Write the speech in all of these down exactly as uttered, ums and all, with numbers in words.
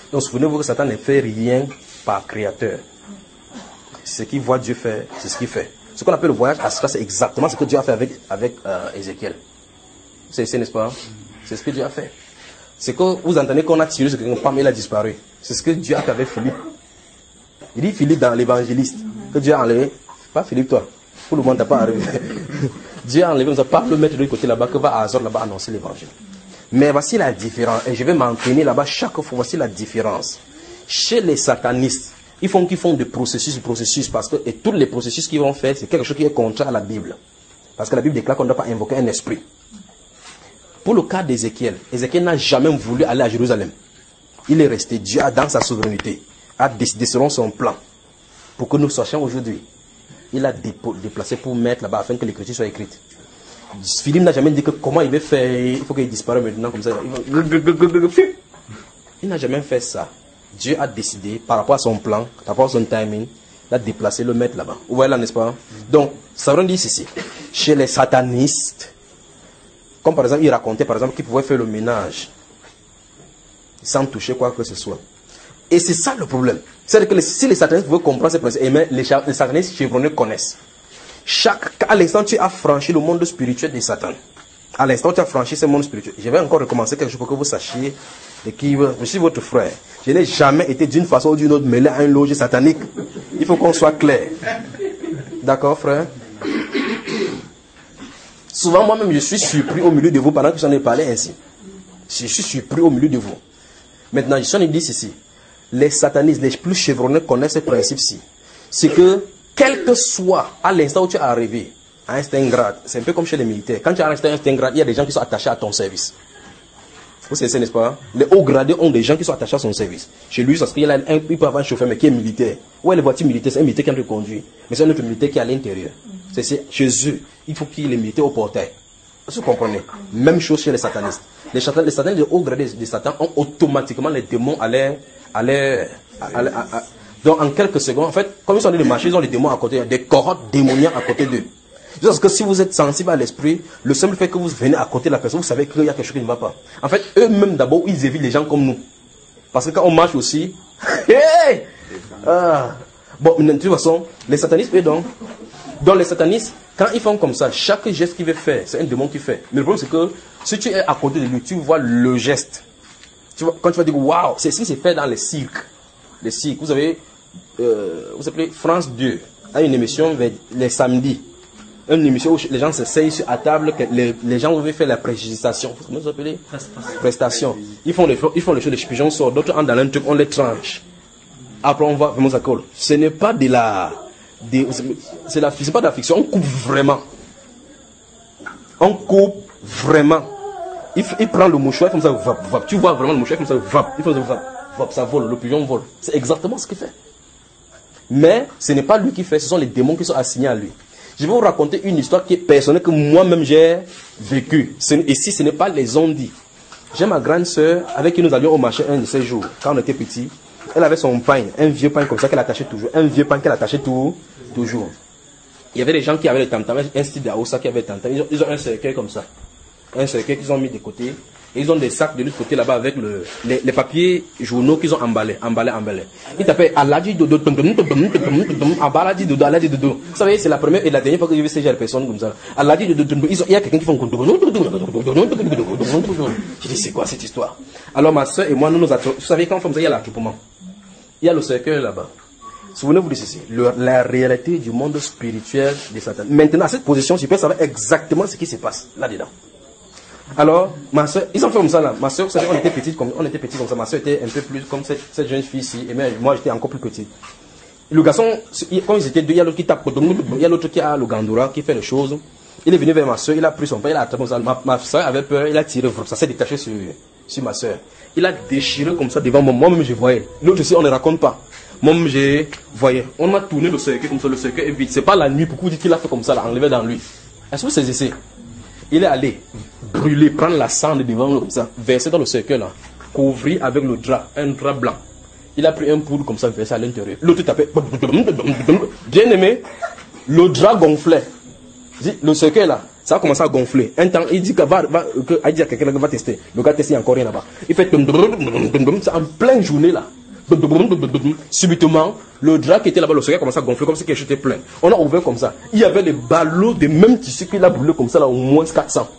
Donc souvenez-vous que Satan ne fait rien par créateur. Ce qu'il voit Dieu faire, c'est ce qu'il fait. Ce qu'on appelle le voyage astral, c'est exactement ce que Dieu a fait avec, avec euh, Ézéchiel. C'est, c'est, n'est-ce pas? C'est ce que Dieu a fait. C'est que vous entendez qu'on a tiré sur quelqu'un, il a disparu. C'est ce que Dieu a fait avec Philippe. Il dit Philippe dans l'évangéliste, que Dieu a enlevé. Pas Philippe, toi. Pour le moment, tu n'as pas arrivé. Dieu a enlevé, on ne pas le mettre de l'autre côté là-bas, que va à Azor là-bas annoncer l'évangile. Mais voici la différence. Et je vais m'entraîner là-bas chaque fois. Voici la différence. Chez les satanistes, ils font qu'ils font des processus, des processus, parce que, et tous les processus qu'ils vont faire, c'est quelque chose qui est contraire à la Bible. Parce que la Bible déclare qu'on ne doit pas invoquer un esprit. Pour le cas d'Ézéchiel, Ézéchiel n'a jamais voulu aller à Jérusalem. Il est resté. Dieu a, dans sa souveraineté, a décidé selon son plan, pour que nous sachions aujourd'hui. Il a déplacé pour mettre là-bas afin que l'écriture soit écrite. Philippe n'a jamais dit que comment il va faire, il faut qu'il disparaisse maintenant comme ça. Il n'a jamais fait ça. Dieu a décidé, par rapport à son plan, par rapport à son timing, de déplacer, le mettre là-bas. Vous voyez là, n'est-ce pas? Donc, ça veut dire ceci. Chez les satanistes, comme par exemple, il racontait par exemple qu'il pouvait faire le ménage sans toucher quoi que ce soit. Et c'est ça le problème. C'est-à-dire que les, si les satanistes veulent comprendre ces principes, les, les satanistes chevronnés connaissent. Chaque, à l'instant tu as franchi le monde spirituel des satans. À l'instant tu as franchi ce monde spirituel. Je vais encore recommencer quelque chose pour que vous sachiez de qui je suis votre frère. Je n'ai jamais été d'une façon ou d'une autre mêlé à une loge satanique. Il faut qu'on soit clair. D'accord, frère? Souvent, moi-même, je suis surpris au milieu de vous pendant que j'en ai parlé ainsi. Je suis surpris au milieu de vous. Maintenant, je suis en train de dire ceci. Les satanistes, les plus chevronnés connaissent ce principe-ci. C'est que, quel que soit, à l'instant où tu es arrivé, à un certain grade, c'est un peu comme chez les militaires. Quand tu arrives à un certain grade, il y a des gens qui sont attachés à ton service. Vous savez, n'est-ce pas? Les hauts gradés ont des gens qui sont attachés à son service. Chez lui, parce qu'il a un, il peut avoir un chauffeur, mais qui est militaire. Ouais, les voitures militaires, c'est un militaire qui a le conduit. Mais c'est un autre militaire qui est à l'intérieur. C'est, c'est chez eux, il faut qu'il y ait les militaires au portail. Vous comprenez? Même chose chez les satanistes. Les satanistes, les satanistes, les hauts gradés des Satan ont automatiquement les démons à leur, à leur, à leur, à, à, donc en quelques secondes, en fait, comme ils sont en train de marcher, ils ont les démons à côté, des cohortes démoniaques à côté d'eux. Parce que si vous êtes sensible à l'esprit, le simple fait que vous venez à côté de la personne, vous savez qu'il y a quelque chose qui ne va pas. En fait, eux-mêmes d'abord, ils évitent les gens comme nous. Parce que quand on marche aussi, hey ah. Bon, de toute façon, les satanistes, eux donc, dans les satanistes, quand ils font comme ça, chaque geste qu'ils veulent faire, c'est un démon qui fait. Mais le problème, c'est que si tu es à côté de lui, tu vois le geste. Tu vois, quand tu vas dire, waouh, c'est ce qui s'est fait dans les cirques. Les cirques, vous avez, euh, vous appelez France deux, a une émission les samedis. Une émission où les gens s'essayent sur à table, que les, les gens veulent faire la prestation. Comment vous appelez? Prestation. Prestation. Ils font les, ils font les choses, les pigeons sortent, d'autres entrent dans un truc, on les tranche. Après on va vraiment ça colle. Ce n'est pas de la, de, c'est la, c'est pas de la fiction, on coupe vraiment. On coupe vraiment. Il, il prend le mouchoir comme ça, vap, vap. Tu vois vraiment le mouchoir comme ça, vap. Il fait ça, vap, vap, ça vole, le pigeon vole. C'est exactement ce qu'il fait. Mais ce n'est pas lui qui fait, ce sont les démons qui sont assignés à lui. Je vais vous raconter une histoire qui est personnelle que moi-même j'ai vécue. Et si ce n'est pas les ont dit. J'ai ma grande sœur avec qui nous allions au marché un de ces jours, quand on était petits. Elle avait son pain, un vieux pain comme ça qu'elle attachait toujours. Un vieux pain qu'elle attachait tout, toujours. Il y avait des gens qui avaient le tam-tam, un style d'Aosa qui avait le tam-tam. Ils ont, ils ont un cercueil comme ça. Un cercueil qu'ils ont mis de côté. Et ils ont des sacs de l'autre côté là-bas avec le, les, les papiers journaux qu'ils ont emballés, emballés, emballés. Ils t'appellent Aladji Dodo, Abaladi Dodo, Aladji Dodo. Vous savez, c'est la première et la dernière fois que je vais ces personnes comme ça. Aladji Dodo, il y a quelqu'un qui font. Je dis, c'est quoi cette histoire? Alors ma soeur et moi, nous nous attendons. Vous savez, quand on fait ça, il y a l'attroupement. Il y a le cercueil là-bas. Souvenez-vous de ceci. Le, la réalité du monde spirituel de Satan. Maintenant, à cette position, je peux savoir exactement ce qui se passe là-dedans. Alors, ma soeur, ils ont fait comme ça là. Ma soeur, vous savez, on était petite comme, on était petite comme ça. Ma soeur était un peu plus comme cette, cette jeune fille-ci. Et même, moi, j'étais encore plus petite. Le garçon, quand ils étaient deux, il y a l'autre qui tape, il y a l'autre qui a le gandoura, qui fait les choses. Il est venu vers ma soeur, il a pris son pain, il a attrapé ça. Ma, ma soeur avait peur, il a tiré, ça s'est détaché sur, sur ma soeur. Il a déchiré comme ça devant moi. Moi-même, je voyais. L'autre aussi, on ne raconte pas. Moi-même, je voyais. On a tourné le cercueil comme ça, le cercueil est vide. C'est pas la nuit, pourquoi vous dites qu'il a fait comme ça, là, enlevé dans lui. Est-ce que vous saisissez? Il est allé brûler, prendre la cendre devant nous comme ça, verser dans le cercueil là, couvrir avec le drap, un drap blanc. Il a pris un poudre comme ça, versé à l'intérieur. L'autre tapait. Bien aimé, le drap gonflait. Le cercueil là, Ça a commencé à gonfler. Un temps, il dit que va, va, que, il dit à quelqu'un qui va tester. Le gars teste, il y a encore rien là-bas. Il fait c'est en pleine journée là. Subitement, le drap qui était là-bas, le soleil a commencé à gonfler comme si quelque chose était plein. On a ouvert comme ça. Il y avait des ballots de même tissu qu'il a brûlé comme ça là, au moins quatre cents.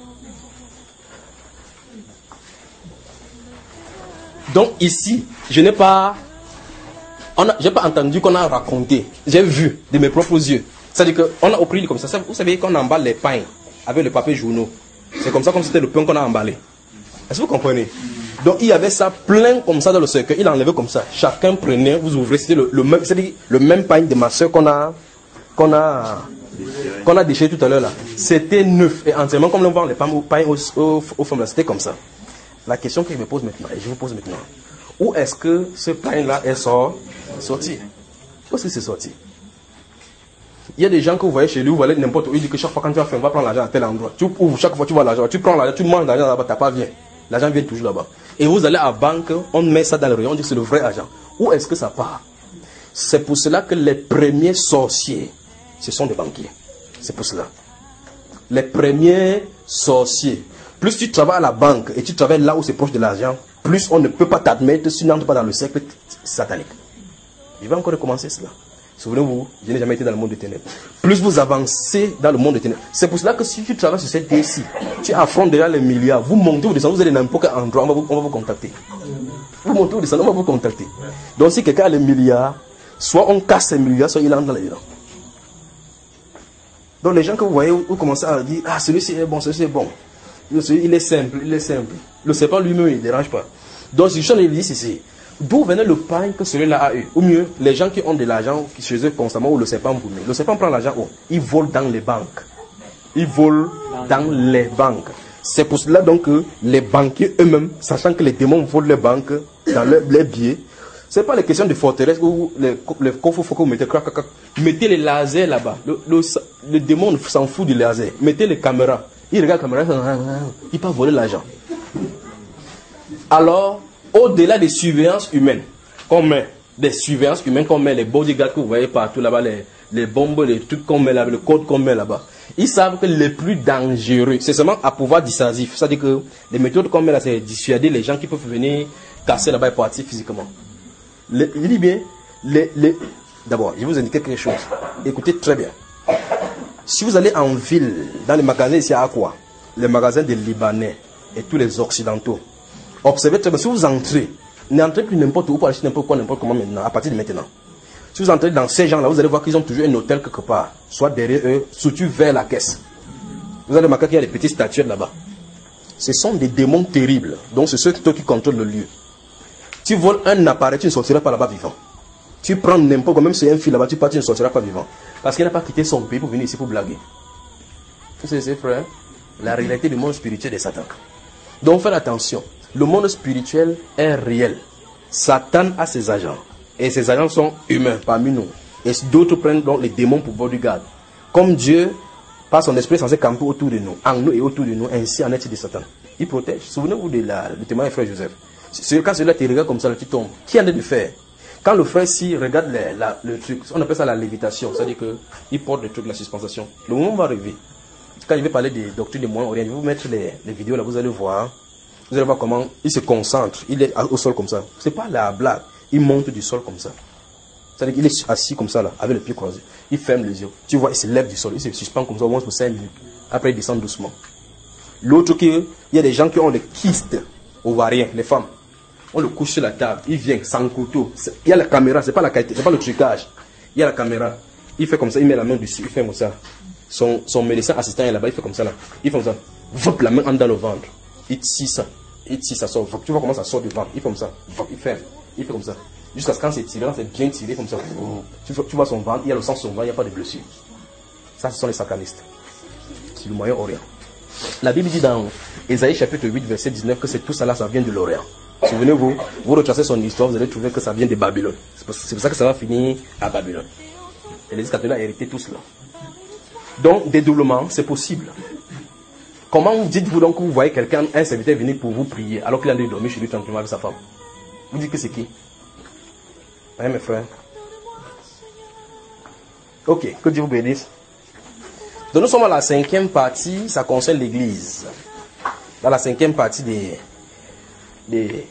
Donc ici, je n'ai pas, on a, j'ai pas entendu qu'on a raconté. J'ai vu de mes propres yeux. C'est-à-dire qu'on a pris comme ça. Vous savez qu'on emballe les pains avec le papier journaux. C'est comme ça, comme c'était le pain qu'on a emballé. Est-ce que vous comprenez? Donc il y avait ça plein comme ça dans le cercueil. Il enlevait comme ça. Chacun prenait, vous ouvrez, c'était le, le même, c'est-à-dire le même pain de ma soeur qu'on a, qu'on a, qu'on a déchiré tout à l'heure là. C'était neuf et entièrement comme on vend les pains au pain aux, aux, aux femmes là. C'était comme ça. La question que je me pose maintenant, et je vous pose maintenant, où est-ce que ce pain là est sorti? Où est-ce que c'est sorti? Il y a des gens que vous voyez chez lui, vous voyez n'importe où, il dit que chaque fois quand tu vas faire, on va prendre l'argent à tel endroit. Tu ouvres, chaque fois tu vois l'argent, tu prends l'argent, tu manges l'argent là-bas, t'as pas bien. L'argent vient toujours là-bas. Et vous allez à la banque, on met ça dans le rayon, on dit que c'est le vrai argent. Où est-ce que ça part? C'est pour cela que les premiers sorciers, ce sont des banquiers. C'est pour cela. Les premiers sorciers. Plus tu travailles à la banque et tu travailles là où c'est proche de l'argent, plus on ne peut pas t'admettre si tu n'entres pas dans le cercle satanique. Je vais encore recommencer cela. Souvenez-vous, je n'ai jamais été dans le monde des ténèbres. Plus vous avancez dans le monde des ténèbres. C'est pour cela que si tu travailles sur cette vie-ci, tu affrontes déjà les milliards. Vous montez, vous descendez, vous allez dans n'importe quel endroit, on va, vous, on va vous contacter. Vous montez, vous descendez, on va vous contacter. Donc si quelqu'un a les milliards, soit on casse les milliards, soit il entre dans les dents. Donc les gens que vous voyez, vous commencez à dire, ah celui-ci est bon, celui-ci est bon. Il est simple, il est simple. Le serpent lui-même, il ne dérange pas. Donc si je dis dit ceci, d'où venait le pain que celui-là a eu? Ou mieux, les gens qui ont de l'argent chez eux constamment, ou le serpent vous met. Le serpent prend l'argent où? Il vole dans les banques. Il vole dans les banques. C'est pour cela donc que les banquiers eux-mêmes, sachant que les démons volent les banques dans leurs les billets, ce n'est pas les questions de forteresse où les, les coffres, faut que vous mettez, crac, crac, crac. Mettez les lasers là-bas. Le, le, le démon s'en fout du laser. Mettez les caméras. Il regarde la caméra, il peut voler l'argent. Alors, au-delà des surveillances humaines, qu'on met, des surveillances humaines qu'on met, les bodyguards que vous voyez partout là-bas, les, les bombes, les trucs qu'on met là-bas, le code qu'on met là-bas, ils savent que les plus dangereux, c'est seulement à pouvoir dissuasif. C'est-à-dire que les méthodes qu'on met là, c'est dissuader les gens qui peuvent venir casser là-bas et partir physiquement. Les, il dit bien, les, les... d'abord, je vais vous indiquer quelque chose. Écoutez très bien. Si vous allez en ville, dans les magasins ici à quoi? Les magasins des Libanais et tous les Occidentaux. Observez très bien, si vous entrez, n'entrez plus n'importe où pour acheter n'importe quoi, n'importe comment maintenant, à partir de maintenant. Si vous entrez dans ces gens-là, vous allez voir qu'ils ont toujours un hôtel quelque part, soit derrière eux, surtout vers la caisse. Vous allez remarquer qu'il y a des petites statuettes là-bas. Ce sont des démons terribles, donc c'est ceux qui contrôlent le lieu. Tu voles un appareil, tu ne sortiras pas là-bas vivant. Tu prends n'importe quoi, même si c'est un fil là-bas, tu pars, tu ne sortiras pas vivant. Parce qu'il n'a pas quitté son pays pour venir ici pour blaguer. Vous savez, frère, la réalité du monde spirituel est Satan. Donc faites attention. Le monde spirituel est réel. Satan a ses agents. Et ses agents sont humains parmi nous. Et d'autres prennent donc les démons pour bodyguard. Comme Dieu, par son esprit, est censé camper autour de nous, en nous et autour de nous, ainsi en est-il de Satan. Il protège. Souvenez-vous de la, du témoin de frère Joseph. Quand celui-là te regarde comme ça, tu tombes. Qui en est de faire? Quand le frère si regarde les, la, le truc, on appelle ça la lévitation, c'est-à-dire qu'il porte le truc de la suspension. Le moment va arriver. Quand je vais parler des doctrines des moyens orientaux, je vais vous mettre les, les vidéos là, vous allez voir. Vous allez voir comment il se concentre. Il est au sol comme ça. C'est pas la blague. Il monte du sol comme ça. C'est-à-dire qu'il est assis comme ça là, avec les pieds croisés. Il ferme les yeux. Tu vois, il se lève du sol. Il se suspend comme ça au moins pour cinq minutes. Après, il descend doucement. L'autre, il y a des gens qui ont des kystes ovariens, les femmes. On le couche sur la table, il vient sans couteau. Il y a la caméra, c'est pas la qualité, c'est pas le trucage. Il y a la caméra. Il fait comme ça, il met la main dessus, il fait comme ça. Son, son médecin assistant est là-bas, il fait comme ça là. Il fait comme ça. Vop, la main entre dans le ventre. Il tire ça. Il tire, ça sort. Tu vois comment ça sort du ventre. Il fait comme ça. Vop, il fait. Il fait comme ça. Jusqu'à ce que quand c'est tiré, quand c'est bien tiré comme ça. Tu, tu vois son ventre, il y a le sang sur son ventre, il n'y a pas de blessure. Ça, ce sont les satanistes. C'est le Moyen-Orient. La Bible dit dans Ésaïe chapitre huit, verset dix-neuf que c'est tout ça là, ça vient de l'Orient. Souvenez-vous, vous retracez son histoire, vous allez trouver que ça vient de Babylone. C'est pour ça que ça va finir à Babylone. Et l'Église catholique a hérité tout cela. Donc, dédoublement, c'est possible. Comment dites-vous donc que vous voyez quelqu'un, un serviteur venir pour vous prier, alors qu'il a dormi chez lui tranquillement avec sa femme? Vous dites que c'est qui? Hein, mes frères? Ok, que Dieu vous bénisse. Donc nous sommes à la cinquième partie, ça concerne l'Église. Dans la cinquième partie des, des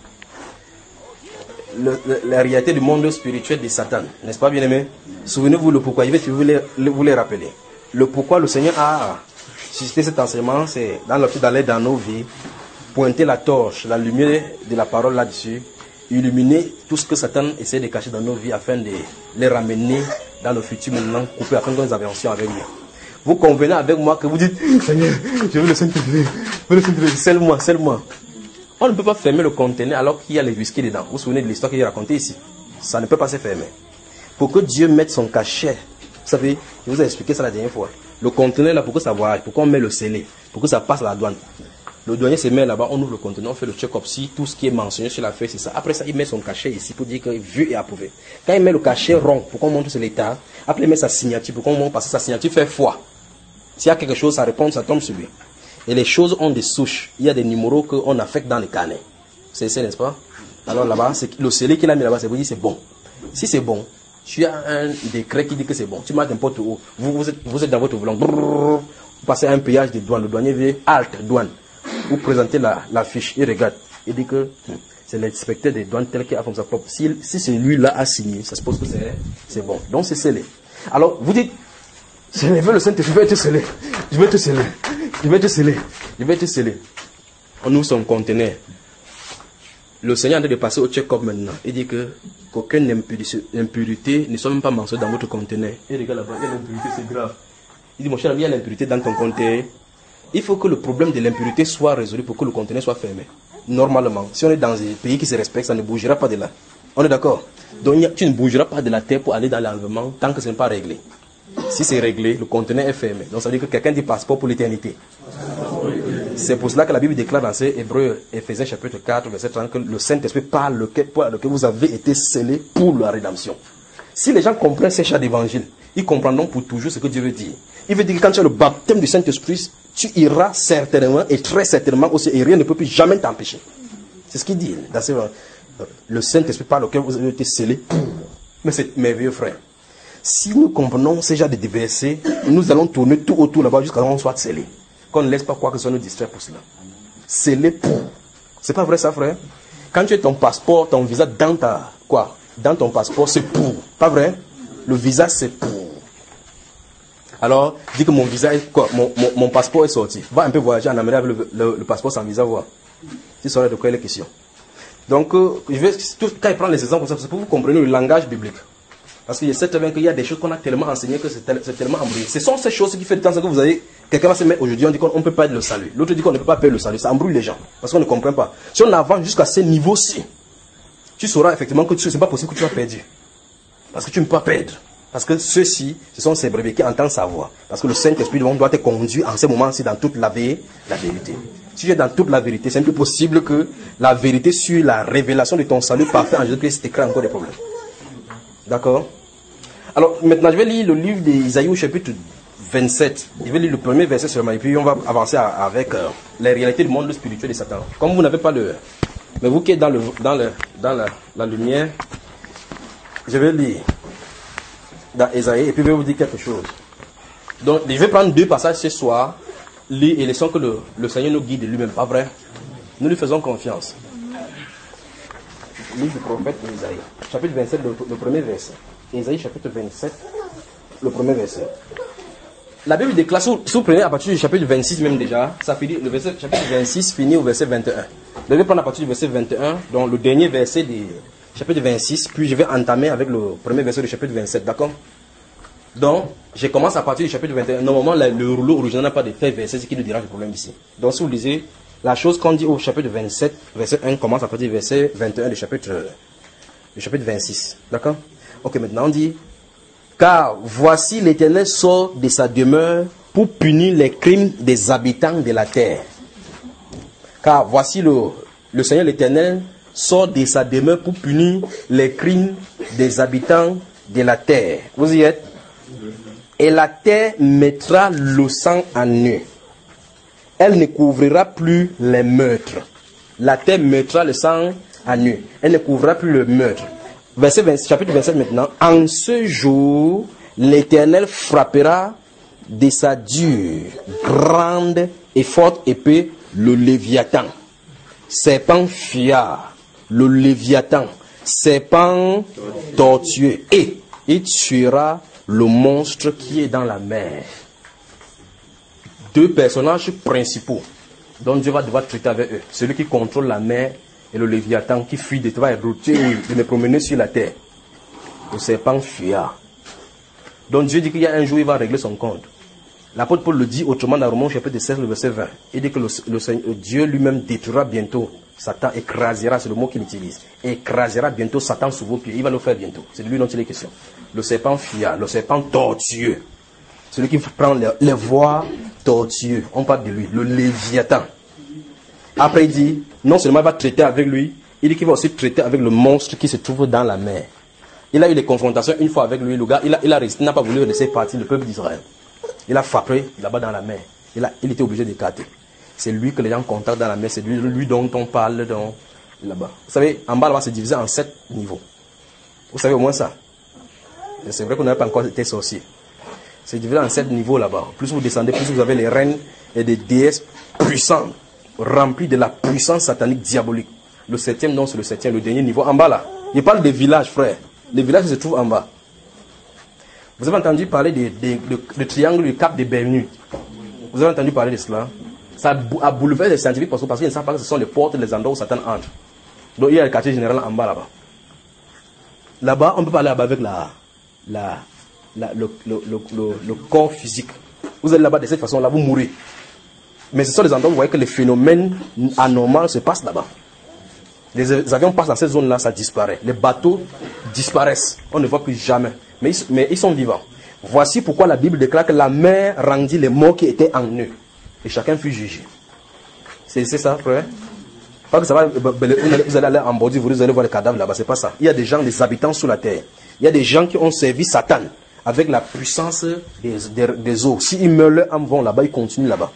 le, le, la réalité du monde spirituel de Satan, n'est-ce pas bien aimé? Souvenez-vous le pourquoi, je vais vous les, vous les rappeler. Le pourquoi le Seigneur a suscité cet enseignement, c'est dans l'optique d'aller dans nos vies, pointer la torche, la lumière de la parole là-dessus, illuminer tout ce que Satan essaie de cacher dans nos vies afin de les ramener dans le futur maintenant coupé, afin que nous avancions avec lui. Vous convenez avec moi que vous dites, Seigneur, je veux le Saint-Esprit, je veux le Saint-Esprit, scelle-moi, scelle-moi. On ne peut pas fermer le conteneur alors qu'il y a les whisky dedans. Vous vous souvenez de l'histoire que j'ai racontée ici? Ça ne peut pas se fermer. Pour que Dieu mette son cachet, vous savez, je vous ai expliqué ça la dernière fois. Le conteneur là, pour que ça voyage, pour qu'on met le scellé, pour que ça passe à la douane. Le douanier se met là-bas, on ouvre le conteneur, on fait le check-up. Si tout ce qui est mentionné sur la feuille, c'est ça. Après ça, il met son cachet ici pour dire que vu et approuvé. Quand il met le cachet rond pour qu'on montre sur l'état, après il met sa signature pour qu'on montre parce que sa signature fait foi. S'il y a quelque chose, ça répond, ça tombe sur lui. Et les choses ont des souches. Il y a des numéros qu'on affecte dans les carnets. C'est ça, n'est-ce pas? Alors là-bas, c'est le scellé qu'il a mis là-bas, c'est pour dire c'est bon. Si c'est bon, tu as un décret qui dit que c'est bon. Tu marches n'importe où. Vous, vous, êtes, vous êtes dans votre volant. Vous passez à un péage de douane. Le douanier vient, halte, douane. Vous présentez la, la fiche. Il regarde. Il dit que hmm, c'est l'inspecteur des douanes tel qu'il a comme ça propre. Si, si celui-là a signé, ça se pose que c'est bon. Donc c'est scellé. Alors vous dites, je veux le Saint-Esprit, je vais te sceller. Je vais te sceller. Je vais te sceller. Je vais te sceller. On ouvre son conteneur. Le Seigneur est en train de passer au check-up maintenant. Il dit que qu'aucune impurité ne soit même pas mentionnée dans votre conteneur. Et regarde là-bas, il y a l'impurité, c'est grave. Il dit, mon cher ami, il y a l'impurité dans ton conteneur. Il faut que le problème de l'impurité soit résolu pour que le conteneur soit fermé. Normalement, si on est dans un pays qui se respecte, ça ne bougera pas de là. On est d'accord? Donc tu ne bougeras pas de la terre pour aller dans l'enlèvement tant que ce n'est pas réglé. Si c'est réglé, le conteneur est fermé. Donc ça veut dire que quelqu'un dit passeport pour l'éternité. C'est pour cela que la Bible déclare dans ces Hébreux, Éphésiens chapitre quatre, verset trente, que le Saint-Esprit par lequel, par lequel vous avez été scellés pour la rédemption. Si les gens comprennent ces chats d'évangile, ils comprendront pour toujours ce que Dieu veut dire. Il veut dire que quand tu as le baptême du Saint-Esprit, tu iras certainement et très certainement aussi, et rien ne peut plus jamais t'empêcher. C'est ce qu'il dit. Dans ces, le Saint-Esprit par lequel vous avez été scellés. Mais c'est merveilleux, frère. Si nous comprenons ces genres de versets, nous allons tourner tout autour là-bas jusqu'à ce qu'on soit scellés. Qu'on ne laisse pas quoi que ce soit nous distraire pour cela. Scellé pour. C'est pas vrai ça, frère? Quand tu as ton passeport, ton visa dans ta quoi? Dans ton passeport, c'est pour. Pas vrai? Le visa, c'est pour. Alors, dis que mon visa est quoi? Mon, mon, mon passeport est sorti. Va un peu voyager en Amérique avec le, le, le passeport sans visa, voir. Tu saurais de quoi il est question. Donc, euh, je vais, tout, quand il prend les exemples comme ça, c'est pour que vous compreniez le langage biblique. Parce qu'il sait très bien qu'il y a des choses qu'on a tellement enseignées que c'est tellement embrouillé. Ce sont ces choses qui font tant que vous avez. Quelqu'un va se mettre aujourd'hui, on dit qu'on ne peut pas être le salut. L'autre dit qu'on ne peut pas payer le salut. Ça embrouille les gens. Parce qu'on ne comprend pas. Si on avance jusqu'à ce niveau-ci, tu sauras effectivement que ce n'est pas possible que tu vas perdre. Parce que tu ne peux pas perdre. Parce que ceux-ci, ce sont ces brebis qui entendent sa voix. Parce que le Saint-Esprit doit te conduire en ce moment-ci dans toute la, vé la vérité. Si tu es dans toute la vérité, c'est plus possible que la vérité sur la révélation de ton salut parfait en Jésus-Christ te crée encore des problèmes. D'accord? Alors, maintenant, je vais lire le livre d'Isaïe au chapitre vingt-sept. Je vais lire le premier verset seulement. Et puis, on va avancer avec euh, les réalités du monde spirituel de Satan. Comme vous n'avez pas le... Mais vous qui êtes dans, le, dans, le, dans la, la lumière, je vais lire dans Isaïe et puis je vais vous dire quelque chose. Donc, je vais prendre deux passages ce soir, lire et laissons que le, le Seigneur nous guide lui-même. Pas vrai? Nous lui faisons confiance. Livre du prophète Isaïe, chapitre vingt-sept, le, le premier verset. Isaïe, chapitre vingt-sept, le premier verset. La Bible déclare, si vous prenez à partir du chapitre vingt-six même déjà, ça finit, le verset, chapitre vingt-six finit au verset vingt et un. Je vais prendre à partir du verset vingt et un, donc le dernier verset du chapitre vingt-six, puis je vais entamer avec le premier verset du chapitre vingt-sept, d'accord? Donc, je commence à partir du chapitre vingt et un. Normalement, le, le rouleau original n'a pas de tel verset, ce qui nous dérange le problème ici. Donc, si vous lisez, la chose qu'on dit au chapitre vingt-sept, verset un, commence à partir du verset vingt et un du chapitre, du chapitre vingt-six, d'accord? Ok, maintenant on dit, car voici l'Éternel sort de sa demeure pour punir les crimes des habitants de la terre. Car voici le, le Seigneur l'Éternel sort de sa demeure pour punir les crimes des habitants de la terre. Vous y êtes? Et la terre mettra le sang à nu. Elle ne couvrira plus les meurtres. La terre mettra le sang à nu. Elle ne couvrira plus le meurtre. Verset vingt, chapitre vingt-sept maintenant. En ce jour, l'Éternel frappera de sa dure, grande et forte épée, le Léviathan. Serpent fiard, le Léviathan, serpent tortueux, et il tuera le monstre qui est dans la mer. Deux personnages principaux dont Dieu va devoir traiter avec eux. Celui qui contrôle la mer et le Léviathan qui fuit de travail routier de me promener sur la terre. Le serpent fuira. Donc Dieu dit qu'il y a un jour il va régler son compte. L'apôtre Paul le dit autrement dans Romains chapitre seize, le verset vingt. Il dit que le, le, le Dieu lui-même détruira bientôt Satan, écrasera, c'est le mot qu'il utilise. Écrasera bientôt Satan sous vos pieds. Il va le faire bientôt. C'est de lui dont il est question. Le serpent fuira, le serpent tortueux. Celui qui prend les, les voies tortueux. On parle de lui, le Léviathan. Après il dit, non seulement il va traiter avec lui, il dit qu'il va aussi traiter avec le monstre qui se trouve dans la mer. Il a eu des confrontations une fois avec lui, le gars, il a, il a résisté, il n'a pas voulu laisser partir le peuple d'Israël. Il a frappé là-bas dans la mer. Il, a, il était obligé d'écarter. C'est lui que les gens contactent dans la mer, c'est lui, lui dont on parle dans, là-bas. Vous savez, en bas là-bas, c'est divisé en sept niveaux. Vous savez au moins ça. C'est vrai qu'on n'a pas encore été sorcier. C'est divisé en sept niveaux là-bas. Plus vous descendez, plus vous avez les reines et des déesses puissantes, remplies de la puissance satanique diabolique. Le septième, non, c'est le septième, le dernier niveau. En bas là, il parle des villages, frère. Les villages se trouvent en bas. Vous avez entendu parler du de, de, de, de triangle du Cap des Bermudes. Vous avez entendu parler de cela. Ça a bouleversé les scientifiques parce, parce qu'ils ne savent pas que ce sont les portes, les endroits où Satan entre. Donc il y a le quartier général en bas là-bas. Là-bas, on peut parler là-bas avec la, la, la, le, le, le, le, le corps physique. Vous allez là-bas de cette façon-là, vous mourrez. Mais ce sont les endroits où vous voyez que les phénomènes anormaux se passent là-bas. Les avions passent dans cette zone-là, ça disparaît. Les bateaux disparaissent. On ne voit plus jamais. Mais ils, mais ils sont vivants. Voici pourquoi la Bible déclare que la mer rendit les morts qui étaient en eux. Et chacun fut jugé. C'est ça, frère? Pas que ça va, vous allez aller en Bordie, vous allez voir les cadavres là-bas. C'est pas ça. Il y a des gens, des habitants sur la terre. Il y a des gens qui ont servi Satan avec la puissance des, des, des eaux. S'ils meurent, leurs âmes vont là-bas, ils continuent là-bas.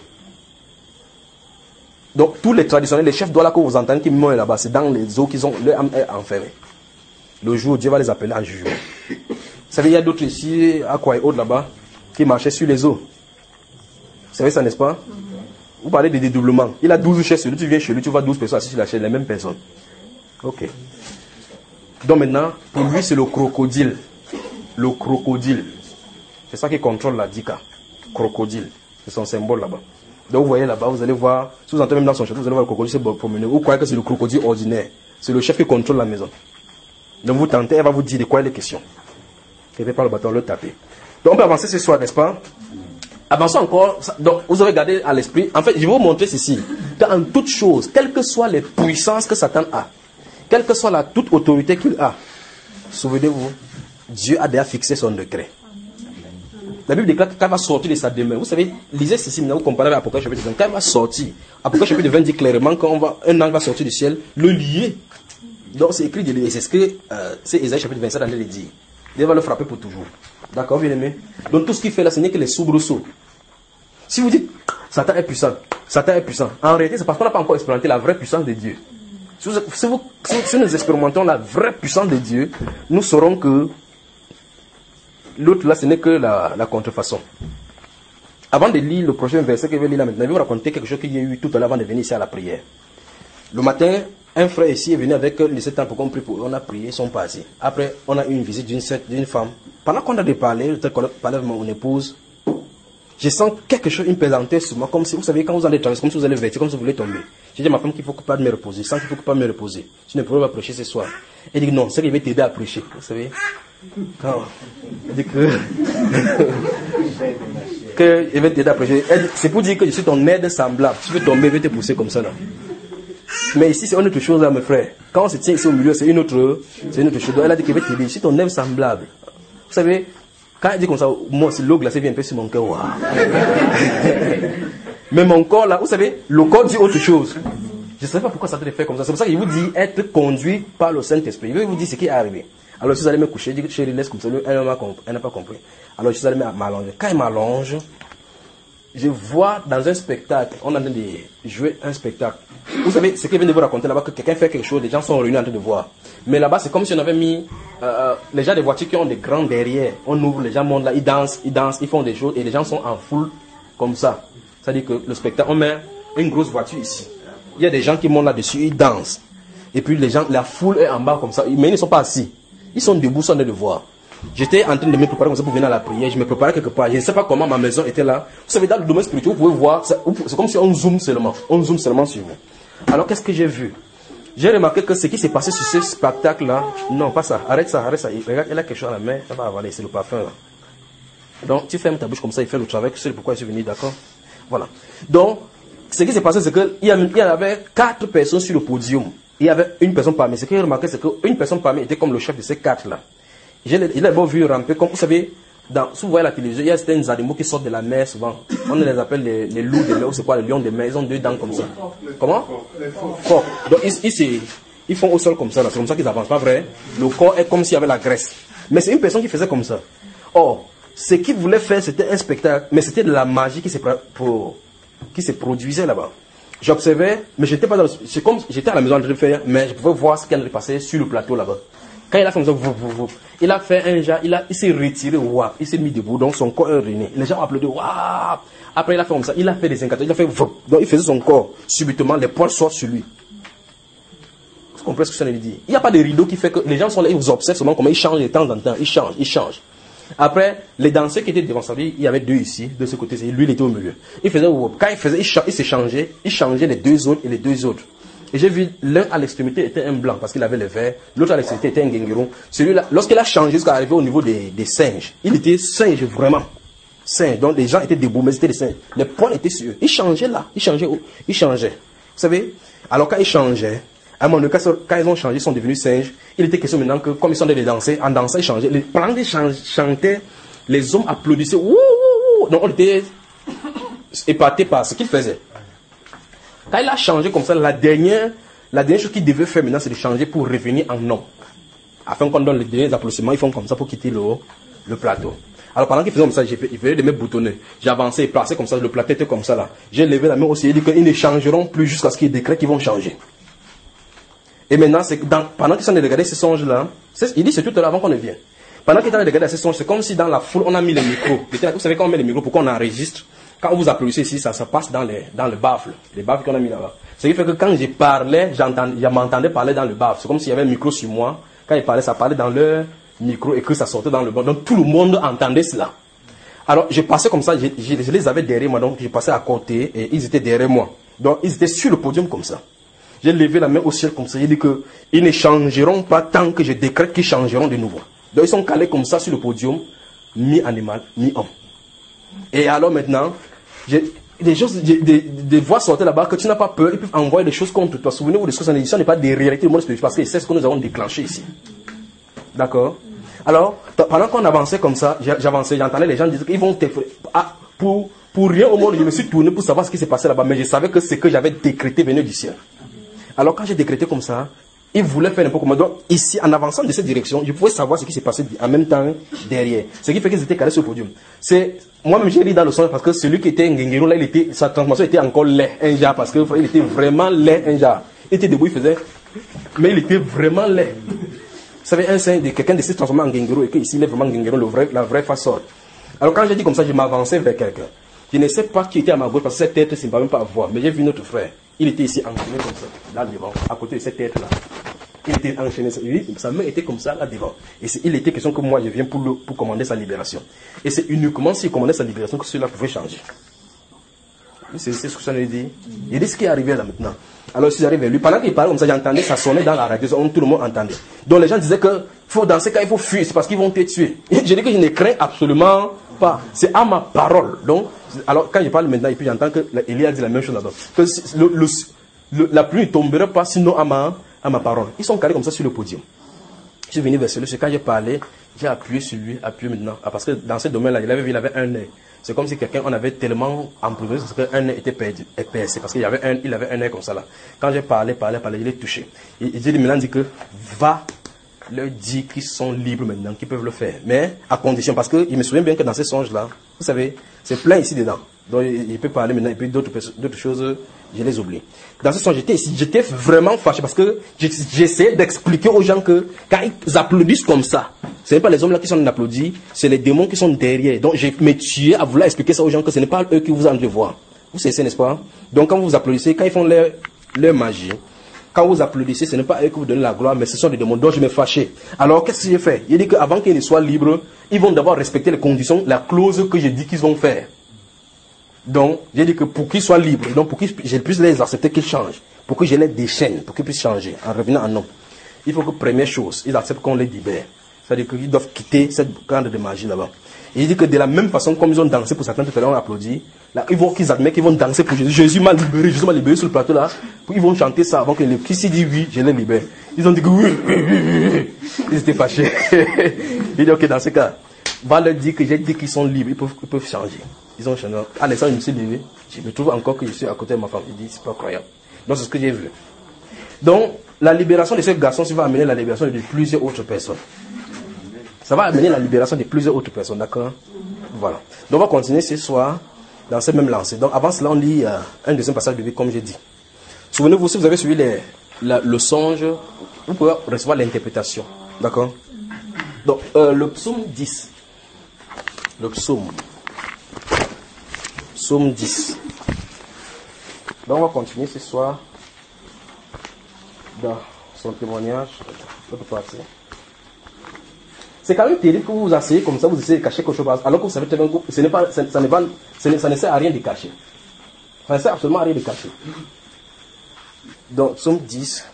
Donc, tous les traditionnels, les chefs d'Ola que vous entendez qui meurent là-bas, c'est dans les eaux qu'ils ont, leur âme est enfermée. Le jour où Dieu va les appeler en jugement. Vous savez, il y a d'autres ici, à quoi et autres là-bas, qui marchaient sur les eaux. Vous savez ça, n'est-ce pas? Vous parlez de dédoublement. Il a douze chaises sur lui, tu viens chez lui, tu vois douze personnes assises sur la chaise, les mêmes personnes. Ok. Donc maintenant, pour lui, c'est le crocodile. Le crocodile. C'est ça qui contrôle la Dika. Crocodile. C'est son symbole là-bas. Donc vous voyez là-bas, vous allez voir, si vous entendez même dans son château, vous allez voir le crocodile se promener. Vous croyez que c'est le crocodile ordinaire. C'est le chef qui contrôle la maison. Donc vous tentez, elle va vous dire de quoi il est question. Elle fait par le bâton, le taper. Donc on peut avancer ce soir, n'est-ce pas? Avançons encore. Donc vous avez gardé à l'esprit. En fait, je vais vous montrer ceci. Qu'en toute chose, quelles que soient les puissances que Satan a, quelle que soit la toute autorité qu'il a, souvenez-vous, Dieu a déjà fixé son décret. La Bible déclare qu'elle va sortir de sa demeure. Vous savez, lisez ceci, maintenant vous comparez avec Apocalypse chapitre vingt. Quand elle va sortir, Apocalypse chapitre vingt dit clairement qu'un ange va sortir du ciel, le lier. Donc c'est écrit, et c'est ce que euh, c'est Ésaïe chapitre vingt-sept dans le dit. Dieu va le frapper pour toujours. D'accord, bien aimé? Donc tout ce qu'il fait là, ce n'est que les soubresauts. Si vous dites, Satan est puissant, Satan est puissant, en réalité c'est parce qu'on n'a pas encore expérimenté la vraie puissance de Dieu. Si, vous, si, vous, si nous expérimentons la vraie puissance de Dieu, nous saurons que l'autre là, ce n'est que la, la contrefaçon. Avant de lire le prochain verset que je vais lire là maintenant, je vais vous raconter quelque chose qu'il y a eu tout à l'heure avant de venir ici à la prière. Le matin, un frère ici est venu avec les sept ans pour qu'on prie pour eux. On a prié, ils sont partis. Après, on a eu une visite d'une d'une femme. Pendant qu'on a parlé, je parlais avec mon épouse, je sens quelque chose, une pesanteur sur moi, comme si, vous savez, quand vous allez traverser, comme si vous allez vertir, comme si vous voulez tomber. J'ai dit à ma femme qu'il faut pas me reposer, je sens qu'il faut pas me reposer. Tu ne pourras pas prêcher ce soir. Elle dit non, c'est qu'il va t'aider à prêcher. Vous savez, quand elle dit que, que il va t'aider à prêcher. C'est pour dire que je suis ton aide semblable. Tu veux tomber, je vais te pousser comme ça là. Mais ici, c'est une autre chose là, mes frères. Quand on se tient ici au milieu, c'est une autre, c'est une autre chose. Elle a dit qu'il va t'aider. Je suis ton aide semblable. Vous savez, quand elle dit comme ça, moi, si l'eau glacée vient un peu sur mon cœur, waouh. Mais mon corps là, vous savez, le corps dit autre chose. Je ne sais pas pourquoi ça te fait comme ça. C'est pour ça qu'il vous dit être conduit par le Saint-Esprit. Il veut vous dire ce qui est arrivé. Alors, si vous allez me coucher, je dis que chérie, laisse comme ça. Elle n'a pas compris. Alors, je suis allé m'allonger. Quand il m'allonge, je vois dans un spectacle, on est en train de jouer un spectacle. Vous savez, ce qu'il vient de vous raconter là-bas, que quelqu'un fait quelque chose, les gens sont réunis en train de voir. Mais là-bas, c'est comme si on avait mis euh, les gens des voitures qui ont des grands derrière, on ouvre, les gens montent là, ils dansent, ils dansent, ils font des choses et les gens sont en foule comme ça. C'est-à-dire que le spectacle, on met une grosse voiture ici. Il y a des gens qui montent là-dessus, ils dansent. Et puis les gens, la foule est en bas comme ça, mais ils ne sont pas assis. Ils sont debout, ils sont en train de voir. J'étais en train de me préparer comme ça pour venir à la prière, je me préparais quelque part. Je ne sais pas comment ma maison était là. Vous savez, dans le domaine spirituel, vous pouvez voir, c'est comme si on zoome seulement. On zoome seulement sur vous. Alors qu'est-ce que j'ai vu? J'ai remarqué que ce qui s'est passé sur ce spectacle-là, non, pas ça, arrête ça, arrête ça. Regarde, elle a quelque chose à la main, elle va avaler, c'est le parfum là. Donc, tu fermes ta bouche comme ça, il fait le travail, c'est pourquoi je suis venu, d'accord? Voilà. Donc, ce qui s'est passé, c'est qu'il y, y avait quatre personnes sur le podium. Il y avait une personne parmi. Ce que j'ai remarqué, c'est qu'une personne parmi était comme le chef de ces quatre-là. Il a d'abord vu ramper, comme vous savez, dans, si vous voyez la télévision, il y a certains animaux qui sortent de la mer souvent. On les appelle les, les loups de mer, ou c'est quoi, les lions de mer, ils ont deux dents comme ça. Comment? Fort. Donc ils, ils, ils font au sol comme ça, c'est comme ça qu'ils avancent, pas vrai? Le corps est comme s'il y avait la graisse. Mais c'est une personne qui faisait comme ça. Or, ce qu'il voulait faire, c'était un spectacle, mais c'était de la magie qui se, pour, qui se produisait là-bas. J'observais, mais j'étais pas dans le, c'est comme, j'étais à la maison en train de faire, mais je pouvais voir ce qui allait passer sur le plateau là-bas. Quand il a fait comme ça, vous, vous, vous, il a fait un genre, il, a, il s'est retiré, wap, il s'est mis debout, donc son corps est réuni. Les gens ont applaudi, wap. Après il a fait comme ça, il a fait des incantations, il a fait, wap. Donc il faisait son corps, subitement les poils sortent sur lui. Vous comprenez ce que ça veut dire? Il n'y a pas de rideau qui fait que les gens sont là, ils vous observent seulement comment ils changent de temps en temps, ils changent, ils changent. Après, les danseurs qui étaient devant sa vie, il y avait deux ici, de ce côté, lui il était au milieu. Il faisait, wap. Quand il faisait, il, il s'est changé, il changeait les deux autres et les deux autres. Et j'ai vu, l'un à l'extrémité était un blanc parce qu'il avait les verts, l'autre à l'extrémité était un guingueron. Celui-là, lorsqu'il a changé jusqu'à arriver au niveau des, des singes, il était singe vraiment. Singe. Donc les gens étaient debout, mais c'était des singes. Les poils étaient sur eux. Il changeait là, il changeait, il changeait. Vous savez, alors quand il changeait, à un moment donné, quand ils ont changé, ils sont devenus singes, il était question maintenant que, comme ils sont allés danser, en dansant, ils changeaient. Les, pendant qu'ils chantaient, les hommes applaudissaient. Wouh, wouh, wouh. Donc on était épatés par ce qu'ils faisaient. Quand il a changé comme ça, la dernière, la dernière chose qu'il devait faire maintenant, c'est de changer pour revenir en homme. Afin qu'on donne les derniers applaudissements, ils font comme ça pour quitter le, le plateau. Alors pendant qu'il faisait comme ça, j'ai fait, il faisait de me boutonner. J'ai avancé, placé comme ça, le plateau était comme ça là. J'ai levé la main aussi et dit qu'ils ne changeront plus jusqu'à ce qu'ils décrètent qu'ils vont changer. Et maintenant, c'est dans, pendant qu'ils sont en train de regarder ces songes-là, il dit c'est tout à l'heure avant qu'on ne vienne. Pendant qu'ils sont en train de regarder ces songes, c'est comme si dans la foule, on a mis les micros. Vous savez quand on met les micros, pourquoi on enregistre? Quand on vous applaudissez ici, ça, ça passe dans, les, dans le baffle, les baffles qu'on a mis là-bas. Ce qui fait que quand je parlais, je m'entendais parler dans le baffle. C'est comme s'il y avait un micro sur moi. Quand il parlait, ça parlait dans le micro et que ça sortait dans le baffle. Donc tout le monde entendait cela. Alors je passais comme ça, je, je, je les avais derrière moi, donc je passais à côté et ils étaient derrière moi. Donc ils étaient sur le podium comme ça. J'ai levé la main au ciel comme ça. J'ai dit qu'ils ne changeront pas tant que je décrète qu'ils changeront de nouveau. Donc ils sont calés comme ça sur le podium, mi-animal, mi-homme. Et alors maintenant, des choses, des, des, des voix sortaient là-bas que tu n'as pas peur, ils peuvent envoyer des choses contre toi. Souvenez-vous de ce que ça n'est pas des réalités du monde spirituel parce que c'est ce que nous avons déclenché ici. D'accord? Alors, pendant qu'on avançait comme ça, j'avançais, j'entendais les gens dire qu'ils vont t'effrayer. Ah, pour, pour rien au monde, je me suis tourné pour savoir ce qui s'est passé là-bas, mais je savais que ce que j'avais décrété venait du ciel. Alors quand j'ai décrété comme ça, ils voulaient faire un peu comme moi. Donc ici, en avançant de cette direction, je pouvais savoir ce qui s'est passé en même temps derrière. Ce qui fait qu'ils étaient calés sur le podium. C'est moi-même j'ai ri dans le son parce que celui qui était un guingueron là, il était, sa transformation était encore laid, un genre, parce qu'il était vraiment laid, un genre. Il était debout, il faisait, mais il était vraiment laid. Vous savez, un saint de quelqu'un de s'est transformé en guingueron et qu'ici il est vraiment guingueron, le vrai, la vraie face sort. Alors quand j'ai dit comme ça, je m'avançais vers quelqu'un. Je ne sais pas qui était à ma gauche parce que cette tête, je ne peux même pas voir, mais j'ai vu notre frère. Il était ici enchaîné comme ça, là devant, à côté de cette tête-là. Il était enchaîné, sa main était comme ça là devant. Et il était question que moi je viens pour, le, pour commander sa libération. Et c'est uniquement s'il commandait sa libération que cela pouvait changer. C'est ce que ça veut dire. Il dit ce qui est arrivé là maintenant. Alors je suis arrivé vers lui. Pendant qu'il parlait comme ça, j'entendais, ça sonnait dans la radio, tout le monde entendait. Donc les gens disaient que faut dans ces cas il faut fuir, c'est parce qu'ils vont te tuer. Je dis que je ne crains absolument pas. C'est à ma parole. Donc, alors quand je parle maintenant, et puis j'entends que Élie a dit la même chose là-bas. Que le, le, le, la pluie ne tombera pas sinon à ma à ma parole. Ils sont calés comme ça sur le podium. Je suis venu vers celui, c'est quand j'ai parlé, j'ai appuyé sur lui, appuyé maintenant. Ah, parce que dans ce domaine-là, il avait, il avait un œil. C'est comme si quelqu'un, on avait tellement emprisonné parce qu'un œil était perdu, percé, parce qu'il avait un, il avait un œil comme ça là. Quand j'ai parlé, parlé, parlé, il est touché. Et j'ai dit maintenant, dit que va leur dire qu'ils sont libres maintenant, qu'ils peuvent le faire. Mais à condition, parce que il me souvient bien que dans ces songes-là, vous savez, c'est plein ici dedans. Donc il peut parler maintenant, et puis d'autres, d'autres choses, je les oublie. Dans ce sens, j'étais ici, j'étais vraiment fâché parce que j'essayais d'expliquer aux gens que quand ils applaudissent comme ça, ce n'est pas les hommes là qui sont en applaudis, c'est les démons qui sont derrière. Donc je me tuais à vouloir expliquer ça aux gens que ce n'est pas eux qui vous en de voir. Vous savez, n'est-ce pas? Donc quand vous applaudissez, quand ils font leur, leur magie, quand vous applaudissez, ce n'est pas eux qui vous donnent la gloire, mais ce sont des démons. Donc je me fâchais. Alors qu'est-ce que j'ai fait? Il dit qu'avant qu'ils ne soient libres, ils vont d'abord respecter les conditions, la clause que j'ai dit qu'ils vont faire. Donc, j'ai dit que pour qu'ils soient libres, donc pour que je puisse les accepter qu'ils changent, pour que je les déchaîne, pour qu'ils puissent changer, en revenant en homme, il faut que, première chose, ils acceptent qu'on les libère. C'est-à-dire qu'ils doivent quitter cette grande de magie là-bas. Et il dit que de la même façon, comme ils ont dansé pour Satan, tout à l'heure on applaudit, là, ils vont qu'ils admettent qu'ils vont danser pour Jésus. Jésus m'a libéré, Jésus m'a libéré sur le plateau là. Ils vont chanter ça avant que les qui s'y dit oui, je les libère. Ils ont dit que oui, oui, oui, oui. Ils étaient fâchés. Il dit ok, dans ce cas, va leur dire que j'ai dit qu'ils sont libres, ils peuvent, ils peuvent changer. Ils ont changé. Alexandre, je me suis levé. Je me trouve encore que je suis à côté de ma femme. Il dit, c'est pas croyable. Donc, c'est ce que j'ai vu. Donc, la libération de ce garçon, ça va amener la libération de plusieurs autres personnes. Ça va amener la libération de plusieurs autres personnes, d'accord? Voilà. Donc, on va continuer ce soir dans cette même lancée. Donc, avant cela, on lit euh, un deuxième passage biblique, comme j'ai dit. Souvenez-vous, si vous avez suivi les, la, le songe, vous pouvez recevoir l'interprétation. D'accord? Donc, euh, le psaume dix. Le psaume. Psaume dix. Donc, on va continuer ce soir dans son témoignage. C'est quand même terrible que vous vous asseyez comme ça, vous essayez de cacher quelque chose, alors que vous savez tellement que ce n'est pas, ça, ça, n'est pas, ça ne sert à rien de cacher. Ça ne sert absolument à rien de cacher. Donc, psaume dix.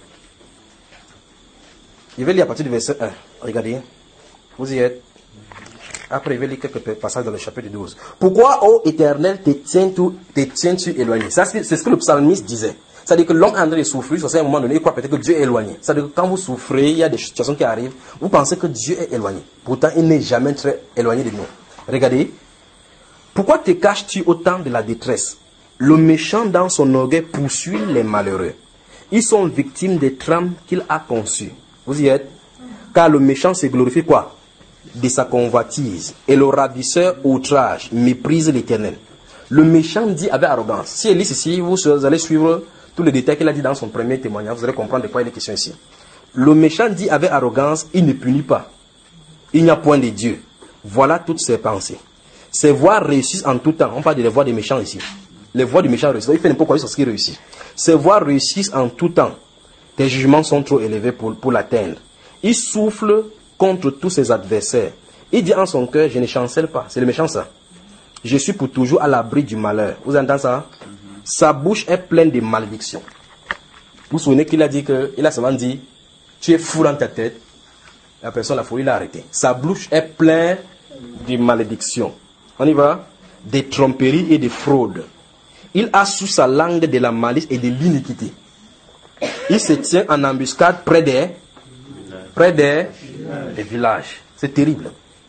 Je vais lire à partir du verset un. Regardez. Vous y êtes. Après, je vais lire quelques passages dans le chapitre douze. Pourquoi, ô Éternel, te tiens-tu, te tiens-tu éloigné? Ça, c'est ce que le psalmiste disait. C'est-à-dire que l'homme en train de souffrir, à un moment donné, il croit peut-être que Dieu est éloigné. C'est-à-dire que quand vous souffrez, il y a des situations qui arrivent, vous pensez que Dieu est éloigné. Pourtant, il n'est jamais très éloigné de nous. Regardez. Pourquoi te caches-tu autant de la détresse? Le méchant dans son orgueil poursuit les malheureux. Ils sont victimes des trames qu'il a conçues. Vous y êtes? Car le méchant se glorifie quoi? De sa convoitise, et le ravisseur outrage méprise l'Éternel. Le méchant dit avec arrogance. Si Élise ici, vous allez suivre tous les détails qu'il a dit dans son premier témoignage, vous allez comprendre de quoi il est question ici. Le méchant dit avec arrogance, il ne punit pas. Il n'y a point de Dieu. Voilà toutes ses pensées. Ses voies réussissent en tout temps. On parle de les voies des méchants ici. Les voies du méchant réussissent. Il fait n'importe quoi sur ce qui réussit. Ses voies réussissent en tout temps. Tes jugements sont trop élevés pour, pour l'atteindre. Il souffle contre tous ses adversaires. Il dit en son cœur, je ne chancelle pas. C'est le méchant ça. Je suis pour toujours à l'abri du malheur. Vous entendez ça? Mm-hmm. Sa bouche est pleine de malédictions. Vous vous souvenez qu'il a dit que, il a seulement dit, tu es fou dans ta tête. La personne l'a fou, il l'a arrêté. Sa bouche est pleine de malédictions. On y va? Des tromperies et des fraudes. Il a sous sa langue de la malice et de l'iniquité. Il se tient en embuscade près des près des, des villages. C'est terrible.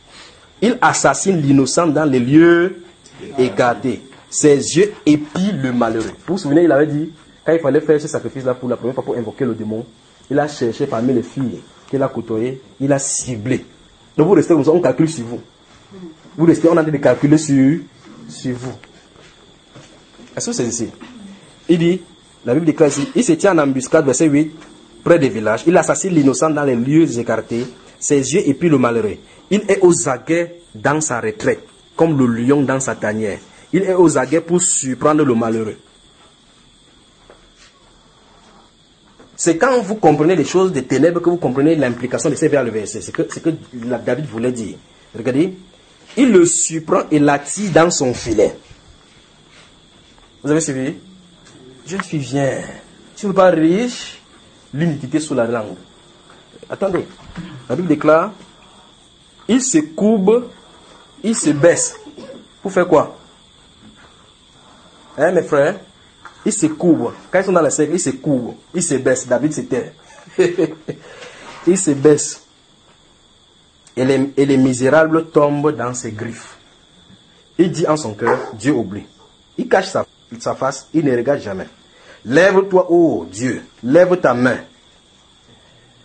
Il assassine l'innocent dans les lieux écartés. Ses yeux épient le malheureux. Vous vous souvenez, il avait dit, quand il fallait faire ce sacrifice-là pour la première fois pour invoquer le démon, il a cherché parmi les filles qu'il a côtoyées, il a ciblé. Donc vous restez comme ça, on calcule sur vous. Vous restez, on a train de calculer sur, sur vous. Est-ce que c'est ici? Il dit, la Bible déclare ici, il se tient en embuscade, verset huit, près des villages. Il assassine l'innocent dans les lieux écartés. Ses yeux épient le malheureux. Il est aux aguets dans sa retraite, comme le lion dans sa tanière. Il est aux aguets pour surprendre le malheureux. C'est quand vous comprenez les choses des ténèbres que vous comprenez l'implication de ces vers le verset. C'est que, c'est que David voulait dire. Regardez. Il le surprend et l'attire dans son filet. Vous avez suivi? Jeune fille, viens. Tu ne veux pas riche? L'iniquité sous la langue. Attendez. La Bible déclare, il se courbe, il se baisse. Pour faire quoi? Hein, mes frères? Il se courbe. Quand ils sont dans le cercle, il se courbe. Il se baisse. David se tait. Il se baisse. Et les, et les misérables tombent dans ses griffes. Il dit en son cœur, Dieu oublie. Il cache sa, sa face, il ne regarde jamais. Lève-toi, ô Dieu, lève ta main.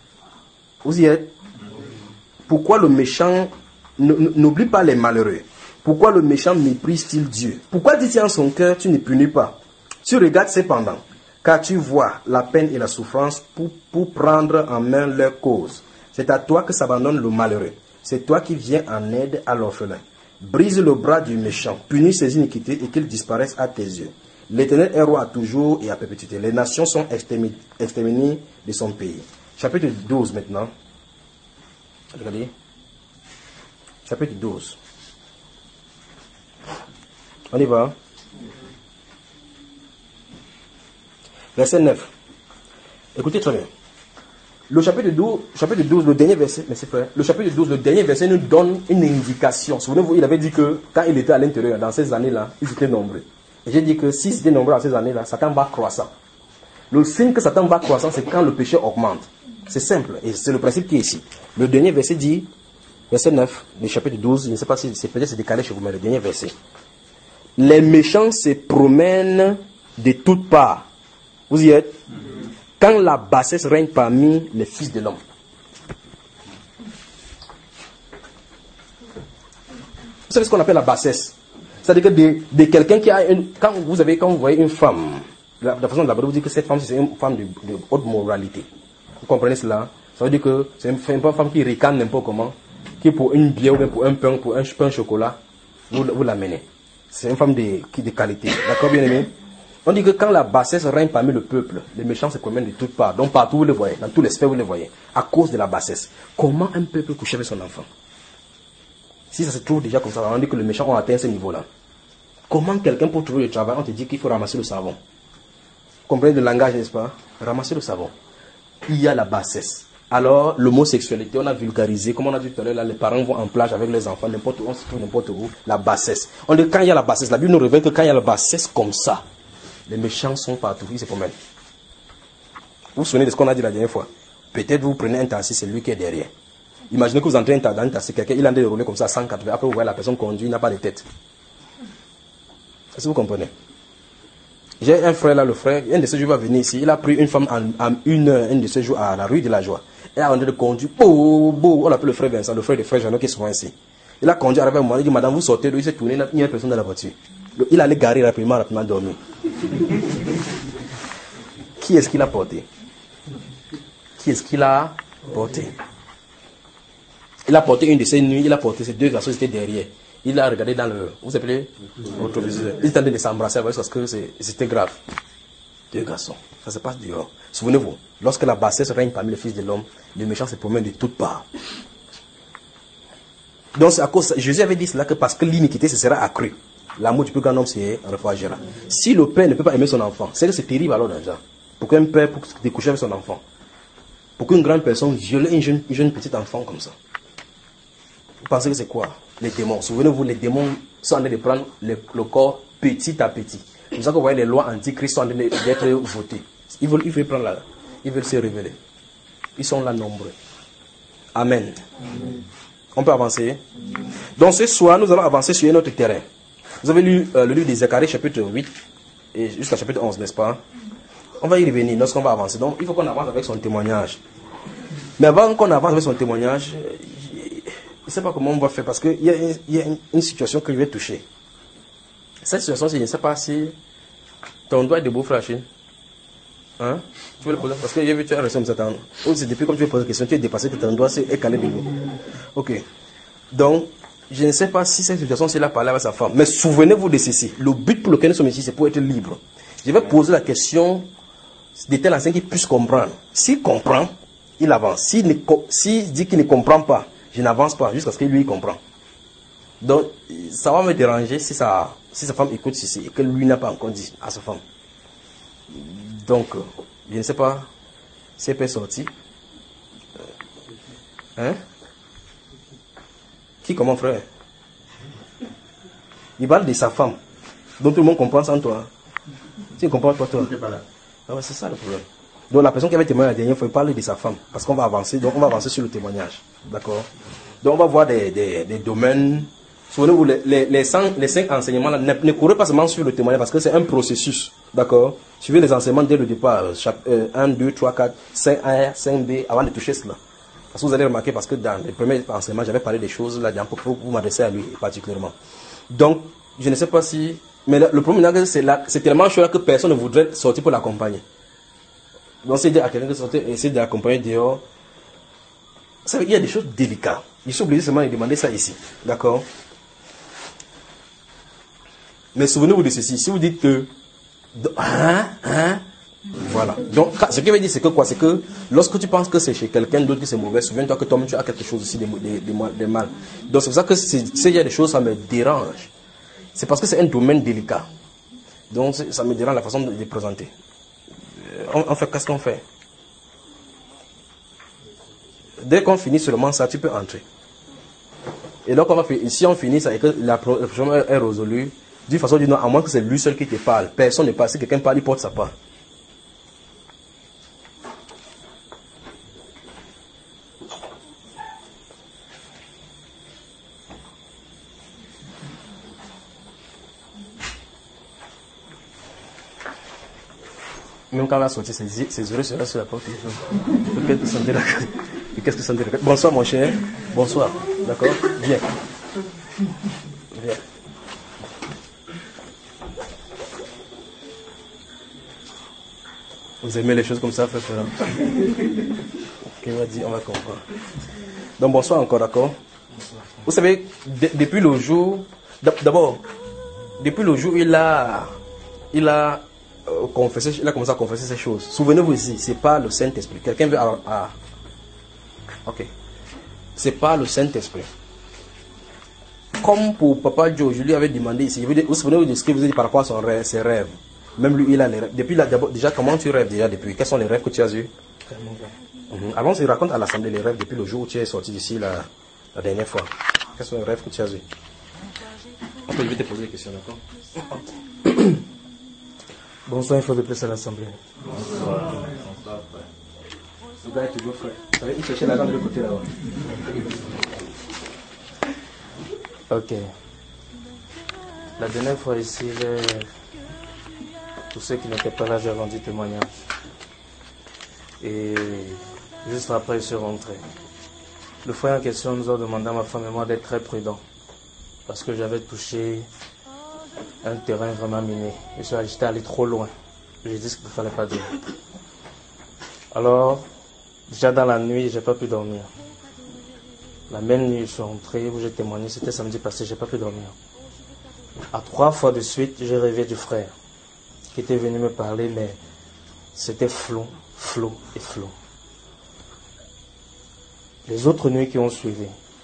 Vous y êtes? Pourquoi le méchant n'oublie pas les malheureux? Pourquoi le méchant méprise-t-il Dieu? Pourquoi dit-il en son cœur, tu ne punis pas? Tu regardes cependant, car tu vois la peine et la souffrance pour, pour prendre en main leur cause. C'est à toi que s'abandonne le malheureux. C'est toi qui viens en aide à l'orphelin. Brise le bras du méchant, punis ses iniquités et qu'il disparaisse à tes yeux. L'Éternel est roi à toujours et à perpétuité. Les nations sont exterminées de son pays. Chapitre douze maintenant. Regardez. Chapitre douze. On y va. Verset neuf. Écoutez très bien. Le chapitre douze, chapitre douze, le dernier verset, mais c'est frère, le chapitre douze, le dernier verset nous donne une indication. Souvenez-vous, il avait dit que quand il était à l'intérieur, dans ces années-là, ils étaient nombreux. Et j'ai dit que s'ils étaient nombreux dans ces années-là, Satan va croissant. Le signe que Satan va croissant, c'est quand le péché augmente. C'est simple, et c'est le principe qui est ici. Le dernier verset dit, verset neuf, du chapitre douze, je ne sais pas si c'est peut-être c'est décalé chez vous, mais le dernier verset. Les méchants se promènent de toutes parts. Vous y êtes? Quand la bassesse règne parmi les fils de l'homme. Vous savez ce qu'on appelle la bassesse? C'est-à-dire que de, de quelqu'un qui a une... Quand vous, avez, quand vous voyez une femme, la, la façon de l'aborder, vous dites que cette femme, c'est une femme de, de haute moralité. Vous comprenez cela? Ça veut dire que c'est une, une femme qui ricane n'importe comment, qui pour une bière ou bien pour un pain, pour un pain au chocolat, vous, vous l'amenez. C'est une femme de, qui, de qualité. D'accord, bien aimé? On dit que quand la bassesse règne parmi le peuple, les méchants se promènent de toutes parts. Donc partout vous les voyez, dans tous les sphères vous les voyez, à cause de la bassesse. Comment un peuple couche avec son enfant? Si ça se trouve déjà comme ça, on dit que les méchants ont atteint ce niveau-là. Comment quelqu'un peut trouver le travail, on te dit qu'il faut ramasser le savon? Vous comprenez le langage, n'est-ce pas? Ramasser le savon. Il y a la bassesse. Alors, l'homosexualité, on a vulgarisé, comme on a dit tout à l'heure, là, les parents vont en plage avec les enfants, n'importe où, on se trouve n'importe où, la bassesse. On dit quand il y a la bassesse, la Bible nous révèle que quand il y a la bassesse comme ça, les méchants sont partout, ils se promènent. Vous vous souvenez de ce qu'on a dit la dernière fois? Peut-être vous prenez un taxi, c'est lui qui est derrière. Imaginez que vous entrez dans un taxi, quelqu'un, il a de rouler comme ça à cent quatre-vingts, après vous voyez la personne conduit, il n'a pas de tête. Est-ce que vous comprenez? J'ai un frère là, le frère, un de ces jours va venir ici, il a pris une femme en, en une heure, un de ces jours à la rue de la Joie. Il a en train de conduire, beau, beau, on l'appelle le frère Vincent, le frère de frère Jeannot qui est souvent ici. Il a conduit, arrivé à un moment, il dit, madame, vous sortez, il s'est tourné, il n'y a personne dans la voiture. Il allait garer rapidement, rapidement dormir. Qui est-ce qu'il a porté? Qui est-ce qu'il a porté? Il a porté une de ces nuits, il a porté ces deux garçons, ils étaient derrière. Il a regardé dans le... Vous appelez rétroviseur. Il tentait de s'embrasser parce que c'était grave. Deux garçons. Ça se passe dehors. Souvenez-vous, lorsque la bassesse règne parmi les fils de l'homme, les méchants se promènent de toutes parts. Donc c'est à cause... Jésus avait dit cela que parce que l'iniquité se sera accrue, l'amour du plus grand homme se refroidira. Si le père ne peut pas aimer son enfant, c'est que c'est terrible alors déjà. Pour qu'un père puisse découcher avec son enfant, pour qu'une grande personne viole une jeune, une jeune petite enfant comme ça. Vous pensez que c'est quoi? Les démons. Souvenez-vous, les démons sont en train de prendre le, le corps petit à petit. C'est pour ça que vous voyez les lois antichrist sont en train d'être votées. Ils veulent, ils veulent prendre là. Ils veulent se révéler. Ils sont là nombreux. Amen. Amen. On peut avancer. Donc ce soir, nous allons avancer sur un autre terrain. Vous avez lu euh, le livre de Zacharie, chapitre huit, et jusqu'à chapitre onze, n'est-ce pas? On va y revenir lorsqu'on va avancer. Donc il faut qu'on avance avec son témoignage. Mais avant qu'on avance avec son témoignage, je ne sais pas comment on va faire parce qu'il y a, y a une, une situation que je vais toucher. Cette situation, je ne sais pas si ton doigt est debout, fragile. Hein? Tu veux le poser? Parce que j'ai vu que tu as reçu comme ça. Ou c'est depuis comme tu veux poser la question, tu es dépassé que ton doigt est calé debout. Ok. Donc, je ne sais pas si cette situation, c'est la parler avec sa femme. Mais souvenez-vous de ceci. Le but pour lequel nous sommes ici, c'est pour être libre. Je vais poser la question de tel enseignant qui puisse comprendre. S'il comprend, il avance. S'il ne, s'il dit qu'il ne comprend pas, je n'avance pas jusqu'à ce que lui comprend. Donc, ça va me déranger si, ça, si sa femme écoute ceci et que lui n'a pas encore dit à sa femme. Donc, je ne sais pas si elle peut sortir. Hein? Qui comment, frère? Il parle de sa femme. Donc, tout le monde comprend sans toi. Tu comprends pas, toi? Ah ouais, c'est ça le problème. Donc, la personne qui avait témoigné la dernière fois, il parle de sa femme. Parce qu'on va avancer. Donc, on va avancer sur le témoignage. D'accord? Donc, on va voir des, des, des domaines. Souvenez-vous, les, les, les, cinq, les cinq enseignements là, ne, ne courez pas seulement sur le témoignage parce que c'est un processus. D'accord? Suivez les enseignements dès le départ. Euh, un, deux, trois, quatre, cinq A, cinq B, avant de toucher cela. Parce que vous allez remarquer, parce que dans les premiers enseignements, j'avais parlé des choses là, pour vous m'adresser à lui particulièrement. Donc, je ne sais pas si... Mais le, le problème, c'est, là, c'est tellement chaud là que personne ne voudrait sortir pour l'accompagner. Donc, c'est dire à quelqu'un de sortir et essayer de l'accompagner dehors. Vous savez, il y a des choses délicates. Je suis obligé seulement de demander ça ici. D'accord? Mais souvenez-vous de ceci. Si vous dites que... Hein? Hein? Voilà. Donc, ce qui veut dire, c'est que quoi? C'est que lorsque tu penses que c'est chez quelqu'un d'autre que c'est mauvais, souviens-toi que toi-même tu as quelque chose aussi de, de, de, de mal. Donc, c'est pour ça que s'il y a des choses, ça me dérange. C'est parce que c'est un domaine délicat. Donc, ça me dérange la façon de les présenter. On, on fait, qu'est-ce qu'on fait? Dès qu'on finit seulement ça, tu peux entrer. Et donc, on va, si on finit ça et que la problème est résolue, d'une façon ou d'une autre, à moins que c'est lui seul qui te parle, personne ne parle. Si quelqu'un parle, il porte sa part. Même quand on va sortir, ses yeux seraient sur la porte. Qu'est-ce que ça me dit? Bonsoir mon cher. Bonsoir. D'accord? Viens. Viens. Vous aimez les choses comme ça, frère Ferrand? Il m'a dit, on va comprendre. Donc bonsoir encore, d'accord? Vous savez, de, depuis le jour, d'abord, depuis le jour où il a, il a euh, confessé, il a commencé à confesser ces choses. Souvenez-vous ici, c'est pas le Saint-Esprit. Quelqu'un veut, ah, ah. Ok. C'est pas le Saint-Esprit. Comme pour Papa Joe, je lui avais demandé ici, vous vous souvenez de ce que vous avez dit par rapport à son rêve, ses rêves. Même lui, il a les rêves. Depuis là, déjà, comment tu rêves déjà depuis? Quels sont les rêves que tu as eus? Mm-hmm. Allons, il raconte à l'assemblée les rêves depuis le jour où tu es sorti d'ici la, la dernière fois. Quels sont les rêves que tu as eus? Ok, je vais te poser des questions, d'accord? Bonsoir, il faut de plus à l'assemblée. Bonsoir. Bonsoir, frère. Le gars est toujours frère. Vous savez, il cherchait l'argent de l'autre côté là-bas. Ok. La dernière fois ici, j'ai... Pour ceux qui n'étaient pas là, j'ai rendu témoignage. Et juste après, je suis rentré. Le frère en question nous a demandé à ma femme et moi d'être très prudents. Parce que j'avais touché un terrain vraiment miné. Et j'étais allé trop loin. J'ai dit ce qu'il ne fallait pas dire. Alors, déjà dans la nuit, je n'ai pas pu dormir. La même nuit, je suis rentré, où j'ai témoigné, c'était samedi passé, je n'ai pas pu dormir. À trois fois de suite, j'ai rêvé du frère qui était venu me parler, mais c'était flou, flou et flou. Les autres nuits qui ont suivi,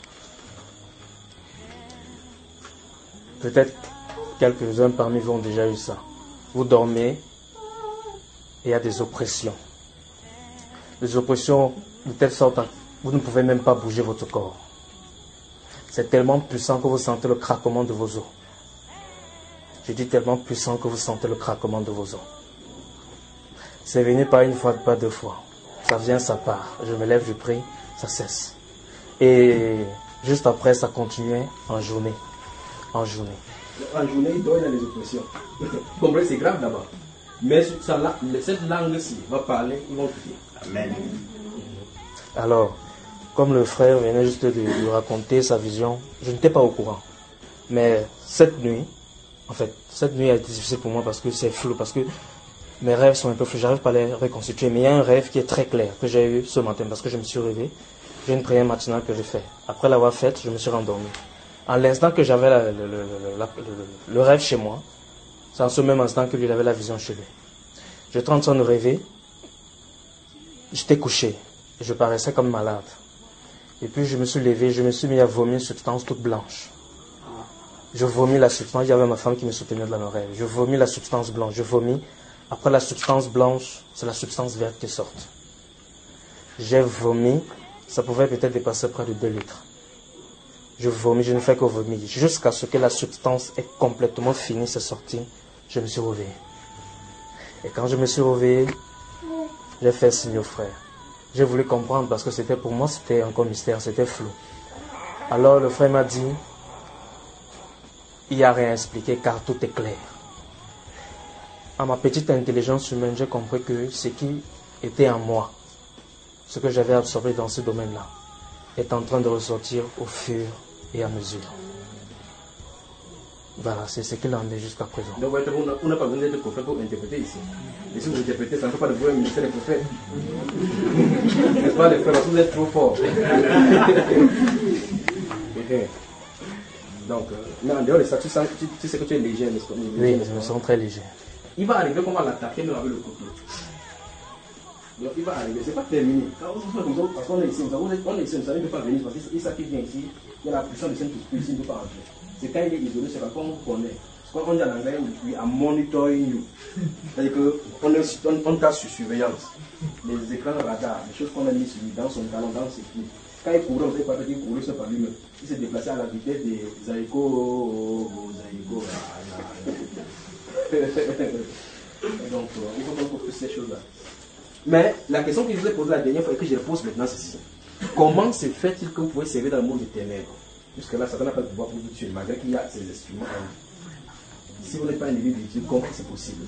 peut-être quelques-uns parmi vous ont déjà eu ça. Vous dormez et il y a des oppressions. Des oppressions de telle sorte que vous ne pouvez même pas bouger votre corps. C'est tellement puissant que vous sentez le craquement de vos os. Je dis tellement puissant que vous sentez le craquement de vos os. C'est venu pas une fois, pas deux fois. Ça vient, ça part. Je me lève, je prie, ça cesse. Et juste après, ça continuait en journée. En journée. En journée, il doit y avoir des oppressions. Vous comprenez, c'est grave d'abord. Mais ça, cette langue-ci va parler, ils vont quitter. Amen. Alors, comme le frère venait juste de lui raconter sa vision, je n'étais pas au courant. Mais cette nuit, en fait, cette nuit a été difficile pour moi parce que c'est flou, parce que mes rêves sont un peu flous, j'arrive pas à les reconstituer. Mais il y a un rêve qui est très clair, que j'ai eu ce matin, parce que je me suis réveillé. J'ai une prière matinale que j'ai faite. Après l'avoir faite, je me suis rendormi. En l'instant que j'avais la, le, le, le, la, le, le rêve chez moi, c'est en ce même instant que lui avait la vision chez lui. J'étais en train de rêver, j'étais couché, et je paraissais comme malade. Et puis je me suis levé, je me suis mis à vomir une substance toute blanche. Je vomis la substance, il y avait ma femme qui me soutenait dans le rêve. Je vomis la substance blanche, je vomis. Après la substance blanche, c'est la substance verte qui sort. J'ai vomi, ça pouvait peut-être dépasser près de deux litres. Je vomis, je ne fais que vomir. Jusqu'à ce que la substance est complètement finie, c'est sorti, je me suis réveillé. Et quand je me suis réveillé, j'ai fait signe au frère. J'ai voulu comprendre parce que c'était pour moi, c'était encore mystère, c'était flou. Alors le frère m'a dit, il n'y a rien à expliquer car tout est clair. À ma petite intelligence humaine, j'ai compris que ce qui était en moi, ce que j'avais absorbé dans ce domaine-là, est en train de ressortir au fur et à mesure. Voilà, c'est ce qu'il en est jusqu'à présent. Donc, on n'a pas besoin d'être prophète pour interpréter ici. Et si vous interprétez, ça ne peut pas de vous un ministère des prophètes. N'est-ce pas, les frères, parce que vous êtes trop forts. Okay. Donc, euh, mais en dehors de ça, tu, sens, tu, tu sais que tu es léger, n'est-ce pas? Oui, je me sens très léger. Il va arriver comment l'attaquer même avec le couteau. Donc il va arriver, c'est pas terminé. Quand on fait comme ça, parce qu'on est ici, on est ici, on ne peut pas venir, parce qu'il sait qu'il vient ici, il y a la puissance du Saint-Esprit, il ne peut pas entrer. C'est quand il est isolé, c'est quand on connaît. Quand on dit en anglais, we are monitoring you. C'est-à-dire qu'on on, on t'a sur surveillance. Les écrans radar, les choses qu'on a mis sur lui, dans son talon, dans ses pieds. Quand il courait, on ne sait pas qu'il courait sur par lui-même. Il s'est déplacé à la vitesse des Zaïko, Zaïko, donc, euh, il faut qu'on comprenne ces choses-là. Mais la question que je vous ai posée la dernière fois et que je pose maintenant, c'est ceci. Comment se fait-il que vous pouvez servir dans le monde des ténèbres? Jusque-là, Satan n'a pas le pouvoir pour vous tuer, malgré qu'il y a ses instruments en vous. Si vous n'êtes pas un élu de Dieu, comment c'est possible?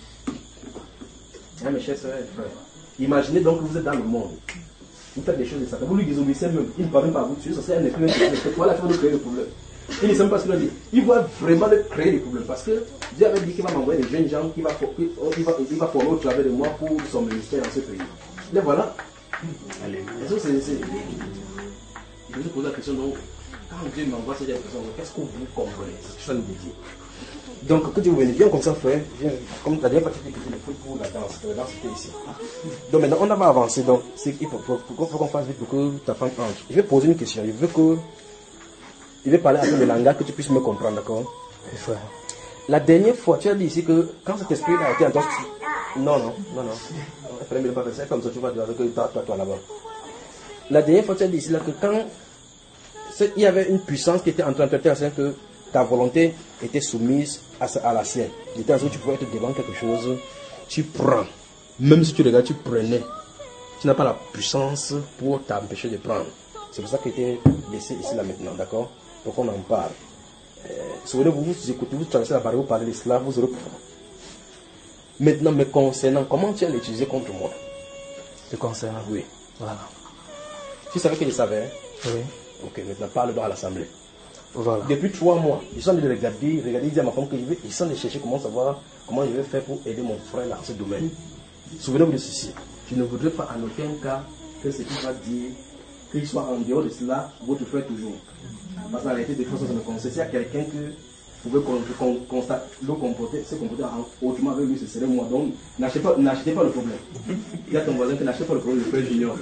Hein, mes chers soeurs et frères, imaginez donc que vous êtes dans le monde. Vous faites des choses de Satan. Vous lui désobéissez même. Il ne parvient pas à vous tuer. Ça c'est un esprit. Voilà qui va nous créer le problème. Il ne sait pas ce qu'il a dit. Il va vraiment créer des problèmes. Parce que Dieu avait dit qu'il va m'envoyer des jeunes gens qui va, il va, il va former au travers de moi pour son ministère dans ce pays. Et voilà. Allez. Et ça, c'est, c'est... Je vais vous poser la question. Donc, quand Dieu m'envoie ces personnes, qu'est-ce que vous comprenez? C'est ce que je veux dire. Donc, que Dieu vous bénisse. Viens comme ça, frère. Viens. Comme la dernière fois, tu étais le foot pour la danse. La danse était ici. Donc, maintenant, on va avancer. Donc, c'est qu'il faut, faut, faut, faut qu'on fasse vite pour que ta femme entre. Je vais poser une question. Je veux que. Je vais parler avec le langage que tu puisses me comprendre, d'accord? Frère. La dernière fois, tu as dit ici que quand cet esprit a été en toi. Non, non, non, non. Frère, ne pas faire ça comme ça, tu vas dire avec toi, toi, toi là-bas. La dernière fois, tu as dit ici là que quand. Il y avait une puissance qui était en train de te faire que ta volonté était soumise à, à la sienne. De temps où tu pouvais être devant quelque chose, tu prends. Même si tu regardes, tu prenais. Tu n'as pas la puissance pour t'empêcher de prendre. C'est pour ça qu'il était laissé ici là maintenant, d'accord? Donc on en parle. Euh, Souvenez-vous, vous écoutez, vous traversez la barrière, vous parlez de cela, vous aurez. Maintenant, me concernant, comment tu as l'utiliser contre moi? Te concernant? Oui. Voilà. Tu savais que je savais? Oui. Ok, maintenant parle-toi à l'assemblée. Voilà. Depuis trois mois, ils sont en train de regarder, regarder, dire à ma femme que je vais, ils sont en train de chercher comment savoir comment je vais faire pour aider mon frère dans ce domaine. Souvenez-vous de ceci. Je ne voudrais pas en aucun cas que ce qu'il va dire, qu'il soit en dehors de cela, votre frère toujours. Parce qu'en réalité, des choses ne concernent. S'il y a quelqu'un que vous pouvez constater, le comporter, se comporter autrement avec lui, ce serait moi. Donc, n'achetez pas, n'achetez pas le problème. Il y a ton voisin qui n'achète pas le problème, le frère junior.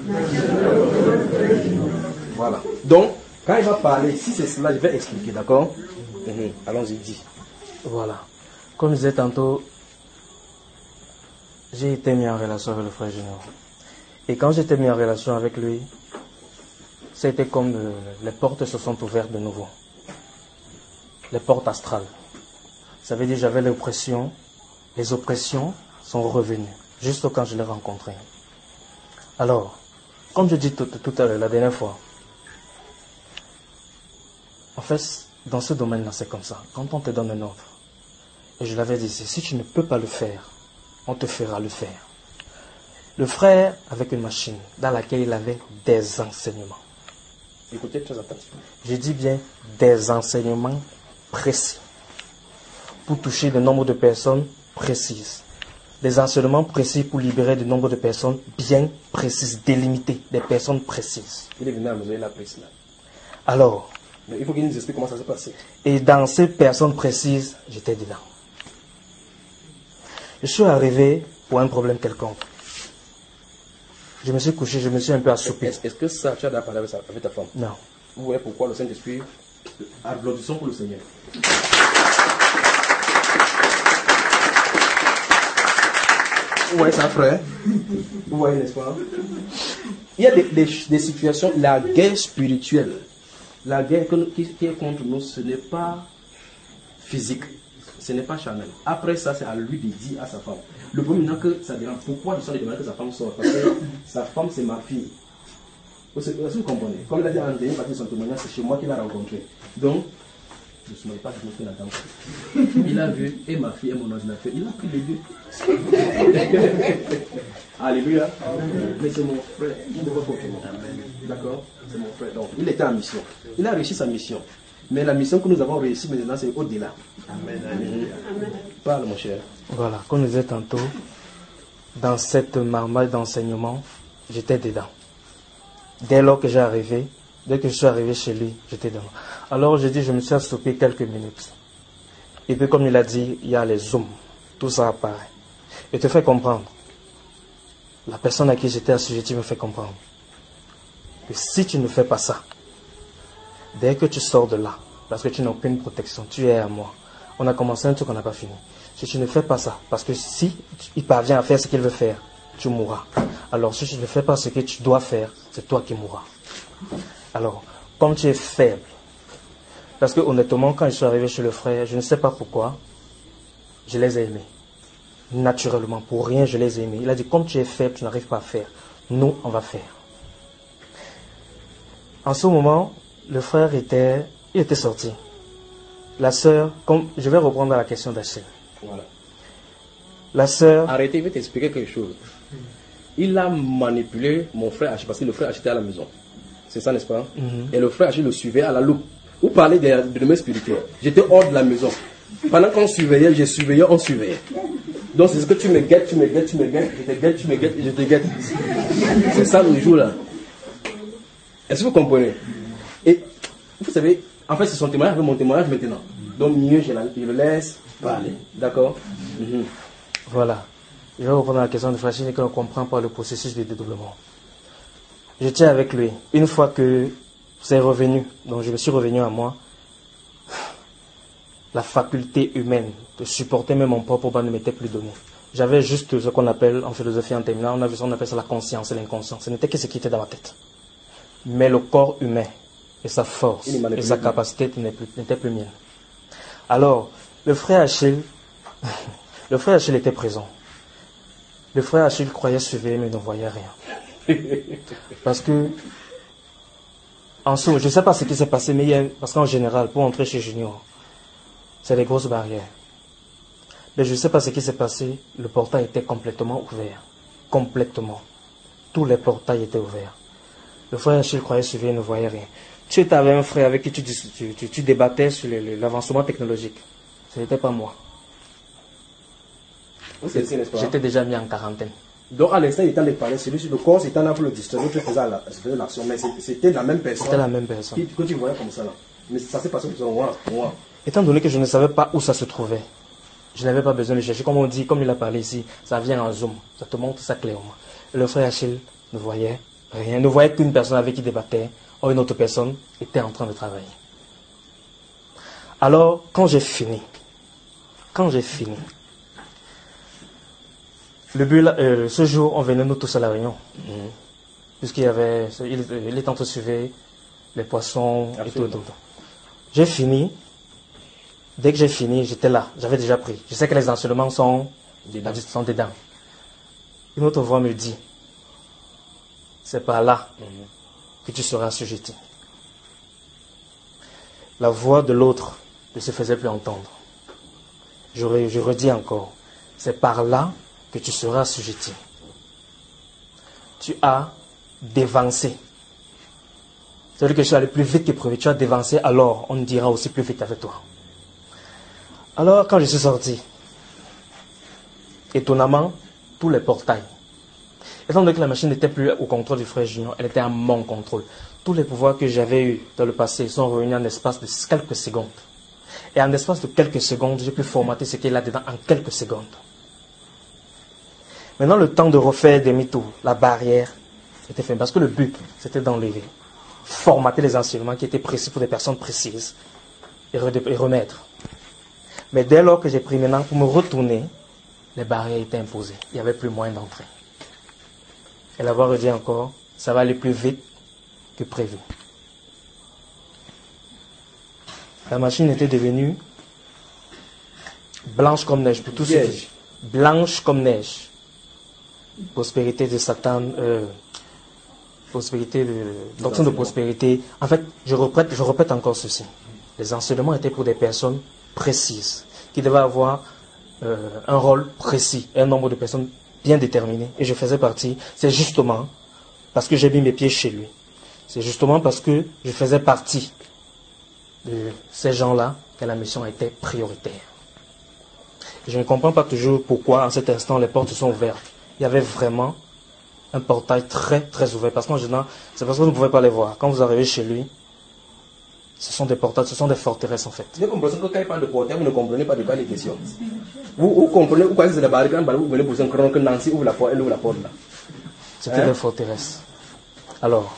Voilà. Donc, quand il va parler, si c'est cela, je vais expliquer, d'accord? Mmh. Allons-y, dis. Voilà. Comme je disais tantôt, j'ai été mis en relation avec le frère Junior. Et quand j'étais mis en relation avec lui, c'était comme euh, les portes se sont ouvertes de nouveau. Les portes astrales. Ça veut dire que j'avais l'oppression. Les oppressions sont revenues, juste quand je l'ai rencontré. Alors, comme je dis tout, tout à l'heure, la dernière fois, en fait, dans ce domaine-là, c'est comme ça. Quand on te donne un ordre, et je l'avais dit, si tu ne peux pas le faire, on te fera le faire. Le frère, avec une machine dans laquelle il avait des enseignements. Écoutez très attentivement. Je dis bien des enseignements précis. Pour toucher le nombre de personnes précises. Des enseignements précis pour libérer le nombre de personnes bien précises, délimitées, des personnes précises. Il est venu à nous donner la prise là. Alors, mais il faut qu'il nous explique comment ça s'est passé. Et dans ces personnes précises, j'étais dedans. Je suis arrivé pour un problème quelconque. Je me suis couché, je me suis un peu assoupi. Est-ce, est-ce que ça, tu as parlé avec, avec ta femme? Non. Vous voyez pourquoi le Saint-Esprit, applaudissons pour le Seigneur. Vous voyez ça, frère? Vous voyez, n'est-ce pas? Il y a des, des, des situations, la guerre spirituelle, la guerre qui, qui est contre nous, ce n'est pas physique, ce n'est pas charnel. Après ça, c'est à lui de dire à sa femme. Le premier maintenant que ça dérange, pourquoi ils sont les demander que sa femme sorte? Parce que sa femme, c'est ma fille. Vous, vous comprenez? Comme il a dit en dernier partie de son témoignage, c'est chez moi qu'il a rencontré. Donc, je ne suis pas de montrer la danse. Il a vu, et ma fille et mon ordinateur, il a pris les deux. Alléluia. Mais c'est mon frère. Il ne va pas comprendre. D'accord? C'est mon frère. Donc, il était en mission. Il a réussi sa mission. Mais la mission que nous avons réussi maintenant, c'est au-delà. Amen. Amen. Parle, mon cher. Voilà, comme je disais tantôt, dans cette marmaille d'enseignement, j'étais dedans. Dès lors que j'ai arrivé, dès que je suis arrivé chez lui, j'étais dedans. Alors j'ai dit, je me suis assoupé quelques minutes. Et puis comme il a dit, il y a les zooms, tout ça apparaît. Et te fait comprendre. La personne à qui j'étais assujetti me fait comprendre que si tu ne fais pas ça, dès que tu sors de là, parce que tu n'as aucune protection, tu es à moi. On a commencé un truc qu'on n'a pas fini. Si tu ne fais pas ça, parce que si il parvient à faire ce qu'il veut faire, tu mourras. Alors si tu ne fais pas ce que tu dois faire, c'est toi qui mourras. Alors, comme tu es faible, parce que honnêtement, quand je suis arrivé chez le frère, je ne sais pas pourquoi, je les ai aimés. Naturellement, pour rien, je les ai aimés. Il a dit, comme tu es faible, tu n'arrives pas à faire. Nous, on va faire. En ce moment, le frère était, il était sorti. La sœur, comme, je vais reprendre la question d'Achille. Voilà. La sœur... Arrêtez, je vais t'expliquer quelque chose. Il a manipulé mon frère Achille, parce que le frère Achille était à la maison. C'est ça, n'est-ce pas? Mm-hmm. Et le frère Achille le suivait à la loupe. Vous parlez de, de domaine spirituel. J'étais hors de la maison. Pendant qu'on surveillait, je surveillais, on surveillait. Donc c'est ce que tu me guettes, tu me guettes, tu me guettes, je te guette, tu me guettes et je te guette. C'est ça le jour là. Est-ce que vous comprenez? Et vous savez, en fait c'est son témoignage avec mon témoignage maintenant. Donc mieux je, la, je le laisse parler. D'accord? Mm-hmm. Voilà. Je vais reprendre la question de Frachine qu'on comprend par le processus de dédoublement. J'étais avec lui. Une fois que c'est revenu, donc je me suis revenu à moi, la faculté humaine de supporter même mon propre bas ne m'était plus donnée. J'avais juste ce qu'on appelle en philosophie en terminale, on, avait, on appelle ça la conscience et l'inconscient. Ce n'était que ce qui était dans ma tête. Mais le corps humain et sa force et sa capacité n'étaient plus miennes. Alors, le frère Achille, le frère Achille était présent. Le frère Achille croyait suivre mais ne voyait rien. Parce que, en somme, je ne sais pas ce qui s'est passé, mais il y a, parce qu'en général, pour entrer chez Junior, c'est des grosses barrières. Mais je ne sais pas ce qui s'est passé, le portail était complètement ouvert. Complètement. Tous les portails étaient ouverts. Le frère Achille croyait suivre et ne voyait rien. Tu étais avec un frère avec qui tu, tu, tu, tu débattais sur l'avancement technologique. Ce n'était pas moi. J'étais déjà mis en quarantaine. Donc à l'instant, il était en train de parler, celui sur le corps, c'était là pour le distraire, tu faisais l'action, mais c'était la même personne. C'était la même personne. Que tu voyais comme ça là. Mais ça s'est passé comme ça, moi, moi. Étant donné que je ne savais pas où ça se trouvait, je n'avais pas besoin de chercher. Comme on dit, comme il a parlé ici, ça vient en zoom. Ça te montre ça clairement. Et le frère Achille ne voyait rien. Ne voyait qu'une personne avec qui il débattait, ou une autre personne était en train de travailler. Alors, quand j'ai fini, quand j'ai fini, le but, euh, ce jour, on venait nous tous à la réunion. Mmh. Puisqu'il y avait, il, il était en train de suivre les poissons. Absolument. Et tout, tout, tout. J'ai fini. Dès que j'ai fini, j'étais là. J'avais déjà pris. Je sais que les enseignements sont dedans. Sont dedans. Une autre voix me dit, c'est par là mmh. que tu seras assujetti. La voix de l'autre ne se faisait plus entendre. Je, je redis encore, c'est par là que tu seras assujetti. Tu as dévancé. C'est-à-dire que je suis allé plus vite que prévu. Tu as dévancé, alors on dira aussi plus vite avec toi. Alors, quand je suis sorti, étonnamment, tous les portails, étant donné que la machine n'était plus au contrôle du frère Junior, elle était à mon contrôle. Tous les pouvoirs que j'avais eus dans le passé sont réunis en l'espace de quelques secondes. Et en l'espace de quelques secondes, j'ai pu formater ce qu'il y a là-dedans en quelques secondes. Maintenant, le temps de refaire demi-tour, la barrière était faite. Parce que le but, c'était d'enlever, formater les enseignements qui étaient précis pour des personnes précises et remettre. Mais dès lors que j'ai pris maintenant pour me retourner, les barrières étaient imposées. Il n'y avait plus moyen d'entrer. Et la voix redit encore, ça va aller plus vite que prévu. La machine était devenue blanche comme neige pour tous ceux qui... Blanche comme neige. Prospérité de Satan, euh, prospérité de... doctrine de prospérité. En fait, je répète, je répète encore ceci. Les enseignements étaient pour des personnes précises, qui devaient avoir euh, un rôle précis, et un nombre de personnes bien déterminé. Et je faisais partie, c'est justement parce que j'ai mis mes pieds chez lui. C'est justement parce que je faisais partie de ces gens-là que la mission était prioritaire. Et je ne comprends pas toujours pourquoi, en cet instant, les portes sont ouvertes. Il y avait vraiment un portail très, très ouvert. Parce qu'en général, c'est parce que vous ne pouvez pas les voir. Quand vous arrivez chez lui, ce sont des portails, ce sont des forteresses en fait. J'ai compris que quand il parle de portail, vous ne comprenez pas de quoi il est question. Vous, vous comprenez, vous croyez que c'est la barricade, vous venez pour un cran que Nancy ouvre la porte, elle ouvre la porte là. C'était Hein? des forteresses. Alors,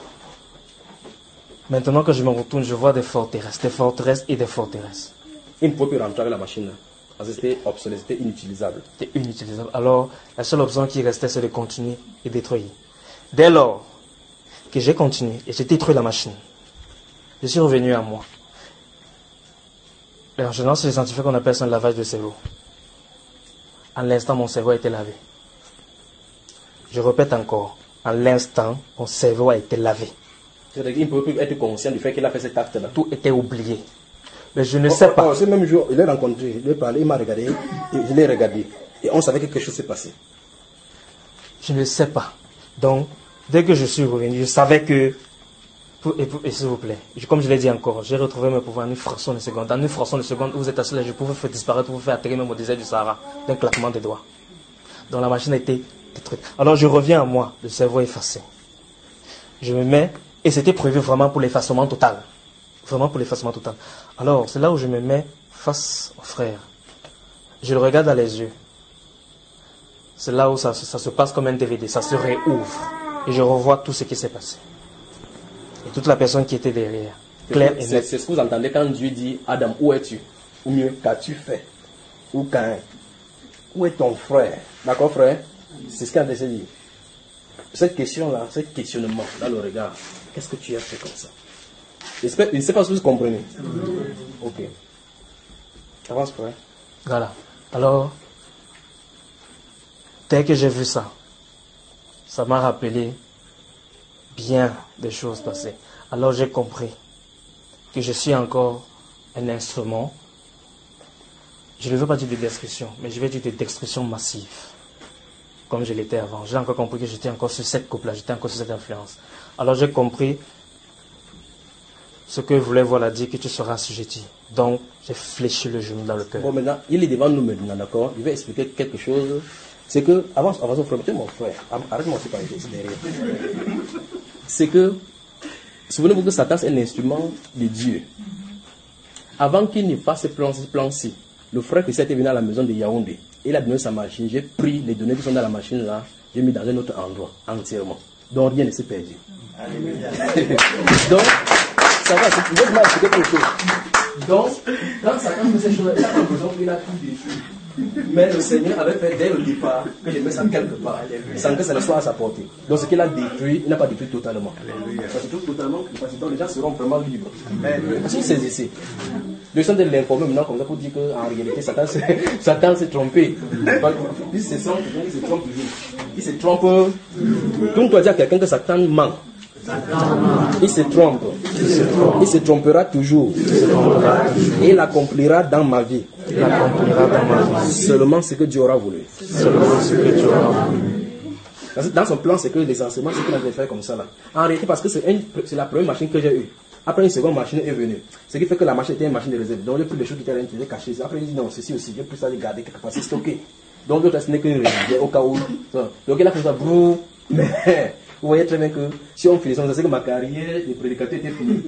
maintenant que je me retourne, je vois des forteresses, des forteresses et des forteresses. Il ne peut plus rentrer avec la machine là. Parce que c'était obsolète, c'était inutilisable. C'était inutilisable. Alors, la seule option qui restait, c'est de continuer et détruire. Dès lors que j'ai continué et j'ai détruit la machine, je suis revenu à moi. Et en général, c'est les scientifiques qu'on appelle ça un lavage de cerveau. À l'instant, mon cerveau a été lavé. Je répète encore, à l'instant, mon cerveau a été lavé. C'est-à-dire qu'il ne peut plus être conscient du fait qu'il a fait cet acte-là. Tout était oublié. Mais je ne Oh, sais oh, pas. oh, ce même jour, il l'a rencontré, il lui a parlé, il m'a regardé, et je l'ai regardé. Et on savait que quelque chose s'est passé. Je ne sais pas. Donc, dès que je suis revenu, je savais que... Pour- Et, pour- et s'il vous plaît, je- comme je l'ai dit encore, j'ai retrouvé mes pouvoirs en une fraction de seconde. En une fraction de seconde, vous êtes assis là, je pouvais faire disparaître, vous faire atterrir même au désert du Sahara, d'un claquement des doigts. Donc la machine a été détruite. Alors je reviens à moi, le cerveau effacé. Je me mets, et c'était prévu vraiment pour l'effacement total. Vraiment pour l'effacement total. Alors, c'est là où je me mets face au frère. Je le regarde dans les yeux. C'est là où ça, ça se passe comme un D V D, ça se réouvre. Et je revois tout ce qui s'est passé. Et toute la personne qui était derrière. Claire et C'est nette. c'est ce que vous entendez quand Dieu dit, Adam, où es-tu? Ou mieux, qu'as-tu fait? Ou Caïn? Où est ton frère? D'accord, frère? C'est ce qu'il a de se dire. Cette question-là, ce questionnement dans le regard, qu'est-ce que tu as fait comme ça? J'espère- Je ne sais pas si vous comprenez. Ok. Avance, frère. Voilà. Alors, dès que j'ai vu ça, ça m'a rappelé bien des choses passées. Alors j'ai compris que je suis encore un instrument. Je ne veux pas dire de destruction, mais je vais dire de destruction massive. Comme je l'étais avant. J'ai encore compris que j'étais encore sur cette coupe-là, j'étais encore sur cette influence. Alors j'ai compris ce que voulait voilà dire que tu seras assujetti. Donc j'ai fléchi le genou dans le cœur. Bon, maintenant, il est devant nous maintenant, d'accord? Je vais expliquer quelque chose. C'est que, avance, avance, frère, c'est mon frère. Arrête-moi aussi par ici, derrière. C'est que, souvenez-vous que Satan, c'est un instrument de Dieu. Avant qu'il ne fasse ce plan- ce plan-ci, le frère qui était venu à la maison de Yaoundé, il a donné sa machine, j'ai pris les données qui sont dans la machine là, j'ai mis dans un autre endroit, entièrement. Donc rien ne s'est perdu. Donc, ça va, c'est vous m'avez expliqué quelque chose. Donc, quand Satan fait ces choses-là, il a l'impression qu'il a tout détruit. Mais le Seigneur avait fait dès le départ que je mette ça quelque part, sans que ça ne soit à sa portée. Donc ce qu'il a détruit, il n'a pas détruit totalement. Ça se trouve totalement, parce que donc les gens seront vraiment libres. Parce qu'ils saisissent. Le sang de l'informer maintenant comme ça pour dire qu'en réalité, Satan s'est, Satan s'est trompé. Il se trompe, il se trompe toujours. Il se trompe. Donc on doit dire à quelqu'un que Satan ment. Il se trompe. Il se trompera toujours. Et il accomplira dans ma vie Il accomplira dans ma vie seulement ce que Dieu aura voulu. seulement ce que tu auras voulu. Parce que dans son plan, c'est que les enseignements, c'est qu'il avait fait comme ça là. En réalité, parce que c'est, une- c'est la première machine que j'ai eue. Après, une seconde machine est venue. Ce qui fait que la machine était une machine de réserve. Donc, j'ai pris les choses qui étaient là, cachées. Après, il dit non, ceci aussi, j'ai pris ça, j'ai gardé quelque part, c'est stocké. Donc, l'autre, ce n'est qu'une réserve, au cas où. Donc, il a fait ça, brou. Mais, vous voyez très bien que si on finit ça, c'est que ma carrière de prédicateur était finie.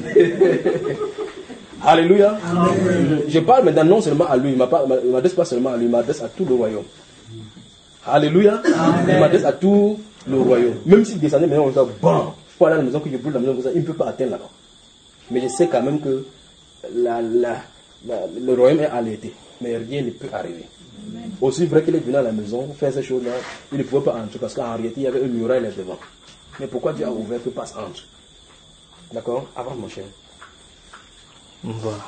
Alléluia. Je, je parle maintenant non seulement à lui, il ne m'adresse pas seulement à lui, il m'adresse à tout le royaume. Alléluia. Il m'adresse à tout le royaume. Même s'il descendait maintenant, on dit, bon, faut aller à la maison que je brûle la maison, il ne peut pas atteindre là-bas. Mais je sais quand même que la, la, la, le royaume est alerté. Mais rien ne peut arriver. Aussi vrai qu'il est venu à la maison, faire ces choses-là, il ne pouvait pas entrer parce qu'en réalité, il y avait un muraille là devant. Mais pourquoi Dieu a ouvert que passe entre? D'accord? Avance mon cher. Voilà.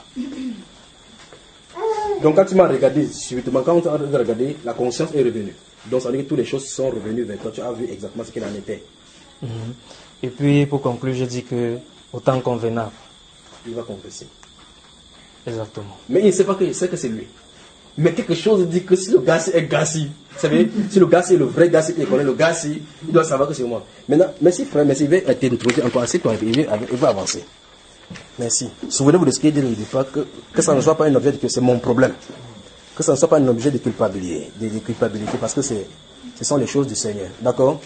Donc quand tu m'as regardé, subitement, quand tu as regardé, la conscience est revenue. Donc ça veut dire que toutes les choses sont revenues vers toi, tu as vu exactement ce qu'il en était. Mhm. Et puis, pour conclure, je dis que, au temps convenable. Il va confesser. Exactement. Mais il ne sait pas que, il sait que c'est lui. Mais quelque chose dit que si le gars est Gassi, vous savez, si le gars est le vrai Gassi qui connaît le Gassi, il doit savoir que c'est moi. Maintenant, merci frère, merci, il va t'introduire encore assez, toi, il va, il va avancer. Merci. Souvenez-vous de ce qu'il dit au départ, que, que ça ne soit pas un objet de que c'est mon problème. Que ça ne soit pas un objet de culpabilité, de, de culpabilité parce que c'est, ce sont les choses du Seigneur. D'accord?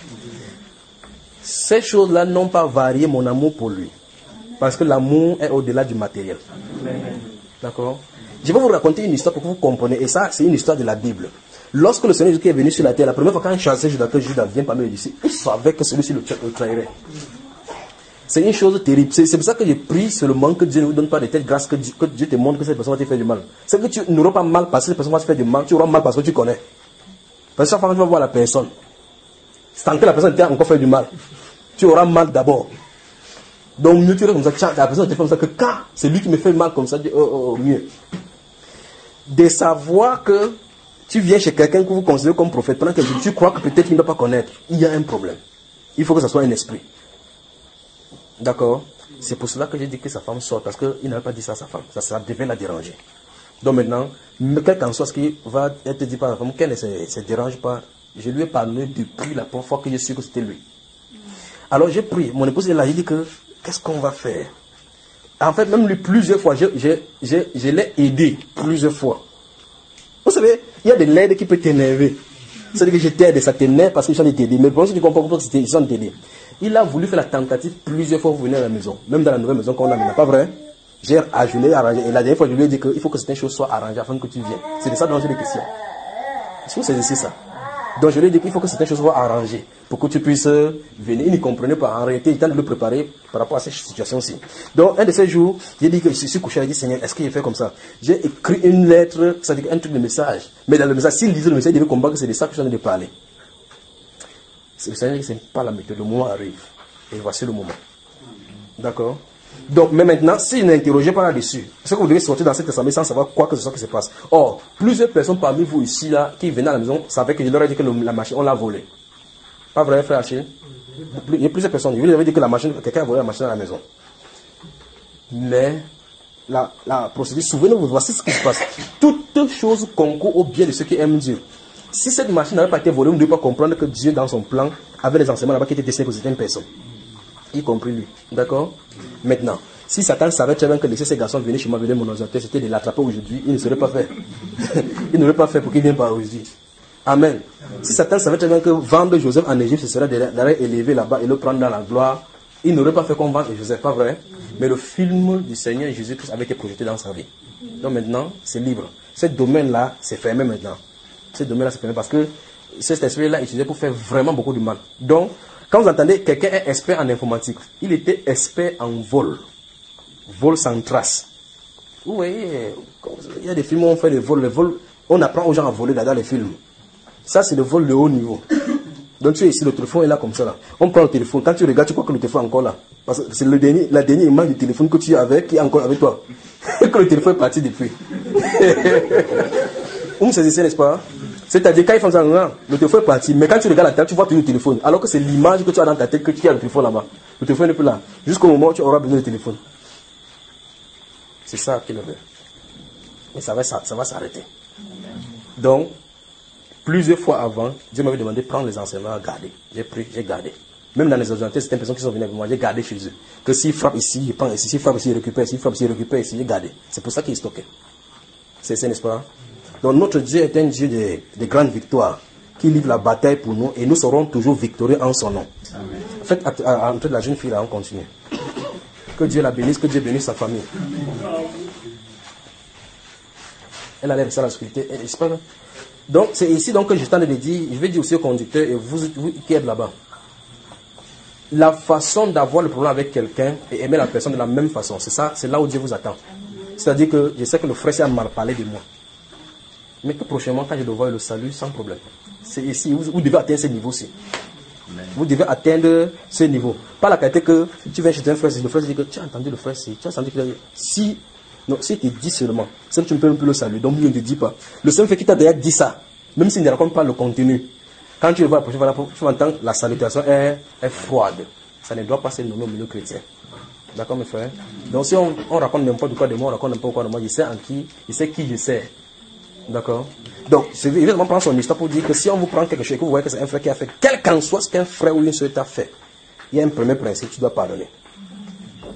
Ces choses-là n'ont pas varié mon amour pour lui. Parce que l'amour est au-delà du matériel. D'accord? Je vais vous raconter une histoire pour que vous compreniez. Et ça, c'est une histoire de la Bible. Lorsque le Seigneur Jésus est venu sur la terre, la première fois quand il chassait Judas, que Judas vient parmi les disciples, il savait que celui-ci le, le trahirait. C'est une chose terrible. C'est, c'est pour ça que j'ai pris seulement que Dieu ne vous donne pas de telle grâce, que Dieu, que Dieu te montre que cette personne va te faire du mal. C'est que tu n'auras pas mal parce que cette personne va te faire du mal, tu auras mal parce que tu connais. Parce que chaque fois que tu vas voir la personne, tant que la personne t'a encore fait du mal, tu auras mal d'abord. Donc mieux tu restes comme ça, la personne te fait comme ça, que quand c'est lui qui me fait mal comme ça, dis, oh, oh, oh, mieux. De savoir que tu viens chez quelqu'un que vous considérez comme prophète, pendant que tu crois que peut-être il ne doit pas connaître, il y a un problème. Il faut que ce soit un esprit. D'accord? C'est pour cela que j'ai dit que sa femme sort, parce qu'il n'avait pas dit ça à sa femme. Ça, ça devait la déranger. Donc maintenant, quel qu'en soit ce qui va être dit par la femme, qu'elle ne se, se dérange pas, je lui ai parlé depuis la première fois que je suis sûr que c'était lui. Alors j'ai pris, mon épouse est là, j'ai dit que, qu'est-ce qu'on va faire? En fait, même lui, plusieurs fois, je, je, je, je l'ai aidé plusieurs fois. Vous savez, il y a de l'aide qui peut t'énerver. C'est-à-dire que je t'aide, ça t'énerve parce que je suis en train de t'aider. Mais pour si tu comprends pourquoi je suis en train de t'aider. Il a voulu faire la tentative plusieurs fois pour venir à la maison. Même dans la nouvelle maison qu'on a maintenant. Pas vrai? J'ai ajouté, arrangé. Et la dernière fois, je lui ai dit qu'il faut que certaines choses soient arrangées afin que tu viennes. C'est de ça dont j'ai des questions. Est-ce que c'est ça? Donc je lui ai dit qu'il faut que certaines choses soient arrangées pour que tu puisses venir. Il ne comprenait pas. En réalité, il était en train de le préparer par rapport à cette situation-ci. Donc un de ces jours, j'ai dit que je suis couché, j'ai dit Seigneur, est-ce qu'il a fait comme ça? J'ai écrit une lettre, c'est-à-dire un truc de message. Mais dans le message, s'il lisait le message, il devait comprendre que c'est de ça que je suis en train de parler. C'est le Seigneur qui ce n'est pas la méthode. Le moment arrive. Et voici le moment. D'accord? Donc, mais maintenant, si je n'interrogeais pas là-dessus, c'est que vous devez sortir dans cette assemblée sans savoir quoi que ce soit qui se passe. Or, plusieurs personnes parmi vous ici, là, qui venaient à la maison, savaient que je leur ai dit que le, la machine, on l'a volée. Pas vrai, frère Achille? Il y a plusieurs personnes. Je leur ai dit que la machine, quelqu'un a volé la machine à la maison. Mais, la, la procédure, souvenez-vous, voici ce qui se passe. Toutes choses concourent au bien de ceux qui aiment Dieu. Si cette machine n'avait pas été volée, vous ne devez pas comprendre que Dieu, dans son plan, avait des enseignements là-bas qui étaient destinés pour certaines personnes. Y compris lui. D'accord? Maintenant, si Satan savait très bien que laisser ces garçons venir chez moi, venir mon ordinateur, c'était de l'attraper aujourd'hui, il ne serait pas fait. Il n'aurait pas fait pour qu'il vienne pas aujourd'hui. Amen. Si Satan savait très bien que vendre Joseph en Égypte, ce serait d'aller élever là-bas et le prendre dans la gloire, il n'aurait pas fait qu'on vende Joseph, pas vrai? Mais le film du Seigneur Jésus-Christ avait été projeté dans sa vie. Donc maintenant, c'est libre. Ce domaine-là, c'est fermé maintenant. Ce domaine-là, c'est fermé parce que cet esprit-là est utilisé pour faire vraiment beaucoup de mal. Donc, quand vous entendez quelqu'un est expert en informatique, il était expert en vol. Vol sans trace. Vous voyez, il y a des films où on fait des vols. Les vols, on apprend aux gens à voler là dans les films. Ça, c'est le vol de haut niveau. Donc tu es ici, le téléphone est là comme ça. Là. On prend le téléphone. Quand tu regardes, tu crois que le téléphone est encore là. Parce que c'est le dernier, la dernière image du téléphone que tu as avec qui est encore avec toi. Que le téléphone est parti depuis. Vous me saisissez, n'est-ce pas? C'est-à-dire, quand ils font ça, le téléphone est parti. Mais quand tu regardes la tête, tu vois toujours le téléphone. Alors que c'est l'image que tu as dans ta tête que tu as le téléphone là-bas. Le téléphone n'est plus là. Jusqu'au moment où tu auras besoin du téléphone. C'est ça qu'il veut. Et ça va, ça, ça va s'arrêter. Donc, plusieurs fois avant, Dieu m'avait demandé de prendre les enseignements à garder. J'ai pris, j'ai gardé. Même dans les ordinateurs, c'était une personne qui sont venues avec moi, j'ai gardé chez eux. Que s'il frappe ici, il prend ici, s'il frappe ici, il récupère, s'il frappe ici, il récupère ici, j'ai gardé. C'est pour ça qu'il est stocké. C'est ça, n'est-ce pas? Donc notre Dieu est un Dieu de, de grande victoire, qui livre la bataille pour nous, et nous serons toujours victorieux en son nom. Amen. En fait, entre la jeune fille là, on continue. Que Dieu la bénisse, que Dieu bénisse sa famille. Elle a l'air de ça la sécurité. Donc c'est ici donc que je t'en ai dit, je vais dire aussi au conducteur et vous, vous qui êtes là-bas. La façon d'avoir le problème avec quelqu'un et aimer la personne de la même façon, c'est ça, c'est là où Dieu vous attend. C'est-à-dire que je sais que le frère s'est mal parlé de moi. Mais que prochainement, quand je dois voir le salut, sans problème. C'est ici, vous, vous devez atteindre ce niveau-ci. Vous devez atteindre ce niveau. Pas la qualité que tu viens chez un frère, le frère dit que tu as entendu le frère, tu as entendu que si, non, si il te dit seulement, c'est que tu ne peux même plus le saluer, donc lui ne te dit pas. Le seul fait qu'il t'a déjà dit ça, même s'il ne raconte pas le contenu, quand tu le vois la prochaine fois, tu vas entendre la salutation est, est froide. Ça ne doit pas se nommer au milieu chrétien. D'accord, mes frères? Donc si on, on raconte n'importe quoi de moi, on raconte n'importe quoi de moi, je sais en qui, je sais qui je sais. D'accord? Donc, je vais évidemment prendre son histoire pour dire que si on vous prend quelque chose et que vous voyez que c'est un frère qui a fait, quel qu'en soit ce qu'un frère ou une soeur t'a fait, il y a un premier principe, tu dois pardonner.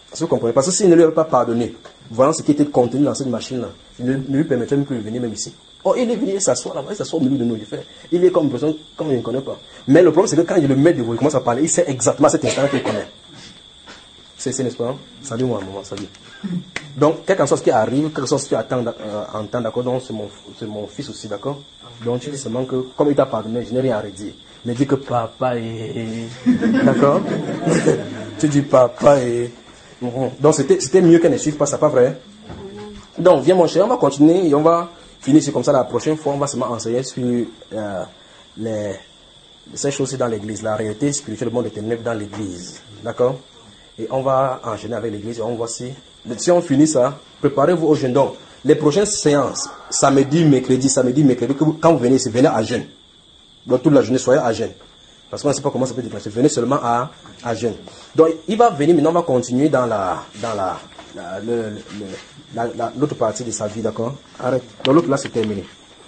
Est-ce que vous comprenez? Parce que s'il ne lui avait pas pardonné, voyant ce qui était contenu dans cette machine-là, il ne, ne lui permettait même plus de venir même ici. Oh, il est venu, il s'assoit là-bas, il s'assoit au milieu de nous. Il, fait, il est comme une personne, comme il ne connaît pas. Mais le problème, c'est que quand il le met devant, il commence à parler, il sait exactement à cet instant qu'il connaît. C'est, c'est, n'est-ce pas? Salut, moi, maman, salut. Donc, quel qu'en soit ce qui arrive, quel qu'en soit ce que tu attends, euh, entends, d'accord? Donc, c'est mon, c'est mon fils aussi, d'accord? Donc, tu dis seulement que, comme il t'a pardonné, je n'ai rien à redire. Mais dis que papa est. D'accord? Tu dis papa est. Donc, c'était, c'était mieux qu'elle ne suive pas, c'est pas vrai? Donc, viens, mon cher, on va continuer et on va finir sur comme ça la prochaine fois. On va seulement enseigner sur euh, les, ces choses dans l'église, la réalité spirituelle du monde des ténèbres dans l'église. D'accord? Et on va enchaîner avec l'église et on va si. Si on finit ça, préparez-vous au jeûne. Donc, les prochaines séances, samedi, mercredi, samedi, mercredi, quand vous venez ici, venez à jeûne. Donc, toute la journée, soyez à jeûne. Parce qu'on ne sait pas comment ça peut déclencher. Venez seulement à, à jeûne. Donc, il va venir, maintenant, on va continuer dans la, dans la, la, le, le, la, la, l'autre partie de sa vie, d'accord? Arrête. Donc, l'autre là, c'est terminé.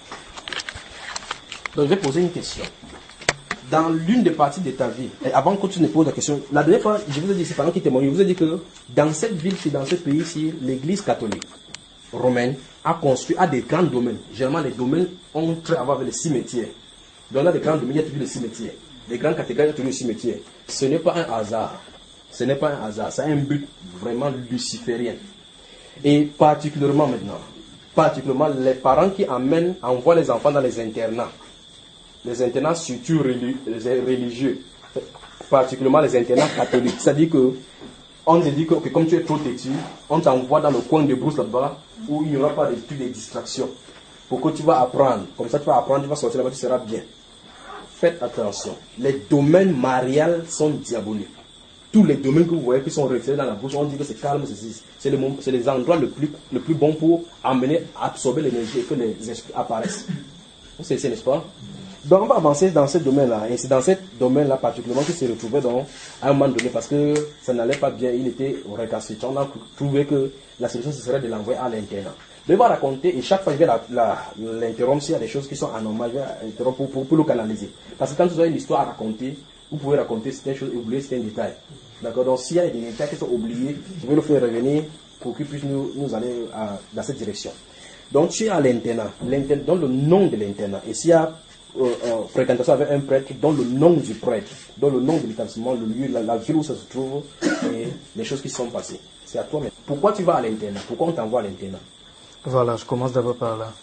Donc, je vais poser une question. Dans l'une des parties de ta vie, et avant que tu ne poses la question, la dernière fois, je vous ai dit, c'est pendant qu'il témoigne, je vous ai dit que dans cette ville-ci, dans ce pays-ci, l'église catholique romaine a construit, a des grands domaines. Généralement, les domaines ont trait à voir avec les cimetières. Donc, là, des grands domaines, il y a toujours les cimetières. Les grandes catégories, il y a toujours les cimetières. Ce n'est pas un hasard. Ce n'est pas un hasard. C'est un but vraiment luciférien. Et particulièrement maintenant, particulièrement les parents qui amènent, envoient les enfants dans les internats. Les internats surtout religieux, particulièrement les internats catholiques. C'est-à-dire que on te dit que, que comme tu es trop têtu, on t'envoie dans le coin de brousse là-bas où il n'y aura pas de, de distractions. Pour que tu vas apprendre. Comme ça tu vas apprendre, tu vas sortir là-bas, tu seras bien. Faites attention. Les domaines mariales sont diaboliques. Tous les domaines que vous voyez qui sont retirés dans la bouche, on dit que c'est calme, c'est, c'est, les, c'est les endroits le plus, le plus bons pour amener, absorber l'énergie et que les esprits apparaissent. C'est, c'est n'est-ce pas? Donc on va avancer dans ce domaine-là. Et c'est dans ce domaine-là particulièrement qu'il s'est retrouvé dans, à un moment donné parce que ça n'allait pas bien. Il était récalcitrant. On a trouvé que la solution ce serait de l'envoyer à l'internat. Je vais raconter et chaque fois je vais la, la, l'interrompre s'il y a des choses qui sont anormales. Je vais l'interrompre pour, pour, pour le canaliser. Parce que quand vous avez une histoire à raconter, vous pouvez raconter certaines choses et oublier certains détails. D'accord? Donc s'il y a des détails qui sont oubliés, je vais le faire revenir pour qu'il puisse nous, nous aller à, dans cette direction. Donc tu es à l'internat. L'internat donne le nom de l'internat. Et s'il y a Euh, euh, fréquentation avec un prêtre, dont le nom du prêtre, dont le nom de l'établissement, le lieu, la, la ville où ça se trouve et les choses qui sont passées. C'est à toi. Mais pourquoi tu vas à l'internat? Pourquoi on t'envoie à l'internat? Voilà, je commence d'abord par là.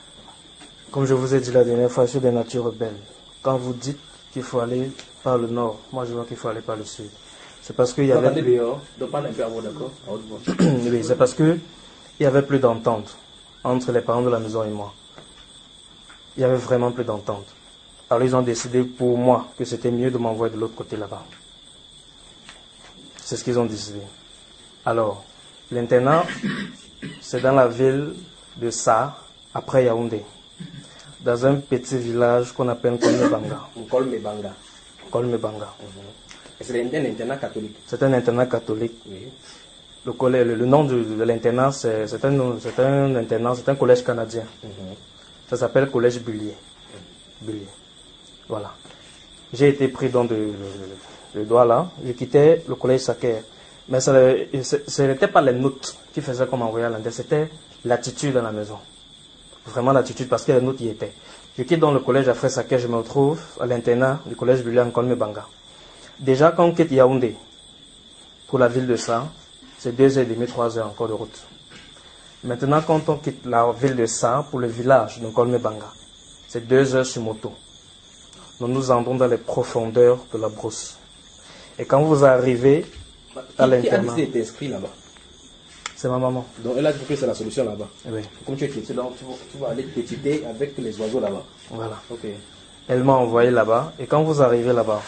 Comme je vous ai dit la dernière fois, je suis des natures rebelles. Quand vous dites qu'il faut aller par le nord, moi je vois qu'il faut aller par le sud. C'est parce qu'il y avait plus... dehors, donc parle un peu à vous, d'accord? Oui, c'est parce que il y avait plus d'entente entre les parents de la maison et moi. Il y avait vraiment plus d'entente. Alors ils ont décidé pour moi que c'était mieux de m'envoyer de l'autre côté là-bas. C'est ce qu'ils ont décidé. Alors, l'internat, c'est dans la ville de Sa, après Yaoundé, dans un petit village qu'on appelle Kolmebanga. Kolmebanga. Kolmebanga. Et c'est un internat catholique. C'est un internat catholique. Oui. Le, collège, le, le nom de, de l'internat, c'est, c'est, un, c'est un internat, c'est un collège canadien. Mm-hmm. Ça s'appelle Collège Bullier. Bullier. Voilà. J'ai été pris dans le, le, le doigt là. Je quittais le collège Saker. Mais ça, ce n'était pas les notes qui faisaient comme envoyer à l'intérieur. C'était l'attitude dans la maison. Vraiment l'attitude parce que les notes y étaient. Je quitte dans le collège après Saker. Je me retrouve à l'internat du collège Bullier en Kolmebanga. Déjà quand on quitte Yaoundé pour la ville de Sa, c'est deux heures et demie, trois heures encore de route. Maintenant, quand on quitte la ville de Sa pour le village de Kolmebanga, c'est deux heures sur moto. Nous nous entrons dans les profondeurs de la brousse. Et quand vous arrivez à l'internat... Qui a décidé d'être inscrit là-bas? C'est ma maman. Donc elle a dit que c'est la solution là-bas. Oui. Comme tu es petit, donc tu vas, tu vas aller t'étiter avec les oiseaux là-bas. Voilà. Ok. Elle m'a envoyé là-bas. Et quand vous arrivez là-bas,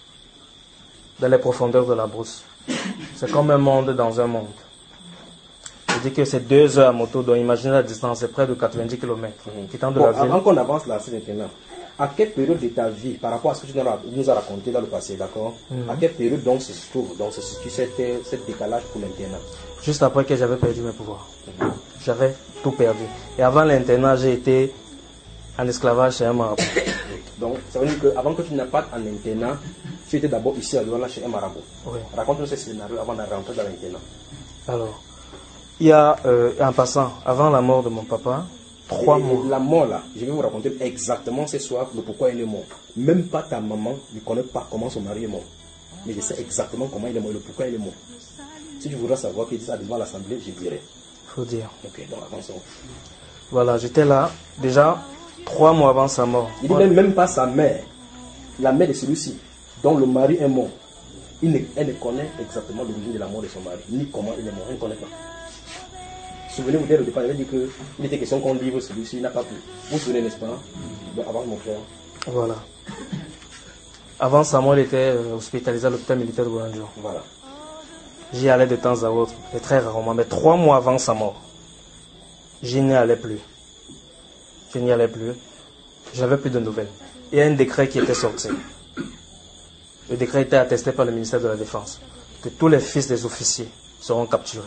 dans les profondeurs de la brousse, c'est comme un monde dans un monde. Je dis que c'est deux heures à moto, donc imaginez la distance, c'est près de quatre-vingt-dix kilomètres. Mm-hmm. Quittant de bon, la ville. Avant qu'on avance là, c'est maintenant. À quelle période de ta vie, par rapport à ce que tu nous as raconté dans le passé, d'accord? Mm-hmm. À quelle période donc se trouve, donc se situe cette, cette décalage pour l'internat? Juste après que j'avais perdu mes pouvoirs. Mm-hmm. J'avais tout perdu. Et avant l'internat, j'ai été en esclavage chez un marabout. Donc, ça veut dire qu'avant que tu n'as pas en internat, tu étais d'abord ici à Douala chez un marabout. Oui. Raconte-nous ce scénario avant de rentrer dans l'internat. Alors, il y a, euh, en passant, avant la mort de mon papa, trois Et- mois. et la mort là, je vais vous raconter exactement ce soir le pourquoi il est mort. Même pas ta maman ne connaît pas comment son mari est mort. Mais je sais exactement comment il est mort et le pourquoi il est mort. Si tu voudrais savoir qu'il dit ça devant l'assemblée, je dirais. Faut dire. Ok, donc avançons. Voilà, j'étais là, déjà, trois mois avant sa mort. Il dit même, même pas sa mère, la mère de celui-ci, dont le mari est mort. Il ne, elle ne connaît exactement l'origine de la mort de son mari, ni comment il est mort, elle ne connaît pas. Souvenez-vous, dès le départ, il avait dit qu'il était question qu'on livre celui-ci, il n'a pas pu. Vous vous souvenez, n'est-ce pas? Donc, avant mon frère. Voilà. Avant sa mort, il était euh, hospitalisé à l'hôpital militaire de Bourandjo. Voilà. J'y allais de temps à autre, et très rarement, mais trois mois avant sa mort, je n'y allais plus. Je n'y allais plus. Je n'avais plus de nouvelles. Il y a un décret qui était sorti. Le décret était attesté par le ministère de la Défense, que tous les fils des officiers seront capturés.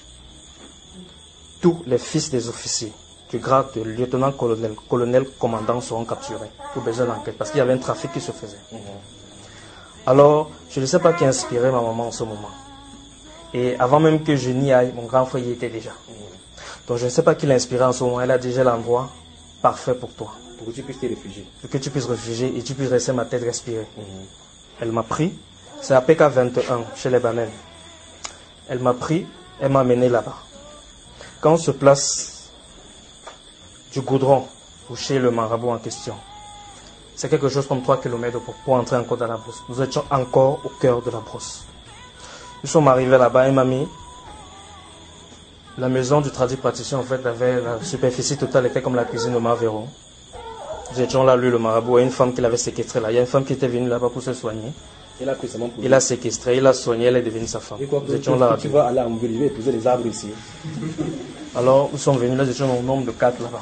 Tous les fils des officiers, du grade de lieutenant-colonel, colonel-commandant seront capturés pour besoin d'enquête, parce qu'il y avait un trafic qui se faisait. Alors, je ne sais pas qui a inspiré ma maman en ce moment. Et avant même que je n'y aille, mon grand frère y était déjà. Donc je ne sais pas qui l'a inspiré en ce moment. Elle a déjà l'endroit parfait pour toi. Pour que tu puisses te réfugier. Pour que tu puisses réfugier et tu puisses rester ma tête respirer. Elle m'a pris. C'est à P K vingt et un, chez les Banels. Elle m'a pris, elle m'a amené là-bas. Quand on se place du goudron ou chez le marabout en question, c'est quelque chose comme trois kilomètres pour, pour entrer encore dans la brousse. Nous étions encore au cœur de la brousse. Nous sommes arrivés là-bas, elle m'a mis. La maison du tradit praticien, en fait, avait la superficie totale était comme la cuisine de Marveron. Nous étions là, lui, le marabout, et une femme qui l'avait séquestré là. Il y a une femme qui était venue là-bas pour se soigner. Il a pris seulement pour Il l'a séquestré, il l'a soigné, elle est devenue sa femme. Et quoi, Nous tu, étions tu, là. tu vas aller en ville, je vais épouser les arbres ici. Alors, nous sommes venus là, nous étions au nombre de quatre là-bas.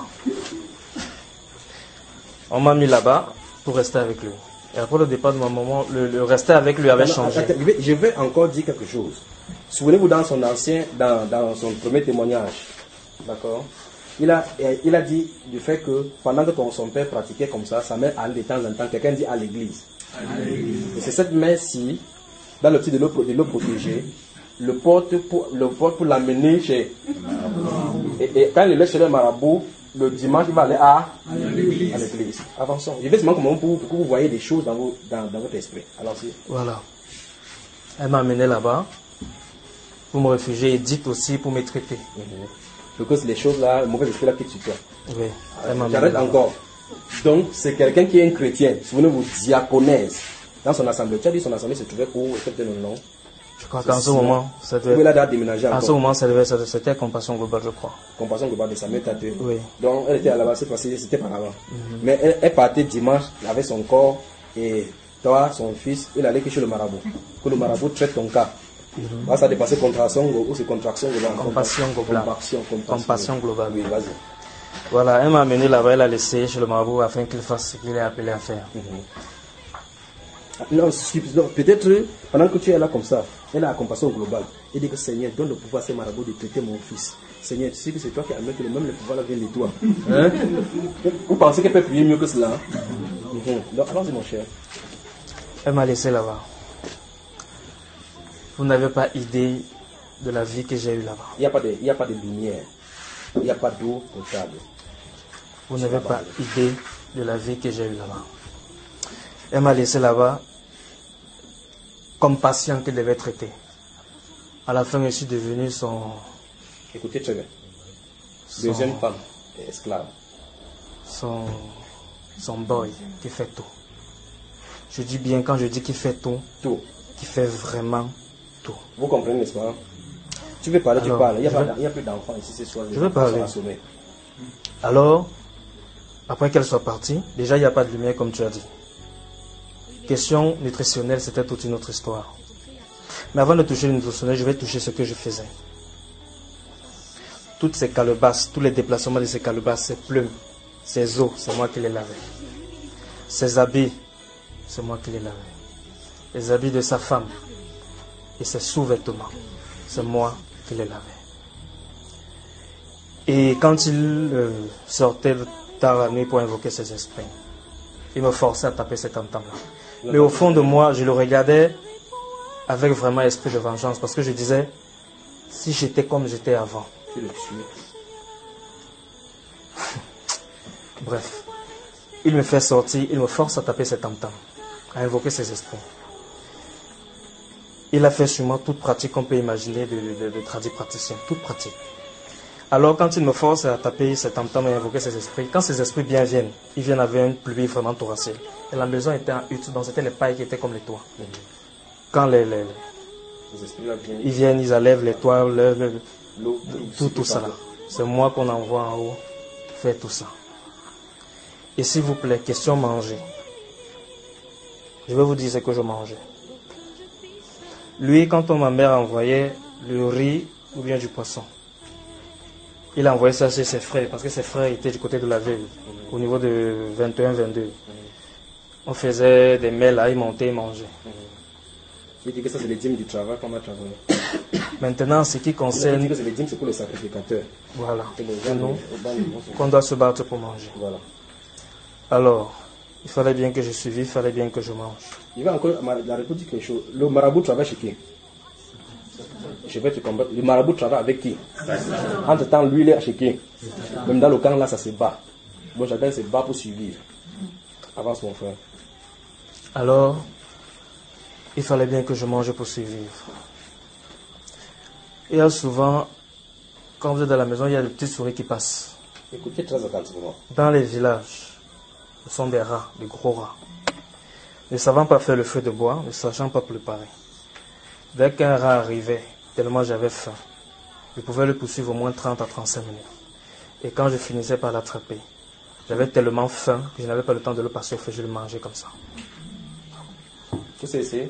On m'a mis là-bas pour rester avec lui. Et après le départ de ma maman, le, le rester avec lui avait Alors, changé. attends, je, vais, je vais encore dire quelque chose. Souvenez-vous dans son ancien, dans, dans son premier témoignage, d'accord, il a, il a dit du fait que pendant que ton, son père pratiquait comme ça, sa mère allait de temps en temps, quelqu'un dit à l'église. Et c'est cette mère-ci, dans le petit de l'eau de l'eau protégée, le porte pour le porte pour l'amener chez. Et, et quand il est chez le marabout, le dimanche, il va aller à, à l'église. Avançons. Je vais seulement comment pour, pour que vous voyez des choses dans, vos, dans, dans votre esprit. Alors, c'est. Voilà. Elle m'a amené là-bas pour me réfugier et dit aussi pour me traiter. Mm-hmm. Parce que les choses là, le mauvais esprit là qui tue toi. Oui. Elle m'a amené J'arrête là-bas. encore. Donc, c'est quelqu'un qui est un chrétien. Souvenez-vous, diaconèse. Dans son assemblée. Tu as dit son assemblée se trouvait où? C'était le nom. Je crois qu'en ce moment, ça devait- Oui, là, a déménagé en encore. ce moment, ça devait- ça- c'était Compassion Globale, je crois. Compassion globale de Samuel Tate. Oui. Donc, elle était à la base, c'était par avant. Mais elle, elle partait dimanche avec son corps et toi, son fils, il allait que chez le marabout. Que le marabout traite ton cas. Là, ça dépassait contraction ou c'est contraction globale. Compassion globale. Compassion, compassion. Compassion globale. Oui, vas-y. Voilà, elle m'a amené là-bas, elle a laissé chez le marabout afin qu'il fasse ce qu'il est appelé à faire. Non, non, peut-être pendant que tu es là comme ça, elle a la compassion globale. Elle dit que Seigneur, donne le pouvoir à ces marabouts de traiter mon fils. Seigneur, tu sais que c'est toi qui as amené que le même le pouvoir là vient de toi. Hein? Vous pensez qu'elle peut prier mieux que cela? Mm-hmm. Donc, allons-y, mon cher. Elle m'a laissé là-bas. Vous n'avez pas idée de la vie que j'ai eue là-bas. Il n'y a pas de, il n'y a pas de lumière. Il n'y a pas d'eau potable. Vous n'avez pas idée de la vie que j'ai eue là-bas. Elle m'a laissé là-bas comme patient qu'elle devait traiter. À la fin, je suis devenu son, Écoutez très bien. son, Deuxième femme, esclave. son, son boy qui fait tout. Je dis bien quand je dis qu'il fait tout, Tout. qu'il fait vraiment tout. Vous comprenez, n'est-ce pas? Tu veux parler, Alors, tu parles. Il n'y a, je pas- vais- il y a plus d'enfants ici ce soir. Les Je vais enfants parler. sont assommés. Alors, après qu'elle soit partie, déjà il n'y a pas de lumière comme tu as dit. Question nutritionnelle, c'était toute une autre histoire. Mais avant de toucher le nutritionnel, je vais toucher ce que je faisais. Toutes ces calebasses, tous les déplacements de ces calebasses, ces plumes, ces os, c'est moi qui les lavais. Ses habits, c'est moi qui les lavais. Les habits de sa femme et ses sous-vêtements, c'est moi qui les lavais. Et quand il euh, sortait tard la nuit pour invoquer ses esprits, il me forçait à taper cet entame-là. Mais au fond de moi, je le regardais avec vraiment esprit de vengeance. Parce que je disais, si j'étais comme j'étais avant. Tu le tues. Bref. Il me fait sortir, il me force à taper ses tam-tams, à invoquer ses esprits. Il a fait sur moi toute pratique qu'on peut imaginer de, de, de tradit praticien, toute pratique. Alors quand il me force à taper ses tam-tams et à invoquer ses esprits, quand ces esprits bien viennent, ils viennent avec une pluie vraiment torrentielle. Et la maison était en hutte, donc c'était les pailles qui étaient comme les toits. Mm-hmm. Quand les, les, les esprits là viennent, ils viennent, ils enlèvent les toits, le, le, l'eau, tout, tout ça là. C'est moi qu'on envoie en haut faire tout ça. Et s'il vous plaît, question manger. Je vais vous dire ce que je mangeais. Lui, quand on ma mère envoyait le riz ou bien du poisson, il a envoyé ça chez ses frères, parce que ses frères étaient du côté de la ville, au niveau de vingt et un vingt-deux. On faisait des mets là, ils montaient, ils mangeaient. Il dit que ça c'est les dîmes du travail qu'on va travailler. Maintenant, ce qui concerne... Il dit que c'est les dîmes, c'est pour les sacrificateurs. Voilà. Et les gens, nous, nous, qu'on doit se battre pour manger. Voilà. Alors, il fallait bien que je suive, il fallait bien que je mange. Il va encore, la République dit quelque chose. Le marabout travaille chez qui? Je vais te combattre. Le marabout travaille avec qui? Entre temps, lui, il est chez qui? Même dans le camp, là, ça se bat. Bon, chacun se bat pour survivre. Avance, mon frère. Alors, il fallait bien que je mange pour survivre. Il y a souvent, quand vous êtes à la maison, il y a des petites souris qui passent. Écoutez très attentivement. Dans les villages, ce sont des rats, des gros rats. Ne savant pas faire le feu de bois, ne sachant pas préparer. Dès qu'un rat arrivait, tellement j'avais faim, je pouvais le poursuivre au moins trente à trente-cinq minutes. Et quand je finissais par l'attraper, j'avais tellement faim que je n'avais pas le temps de le passer au feu, je le mangeais comme ça. Qu'est-ce que c'est?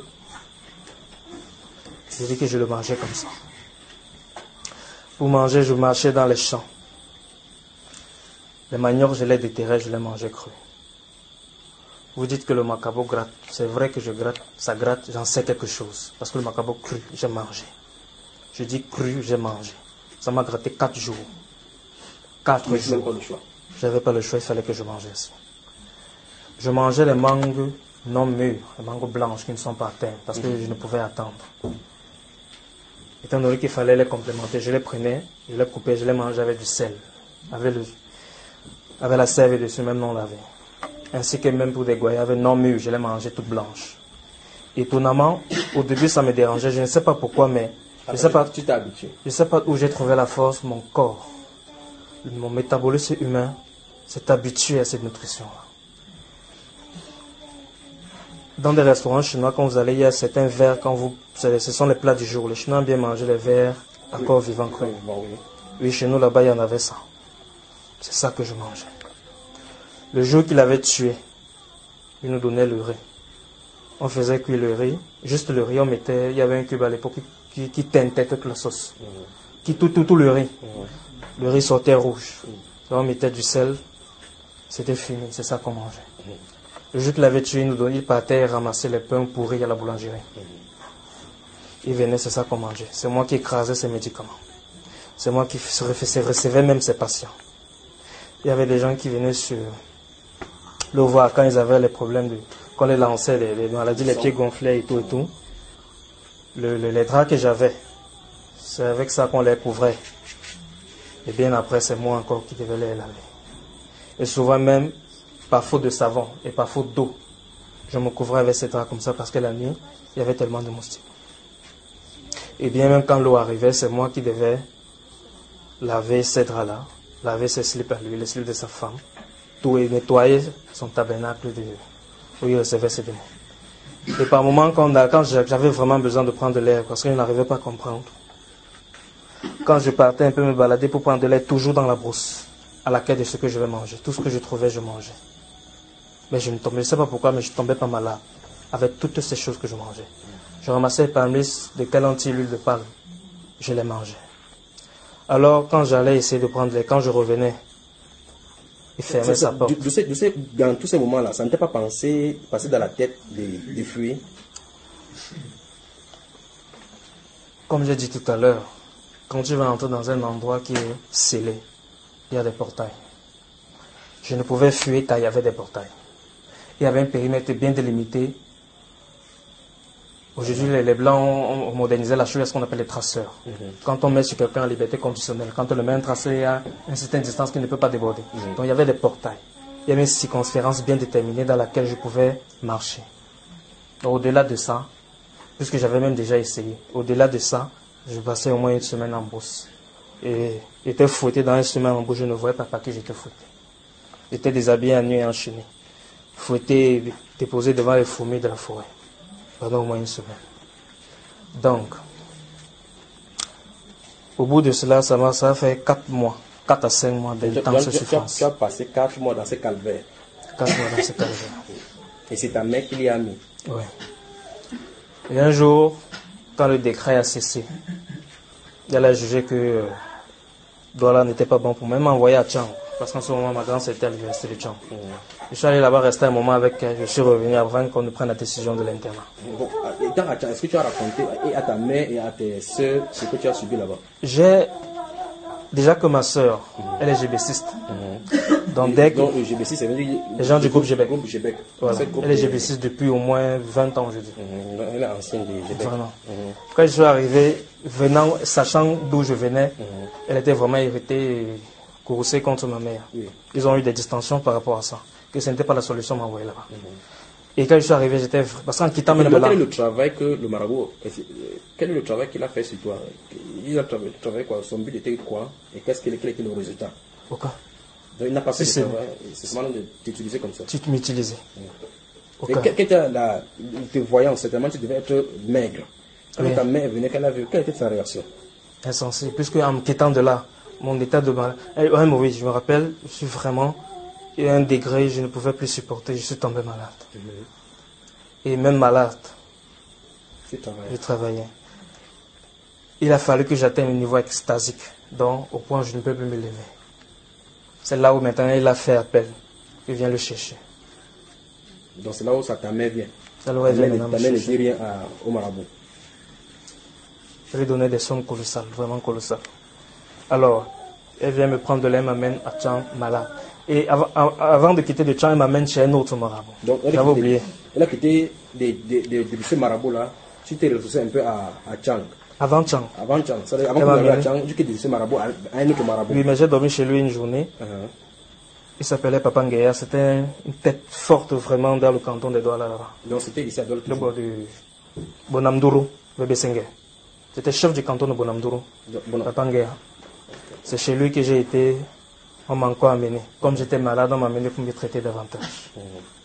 J'ai dit que je le mangeais comme ça. Pour manger, je marchais dans les champs. Les maniocs, je les déterrais, je les mangeais crus. Vous dites que le macabo gratte. C'est vrai que je gratte, ça gratte, j'en sais quelque chose. Parce que le macabo cru, j'ai mangé. Je dis cru, j'ai mangé. Ça m'a gratté quatre jours. Quatre jours. Pas le choix. J'avais pas le choix, il fallait que je mangeais ça. Je mangeais les mangues non mûres, les mangues blanches qui ne sont pas atteintes, parce que je ne pouvais attendre. Étant donné qu'il fallait les complémenter, je les prenais, je les coupais, je les mangeais avec du sel, avec, le, avec la sève dessus, même non lavée. Ainsi que même pour des goyaves non mûres, je les mangeais toutes blanches. Étonnamment, au début ça me dérangeait, je ne sais pas pourquoi, mais je ne sais pas, tu t'es habitué. Je sais pas où j'ai trouvé la force, mon corps, mon métabolisme humain s'est habitué à cette nutrition-là. Dans des restaurants chinois, quand vous allez, il y a certains verres, quand vous, ce sont les plats du jour. Les Chinois aiment bien manger les verres à corps vivant cru. Oui, chez nous, là-bas, il y en avait ça. C'est ça que je mangeais. Le jour qu'il avait tué, il nous donnait le riz. On faisait cuire le riz, juste le riz, on mettait, il y avait un cube à l'époque qui, qui teintait toute la sauce. Qui, tout, tout, tout le riz. Le riz sortait rouge. On mettait du sel, c'était fini, c'est ça qu'on mangeait. Le jour qu'il avait tué, il nous donnait, il partait et ramassait les pains pourris à la boulangerie. Il venait, c'est ça qu'on mangeait. C'est moi qui écrasais ses médicaments. C'est moi qui recevais même ses patients. Il y avait des gens qui venaient sur le voir quand ils avaient les problèmes, de, quand les lançait, les, les maladies, les pieds gonflaient et tout et tout. Le, le, les draps que j'avais, c'est avec ça qu'on les couvrait. Et bien après, c'est moi encore qui devais les laver. Et souvent même, par faute de savon et par faute d'eau, je me couvrais avec ces draps comme ça parce que la nuit, il y avait tellement de moustiques. Et bien même quand l'eau arrivait, c'est moi qui devais laver ces draps-là, laver ses slips à lui, les slips de sa femme, tout et nettoyer son tabernacle de, où il recevait ses démons. Et par moments, quand, quand j'avais vraiment besoin de prendre de l'air, parce que je n'arrivais pas à comprendre, quand je partais un peu me balader pour prendre de l'air, toujours dans la brousse, à la quête de ce que je vais manger. Tout ce que je trouvais, je mangeais. Mais je ne tombais, je ne sais pas pourquoi, mais je ne tombais pas malade avec toutes ces choses que je mangeais. Je ramassais parmi de quelle anti l'huile de palme, je les mangeais. Alors, quand j'allais essayer de prendre l'air, quand je revenais, il fermait sa porte. De ces, de ces, dans tous ces moments-là, ça n'était pas pensé, passé dans la tête des, des fruits. Comme j'ai dit tout à l'heure, quand tu vas entrer dans un endroit qui est scellé, il y a des portails. Je ne pouvais fuir car il y avait des portails. Il y avait un périmètre bien délimité Aujourd'hui, les, les Blancs ont, ont modernisé la chose à ce qu'on appelle les traceurs. Mm-hmm. Quand on met sur quelqu'un en liberté conditionnelle, quand on le met un tracé à une certaine distance qu'il ne peut pas déborder. Mm-hmm. Donc il y avait des portails. Il y avait une circonférence bien déterminée dans laquelle je pouvais marcher. Donc, au-delà de ça, puisque j'avais même déjà essayé, au-delà de ça, je passais au moins une semaine en brousse. Et j'étais fouetté dans une semaine en brousse, je ne voyais pas par qui j'étais fouetté. J'étais déshabillé à nu et enchaîné. Fouetté, déposé devant les fourmis de la forêt. Pendant au moins une semaine. Donc, au bout de cela, ça m'a ça a fait quatre mois, quatre à cinq mois d'intense souffrance. Tu as passé quatre mois dans ce calvaire. quatre mois dans ce calvaire. Et c'est ta mère qui l'y a mis. Oui. Et un jour, quand le décret a cessé, elle a jugé que euh, Douala n'était pas bon pour moi. Elle m'a envoyé à Tchang. Parce qu'en ce moment, ma grande c'était à l'université de Tchang. Mmh. Je suis allé là-bas rester un moment avec elle. Je suis revenu avant qu'on ne prenne la décision de l'internat. Bon, est-ce que tu as raconté et à ta mère et à tes soeurs ce que tu as subi là-bas? J'ai déjà que ma soeur, mmh. elle est gébéciste. Mmh. Donc, dès que. Donc, le G B six, ça veut dire. Les gens du groupe G B C. Groupe G B C. Voilà. Elle est gébéciste depuis au moins vingt ans, je dis. Mmh. Elle est ancienne de G B C. Vraiment. Mmh. Quand je suis arrivé, venant, sachant d'où je venais, mmh. elle était vraiment irritée. Courroucé contre ma mère. Oui. Ils ont eu des distensions par rapport à ça. Que ce n'était pas la solution m'envoyer là-bas. Mm-hmm. Et quand je suis arrivé, j'étais... Parce qu'en quittant même de là... Quel est le travail que le marabout... Quel est le travail qu'il a fait sur toi? Il a travaillé quoi? Son but était quoi? Et qu'est-ce qu'il était le résultat? Aucun. Donc il n'a pas fait si de travail. C'est seulement de t'utiliser comme ça. Tu m'utilises. Mm. Et quelle était la... Te voyant, certainement tu devais être maigre. Quand oui. ta mère venait, qu'elle a vu, quelle était sa réaction? Insensée. Puisque en me quittant de là, mon état de malade. Oui, je me rappelle, je suis vraiment à un degré, je ne pouvais plus supporter, je suis tombé malade. Mm-hmm. Et même malade, je travaillais. Il a fallu que j'atteigne un niveau extasique, donc au point où je ne peux plus me lever. C'est là où maintenant il a fait appel, je viens le chercher. Donc c'est là où ça ta mère vient. C'est là où elle vient ta mère ne dit rien à, au marabout. Je lui donnais des sommes colossales, vraiment colossales. Alors, elle vient me prendre de là, elle m'amène à Tchang, malade. Et avant, avant de quitter de Tchang, elle m'amène chez un autre marabout. Donc, elle j'avais oublié. Elle a quitté de, de, de, de ce marabout-là, tu t'es ressourcé un peu à, à Tchang. Avant Tchang. Avant Tchang. C'est-à-dire, avant qu'on arrive à Tchang, tu quittes de ce marabout à un autre marabout. Oui, mais j'ai dormi chez lui une journée. Uh-huh. Il s'appelait Papa Ngueya. C'était une tête forte vraiment dans le canton de Douala là-bas. Donc, c'était ici à Douala. Le bord du Bonamdourou, Bébé Sengue. C'était chef du canton de Bonamdourou. Bon, Papa Ngueya. C'est chez lui que j'ai été, on m'a encore amené. Comme j'étais malade, on m'a amené pour me traiter davantage. Mmh.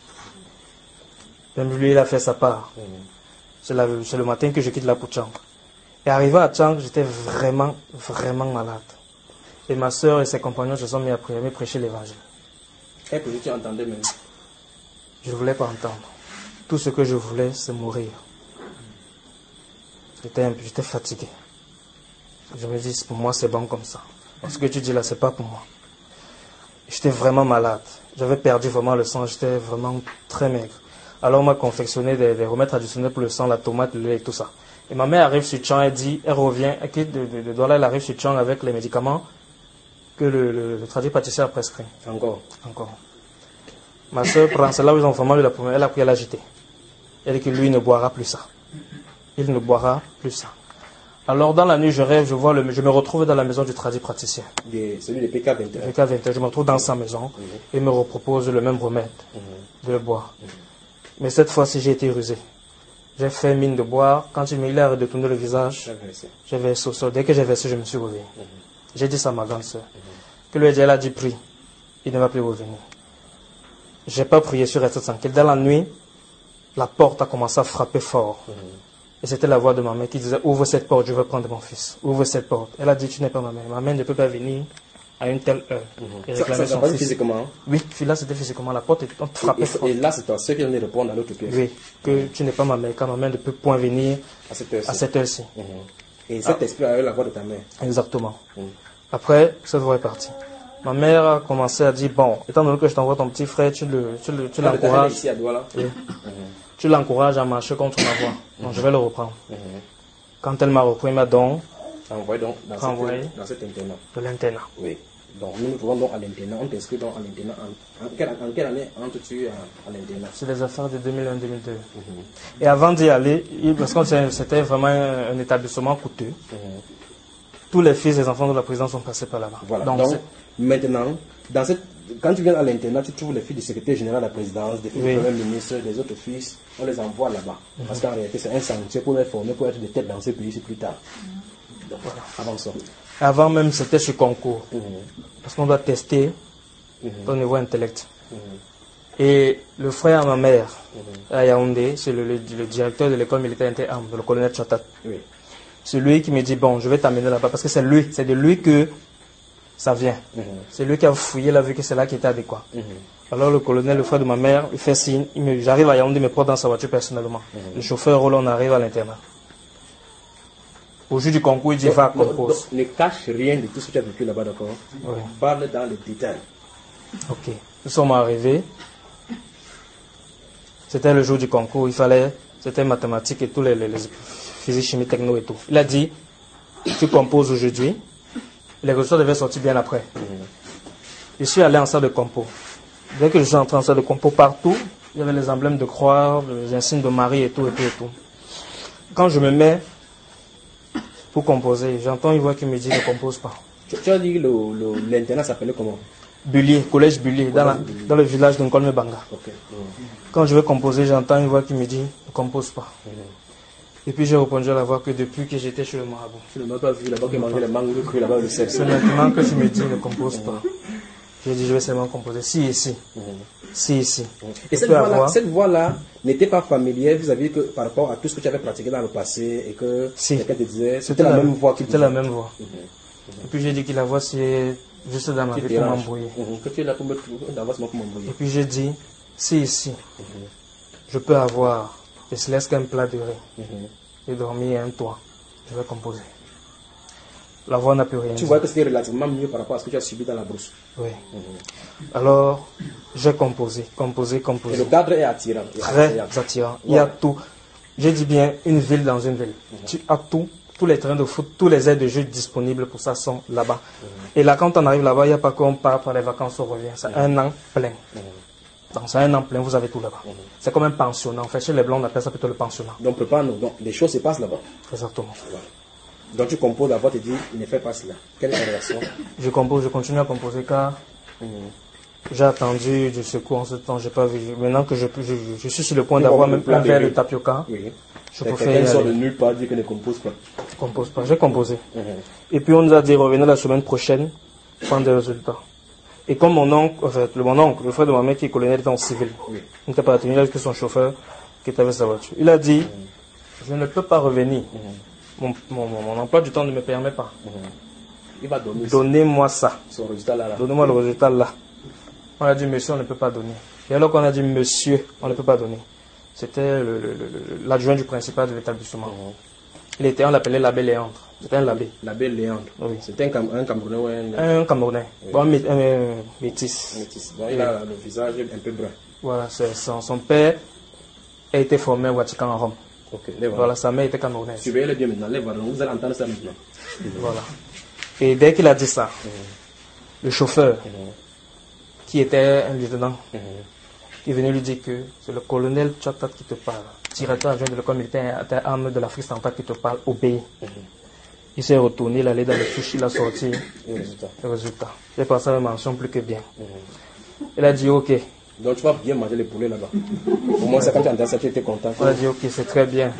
Même lui, il a fait sa part. Mmh. C'est, la, c'est le matin que je quitte là pour Tchang. Et arrivé à Tchang, j'étais vraiment, vraiment malade. Et ma soeur et ses compagnons se sont mis à prier, à me prêcher l'évangile. Qu'est-ce que tu entendais même? Je ne voulais pas entendre. Tout ce que je voulais, c'est mourir. J'étais, j'étais fatigué. Je me dis, pour moi, c'est bon comme ça. Ce que tu dis là, c'est pas pour moi. J'étais vraiment malade. J'avais perdu vraiment le sang. J'étais vraiment très maigre. Alors on m'a confectionné des, des remèdes traditionnels pour le sang, la tomate, le lait et tout ça. Et ma mère arrive sur Tchang, elle dit, elle revient, elle quitte de, de, de Douala, elle arrive sur Tchang avec les médicaments que le, le, le tradipraticien a prescrit. Encore. Encore. Ma soeur prend, c'est là où ils ont vraiment eu la première, elle a pris, elle a jeté. Elle dit que lui ne boira plus ça. Il ne boira plus ça. Alors dans la nuit, je rêve, je vois le, je me retrouve dans la maison du tradipraticien. Celui de P K vingt et un. P K vingt et un. Je me retrouve dans sa maison mmh. et il me repropose le même remède mmh. de le boire. Mmh. Mais cette fois-ci, j'ai été rusé. J'ai fait mine de boire. Quand il m'a retourné le visage, j'ai versé au sol. Dès que j'ai versé, je me suis réveillé. Mmh. J'ai dit ça à ma grande soeur. Mmh. Que lui, elle a dit prie. Il ne va plus revenir. Je n'ai pas prié sur rester tranquille. Dans la nuit, la porte a commencé à frapper fort. Mmh. Et c'était la voix de ma mère qui disait, ouvre cette porte, je veux prendre mon fils. Ouvre cette porte. Elle a dit, tu n'es pas ma mère. Ma mère ne peut pas venir à une telle heure. Mm-hmm. Et réclamer ça, ça son fils. Physiquement? Oui, là c'était physiquement. La porte était frappée fort. Et là, c'est toi seul qui venait répondre à l'autre pièce. Oui, que mm-hmm. tu n'es pas ma mère, car ma mère ne peut point venir à cette heure-ci. À cette heure-ci. Mm-hmm. Et cet ah. esprit a eu la voix de ta mère. Exactement. Mm-hmm. Après, cette voix est partie. Ma mère a commencé à dire, bon, étant donné que je t'envoie ton petit frère, tu, le, tu, le, tu ah, l'encourages. Ici à Douala. Oui. Mm-hmm. Tu l'encourages à marcher contre ma voix. Donc, mm-hmm. je vais le reprendre. Mm-hmm. Quand elle m'a repris, elle m'a donc envoyé donc dans, envoyé cette, dans cet internat. De l'internat. Oui. Donc nous nous trouvons donc à l'internat, on t'inscrit donc à l'internat. En, en, quelle, en quelle année entres-tu à, à l'internat? C'est les affaires de deux mille un deux mille deux. Mm-hmm. Et avant d'y aller, parce que c'était vraiment un, un établissement coûteux, mm-hmm. tous les fils et les enfants de la présidence sont passés par là-bas. Voilà. Donc, donc maintenant, dans cette, quand tu viens à l'internat, tu trouves les fils du secrétaire général de la présidence, des fils oui. du premier ministre, des autres fils, on les envoie là-bas. Mm-hmm. Parce qu'en réalité, c'est un sentier pour les former, pour être des têtes dans ces pays plus tard. Mm-hmm. Donc voilà, avant ça. Avant même, c'était ce concours. Mmh. Parce qu'on doit tester mmh. ton niveau intellect. Mmh. Et le frère à ma mère, mmh. à Yaoundé, c'est le, le, le directeur de l'école militaire inter-armes, le colonel Chatat. Oui. C'est lui qui me dit, bon, je vais t'amener là-bas. Parce que c'est lui, c'est de lui que ça vient. Mmh. C'est lui qui a fouillé là, vu que c'est là qui était adéquat. Mmh. Alors le colonel, le frère de ma mère, il fait signe. J'arrive à Yaoundé, il me prend dans sa voiture personnellement. Mmh. Le chauffeur roule, on arrive à l'internat. Au jour du concours, il dit va compose. Ne cache rien de tout ce que tu as vécu là-bas, d'accord? Oui. Parle dans les détails. Ok. Nous sommes arrivés. C'était le jour du concours. Il fallait, c'était mathématiques et tout, les, les, les physique, chimie, techno et tout. Il a dit, tu composes aujourd'hui. Les résultats devaient sortir bien après. Mm-hmm. Je suis allé en salle de compo. Dès que je suis entré en salle de compo, partout, il y avait les emblèmes de croix, les insignes de Marie et tout, et tout, et tout. Quand je me mets pour composer, j'entends une voix qui me dit ne compose pas. Tu, tu as dit que l'internat s'appelait comment? Bullier, collège Bullier, dans, la, dans le village de Nkolme Banga. Okay. Mmh. Quand je vais composer, j'entends une voix qui me dit ne compose pas. Mmh. Et puis j'ai répondu à la voix que depuis que j'étais chez le marabout. Tu ne m'as pas vu là-bas qui mangeait les mangues crues là-bas le sel. C'est maintenant que tu me dis ne compose pas. J'ai dit je vais seulement composer. Si ici. Mmh. Si ici. Mmh. Et cette voix-là, avoir... cette voix-là n'était pas familière vis-à-vis que par rapport à tout ce que tu avais pratiqué dans le passé et que si. quelqu'un te disait c'était la, la même voix qui C'était la même voix. Mmh. Mmh. Et puis j'ai dit que la voix c'est juste dans ma vie pour m'embrouiller. Mmh. Que tu es là pour me m'embrouiller. Et puis j'ai dit si ici mmh. je peux avoir ne serait-ce qu'un plat de riz mmh. et dormir un toit, je vais composer. La voix n'a plus rien. Tu vois que c'était relativement mieux par rapport à ce que tu as subi dans la brousse. Oui. Mmh. Alors, j'ai composé, composé, composé. Et le cadre est attirant. Très attirant. Ouais. Il y a tout. J'ai dit bien une ville dans une ville. Mmh. Tu as tout. Tous les terrains de foot, tous les aides de jeu disponibles pour ça sont là-bas. Mmh. Et là, quand on arrive là-bas, il n'y a pas qu'on part pour les vacances, on revient. C'est mmh. un an plein. Mmh. Donc, c'est un an plein, vous avez tout là-bas. Mmh. C'est comme un pensionnat. En fait, chez les Blancs, on appelle ça plutôt le pensionnat. Donc, prépare-nous. Donc, les choses se passent là-bas. Exactement. Voilà. Donc, tu composes d'abord, tu dis, ne fais pas cela. Quelle est la réaction? Je compose, je continue à composer car mmh. j'ai attendu du secours en ce temps, j'ai pas vu. Maintenant que je, je, je suis sur le point d'avoir même un verre de tapioca, oui. je préfère. Quelqu'un sort de nulle part dire que ne compose pas. Je compose pas, j'ai composé. Mmh. Et puis on nous a dit revenez la semaine prochaine, prendre des résultats. Et comme mon oncle, en fait, le, mon oncle, le frère de ma mère qui est colonel était en civil, oui. il n'était pas à tenir avec son chauffeur qui était avec sa voiture. Il a dit, mmh. je ne peux pas revenir. Mmh. Mon, mon, mon emploi du temps ne me permet pas. Mmh. Il va donner Donnez-moi ça. Son résultat là. là. Donnez-moi le résultat là. On a dit monsieur, on ne peut pas donner. Et alors qu'on a dit monsieur, on ne peut pas donner. C'était l'adjoint du principal de l'établissement. Mmh. Il était, on l'appelait l'abbé Léandre. C'était un l'abbé. L'abbé Léandre. Oui. C'était un, Cam un Camerounais ou un... Un Camerounais. Oui. Bon, un, un métis. Métis. Bon, il a le visage un peu brun. Voilà, son, son père a été formé au Vatican en Rome. Okay, voilà. Voilà, sa mère était camerounaise. Surveillez-le bien maintenant, les varons, vous allez entendre ça maintenant. Voilà. Et dès qu'il a dit ça, mmh. le chauffeur, mmh. qui était un lieutenant, mmh. qui est venu lui dire que c'est le colonel Chatat qui te parle, directeur adjoint de l'école militaire armes de l'Afrique centrale qui te parle, obéit. Mmh. Il s'est retourné, il allait dans le fiche, il a sorti le résultat. Le résultat. J'ai passé la mention plus que bien. Mmh. Il a dit ok. Donc tu vas bien manger les poulets là-bas. Au moins, c'est quand tu as entendu ça, tu étais content. On a dit, ok, c'est très bien.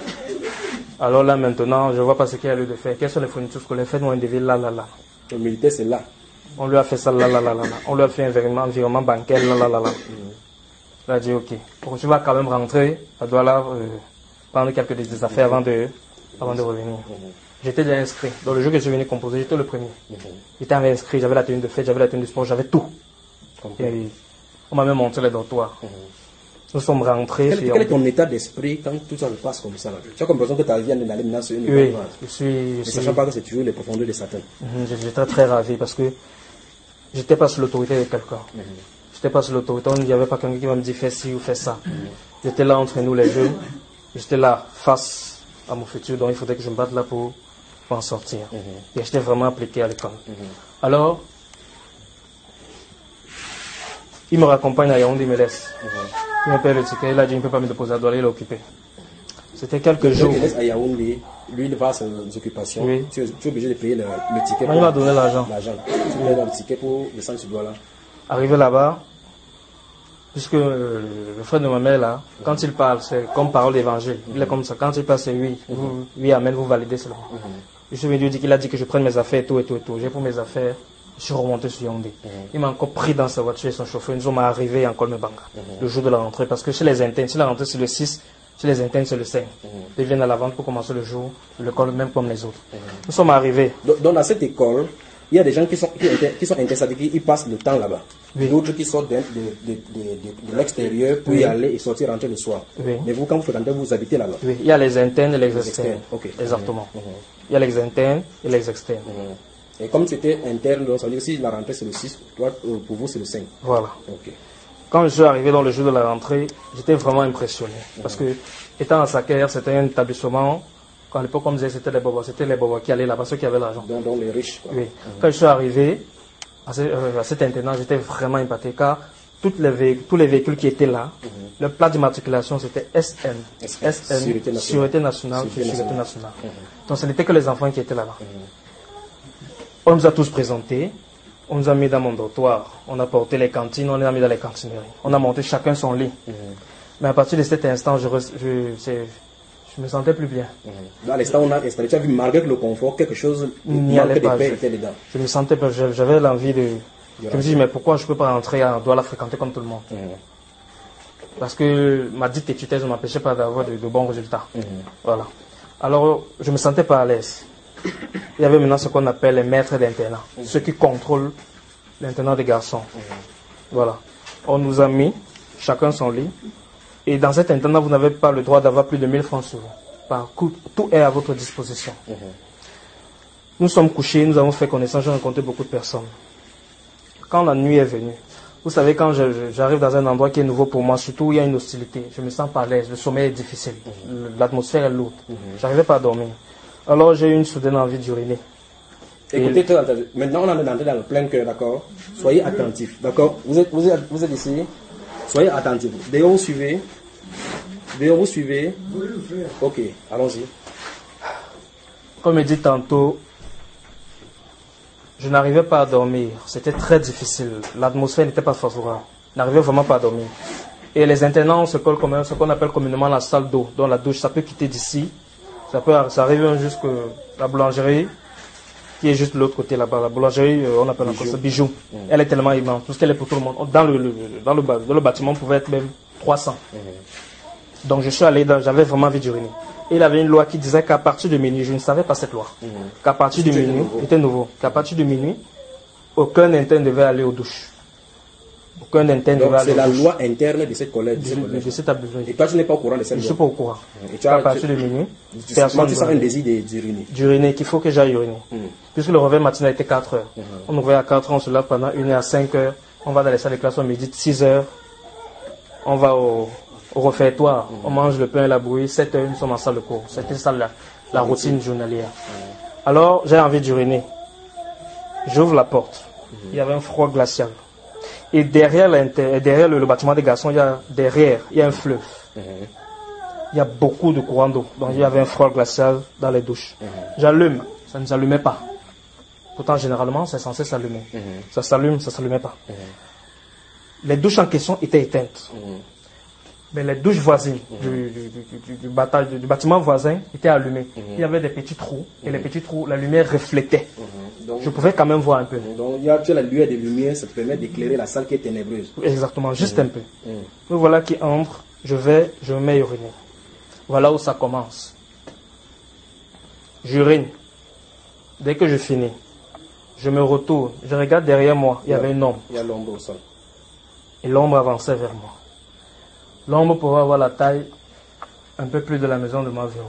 Alors là, maintenant, je ne vois pas ce qu'il y a lieu de faire. Quelles sont les fournitures scolaires? Faites-moi un devis là, là, là. Le militaire, c'est là. On lui a fait ça là, là, là, là. On lui a fait un virement, un virement bancaire là, là, là, là. Il a dit, ok. Bon, tu vas quand même rentrer à Douala, euh, prendre quelques des affaires avant de, avant de revenir. J'étais déjà inscrit. Donc le jour que je suis venu composer, j'étais le premier. J'étais inscrit, j'avais la tenue de fête, j'avais la tenue de sport, j'avais tout. Et, on m'a même montré les dortoirs. Mmh. Nous sommes rentrés. Quel, quel est ton état d'esprit quand tout ça se passe comme ça? Là? Tu as comme l'impression que ta vie d'aller maintenant sur une oui, je suis. Ne sachant pas que c'est toujours les profondeurs de Satan. Mmh, j'étais très ravi parce que j'étais pas sous l'autorité de quelqu'un. Mmh. J'étais pas sous l'autorité. Il n'y avait pas quelqu'un qui m'a dit fais ci ou fais ça. Mmh. J'étais là entre nous les jeunes. J'étais là face à mon futur. Donc il faudrait que je me batte là pour, pour en sortir. Mmh. Et j'étais vraiment appliqué à l'école. Mmh. Alors, Il me raccompagne à Yaoundé, il me laisse. Il me paye le ticket, il a dit il ne peut pas me déposer à Douala, il est occupé. C'était quelques jours. Il laisse à Yaoundé, lui il va à ses occupations. Oui. Tu, es, tu es obligé de payer le, le ticket. Moi, il m'a donné l'argent. L'argent. Tu payes le ticket pour descendre sur Douala. Arrivé là-bas, puisque euh, le frère de ma mère là, quand il parle, c'est comme parole d'évangile. Il est comme ça. Quand il parle, c'est oui. Vous, oui, amen, vous validez cela. Je suis venu dire qu'il a dit que je prenne mes affaires et tout et tout et tout. J'ai pris mes affaires. Je suis remonté sur Yaoundé. Mm-hmm. Il m'a encore pris dans sa voiture et son chauffeur. Nous sommes arrivés à Nkolmebanga, mm-hmm. le jour de la rentrée. Parce que chez les internes, si la rentrée c'est le six, chez les internes c'est le cinq. Mm-hmm. Ils viennent à la vente pour commencer le jour de l'école, même comme les autres. Mm-hmm. Nous sommes arrivés. Donc, dans cette école, il y a des gens qui sont, qui, qui sont intéressés, qui passent le temps là-bas. Oui. D'autres qui sortent de, de, de, de, de l'extérieur pour oui. y aller et sortir, rentrer le soir. Oui. Mais vous, quand vous fréquentez, vous habitez là-bas. Oui, il y a les internes et les, les externes. externes. Okay. Exactement. Mm-hmm. Il y a les internes et les externes. Mm-hmm. Et comme c'était interne, donc ça veut dire que si la rentrée c'est le six, toi, pour vous c'est le cinq. Voilà. Okay. Quand je suis arrivé dans le jour de la rentrée, j'étais vraiment impressionné. Mm-hmm. Parce que, étant à Saker, c'était un établissement, à l'époque, comme disait, c'était les bobos, c'était les bobos qui allaient là-bas, ceux qui avaient l'argent. Donc, donc les riches. Quoi. Oui. Mm-hmm. Quand je suis arrivé à, ce, euh, à cet internat, j'étais vraiment impacté car toutes les véhicules, tous les véhicules qui étaient là, mm-hmm. le plat d'immatriculation c'était S N. S N, Sûreté nationale, Sûreté nationale, Sûreté nationale. nationale. Mm-hmm. Donc ce n'était que les enfants qui étaient là-bas. Mm-hmm. On nous a tous présentés, on nous a mis dans mon dortoir, on a porté les cantines, on les a mis dans les cantineries. On a monté chacun son lit. Mm-hmm. Mais à partir de cet instant, je, je, je me sentais plus bien. Mm-hmm. Dans l'instant, on a installé, tu as vu, malgré le confort, quelque chose n'y allait pas. Je, était dedans. Je me sentais pas, j'avais l'envie de... Je me suis dit, mais pourquoi je ne peux pas rentrer, on doit la fréquenter comme tout le monde. Mm-hmm. Parce que ma dite étudiante ne m'empêchait pas d'avoir de, de bons résultats. Mm-hmm. Voilà. Alors, je ne me sentais pas à l'aise. Il y avait maintenant ce qu'on appelle les maîtres d'internat, mmh. ceux qui contrôlent l'internat des garçons. Mmh. Voilà. On nous a mis chacun son lit. Et dans cet internat, vous n'avez pas le droit d'avoir plus de mille francs sur vous. Par coup, tout est à votre disposition. Mmh. Nous sommes couchés, nous avons fait connaissance, j'ai rencontré beaucoup de personnes. Quand la nuit est venue, vous savez, quand je, je, j'arrive dans un endroit qui est nouveau pour moi, surtout où il y a une hostilité, je me sens pas à l'aise, le sommeil est difficile, mmh. l'atmosphère est lourde. Mmh. Je n'arrivais pas à dormir. Alors j'ai eu une soudaine envie d'uriner. Écoutez, et... maintenant on est entré dans le plein cœur, d'accord? Soyez attentifs, d'accord? Vous êtes, vous, êtes, vous êtes ici, soyez attentifs. D'ailleurs, vous suivez. D'ailleurs, vous suivez. Ok, allons-y. Comme je dit tantôt, je n'arrivais pas à dormir. C'était très difficile. L'atmosphère n'était pas favorable. Je n'arrivais vraiment pas à dormir. Et les internats ont ce qu'on appelle communément la salle d'eau. Donc la douche, ça peut quitter d'ici. Ça peut, ça arrive jusqu'à la boulangerie, qui est juste de l'autre côté là-bas. La boulangerie, on appelle encore ça bijou. Mmh. Elle est tellement immense, parce qu'elle est pour tout le monde. Dans le, le, dans le, dans le bâtiment, on pouvait être même trois cents. Mmh. Donc je suis allé, dans, j'avais vraiment envie d'uriner. Et il y avait une loi qui disait qu'à partir de minuit, je ne savais pas cette loi, mmh. qu'à partir de minuit, c'était nouveau, qu'à partir de minuit, aucun interne ne devait aller aux douches. Aucun interne Donc devait c'est aller la aux douches. loi interne de cette collège. De, de, de cet établissement. Et toi, tu n'es pas au courant de cette loi? Je ne suis pas au courant. Et tu as, à partir de minuit, tu, personne. Tu sens un désir d'uriner. D'uriner, qu'il faut que j'aille uriner. Mmh. Puisque le réveil matinal était quatre heures. Mmh. On nous réveille à quatre heures, on se lave pendant une heure à cinq heures. On va dans les salles de classe, on médite six heures. On va au, au réfectoire, mmh. on mange le pain et la bouillie. sept heures, nous sommes en salle de cours. C'était ça la, la routine journalière. Mmh. Alors, j'ai envie d'uriner. J'ouvre la porte. Mmh. Il y avait un froid glacial. Et derrière, derrière le, le bâtiment des garçons, il y a, derrière, il y a un fleuve. Mmh. Il y a beaucoup de courants d'eau. Donc, il y avait un froid glacial dans les douches. Mmh. J'allume, ça ne s'allumait pas. Pourtant, généralement, c'est censé s'allumer. Mmh. Ça s'allume, ça ne s'allumait pas. Mmh. Les douches en question étaient éteintes. Mmh. Mais les douches voisines mmh. du, du, du, du, bataille, du, du bâtiment voisin étaient allumées. Mmh. Il y avait des petits trous. Mmh. Et les petits trous, la lumière reflétait. Mmh. Donc, je pouvais quand même voir un peu. Donc, il y a, tu as la lueur des lumières, ça te permet d'éclairer la salle qui est ténébreuse. Exactement, juste mmh. un peu. Mmh. Me voilà qui entre, je vais, je me mets à uriner. Voilà où ça commence. J'urine. Dès que je finis, je me retourne, je regarde derrière moi, il y, il y avait une ombre. Il y a l'ombre au sol. Et l'ombre avançait vers moi. L'ombre pouvait avoir la taille un peu plus de la maison de ma vie.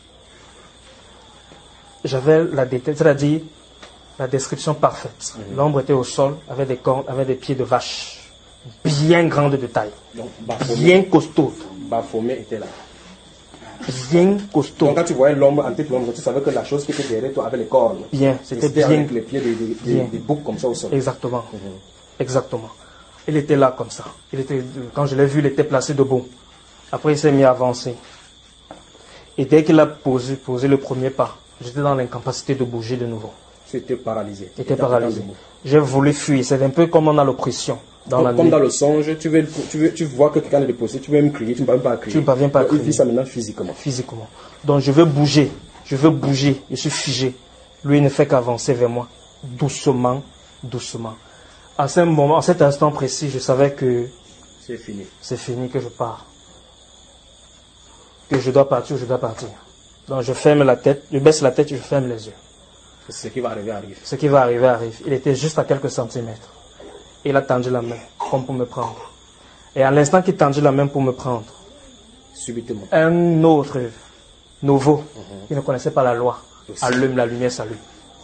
J'avais la détail, c'est-à-dire la description parfaite. Mmh. L'ombre était au sol, avec des cornes, avec des pieds de vache, bien grandes de taille, donc, bien costaudes. Baphomet était là. Bien costaud. Donc quand tu voyais l'ombre en tête l'ombre, tu savais que la chose qui était derrière toi avait les cornes. Bien, c'était bien. Avec les pieds des, des, des, des boucs comme ça au sol. Exactement. Mmh. Exactement. Il était là comme ça. Il était, quand je l'ai vu, il était placé debout. Après, il s'est mis à avancer. Et dès qu'il a posé, posé le premier pas, j'étais dans l'incapacité de bouger de nouveau. Tu étais paralysé. J'étais paralysé. J'ai voulu fuir. C'est un peu comme on a l'oppression. Dans comme, la comme nuit. dans le songe, tu, veux, tu, veux, tu vois que quelqu'un est déposé, tu veux même crier, tu ne parviens pas à crier. Tu ne parviens pas à crier. Il vit ça maintenant physiquement. Physiquement. Donc je veux bouger. Je veux bouger. Je suis figé. Lui, il ne fait qu'avancer vers moi. Doucement, doucement. À ce moment, à cet instant précis, je savais que c'est fini. C'est fini, que je pars. Que je dois partir, je dois partir. Donc je ferme la tête, je baisse la tête et je ferme les yeux. Ce qui va arriver arrive. Ce qui va arriver arrive. Il était juste à quelques centimètres. Il a tendu la main, comme pour me prendre. Et à l'instant qu'il tendit la main pour me prendre, subitement, un autre nouveau, mm-hmm. qui ne connaissait pas la loi, aussi. Allume la lumière, s'allume.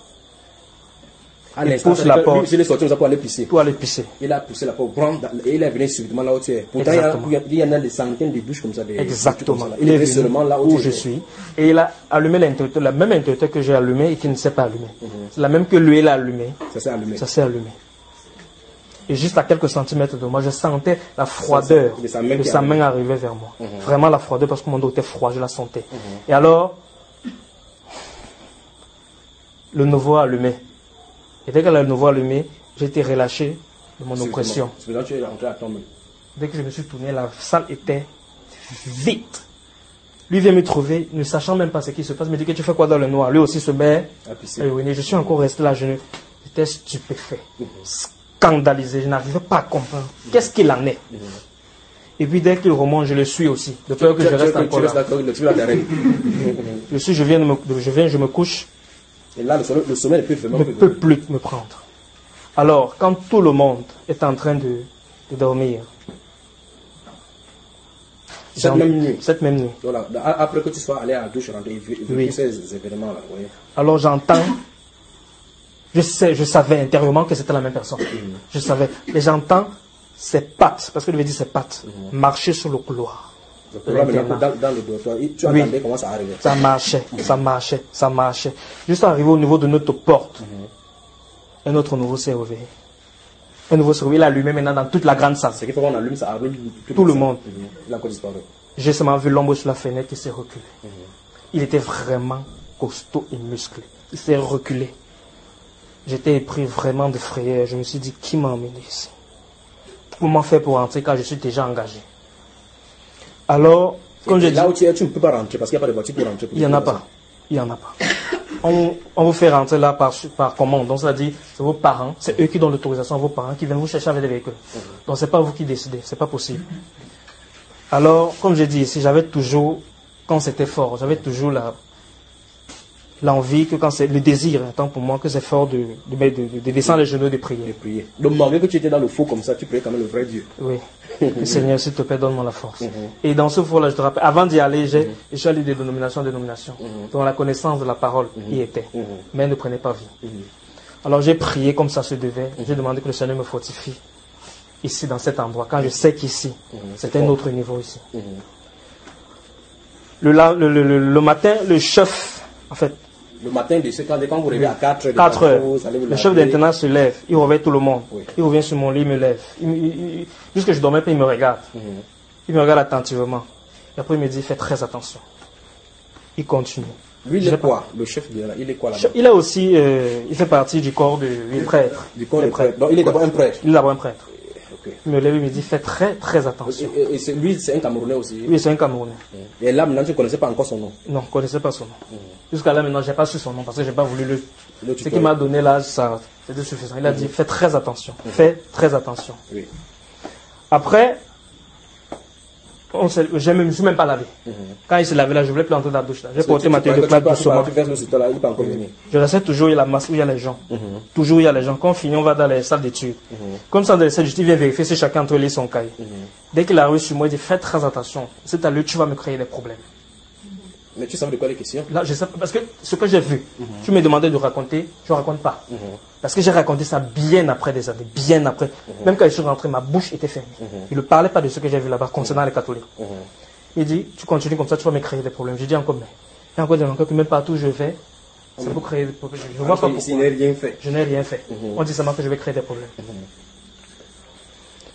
Il pousse la porte. Il est sorti pour aller pisser. Pour aller pisser. Il a poussé la porte et il est venu subitement là où tu es. Pourtant, il y, a, il y en a des centaines de douches comme ça. Des, Exactement. Comme ça. Il, il est venu seulement là où, où je suis. Et il a allumé l'interrupteur, la même interrupteur que j'ai allumé et qui ne s'est pas allumé. Mm-hmm. C'est la même que lui, il a allumé. Ça s'est allumé. Ça s'est allumé. Et juste à quelques centimètres de moi, je sentais la froideur de sa main, de sa main arriver vers moi. Mm-hmm. Vraiment la froideur parce que mon dos était froid, je la sentais. Mm-hmm. Et alors, le nouveau a allumé. Et dès que le nouveau a allumé, j'ai été relâché de mon oppression. Tu es rentré à tomber. Dès que je me suis tourné, la salle était vide. Lui vient me trouver, ne sachant même pas ce qui se passe, me dit que tu fais quoi dans le noir. Lui aussi se met à pisser. Je suis encore resté là, je j'étais stupéfait, mm-hmm. scandalisé, je n'arrivais pas à comprendre. Mm-hmm. Qu'est-ce qu'il en est? Mm-hmm. Et puis dès qu'il remonte, je le suis aussi, de peur que je reste encore là. Je suis, je viens, me, je viens, je me couche. Et là, le sommeil, le sommeil ne peut, ne peut plus me prendre. Alors, quand tout le monde est en train de, de dormir, cette même nuit, cette même nuit, donc là, après que tu sois allé à la douche, rentrer, oui. ces événements-là, oui. Alors j'entends, je sais, je savais intérieurement que c'était la même personne. Mm-hmm. Je savais, et j'entends ses pattes, parce que je lui ai dit ses pattes, mm-hmm. marcher sur le couloir. Dans, dans le dortoir, tu entendais oui. comment ça arrivait? Ça marchait, ça marchait, ça marchait. Juste arrivé au niveau de notre porte, mm-hmm. un autre nouveau s'est réveillé. Un nouveau s'est réveillé, il a allumé maintenant dans toute la grande salle. C'est qu'il faut qu'on allume, ça allume tout, tout le monde. Mm-hmm. Il a encore disparu. J'ai seulement vu l'ombre sur la fenêtre qui s'est reculée. Mm-hmm. Il était vraiment costaud et musclé. Il s'est reculé. J'étais épris vraiment de frayeur. Je me suis dit, qui m'a emmené ici? Comment faire pour rentrer car je suis déjà engagé? Alors, comme je dis, là où tu es, tu ne peux pas rentrer parce qu'il n'y a pas de voiture pour rentrer. Pour il n'y en a pas. Il n'y en a pas. On, on vous fait rentrer là par, par commande. Donc, ça dit, c'est vos parents, c'est eux qui donnent l'autorisation à vos parents qui viennent vous chercher avec des véhicules. Mm-hmm. Donc, ce n'est pas vous qui décidez. Ce n'est pas possible. Alors, comme j'ai dit ici, j'avais toujours, quand c'était fort, j'avais toujours la, l'envie, que quand c'est le désir, tant pour moi, que c'est fort de, de, de, de, de descendre les genoux, de prier. De prier. Donc, malgré que tu étais dans le faux comme ça, tu priais quand même le vrai Dieu. Oui. Seigneur, s'il te plaît, donne-moi la force. Mm-hmm. Et dans ce faux-là, je te rappelle, avant d'y aller, j'ai, mm-hmm. je suis allé de dénomination en dénomination. Mm-hmm. Donc la connaissance de la parole mm-hmm. y était. Mm-hmm. Mais elle ne prenait pas vie. Mm-hmm. Alors j'ai prié comme ça se devait. Mm-hmm. J'ai demandé que le Seigneur me fortifie ici, dans cet endroit. Quand je sais qu'ici, mm-hmm. c'est un autre niveau ici. Mm-hmm. le, le, le, le, le matin, le chef, en fait, le matin, de ce quand, quand vous réveillez à quatre heures, quatre heures, le chef d'intendant se lève, il réveille tout le monde. Oui. Il revient sur mon lit, il me lève. Il, il, il, jusque je dormais pas, il me regarde. Mm-hmm. Il me regarde attentivement. Et après, il me dit, fais très attention. Il continue. Lui, il est quoi? Le chef de là, il est quoi là-bas? Il est aussi, euh, il fait partie du corps des prêtres. Du corps des prêtres. Donc, il est d'abord un prêtre. Il est d'abord un prêtre. Okay. Il me lève, il me dit, fais très, très attention. Et, et, et c'est, lui, c'est un Camerounais aussi? Oui, c'est un Camerounais. Mm. Et là, maintenant, tu ne connaissais pas encore son nom? Non, je ne connaissais pas son nom. Mm. Jusqu'à là, maintenant, je n'ai pas su son nom parce que je n'ai pas voulu le... le Ce qu'il m'a donné là, ça, c'était suffisant. Il a mm. dit, fais très attention. Mm. Fais très attention. Oui. Après, on se, je ne me suis même pas lavé. Mm-hmm. Quand il s'est lavé là, je ne voulais plus entrer dans la douche. J'ai porté ma tête de plate doucement. Je restais toujours, il y a la masse où il y a les gens. Mm-hmm. Toujours il y a les gens. Quand on finit, on va dans les salles d'études. Mm-hmm. Comme ça, dans les salles d'études, il vient vérifier si chacun entre lit son cahier. Mm-hmm. Dès qu'il a reçu moi, il dit fais très attention. C'est à lui, tu vas me créer des problèmes. Mais tu savais de quoi les questions? Là, je sais parce que ce que j'ai vu, mm-hmm. tu me demandais de raconter, je ne raconte pas. Mm-hmm. Parce que j'ai raconté ça bien après des années, bien après. Mm-hmm. Même quand je suis rentré, ma bouche était fermée. Mm-hmm. Il ne parlait pas de ce que j'ai vu là-bas concernant mm-hmm. les catholiques. Mm-hmm. Il dit, tu continues comme ça, tu vas me créer des problèmes. Je dis encore, mais il y a encore des gens que même partout où je vais, c'est mm-hmm. pour créer des problèmes. Je ne vois pas pourquoi. Je n'ai rien fait. Je n'ai rien fait. Mm-hmm. On dit seulement que je vais créer des problèmes. Mm-hmm.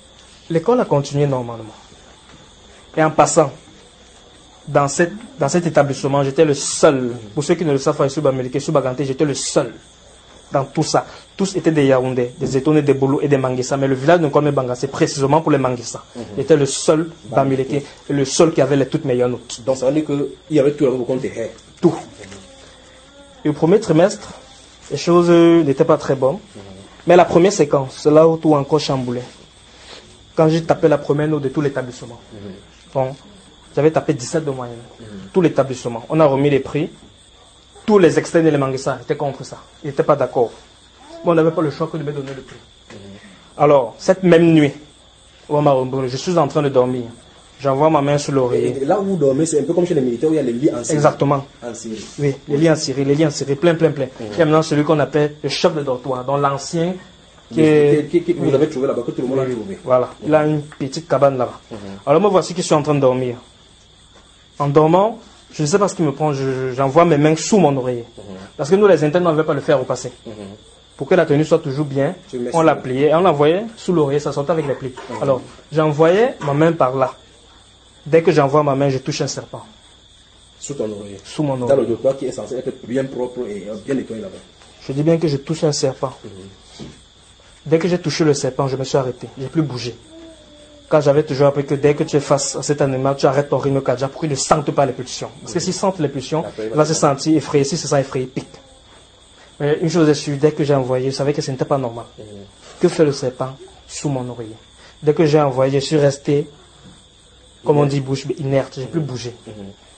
l'école a continué normalement. Et en passant, dans, cette, dans cet établissement, j'étais le seul. Pour ceux qui ne le savent pas, j'étais le seul dans tout ça. Tous étaient des Yaoundés, des Étonés, des Boulou et des Manguissa. Mais le village de Nkomé Banga, c'est précisément pour les Manguissa. Mm-hmm. J'étais le seul Bamileke et le seul qui avait les toutes meilleures notes. Donc ça veut dire qu'il y avait tout le monde qui était tout. Et au premier trimestre, les choses n'étaient pas très bonnes. Mm-hmm. Mais la première séquence, c'est là où tout encore chamboulé. Quand j'ai tapé la première note de tout l'établissement, mm-hmm. bon, j'avais tapé dix-sept de moyenne. Mm-hmm. Tout l'établissement. On a remis les prix. Tous les externes et les Manguissa étaient contre ça. Ils n'étaient pas d'accord. Mais on n'avait pas le choix que de me donner le prix. Mm-hmm. Alors, cette même nuit, je suis en train de dormir. J'envoie ma main sur l'oreiller. Et là où vous dormez, c'est un peu comme chez les militaires où il y a les lits en Syrie. Exactement. En Syrie. Oui, les lits en Syrie, les lits en Syrie, plein, plein, plein. Mm-hmm. Il y a maintenant celui qu'on appelle le chef de dortoir, dont l'ancien qui est... Qui, qui, qui, vous oui. avez trouvé là-bas, que tout le monde oui. a trouvé. Voilà, mm-hmm. Il a une petite cabane là-bas. Mm-hmm. Alors moi, voici que je suis en train de dormir. En dormant, je ne sais pas ce qui me prend, j'envoie mes mains sous mon oreiller. Mm-hmm. Parce que nous, les internes, on ne veut pas le faire au passé. Mm-hmm. Pour que la tenue soit toujours bien, on la pliait et on l'envoyait sous l'oreiller, ça sortait avec les plis. Mm-hmm. Alors, j'envoyais ma main par là. Dès que j'envoie ma main, je touche un serpent. Sous ton oreiller. Sous mon oreiller. Dans le dortoir qui est censé être bien propre et bien nettoyé là-bas. Je dis bien que je touche un serpent. Mm-hmm. Dès que j'ai touché le serpent, je me suis arrêté. Je n'ai plus bougé. Car j'avais toujours appris que dès que tu es face à cet animal, tu arrêtes ton rythme cardiaque pour qu'il ne sente pas les pulsions. Parce que s'il sent les pulsions, il va se sentir effrayé. Si c'est ça effrayé, pique. Mais une chose est sûre, dès que j'ai envoyé, je savais que ce n'était pas normal. Mmh. Que fait le serpent sous mon oreiller? Dès que j'ai envoyé, je suis resté, comme on dit, bouche inerte. Je n'ai plus bougé. Mmh.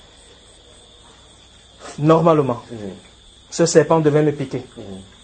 Normalement, mmh. ce serpent devait me piquer. Mmh.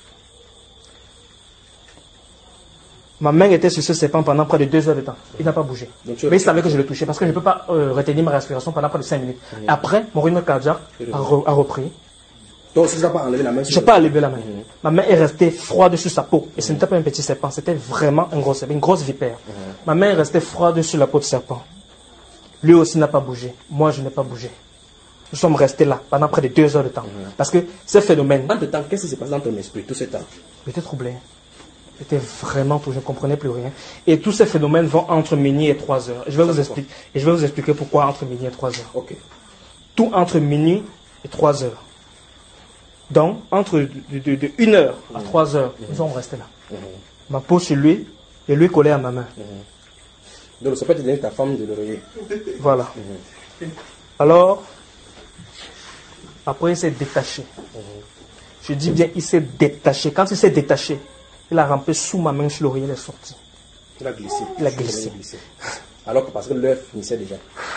Ma main était sur ce serpent pendant près de deux heures de temps. Il n'a pas bougé. Mais il savait que je le touchais parce que je ne peux pas euh, retenir ma respiration pendant près de cinq minutes. Mmh. Après, mon rythme cardiaque a, re, a repris. Donc, tu n'as pas enlevé la main? Je n'ai pas enlevé la main. Mmh. Ma main est restée froide sur sa peau. Et ce n'était pas un petit serpent, c'était vraiment un gros serpent, une grosse vipère. Mmh. Ma main est restée froide sur la peau de serpent. Lui aussi n'a pas bougé. Moi, je n'ai pas bougé. Nous sommes restés là pendant près de deux heures de temps. Mmh. Parce que ce phénomène... En temps, qu'est-ce qui s'est passé dans ton esprit tout ce temps? J'étais troublé. J'étais vraiment tout, je ne comprenais plus rien. Et tous ces phénomènes vont entre minuit et trois heures. Je vais vous expliquer, et je vais vous expliquer pourquoi entre minuit et trois heures. Okay. Tout entre minuit et trois heures. Donc, entre de, de, de une heure à mmh. trois heures, mmh. nous sommes restés là. Mmh. Ma peau sur lui, et lui collé à ma main. Mmh. Donc, ça peut être ta femme de l'oreiller. Voilà. Mmh. Alors, après, il s'est détaché. Mmh. Je dis bien, il s'est détaché. Quand il s'est détaché, il a rampé sous ma main sur l'oreiller, il est sorti. Il a glissé. Il a glissé. glissé. Alors que parce que l'œuf finissait déjà.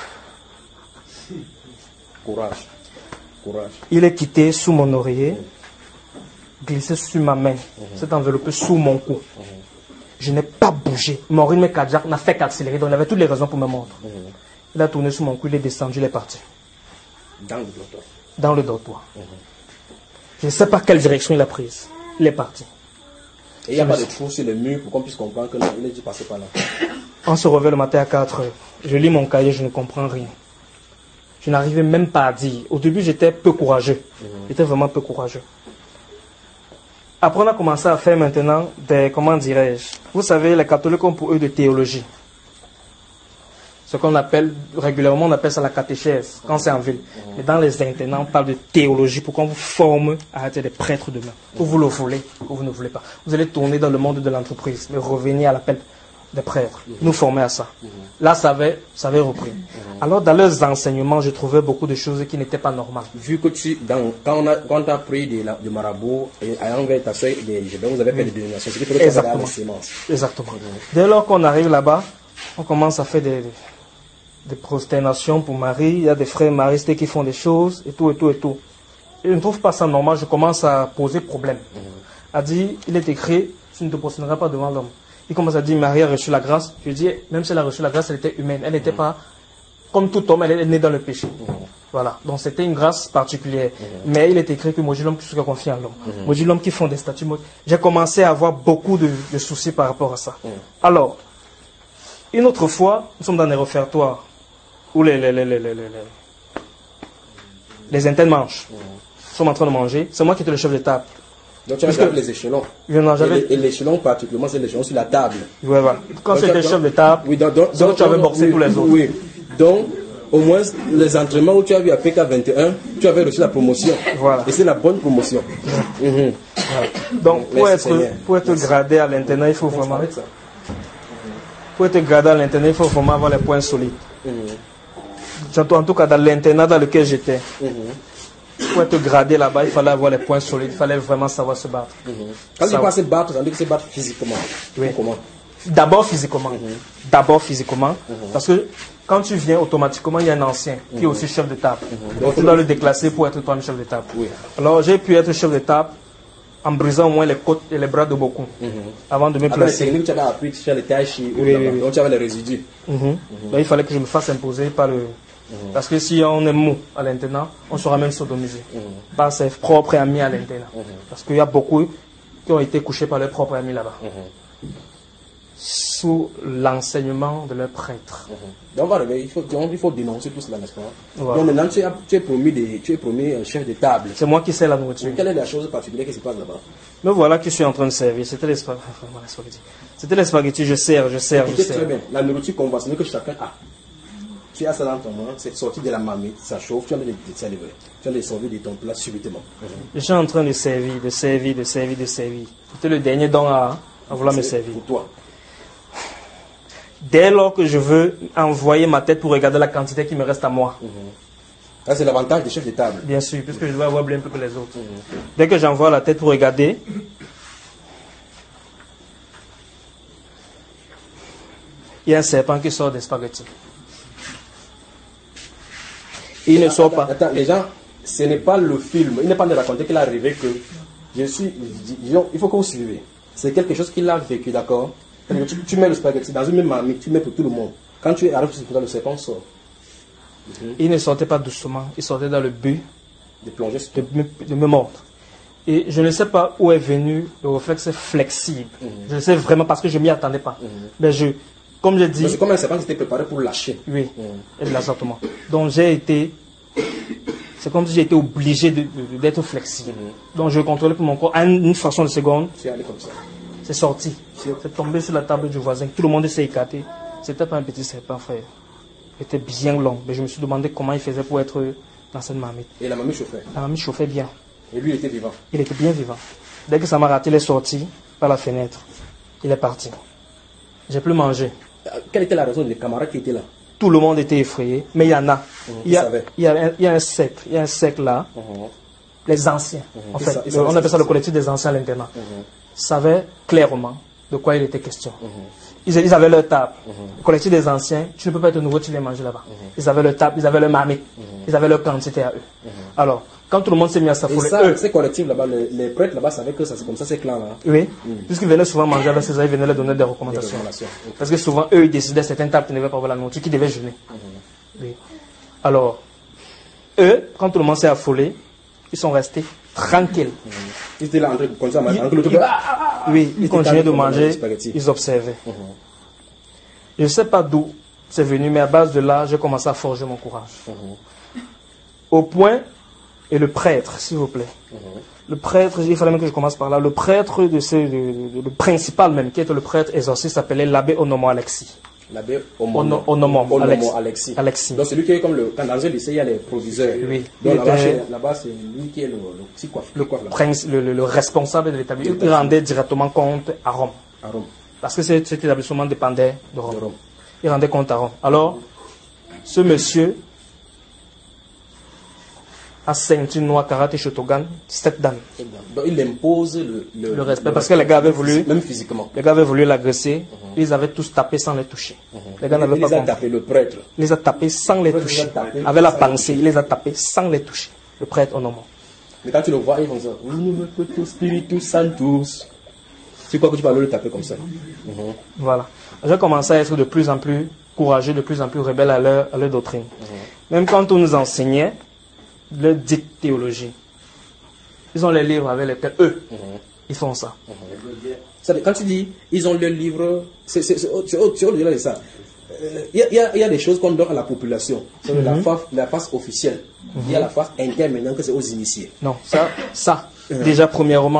Courage. Courage. Il est quitté sous mon oreiller, mmh. glissé sur ma main, mmh. s'est enveloppé sous mon cou. Mmh. Je n'ai pas bougé. Mon rythme cardiaque n'a fait qu'accélérer, donc il avait toutes les raisons pour me mordre. Mmh. Il a tourné sur mon cou, il est descendu, il est parti. Dans le dortoir. Dans le dortoir. Mmh. Je ne sais pas quelle direction il a prise. Il est parti. Et il n'y a pas de trou sur le mur pour qu'on puisse comprendre qu'il est dû passer par là. On se réveille le matin à quatre heures. Je lis mon cahier, je ne comprends rien. Je n'arrivais même pas à dire. Au début, j'étais peu courageux. Mmh. J'étais vraiment peu courageux. Après, on a commencé à faire maintenant des, comment dirais-je, vous savez, les catholiques ont pour eux de théologie. Ce qu'on appelle, régulièrement, on appelle ça la catéchèse, quand c'est en ville. Mmh. Mais dans les internats, on parle de théologie pour qu'on vous forme à être des prêtres demain. Ou vous le voulez, ou vous ne voulez pas. Vous allez tourner dans le monde de l'entreprise, mais revenir à l'appel des prêtres, mmh. nous former à ça. Mmh. Là, ça avait, ça avait repris. Mmh. Alors, dans leurs enseignements, je trouvais beaucoup de choses qui n'étaient pas normales. Vu que tu, dans, quand on a, quand on a pris de, la, de marabout, et à envers ta soeur, vous avez fait mmh. des dénominations, c'est que Exactement. Les sémences. Exactement. Mmh. Dès lors qu'on arrive là-bas, on commence à faire des, des, des prosternations pour Marie. Il y a des frères maristes qui font des choses, et tout, et tout, et tout. Et je ne trouve pas ça normal, je commence à poser problème. Mmh. A dit, il est écrit, tu ne te prosterneras pas devant l'homme. Il commence à dire, Marie a reçu la grâce. Je dis, même si elle a reçu la grâce, elle était humaine. Elle n'était mmh. pas, comme tout homme, elle est née dans le péché. Mmh. Voilà. Donc c'était une grâce particulière. Mmh. Mais il est écrit que maudit l'homme qui se confie en l'homme. Mmh. Maudit l'homme qui font des statuts. J'ai commencé à avoir beaucoup de, de soucis par rapport à ça. Mmh. Alors, une autre fois, nous sommes dans les réfectoires où les, les, les, les, les, les, les internes mangent. Mmh. Nous sommes en train de manger. C'est moi qui étais le chef de table. Donc tu as les échelons. Oui, non, j'avais... Et l'échelon particulièrement, c'est l'échelon sur la table. Ouais, voilà. Quand c'était chef de table, oui, donc, donc, donc, tu avais boxé oui, tous les autres. Oui. Donc, au moins, les entraînements où tu as vu à P K vingt et un, tu avais reçu la promotion. Voilà. Et c'est la bonne promotion. Ouais. Mmh. Voilà. Donc, pour être, pour être gradé à l'internat, il faut vraiment... Pour être gradé à l'internat, il faut vraiment avoir les points solides. Mmh. En tout cas, dans l'internat dans lequel j'étais, mmh. pour être gradé là-bas, il fallait avoir les points solides, il fallait vraiment savoir se battre. Mmh. Quand tu passes se battre, ça veut dire que se battre physiquement. Oui. Comment? D'abord physiquement. Mmh. D'abord physiquement. Mmh. Parce que quand tu viens automatiquement, il y a un ancien qui est aussi chef de table. Mmh. Donc tu dois le déclasser pour être toi-même chef de table. Oui. Alors j'ai pu être chef de table en brisant au moins les côtes et les bras de beaucoup mmh. avant de me placer. Après les techniques, tu avais appris sur les tâches, oui, oui, oui. Donc tu avais les résidus. Mmh. Mmh. Donc il fallait que je me fasse imposer par le... Mmh. Parce que si on est mou à l'internat, on sera même sodomisé mmh. par ses propres amis à l'internat. Mmh. Parce qu'il y a beaucoup qui ont été couchés par leurs propres amis là-bas. Mmh. Sous l'enseignement de leurs prêtres. Mmh. Donc voilà, il faut, donc, il faut dénoncer tout cela, n'est-ce pas? Voilà. Donc maintenant, tu, as, tu es promis, de, tu es promis euh, chef de table. C'est moi qui sais la nourriture. Mais quelle est la chose particulière qui se passe là-bas? Me voilà que je suis en train de servir. C'était les spaghettis. C'était les spaghettis, je sers, je sers, je sers. Très bien. La nourriture conventionnelle que chacun a. Tu as ça dans ton main, c'est sorti de la marmite, ça chauffe, tu as de célébrer. Tu as de sortir de ton plat subitement. Mmh. Je suis en train de servir, de servir, de servir, de servir. C'était le dernier don à, à vouloir me servir. Pour toi. Dès lors que je veux envoyer ma tête pour regarder la quantité qui me reste à moi. Mmh. Ah, c'est l'avantage des chefs de table. Bien sûr, puisque je dois avoir bien plus que les autres. Mmh. Dès que j'envoie la tête pour regarder, il y a un serpent qui sort des spaghettis. Il ne sort pas. Attends, les gens, ce n'est pas le film. Il n'est pas de raconter qu'il est arrivé que je suis. Disons, il faut que vous suivez. C'est quelque chose qu'il a vécu, d'accord? Tu, tu mets le spaghetti dans une même marmite, tu mets pour tout le monde. Quand tu arrives sur le serpent sort. Mm-hmm. Il ne sortait pas doucement, il sortait dans le but de plonger de me, de me mordre. Et je ne sais pas où est venu le réflexe flexible. Mm-hmm. Je ne sais vraiment parce que je ne m'y attendais pas. Mm-hmm. Mais je, comme j'ai dit. C'est comme un serpent qui était préparé pour lâcher. Oui, mm-hmm. exactement. Donc j'ai été. C'est comme si j'ai été obligé de, de, d'être flexible. Mm-hmm. Donc je contrôlais pour mon corps à une, une fraction de seconde. C'est allé comme ça. C'est sorti. C'est tombé sur la table du voisin. Tout le monde s'est écarté. C'était pas un petit serpent, frère. Il était bien long. Mais je me suis demandé comment il faisait pour être dans cette marmite. Et la marmite chauffait? La marmite chauffait bien. Et lui, il était vivant? Il était bien vivant. Dès que ça m'a raté, il est sorti par la fenêtre. Il est parti. J'ai plus mangé. Quelle était la raison des camarades qui étaient là? Tout le monde était effrayé. Mais il y en a. Mmh, il, y a il, y a un, il y a un cercle. Il y a un cercle là. Mmh. Les anciens. Mmh. En fait, ça, le, on appelle ça le collectif des anciens à l'internat. Mmh. Savaient clairement de quoi il était question. Mmh. Ils, ils avaient leur table. Mmh. Le collectif des anciens, tu ne peux pas être nouveau, tu les manges là-bas. Mmh. Ils avaient leur table, ils avaient leur marmite, mmh. ils avaient leur quantité à eux. Mmh. Alors, quand tout le monde s'est mis à s'affoler, eux, ces collectifs là-bas, les, les prêtres là-bas savaient que ça, c'est comme ça, ces clans-là. Oui, mmh. puisqu'ils venaient souvent manger avec ces ils venaient leur donner des recommandations. Des recommandations. Okay. Parce que souvent, eux, ils décidaient certaines tables qui ne devaient pas avoir la nourriture, qui devaient jeûner. Mmh. Oui. Alors, eux, quand tout le monde s'est affolé, ils sont restés tranquilles. Mmh. Ils étaient là en train de continuer à manger. Ils, oui, ils continuaient de manger, ils observaient. Mmh. Je ne sais pas d'où c'est venu, mais à base de là, j'ai commencé à forger mon courage. Mmh. Au point, et le prêtre, s'il vous plaît. Mmh. Le prêtre, il fallait même que je commence par là. Le prêtre, de ce, de, de, le principal même, qui était le prêtre exorciste, s'appelait l'abbé Onomo Alexis. L'abbé Onomo, Onomo Alexis. Alexis. Alexis. Donc c'est lui qui est comme le, quand dans un lycée, il y a les proviseurs. Oui. Donc là-bas, était... là-bas, c'est lui qui est le, le petit coiffeur. Le, coiffeur, prince, le, le, le responsable de l'établissement. Il rendait directement compte à Rome. À Rome. Parce que cet établissement dépendait de Rome. de Rome. Il rendait compte à Rome. Alors, ce monsieur a ceinture noire, karaté, shotogan, sept dames. Donc il impose le, le, le respect. Le parce respect que les gars avaient voulu, même physiquement. Les gars avaient voulu l'agresser. Uh-huh. Ils avaient tous tapé sans les toucher. Uh-huh. Les gars n'avaient pas compris. Il les a tapé, le prêtre. Il les a tapés sans les toucher. Avec la pensée, il les a tapés sans les toucher. Le prêtre au nom. Mais quand tu le vois, ils vont dire, nous tous spiritus sanctus. C'est quoi que tu vas le taper comme ça? Uh-huh. Voilà. J'ai commencé à être de plus en plus courageux, de plus en plus rebelle à leur, à leur doctrine. Uh-huh. Même quand on nous enseignait leur dite théologie, ils ont les livres avec lesquels eux, uh-huh. ils font ça. Uh-huh. Quand tu dis ils ont leurs livres, c'est au-delà de ça. Il euh, y, y, y a des choses qu'on donne à la population. C'est uh-huh. la, face, la face officielle. Il uh-huh. y a la face interne maintenant que c'est aux initiés. Non, ça, ça uh-huh. déjà premièrement, oui.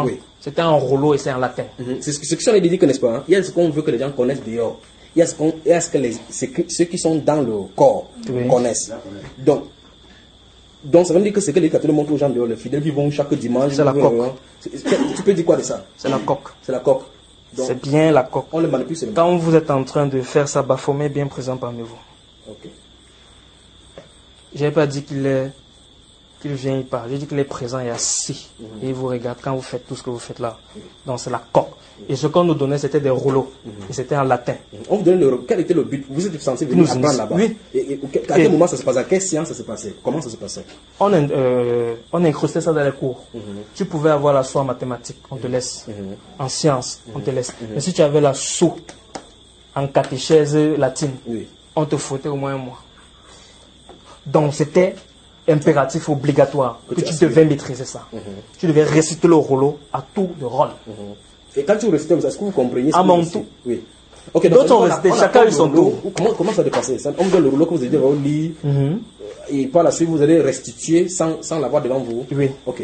C'était un rouleau et c'est en latin. Mm-hmm. C'est ce que, ce que je dit, n'est-ce pas? Hein? Il y a ce qu'on veut que les gens connaissent dehors. Il y a ce, qu'on, il y a ce que les, ceux qui sont dans le corps oui. connaissent. Donc, donc, ça veut dire que c'est que les catholiques montrent aux gens dehors, les fidèles qui vont chaque dimanche. C'est la coque. Tu peux dire quoi de ça? C'est la coque. C'est la coque. C'est bien la coque. On le manipule, c'est le Quand vous êtes en train de faire ça, Baphomet est bien présent parmi vous. Ok. Je n'ai pas dit qu'il est, qu'il vient y parler. J'ai dit qu'il est présent et assis. Mm-hmm. Et il vous regarde quand vous faites tout ce que vous faites là. Mm-hmm. Donc c'est la coque. Mm-hmm. Et ce qu'on nous donnait, c'était des rouleaux. Mm-hmm. Et c'était en latin. Mm-hmm. On vous donnait le rouleau. Quel était le but? Vous êtes censé venir apprendre là-bas. Oui. Et, et, et à quel et, moment ça se passait? À quelle séance ça se passait? Comment ça se passait? On, euh, on incrustait ça dans les cours. Mm-hmm. Tu pouvais avoir la soie en mathématiques, on te laisse. Mm-hmm. En sciences, mm-hmm. on te laisse. Mm-hmm. Mais si tu avais la soie en catéchèse latine, oui. on te foutait au moins un mois. Donc c'était impératif, obligatoire, que, que tu, tu devais maîtriser ça. Mm-hmm. Tu devais réciter le rouleau à tour de rôle. Mm-hmm. Et quand tu récitais, est-ce que vous compreniez ce à que mon vous tour. Oui. Okay, d'autres ont resté, chacun a eu son tour. Comment, comment ça se passait? On donne le rouleau que vous allez lire, mm-hmm. et par la suite vous allez restituer sans, sans l'avoir devant vous. Oui. Ok.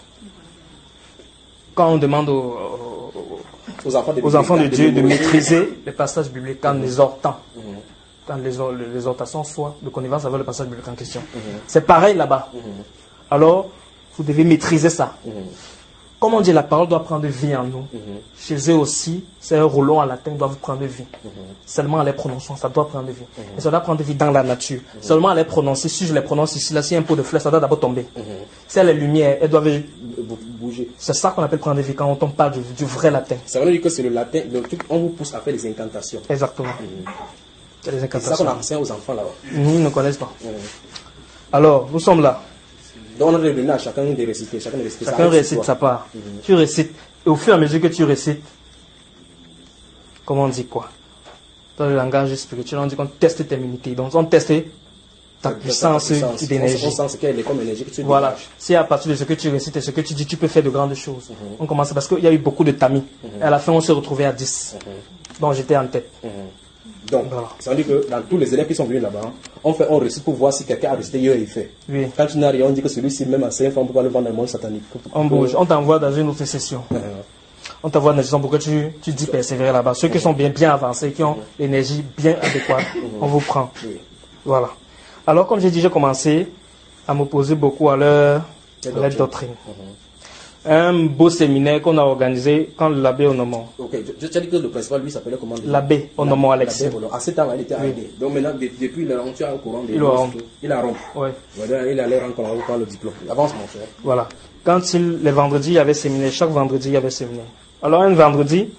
Quand on demande aux, aux, aux enfants de, aux enfants de Dieu de maîtriser les passages bibliques en mm-hmm. exhortant, mm-hmm. quand l'exhortation soit de connivence avec le passage biblique en question. Mm-hmm. C'est pareil là-bas. Mm-hmm. Alors, vous devez maîtriser ça. Mm-hmm. Comme on dit, la parole doit prendre vie en nous. Mm-hmm. Chez eux aussi, c'est un rouleau en latin doit vous prendre vie. Mm-hmm. Seulement en les prononçant, ça doit prendre vie. Mm-hmm. Et ça doit prendre vie dans la nature. Mm-hmm. Seulement en les prononcer, si je les prononce ici, là, s'il y a un pot de fleurs, ça doit d'abord tomber. Mm-hmm. Si elle est lumière, elles doivent bouger. C'est ça qu'on appelle prendre vie quand on parle du, du vrai latin. Ça veut dire que c'est le latin, donc on vous pousse à faire des incantations. Exactement. Mm-hmm. C'est des incantations. C'est ça qu'on enseigne aux enfants là-bas. Mm-hmm. Ils ne connaissent pas. Mm-hmm. Alors, nous sommes là. Donc on a donné à chacun de réciter. Chacun, de réciter. chacun récite sa part. Mm-hmm. Tu récites. Et au fur et à mesure que tu récites, comment on dit quoi? Dans le langage spirituel, on dit qu'on teste tes immunités. Donc on teste ta puissance, puissance d'énergie. On sent ce qu'elle est comme énergie que tu Voilà. Si à partir de ce que tu récites et ce que tu dis, tu peux faire de grandes choses. Mm-hmm. On commence parce qu'il y a eu beaucoup de tamis. Mm-hmm. Et à la fin, on s'est retrouvé à dix. Mm-hmm. Donc j'étais en tête. Mm-hmm. Donc, voilà. Ça veut dire que dans tous les élèves qui sont venus là-bas, on fait on récite pour voir si quelqu'un a récité hier et fait. Oui. Quand tu n'as rien, on dit que celui-ci, même à cinq fois, on ne peut pas le vendre dans le monde satanique. On bouge, on t'envoie dans une autre session. Uh-huh. On t'envoie dans une session pour que tu, tu dis persévérer là-bas. Ceux uh-huh. qui sont bien, bien avancés, qui ont uh-huh. l'énergie bien adéquate, uh-huh. on vous prend. Oui. Voilà. Alors, comme j'ai dit, j'ai commencé à m'opposer beaucoup à leur, à leur doctrine. Uh-huh. Un beau séminaire qu'on a organisé quand l'abbé Onomon. Ok, je t'ai dit que le principal, lui, s'appelait comment? L'abbé Onomon Alexis. À ce temps-là, il était aidé. Donc maintenant, depuis, il est au courant des il a rompu. Il a rompu. Oui. Il allait rencontrer par le diplôme. Avance, mon cher. Voilà. Quand il, les vendredis, il y avait séminaire, chaque vendredi, il y avait séminaire. Alors, un vendredi,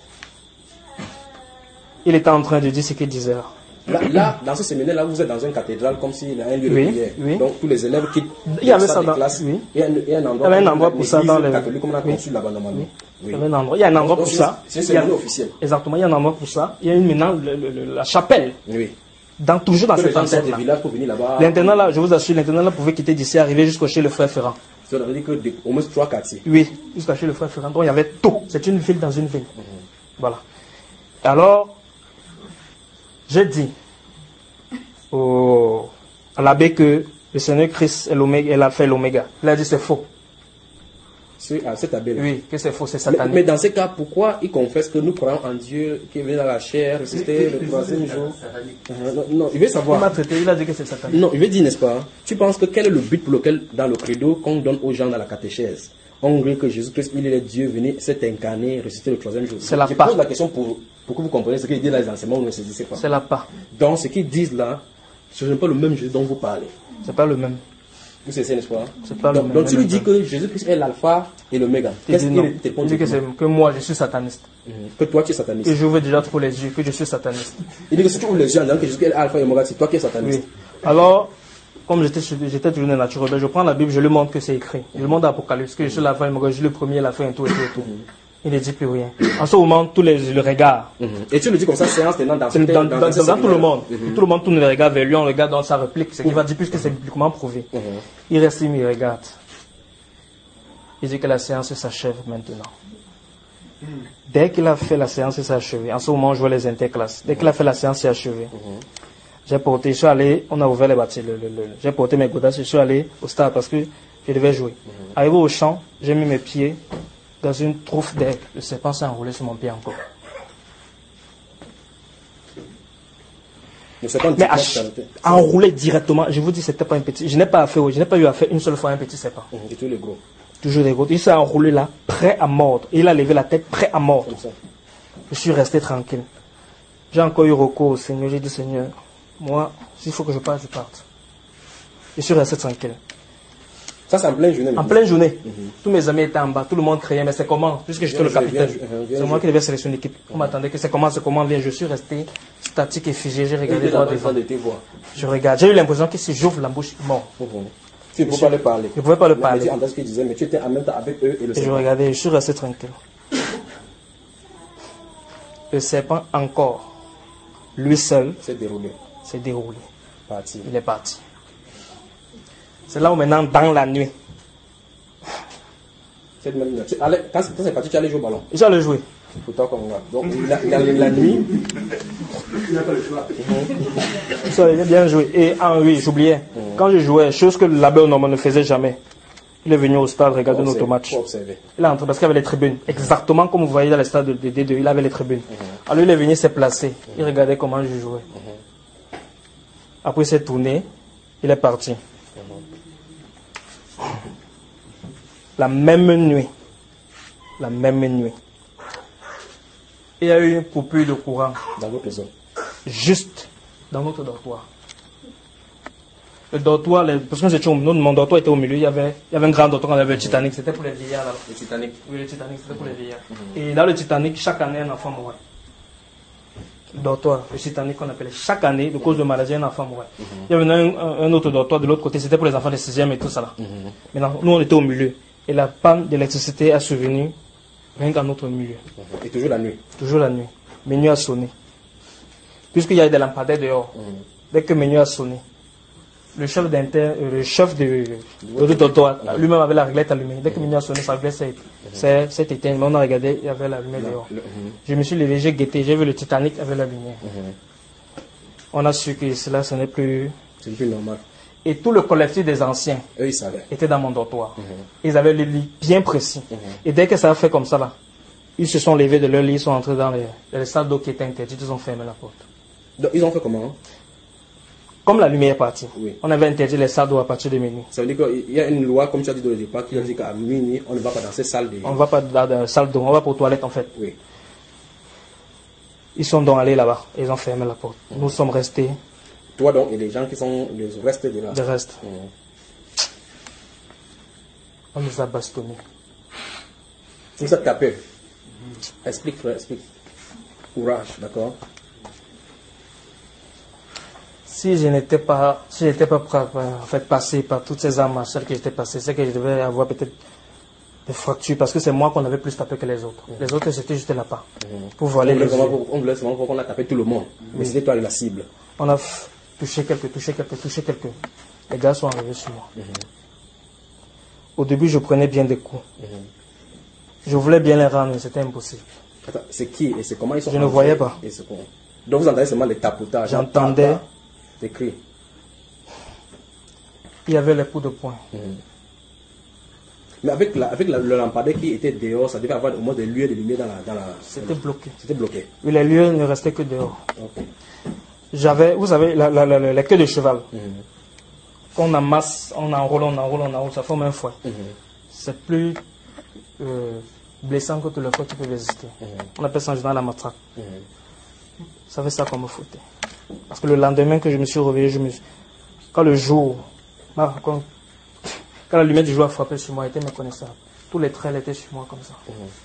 il était en train de dire ce qu'il disait. Là, là, dans ce séminaire-là, vous êtes dans une cathédrale comme s'il y a un lieu de oui, prière. Oui. Donc tous les élèves quittent il y avait ça des dans, classes. Oui. Il y a un, il y a un endroit, il y avait un endroit pour ça dans les catholiques comme on a oui. conçu là-bas normalement. Oui. Oui. Il y avait un endroit. Il y a un endroit donc, pour ça. C'est un séminaire officiel. Exactement. Il y a un endroit pour ça. Il y a une maintenant le, le, le, la chapelle. Oui. Dans, toujours dans cette internat. L'internat là, je vous assure, l'internat là pouvait quitter d'ici, arriver jusqu'au chez le frère Ferrand. Ça veut dire que au moins trois quartiers. Oui, jusqu'à chez le frère Ferrand. Donc il y avait tout. C'est une ville dans une ville. Mm-hmm. Voilà. Alors, j'ai dit au, à l'abbé que le Seigneur Christ est l'oméga, elle a fait l'oméga. Il a dit c'est faux. À cet abbé-là. Oui, que c'est faux, c'est satanique. Mais, mais dans ce cas, pourquoi il confesse que nous croyons en Dieu qui est venu dans la chair, ressuscité le troisième jour? uh, non, non, il veut savoir. Il m'a traité, il a dit que c'est satanique. Non, il veut dire, n'est-ce pas? Tu penses que quel est le but pour lequel, dans le credo, qu'on donne aux gens dans la catéchèse, on dit que Jésus-Christ, il est Dieu venu, s'est incarné, ressuscité le troisième jour? C'est la Je part. pose la question pour, pour que vous compreniez ce qu'il dit dans les enseignements, vous ne saisissez pas. C'est la part. Donc, ce qu'ils disent là, ce n'est pas le même Jésus dont vous parlez. C'est pas le même. Vous savez, n'est-ce pas? C'est pas donc, le même. Donc, tu lui dis que Jésus-Christ est l'alpha et l'oméga. Qu'est-ce qu'il te répond? Il dit que, que moi, je suis sataniste. Mmh. Que toi, tu es sataniste. Et j'ouvre déjà trop les yeux, que je suis sataniste. Il dit que si tu ouvres les yeux en disant que Jésus est l'alpha et l'oméga, c'est toi qui es sataniste. Oui. Alors, comme j'étais, j'étais toujours un naturel, je prends la Bible, je lui montre que c'est écrit. Je lui montre l'Apocalypse, que je suis l'alpha et l'oméga, je suis le premier, la fin, et tout, et tout, et tout. Mmh. Il ne dit plus rien. En ce moment, tous les le regard. Mm-hmm. Et tu le dis comme ça, séance tenant dans, dans, dans, dans, dans, dans tout le monde. Mm-hmm. Tout le monde tourne le regard vers lui, on regarde dans sa réplique, ce qui mm-hmm. va dire puisque c'est publiquement prouvé. Mm-hmm. Il reste, il me regarde. Il dit que la séance s'achève maintenant. Mm-hmm. Dès qu'il a fait la séance s'achève, en ce moment, on jouait les interclasses. Dès qu'il a fait la séance s'achève, mm-hmm. j'ai porté, je suis allé, on a ouvert les bâtiments, le, le, le, j'ai porté mes godasses, je suis allé au stade parce que je devais jouer. Mm-hmm. Arrivé au champ, j'ai mis mes pieds dans une truffe d'herbe, le serpent s'est enroulé sur mon pied encore. Le serpent Mais à, enroulé directement, je vous dis, c'était pas un petit. Je n'ai pas affaire, je n'ai pas eu affaire une seule fois à un petit serpent. Mmh, et tous les gros. Toujours des gros. Il s'est enroulé là, prêt à mordre. Il a levé la tête, prêt à mordre. Comme ça. Je suis resté tranquille. J'ai encore eu recours au Seigneur. J'ai dit, Seigneur, moi, s'il faut que je parte, je parte. Je suis resté tranquille. Ça, c'est en pleine journée. En pleine journée. Mm-hmm. Tous mes amis étaient en bas. Tout le monde criait, mais c'est comment? Puisque j'étais le capitaine. C'est moi qui devais sélectionner l'équipe. On m'attendait que c'est comment, c'est comment, viens. Je suis resté statique et figé. J'ai regardé droit devant. Je regarde. J'ai eu l'impression que si j'ouvre la bouche, mort. Tu ne pouvais pas le parler. Je ne pouvais pas le parler. Mais tu entends ce qu'il disait, mais tu étais en même temps avec eux et le serpent. Et je regardais, je suis resté tranquille. Le serpent encore, lui seul, s'est déroulé. S'est déroulé. Parti. Il est parti. C'est là où maintenant, dans la nuit. Cette même nuit. Allez, quand c'est parti, tu allais jouer au ballon. J'allais jouer. Pour toi comme moi. Donc la, la, la nuit, il n'a pas le choix. Ça, il a bien joué. Et ah oui, j'oubliais. Mm. Quand je jouais, chose que l'abbé au Normand ne faisait jamais. Il est venu au stade regarder notre match. Il est entré parce qu'il y avait les tribunes. Exactement comme vous voyez dans le stade de D deux, il avait les tribunes. Mm-hmm. Alors il est venu se placer. Il regardait comment je jouais. Mm-hmm. Après il s'est tourné, il est parti. Mm-hmm. La même nuit, la même nuit, il y a eu une coupure de courant. Dans votre maison. Juste dans notre dortoir. Le dortoir, les, parce que c'était, mon dortoir était au milieu, il y avait, il y avait un grand dortoir, on avait le Titanic, c'était pour les vieillards là. Le Titanic. Oui, le Titanic, c'était pour les vieillards. Mm-hmm. Et dans le Titanic, chaque année, un enfant mourait. Le dortoir, le Titanic qu'on appelait, chaque année, de cause de maladie, un enfant mourait. Mm-hmm. Il y avait un, un, un autre dortoir de l'autre côté, c'était pour les enfants de sixième et tout ça là. Mm-hmm. Maintenant, nous on était au milieu. Et la panne d'électricité a survenu rien qu'à notre milieu. Et toujours la nuit. Toujours la nuit. Minuit a sonné. Puisqu'il y a des lampadaires dehors. Mm. Dès que minuit a sonné, le chef d'inter, le chef de l'autre dortoir, lui-même avait la réglette allumée. Dès que minuit a sonné, sa réglette s'est mm. éteinte. Mais on a regardé, il y avait la lumière non, dehors. Le, mm. Je me suis levé, j'ai guetté, j'ai vu le Titanic avec la lumière. Mm. On a su que cela, ce n'est plus... C'est plus normal. Et tout le collectif des anciens eux, ils savaient. Était dans mon dortoir. Mm-hmm. Ils avaient les lits bien précis. Mm-hmm. Et dès que ça a fait comme ça, là, ils se sont levés de leur lit, ils sont entrés dans les, les salles d'eau qui étaient interdites, ils ont fermé la porte. Donc, ils ont fait comment? Comme la lumière est partie, oui. On avait interdit les salles d'eau à partir de minuit. Ça veut dire qu'il y a une loi, comme tu as dit au départ, qui a dit qu'à minuit, on ne va pas dans ces salles d'eau. On ne va pas dans la salle d'eau, on va pour toilette en fait. Oui. Ils sont donc allés là-bas, ils ont fermé la porte. Mm-hmm. Nous sommes restés. Toi donc, et les gens qui sont les restes de là. Les restes. Mmh. On nous a bastonnés. Vous êtes tapé. Mmh. Explique, frère, explique. Courage, d'accord. Si je n'étais pas, si j'étais pas en fait passé par toutes ces armes martiales que j'étais passé, c'est que je devais avoir peut-être des fractures parce que c'est moi qu'on avait plus tapé que les autres. Mmh. Les autres c'était juste là-bas. Mmh. Pour voler les yeux. On voulait seulement voir qu'on a tapé tout le monde. Mmh. Mais c'était toi la cible. On a touché quelques, touché quelques, touché quelques. Les gars sont arrivés sur moi. Mm-hmm. Au début, je prenais bien des coups. Mm-hmm. Je voulais bien les rendre, mais c'était impossible. Attends, c'est qui et c'est comment ils sont Je ne voyais pas. Et c'est donc vous entendez seulement les tapotages. J'entendais des cris. Il y avait les coups de poing. Mm-hmm. Mais avec, la, avec la, le lampadaire qui était dehors, ça devait avoir au moins des lueurs de lumière dans la... Dans la c'était bloqué. C'était bloqué. Oui, les lueurs ne restaient que dehors. Okay. J'avais, vous savez, la, la, la, la, la queue de cheval. Mm-hmm. Qu'on amasse, on enroule, on enroule, on enroule, ça forme un fouet. Mm-hmm. C'est plus euh, blessant que tout le fouet qui peut résister. Mm-hmm. On appelle ça en général la matraque. Mm-hmm. Ça fait ça qu'on me foutait. Parce que le lendemain que je me suis réveillé, je me suis... quand le jour, quand, quand la lumière du jour a frappé sur moi, elle était méconnaissable. Tous les traits étaient sur moi comme ça.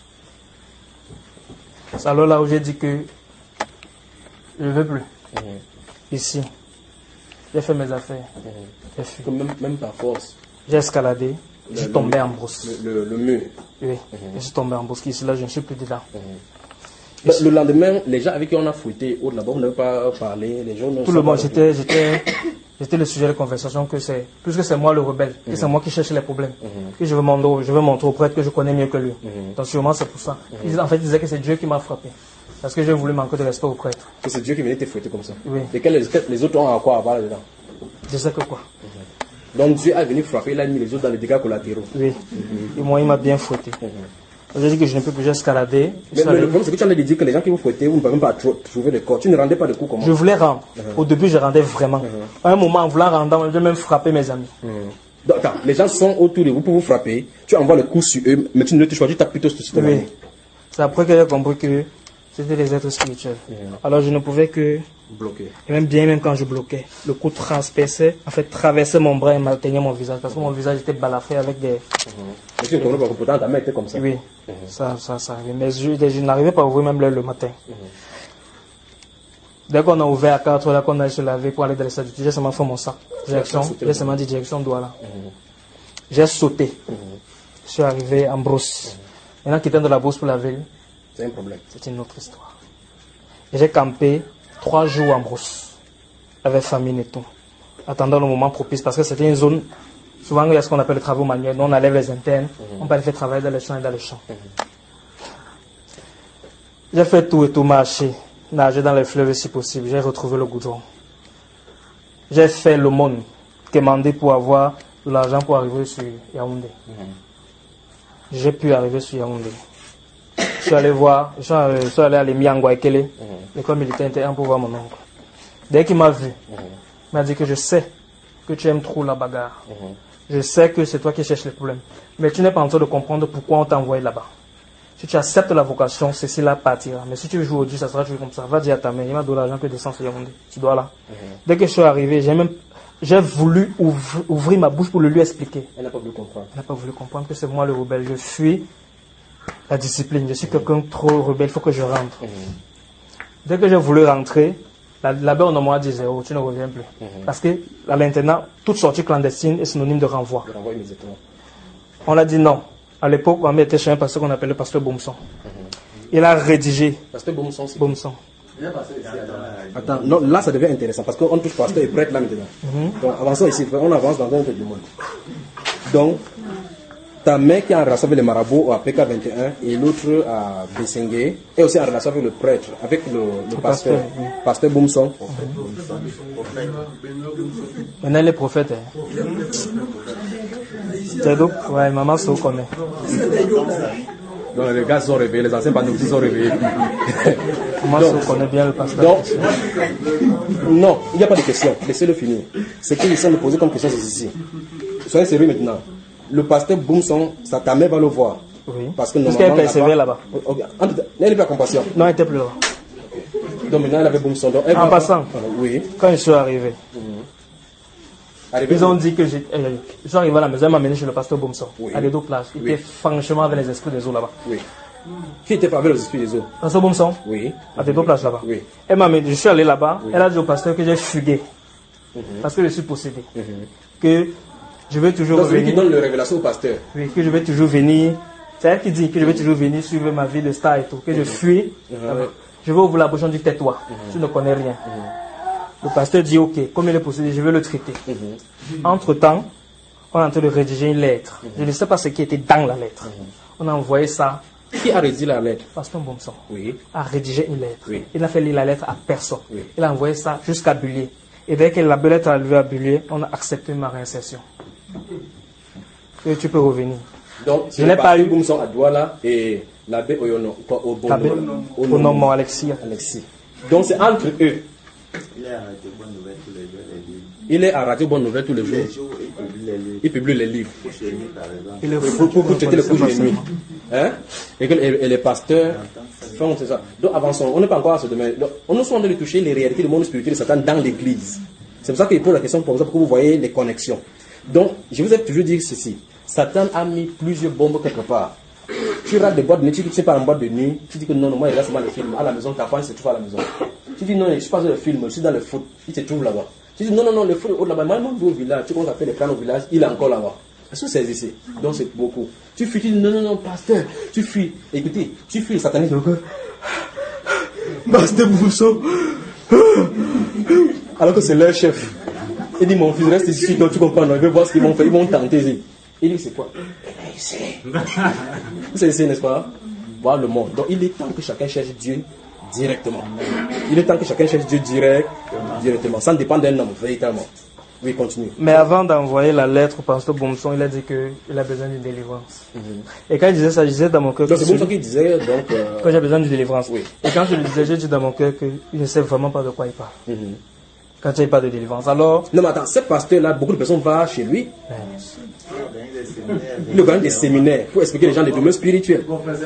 Mm-hmm. C'est alors là où j'ai dit que je ne veux plus. Mmh. Ici, j'ai fait mes affaires. Mmh. Même, même par force. J'ai escaladé, je suis tombé en brousse. Le, le, le mur. Oui, mmh. Je suis tombé en brousse. Ici, là, je ne suis plus dedans. Mmh. Le, le lendemain, les gens avec qui on a fouetté, au d'abord, on n'avait pas parlé. Les gens Tout le monde, j'étais, j'étais, j'étais le sujet de conversation que c'est, puisque c'est moi le rebelle, mmh. que c'est moi qui cherche les problèmes, mmh. que je veux montrer, je veux montrer au prêtre que je connais mieux que lui. Mmh. Donc sûrement c'est pour ça. Mmh. Ils, en fait, ils disaient que c'est Dieu qui m'a frappé. Parce que j'ai voulu manquer de respect au prêtre. Que c'est Dieu qui venait te fouetter comme ça. Oui. Et que les, les autres ont à quoi avoir là-dedans. Je sais que quoi. Mm-hmm. Donc Dieu est venu frapper, il a mis les autres dans les dégâts collatéraux. Oui. Mm-hmm. Et moi, il m'a bien fouetté. Mm-hmm. J'ai dit que je ne peux plus escalader. Mais, mais le problème, c'est que tu en as dit que les gens qui vous fouettaient, vous ne pouvez même pas tro- trouver le corps. Tu ne rendais pas de coups comment? Je voulais rendre. Uh-huh. Au début, je rendais vraiment. Uh-huh. À un moment, en voulant rendre, j'ai même frappé mes amis. Uh-huh. Donc, attends, les gens sont autour de vous pour vous frapper. Tu envoies le coup sur eux, mais tu ne te choisis, tu tapes plutôt sur ton Oui. ami. C'est après que j'ai compris que c'était les êtres spirituels. Uh-huh. Alors, je ne pouvais que... Bloqué. Et même bien, même quand je bloquais, le coup transperçait, en fait, traversait mon bras et m'atteignait mon visage. Parce que mon visage était balafré avec des... Uh-huh. Mais tu ne connais pas que pourtant ta main était comme ça. Oui, Uh-huh. ça, ça, ça arrivait. Mais je, je n'arrivais pas à ouvrir même l'œil le matin. Uh-huh. Dès qu'on a ouvert à quatre heures, là qu'on allait se laver pour aller dans les salles d'études, j'ai seulement fait mon sac. Direction, j'ai seulement dit direction Douala. Uh-huh. J'ai sauté. Uh-huh. Je suis arrivé en brousse. Uh-huh. Maintenant, quittant de la brousse pour la ville, c'est un problème. C'est une autre histoire. Et j'ai campé trois jours en brousse. Avec famine et tout, attendant le moment propice, parce que c'était une zone, souvent il y a ce qu'on appelle le travail manuel, on enlève les internes, mm-hmm. on peut aller faire travailler dans les champs et dans les champs. Mm-hmm. J'ai fait tout et tout, marcher, nager dans les fleuves si possible, j'ai retrouvé le goudron. J'ai fait le monde, quémander pour avoir de l'argent pour arriver sur Yaoundé. Mm-hmm. J'ai pu arriver sur Yaoundé. Je suis allé voir, je suis allé, je suis allé à l'Emiangwa Ekele, mm-hmm. l'école militaire interne pour voir mon oncle. Dès qu'il m'a vu, mmh. il m'a dit que je sais que tu aimes trop la bagarre. Mmh. Je sais que c'est toi qui cherches les problèmes. Mais tu n'es pas en train de comprendre pourquoi on t'a envoyé là-bas. Si tu acceptes la vocation, Cécile partira. Mais si tu veux jouer au Dieu, ça sera toujours comme ça. Va dire à ta mère, il m'a donné l'argent que descend sur Yaoundé. Tu dois là. Mmh. Dès que je suis arrivé, j'ai même, j'ai voulu ouvrir, ouvrir ma bouche pour le lui expliquer. Elle n'a pas voulu comprendre. Elle n'a pas voulu comprendre que c'est moi le rebelle. Je fuis la discipline. Je suis mmh. quelqu'un trop rebelle. Il faut que je rentre. Mmh. Dès que j'ai voulu rentrer, là-bas, on m'a dit zéro, tu ne reviens plus. Mm-hmm. Parce que, à l'internat, toute sortie clandestine est synonyme de renvoi. De renvoi immédiatement. On a dit non. À l'époque, on était chez un pasteur qu'on appelait le pasteur Boumson. Mm-hmm. Il a rédigé. Pasteur Boumson, c'est Boumson. Attends, non, là, ça devient intéressant parce qu'on touche pasteur et prêtre là maintenant. Mm-hmm. Donc, avançons ici, on avance dans un peu du monde. Donc, ta mère qui est en relation avec les marabouts à P K vingt et un et l'autre à Bessengue est aussi en relation avec le prêtre, avec le, le pasteur, pasteur, oui. pasteur Boumson. Maintenant, les prophètes. Hein. C'est donc, ouais, maman se connaît. Donc les gars sont réveillés, les anciens panneaux sont réveillés. Maman se connaît bien le pasteur. Donc, non, il n'y a pas de question. Laissez-le finir. Ce qu'ils essaient de poser comme question, c'est ici. Soyez sérieux maintenant. Le pasteur Boumson, sa ta mère va le voir. Oui. Parce que Parce qu'elle persévère là-bas. Okay. Elle n'est pas compassion. Non, elle n'était plus là. Donc maintenant, elle avait Boumson. Donc, elle en va... passant, ah, oui. Quand je suis arrivé, mm-hmm. arrivé ils ont dit que j'ai. Euh, je suis arrivé à la maison, elle m'a amené chez le pasteur Boumson, oui. à des deux plages. Il oui. était franchement avec les esprits des eaux là-bas. Oui. Qui était pas avec les esprits des eaux? Pasteur Boumson. Oui. À des deux plages là-bas. Oui. Elle m'a amené, je suis allé là-bas, oui. Elle a dit au pasteur que j'ai fugué. Mm-hmm. Parce que je suis possédé. Mm-hmm. Que je vais toujours donc, revenir. C'est lui qui donne la révélation au pasteur. Oui, que je vais toujours venir. C'est elle qui dit que je vais toujours venir suivre ma vie de star et tout. Que mm-hmm. je fuis. Mm-hmm. Je vais ouvrir la bouche, on dit tais-toi. Mm-hmm. Tu ne connais rien. Mm-hmm. Le pasteur dit ok, comme il est possédé, je vais le traiter. Mm-hmm. Entre-temps, on est en train de rédiger une lettre. Mm-hmm. Je ne sais pas ce qui était dans la lettre. Mm-hmm. On a envoyé ça. Qui a rédigé la lettre? Pasteur Boumson. Oui. A rédigé une lettre. Oui. Il a fait lire la lettre à personne. Oui. Il a envoyé ça jusqu'à Bullier. Et dès que la lettre est arrivée à Bullier, on a accepté ma réinsertion. Et tu peux revenir. Donc, je n'ai pas eu Boumson à Douala et l'abbé Oyono, au bon au nom Alexis. Alexis. Donc, c'est entre eux. Il est à Radio Bonne Nouvelle tous les jours. Il est à Radio Bonne Nouvelle tous les jours. Il publie les livres. Il est pour, pour, pour traiter le couche de nuit. Hein? Et, que, et, et les pasteurs font c'est ça. Donc, avançons. On n'est pas encore à ce domaine. Donc, on nous sommes en train de toucher les réalités du monde spirituel de Satan dans l'église. C'est pour ça qu'il pose la question comme ça, pour que vous voyez les connexions. Donc, je vous ai toujours dit ceci. Satan a mis plusieurs bombes quelque part. Tu rates des boîtes de nuit, tu ne sais pas en boîte de nuit, tu dis que non, non, moi, il reste mal le film. À la maison, ta femme se trouve à la maison. Tu dis non, je ne suis pas dans le film, je suis dans le foot, il se trouve là-bas. Tu dis non, non, non, le foot est là-bas. Moi, je vais au village, tu commences à faire les plans au village, il est encore là-bas. Est-ce que c'est ici? Donc, c'est beaucoup. Tu fuis, tu dis non, non, non, pasteur, tu fuis. Écoutez, tu fuis le satanisme. Pasteur Boumson. Alors que c'est leur chef. Il dit mon fils reste ici, donc tu comprends, non, il veut voir ce qu'ils vont faire, ils vont tenter. Il dit c'est quoi? C'est ici, n'est-ce pas? Voir le monde. Donc il est temps que chacun cherche Dieu directement. Il est temps que chacun cherche Dieu direct, directement, sans dépendre d'un homme, véritablement. Oui, continue. Mais avant d'envoyer la lettre au pasteur Bomson, il a dit qu'il a besoin d'une délivrance. Mm-hmm. Et quand il disait ça, je disais dans mon cœur... Donc c'est Bomson qui disait, donc... Euh... que j'ai besoin d'une délivrance. Oui. Et quand je le disais, j'ai dit dans mon cœur qu'il ne sait vraiment pas de quoi il parle. Mm-hmm. Quand il n'y a pas de délivrance. Alors... Non mais attends, ce pasteur-là, beaucoup de personnes vont chez lui. Ouais. Il organise des séminaires pour expliquer les gens des domaines spirituels.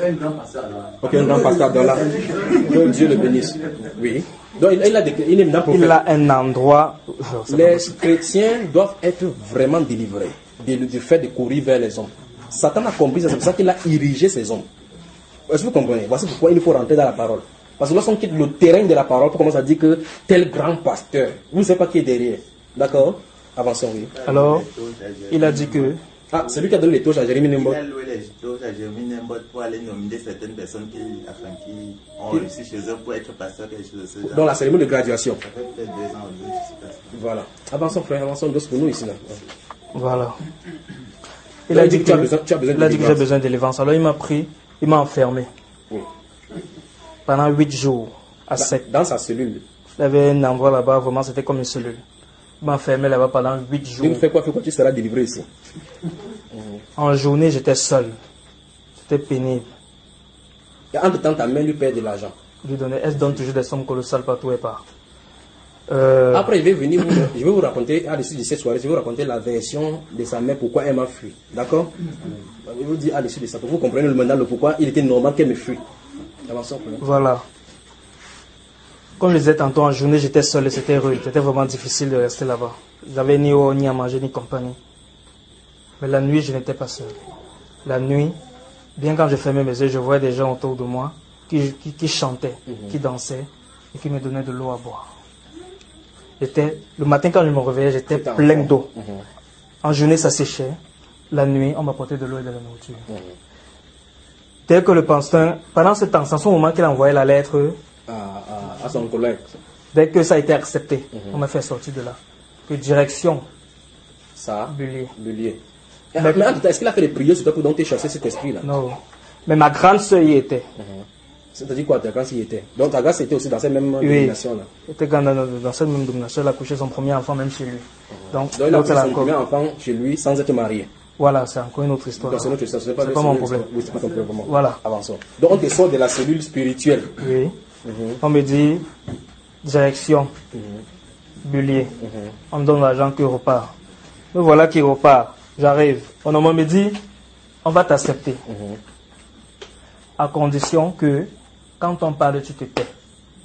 Ok, un grand pasteur dans là. Que Dieu le bénisse. Oui. Donc il, il, a, des, il, est il a un endroit. Les chrétiens doivent être vraiment délivrés du, du fait de courir vers les hommes. Satan a compris ça, c'est pour ça qu'il a érigé ces hommes. Est-ce que vous comprenez? Voici pourquoi il faut rentrer dans la parole. Parce que lorsqu'on quitte le terrain de la parole, on commence à dire que tel grand pasteur, vous ne savez pas qui est derrière. D'accord? Avançons, oui. Alors, il a dit que... Ah, c'est lui qui a donné les touches à Jérémie Nembot. Il a loué les touches à Jérémie Nembot pour aller nominer certaines personnes qui, enfin, qui ont réussi chez eux pour être pasteur, quelque chose de ce genre. Dans la cérémonie de graduation. Ça fait peut-être deux ans ou deux, je sais pas. Voilà. Avançons, frère, avançons deux pour nous ici. Là. Voilà. Il a dit que, tu as besoin, tu as besoin il a dit que j'ai besoin de délivrance. Alors il m'a pris, il m'a enfermé. Oui. Pendant huit jours à sec. Dans sa cellule. Il y avait un endroit là-bas, vraiment, c'était comme une cellule. Il m'a enfermé là-bas pendant huit jours. Il fait quoi, fait quoi, tu seras délivré ici. En journée, j'étais seul. C'était pénible. Et entre temps, ta main lui perd de l'argent. Lui donner, elle se donne toujours des sommes colossales partout et part. Euh... Après, je vais venir, vous, je vais vous raconter, à l'issue de cette soirée, je vais vous raconter la version de sa mère, pourquoi elle m'a fui. D'accord? Je vais vous dire à l'issue de ça, pour vous comprenez le maintenant le pourquoi il était normal qu'elle me fuit. Voilà. Comme je disais tantôt, en journée, j'étais seul et c'était rude. C'était vraiment difficile de rester là-bas. J'avais ni eau, ni à manger, ni compagnie. Mais la nuit, je n'étais pas seul. La nuit, bien quand je fermais mes yeux, je voyais des gens autour de moi qui, qui, qui chantaient, mm-hmm. qui dansaient et qui me donnaient de l'eau à boire. J'étais, le matin, quand je me réveillais, j'étais plein d'eau. Mm-hmm. En journée, ça séchait. La nuit, on m'apportait de l'eau et de la nourriture. Mm-hmm. Tel que le pasteur, pendant ce temps, c'est en ce moment qu'il a envoyé la lettre à, à, à son collègue. Dès que ça a été accepté, mm-hmm. on m'a fait sortir de là. Que direction ça, Bullier. Bullier. Mais, mais est-ce qu'il a fait des prières sur toi pour donc chasser cet esprit-là? Non. Mais ma grande soeur y était. Mm-hmm. C'est-à-dire quoi, ta grande y était? Donc ta grande était aussi dans cette même oui. domination-là? Elle était dans, dans, dans cette même domination. Elle a couché son premier enfant même chez lui. Mm-hmm. Donc, donc il a couché son encore... premier enfant chez lui sans être marié? Voilà, c'est encore une autre histoire. Donc c'est notre histoire, ce n'est pas, pas mon problème. Oui, c'est pas ton problème. Voilà. Avançons. Donc on te sort de la cellule spirituelle. Oui. Mm-hmm. On me dit, direction, mm-hmm. Bullier. Mm-hmm. On me donne l'argent qui repart. Me voilà qui repart. J'arrive. On me dit, on va t'accepter. Mm-hmm. À condition que, quand on parle, tu te tais.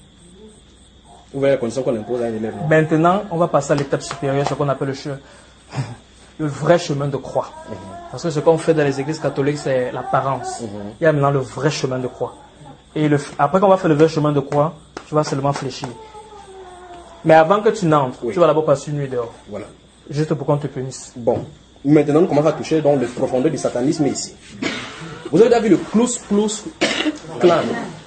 Vous voyez la condition qu'on impose à un élève. Maintenant, on va passer à l'étape supérieure, ce qu'on appelle le chemin. Le vrai chemin de croix. Mm-hmm. Parce que ce qu'on fait dans les églises catholiques, c'est l'apparence. Mm-hmm. Il y a maintenant le vrai chemin de croix. Et le, après qu'on va faire le vrai chemin de croix, tu vas seulement fléchir. Mais avant que tu n'entres, oui. tu vas d'abord passer une nuit dehors. Voilà. Juste pour qu'on te punisse. Bon. Maintenant, on commence à toucher dans les profondeurs du satanisme ici. Vous avez déjà vu le Klux Klux Klan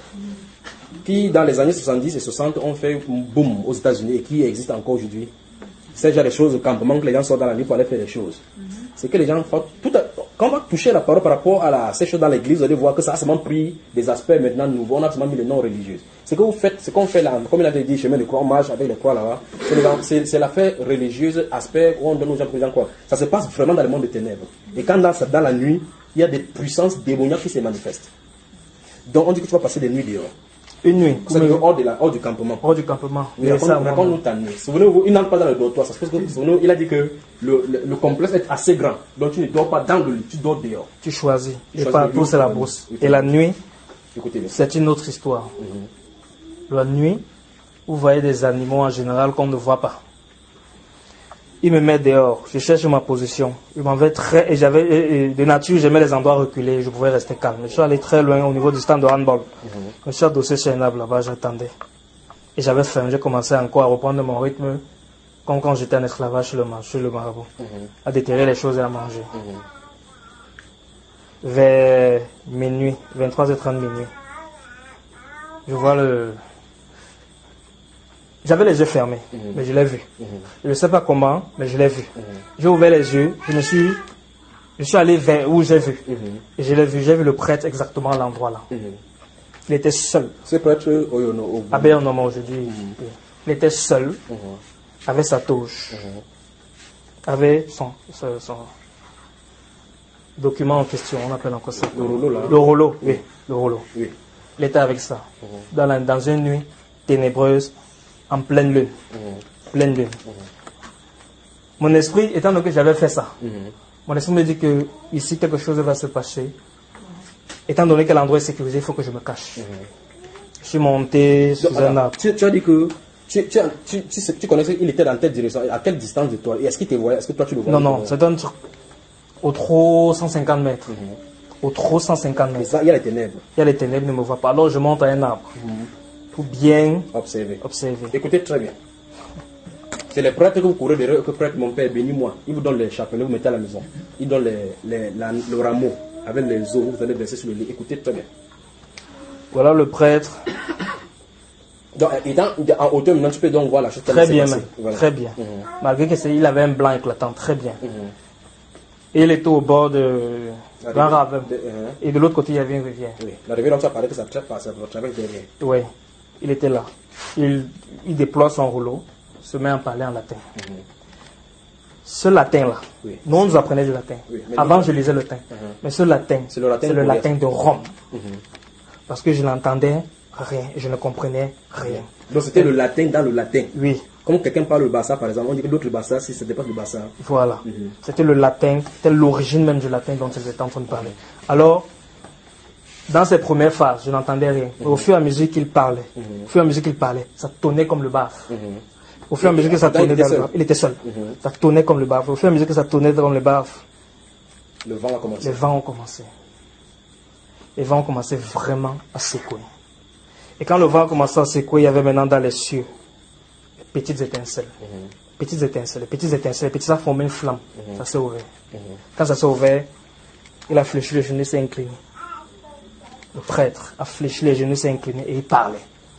qui, dans les années soixante-dix et soixante, ont fait un boom aux États-Unis et qui existe encore aujourd'hui. C'est déjà des choses au campement que les gens sortent dans la nuit pour aller faire des choses. Mm-hmm. C'est que les gens font tout à, quand on va toucher la parole par rapport à la, ces choses dans l'église, vous allez voir que ça a seulement pris des aspects maintenant nouveaux. On a seulement mis le nom religieux. Ce que vous faites, ce qu'on fait là, comme il a dit, chemin de croix, on marche avec les croix là-bas, c'est, c'est l'affaire religieuse, aspect où on donne aux gens, aux gens quoi. Ça se passe vraiment dans le monde des ténèbres. Et quand dans, dans la nuit, il y a des puissances démoniaques qui se manifestent. Donc on dit que tu vas passer des nuits dehors. Une nuit. C'est hors, de la, hors du campement. Hors du campement. Raconte-nous ta nuit. Souvenez-vous, il n'entre pas dans le dortoir. Ça se passe que, souvenez-vous, il a dit que le, le, le complexe est assez grand. Donc tu ne dors pas dans le lit, tu dors dehors. Tu choisis. Et partout c'est la brousse. Et la nuit, écoutez-le. C'est une autre histoire. Mm-hmm. La nuit, vous voyez des animaux en général qu'on ne voit pas. Il me met dehors, je cherche ma position. Il m'en va très, et j'avais, et, et de nature, j'aimais les endroits reculés, je pouvais rester calme. Je suis allé très loin au niveau du stand de handball. Mm-hmm. Je suis adossé sur un arbre là-bas, j'attendais. Et j'avais faim, j'ai commencé encore à reprendre mon rythme, comme quand j'étais en esclavage chez le, chez le marabout. Mm-hmm. À déterrer les choses et à manger. Mm-hmm. Vers minuit, vingt-trois heures trente minuit, je vois le... J'avais les yeux fermés, mmh. mais je l'ai vu. Mmh. Je ne sais pas comment, mais je l'ai vu. Mmh. J'ai ouvert les yeux, je me suis, je suis allé vers où j'ai vu. Mmh. Et je l'ai vu, j'ai vu le prêtre exactement à l'endroit là. Mmh. Il était seul. Ce prêtre Oyono à Béonoma aujourd'hui. Mmh. Il était seul, mmh. avec sa touche. Mmh. avait son, son, son document en question, on appelle encore ça. Le rouleau là. Le rouleau, oui, le rouleau. Oui. Il était avec ça, Mhm. dans, la, dans une nuit ténébreuse, en pleine lune. Mhm. Pleine lune. Mon esprit, étant donné que j'avais fait ça, Mhm. mon esprit me dit que ici quelque chose va se passer. Étant donné que l'endroit est sécurisé, il faut que je me cache. Mhm. Je suis monté sous Donc, un attends, arbre. tu, tu as dit que tu, tu, as- tu, tu, sais- tu connaissais qu'il était dans telle direction, à quelle distance de toi? Et est-ce qu'il te voyait? Est-ce que toi tu le voyais? Non, non, c'est un truc au trop cent cinquante mètres. Mhm. Au trop cent cinquante Et mètres. ça, il y a les ténèbres. Il y a les ténèbres, ne me voient pas. Alors je monte à un arbre pour bien Observez. observer. Écoutez très bien. C'est les prêtres que vous courez derrière, que prêtre mon père, bénis-moi. Il vous donne les chapelets, vous mettez à la maison. Il donne les, les, la- le rameau avec les os, vous allez verser sur le lit. Écoutez très bien. Voilà le prêtre. Donc, étant en hauteur, maintenant, tu peux donc voir la chose. Très bien, passée. même. Voilà. Très bien. Mhm. Malgré qu'il avait un blanc éclatant, très bien. Mhm. Et il était au bord de La d'un rivière ravin. de- hein. Et de l'autre côté, il y avait une rivière. Oui. La rivière dont tu as parlé, que ça traite par ça traverse derrière. Oui, il était là. Il, il déploie son rouleau, se met à parler en latin. Mhm. Ce latin-là, Oui. nous on nous apprenait du latin. Oui, mais Avant, nous- je lisais le latin. Mhm. Mais ce latin, C'est le latin c'est le de latin de Rome. Mhm. Parce que je n'entendais rien, je ne comprenais rien. Donc c'était le latin dans le latin. Oui, Comme quelqu'un parle le bassa, par exemple, on dit que l'autre bassa, si ce n'était pas le bassa. voilà. Mhm. C'était le latin, c'était l'origine même du latin dont ils étaient en train de parler. Alors, dans ces premières phases, je n'entendais rien. Mais au fur et à mesure qu'il parlait, au fur et à mesure qu'il parlait, ça tonnait comme le baf. Mhm. Au fur et à mesure que ça Là, il tonnait était dans le seul. baf, il était seul. Mhm. Ça tonnait comme le baf. Au fur et à mesure que ça tonnait comme le baf, Le vent a commencé. les vents ont commencé. Les vents ont commencé vraiment à secouer. Et quand le vent a commencé à secouer, il y avait maintenant dans les cieux des petites étincelles. Mhm. Petites étincelles, les petites étincelles, les petites, ça formait une flamme. Mhm. Ça s'est ouvert. Mhm. Quand ça s'est ouvert, il a fléchi les genoux, s'est incliné. Le prêtre a fléchi les genoux, s'est incliné et il parlait.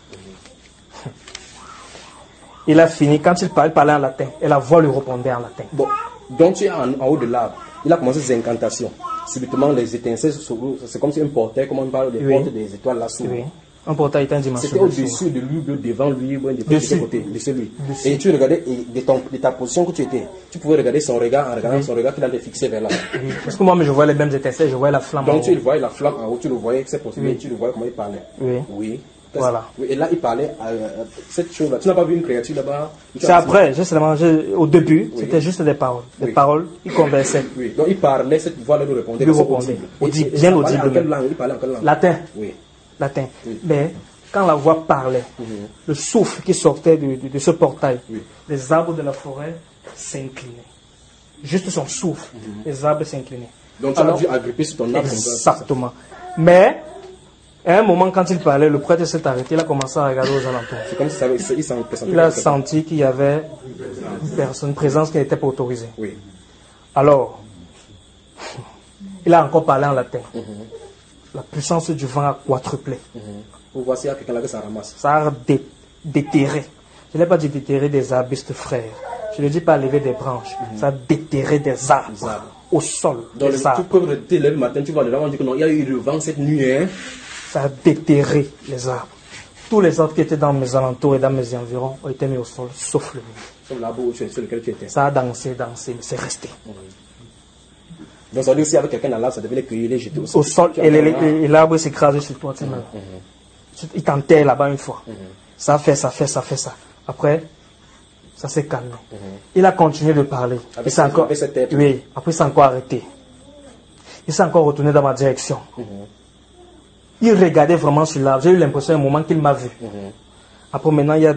Il a fini, quand il parlait, il parlait en latin. Et la voix lui répondait en latin. Bon, donc tu es en, en haut de l'arbre. Il a commencé ses incantations. Subitement, les étincelles, s'ouvrent. C'est comme si un portail, comme on parle des Oui. portes des étoiles là s'ouvrent. Oui. Un portail était un C'était dimension. au-dessus de lui, ou devant lui, ou un des Dessus. côté, de lui. Dessus. Et tu regardais, et de, ton- de ta position que tu étais, tu pouvais regarder son regard en regardant son regard qu'il allait fixer vers là. Oui. Parce que moi, je voyais les mêmes étincelles, je voyais la flamme. en Donc haut. tu le voyais la flamme en haut, tu le voyais, c'est possible, Oui. tu le voyais comment il parlait. Oui. Oui. Voilà. Oui, et là, il parlait à, à cette chose-là. Tu n'as pas vu une créature là-bas? C'est après, juste seulement, je- au début, Oui. c'était juste des paroles. Des Oui. paroles, il conversait. Oui, donc il parlait, cette voix-là lui répondait. Lui mais c'est répondait. audible. Audible, Et- et bien ça parlait audible En quelle même. langue? Il parlait en quelle langue? Latin. Oui. Latin. Oui. Mais quand la voix parlait, Mhm. le souffle qui sortait de, de- de ce portail, Oui. les arbres de la forêt s'inclinaient. Juste son souffle, les arbres s'inclinaient. Donc tu as Alors, dû agripper sur ton arbre. comme ça. Exactement. Mais, à un moment, quand il parlait, le prêtre s'est arrêté, il a commencé à regarder aux alentours. C'est comme si ça avait- il s'en présentait. Il a quelque chose. senti qu'il y avait une personne, une présence qui n'était pas autorisée. Oui. Alors, il a encore parlé en latin. Mhm. La puissance du vent a quadruplé. Mhm. Pour voir s'il y a quelqu'un là que ça ramasse. Ça a dé- déterré. Je n'ai pas dit déterrer des arbustes frères. Je ne dis pas lever des branches. Ça a déterré des arbres. Des arbres. Au sol. Dans le, Des tu arbres. peux te lever le matin, tu vois le on dit que non, il y a eu le vent cette nuit. Hein. Ça a déterré les arbres. Tous les arbres qui étaient dans mes alentours et dans mes environs ont été mis au sol, sauf le mien. Sur l'arbre où tu es- sur lequel tu étais. Ça a dansé, dansé, mais c'est resté. Donc ça veut dire que s'il y avait quelqu'un dans l'arbre, ça devait les cueillir, les jeter au sol. Au sol, Tu as et, les- vraiment- les- et l'arbre s'est écrasé sur toi. Tu sais, même. Il t'enterre là-bas une fois. Ça fait ça, fait ça, fait ça. Après, ça s'est calmé. Il a continué de parler. Avec Il s'est cette- encore, avec cette tête. oui, après il s'est encore arrêté. Il s'est encore retourné dans ma direction. Il regardait vraiment sur l'arbre. J'ai eu l'impression à un moment qu'il m'a vu. Mhm. Après maintenant, il y a...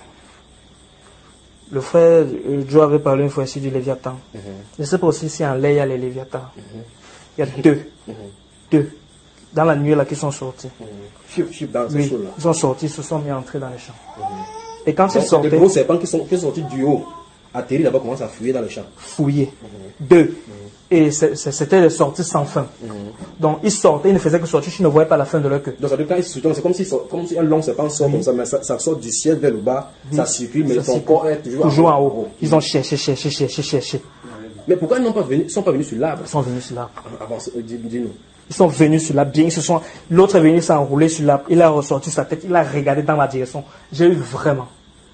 Le frère euh, Joe avait parlé une fois ici du Léviathan. Mhm. Je ne sais pas aussi si en l'air il y a les Léviathans. Il y a deux. Deux. Dans la nuit là qui sont sortis. Fiu, fiu, dans ce Oui, chaud là. ils sont sortis, ils se sont mis à entrer dans les champs. Et quand ils Donc, des sortaient, gros serpents qui sont, qui sont sortis du haut, atterris là-bas, commencent à fuir dans le champ. fouillés. Deux. Et c'est- c'est- c'était des sorties sans fin. Donc ils sortaient, ils ne faisaient que sortir, je ne voyais pas la fin de leur queue. Donc ça veut dire quand ils se tournent, c'est comme si, comme si un long serpent sort comme ça, mais ça, ça sort du ciel vers le bas, ça circule, mais Ça son circule. corps est toujours, Toujours en haut. Ils ont cherché, cherché, cherché, cherché. Mais pourquoi ils n'ont pas venu, ils sont pas venus sur l'arbre? Ils sont venus sur l'arbre. Avant, euh, dis- dis-nous. Ils sont venus sur l'arbre, bien, ils se sont... L'autre est venu s'enrouler sur l'arbre, il a ressorti sa tête, il a regardé dans ma direction. J'ai eu vraiment,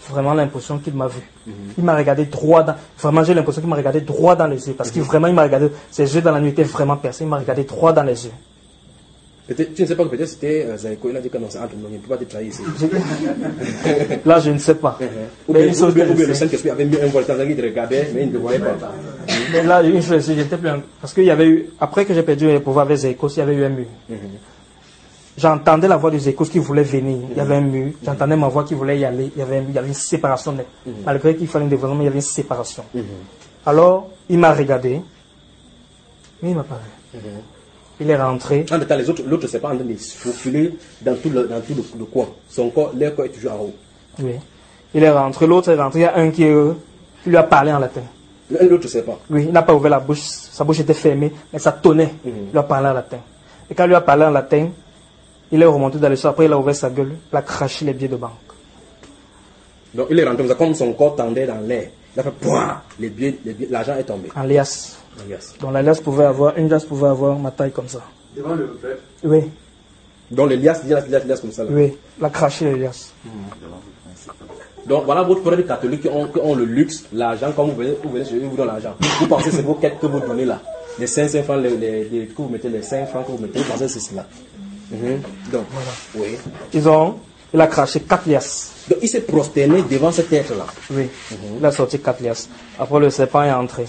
vraiment l'impression qu'il m'a vu. Mm-hmm. Il m'a regardé droit dans... Vraiment, j'ai l'impression qu'il m'a regardé droit dans les yeux. Parce mm-hmm. que vraiment, il m'a regardé... Ses yeux dans la nuit étaient vraiment percés. Il m'a regardé droit dans les yeux. Tu ne sais pas que peut-être c'était euh, Zaiko, il a dit que non, c'est entre nous, il ne peut pas te trahir ici. Là, je ne sais pas. Uh-huh. Ou bien, ou bien, ou bien le Saint-Esprit avait mis un volcan, il te regardait, mais il ne te voyait pas. Mais là, une chose, j'étais plus... Parce qu'il y avait eu... Après que j'ai perdu le pouvoir avec Zaiko, il y avait eu un mur. Uh-huh. J'entendais la voix de Zaiko qui voulait venir. Uh-huh. Il y avait un mur. J'entendais ma voix qui voulait y aller. Il y avait, un... il y avait une séparation nette. Uh-huh. Malgré qu'il fallait un développement, il y avait une séparation. Uh-huh. Alors, il m'a regardé, mais il ne m'a pas vu. Uh-huh. Il est rentré. En temps, les autres, l'autre ne s'est pas en train de se faufiler dans tout, le, dans tout le, le coin. Son corps, leur corps est toujours en haut. Oui. Il est rentré, l'autre est rentré. Il y a un qui, euh, qui lui a parlé en latin. L'autre ne sait pas. Oui, il n'a pas ouvert la bouche. Sa bouche était fermée, mais ça tonnait. Mm-hmm. Il lui a parlé en latin. Et quand il lui a parlé en latin, il est remonté dans le sol. Après, il a ouvert sa gueule. Il a craché les billets de banque. Donc, il est rentré. Comme son corps tendait dans l'air. Il a fait point. Les billets, les billets, l'argent est tombé. En liasse. Yes. Donc la liasse pouvait avoir, une liasse pouvait avoir ma taille comme ça. Devant le peuple. Oui. Donc les liasses, les liasses, les liasses comme ça là. Oui, la cracher les liasses. Mmh. Donc voilà votre frère catholique qui ont, qui ont le luxe, l'argent, quand vous venez, vous venez chez eux, vous donnez l'argent. Vous pensez que c'est vos quêtes que vous donnez là. Les cinq cents francs, les, les, les, que vous mettez, les cinq francs que vous mettez, vous pensez que c'est cela. Mmh. Donc, voilà. Oui. Ils ont, il a craché quatre liasses. Donc il s'est prosterné devant cet être là. Oui. Mmh. Il a sorti quatre liasses. Après le serpent est entré.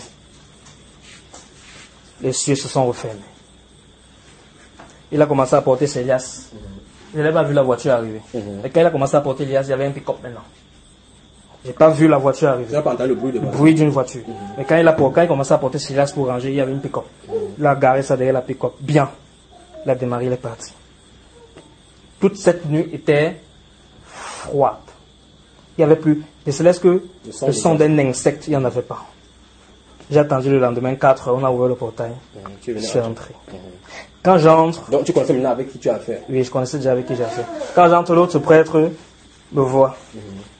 Les cieux se sont refermés. Il a commencé à porter ses liasses. Mm-hmm. Je n'avais pas vu la voiture arriver. Mm-hmm. Et quand il a commencé à porter les liasses, il y avait un pick-up maintenant. Je n'ai pas vu la voiture arriver. Tu n'as pas entendu le bruit de voiture. bruit d'une voiture. Mm-hmm. Mais quand il a quand il commençait à porter ses liasses pour ranger, il y avait une pick-up. Mm-hmm. Il a garé ça derrière la pick-up. Bien. Il a démarré, il est parti. Toute cette nuit était froide. Il n'y avait plus. Ne serait-ce que le son, le son d'un insecte, il n'y en avait pas. J'ai attendu le lendemain, quatre heures, on a ouvert le portail. Mmh, je suis rentré. Mmh. Quand j'entre... Donc tu connaissais maintenant avec qui tu as affaire? Oui, je connaissais déjà avec qui j'ai affaire. Quand j'entre, l'autre prêtre me voit. Mmh.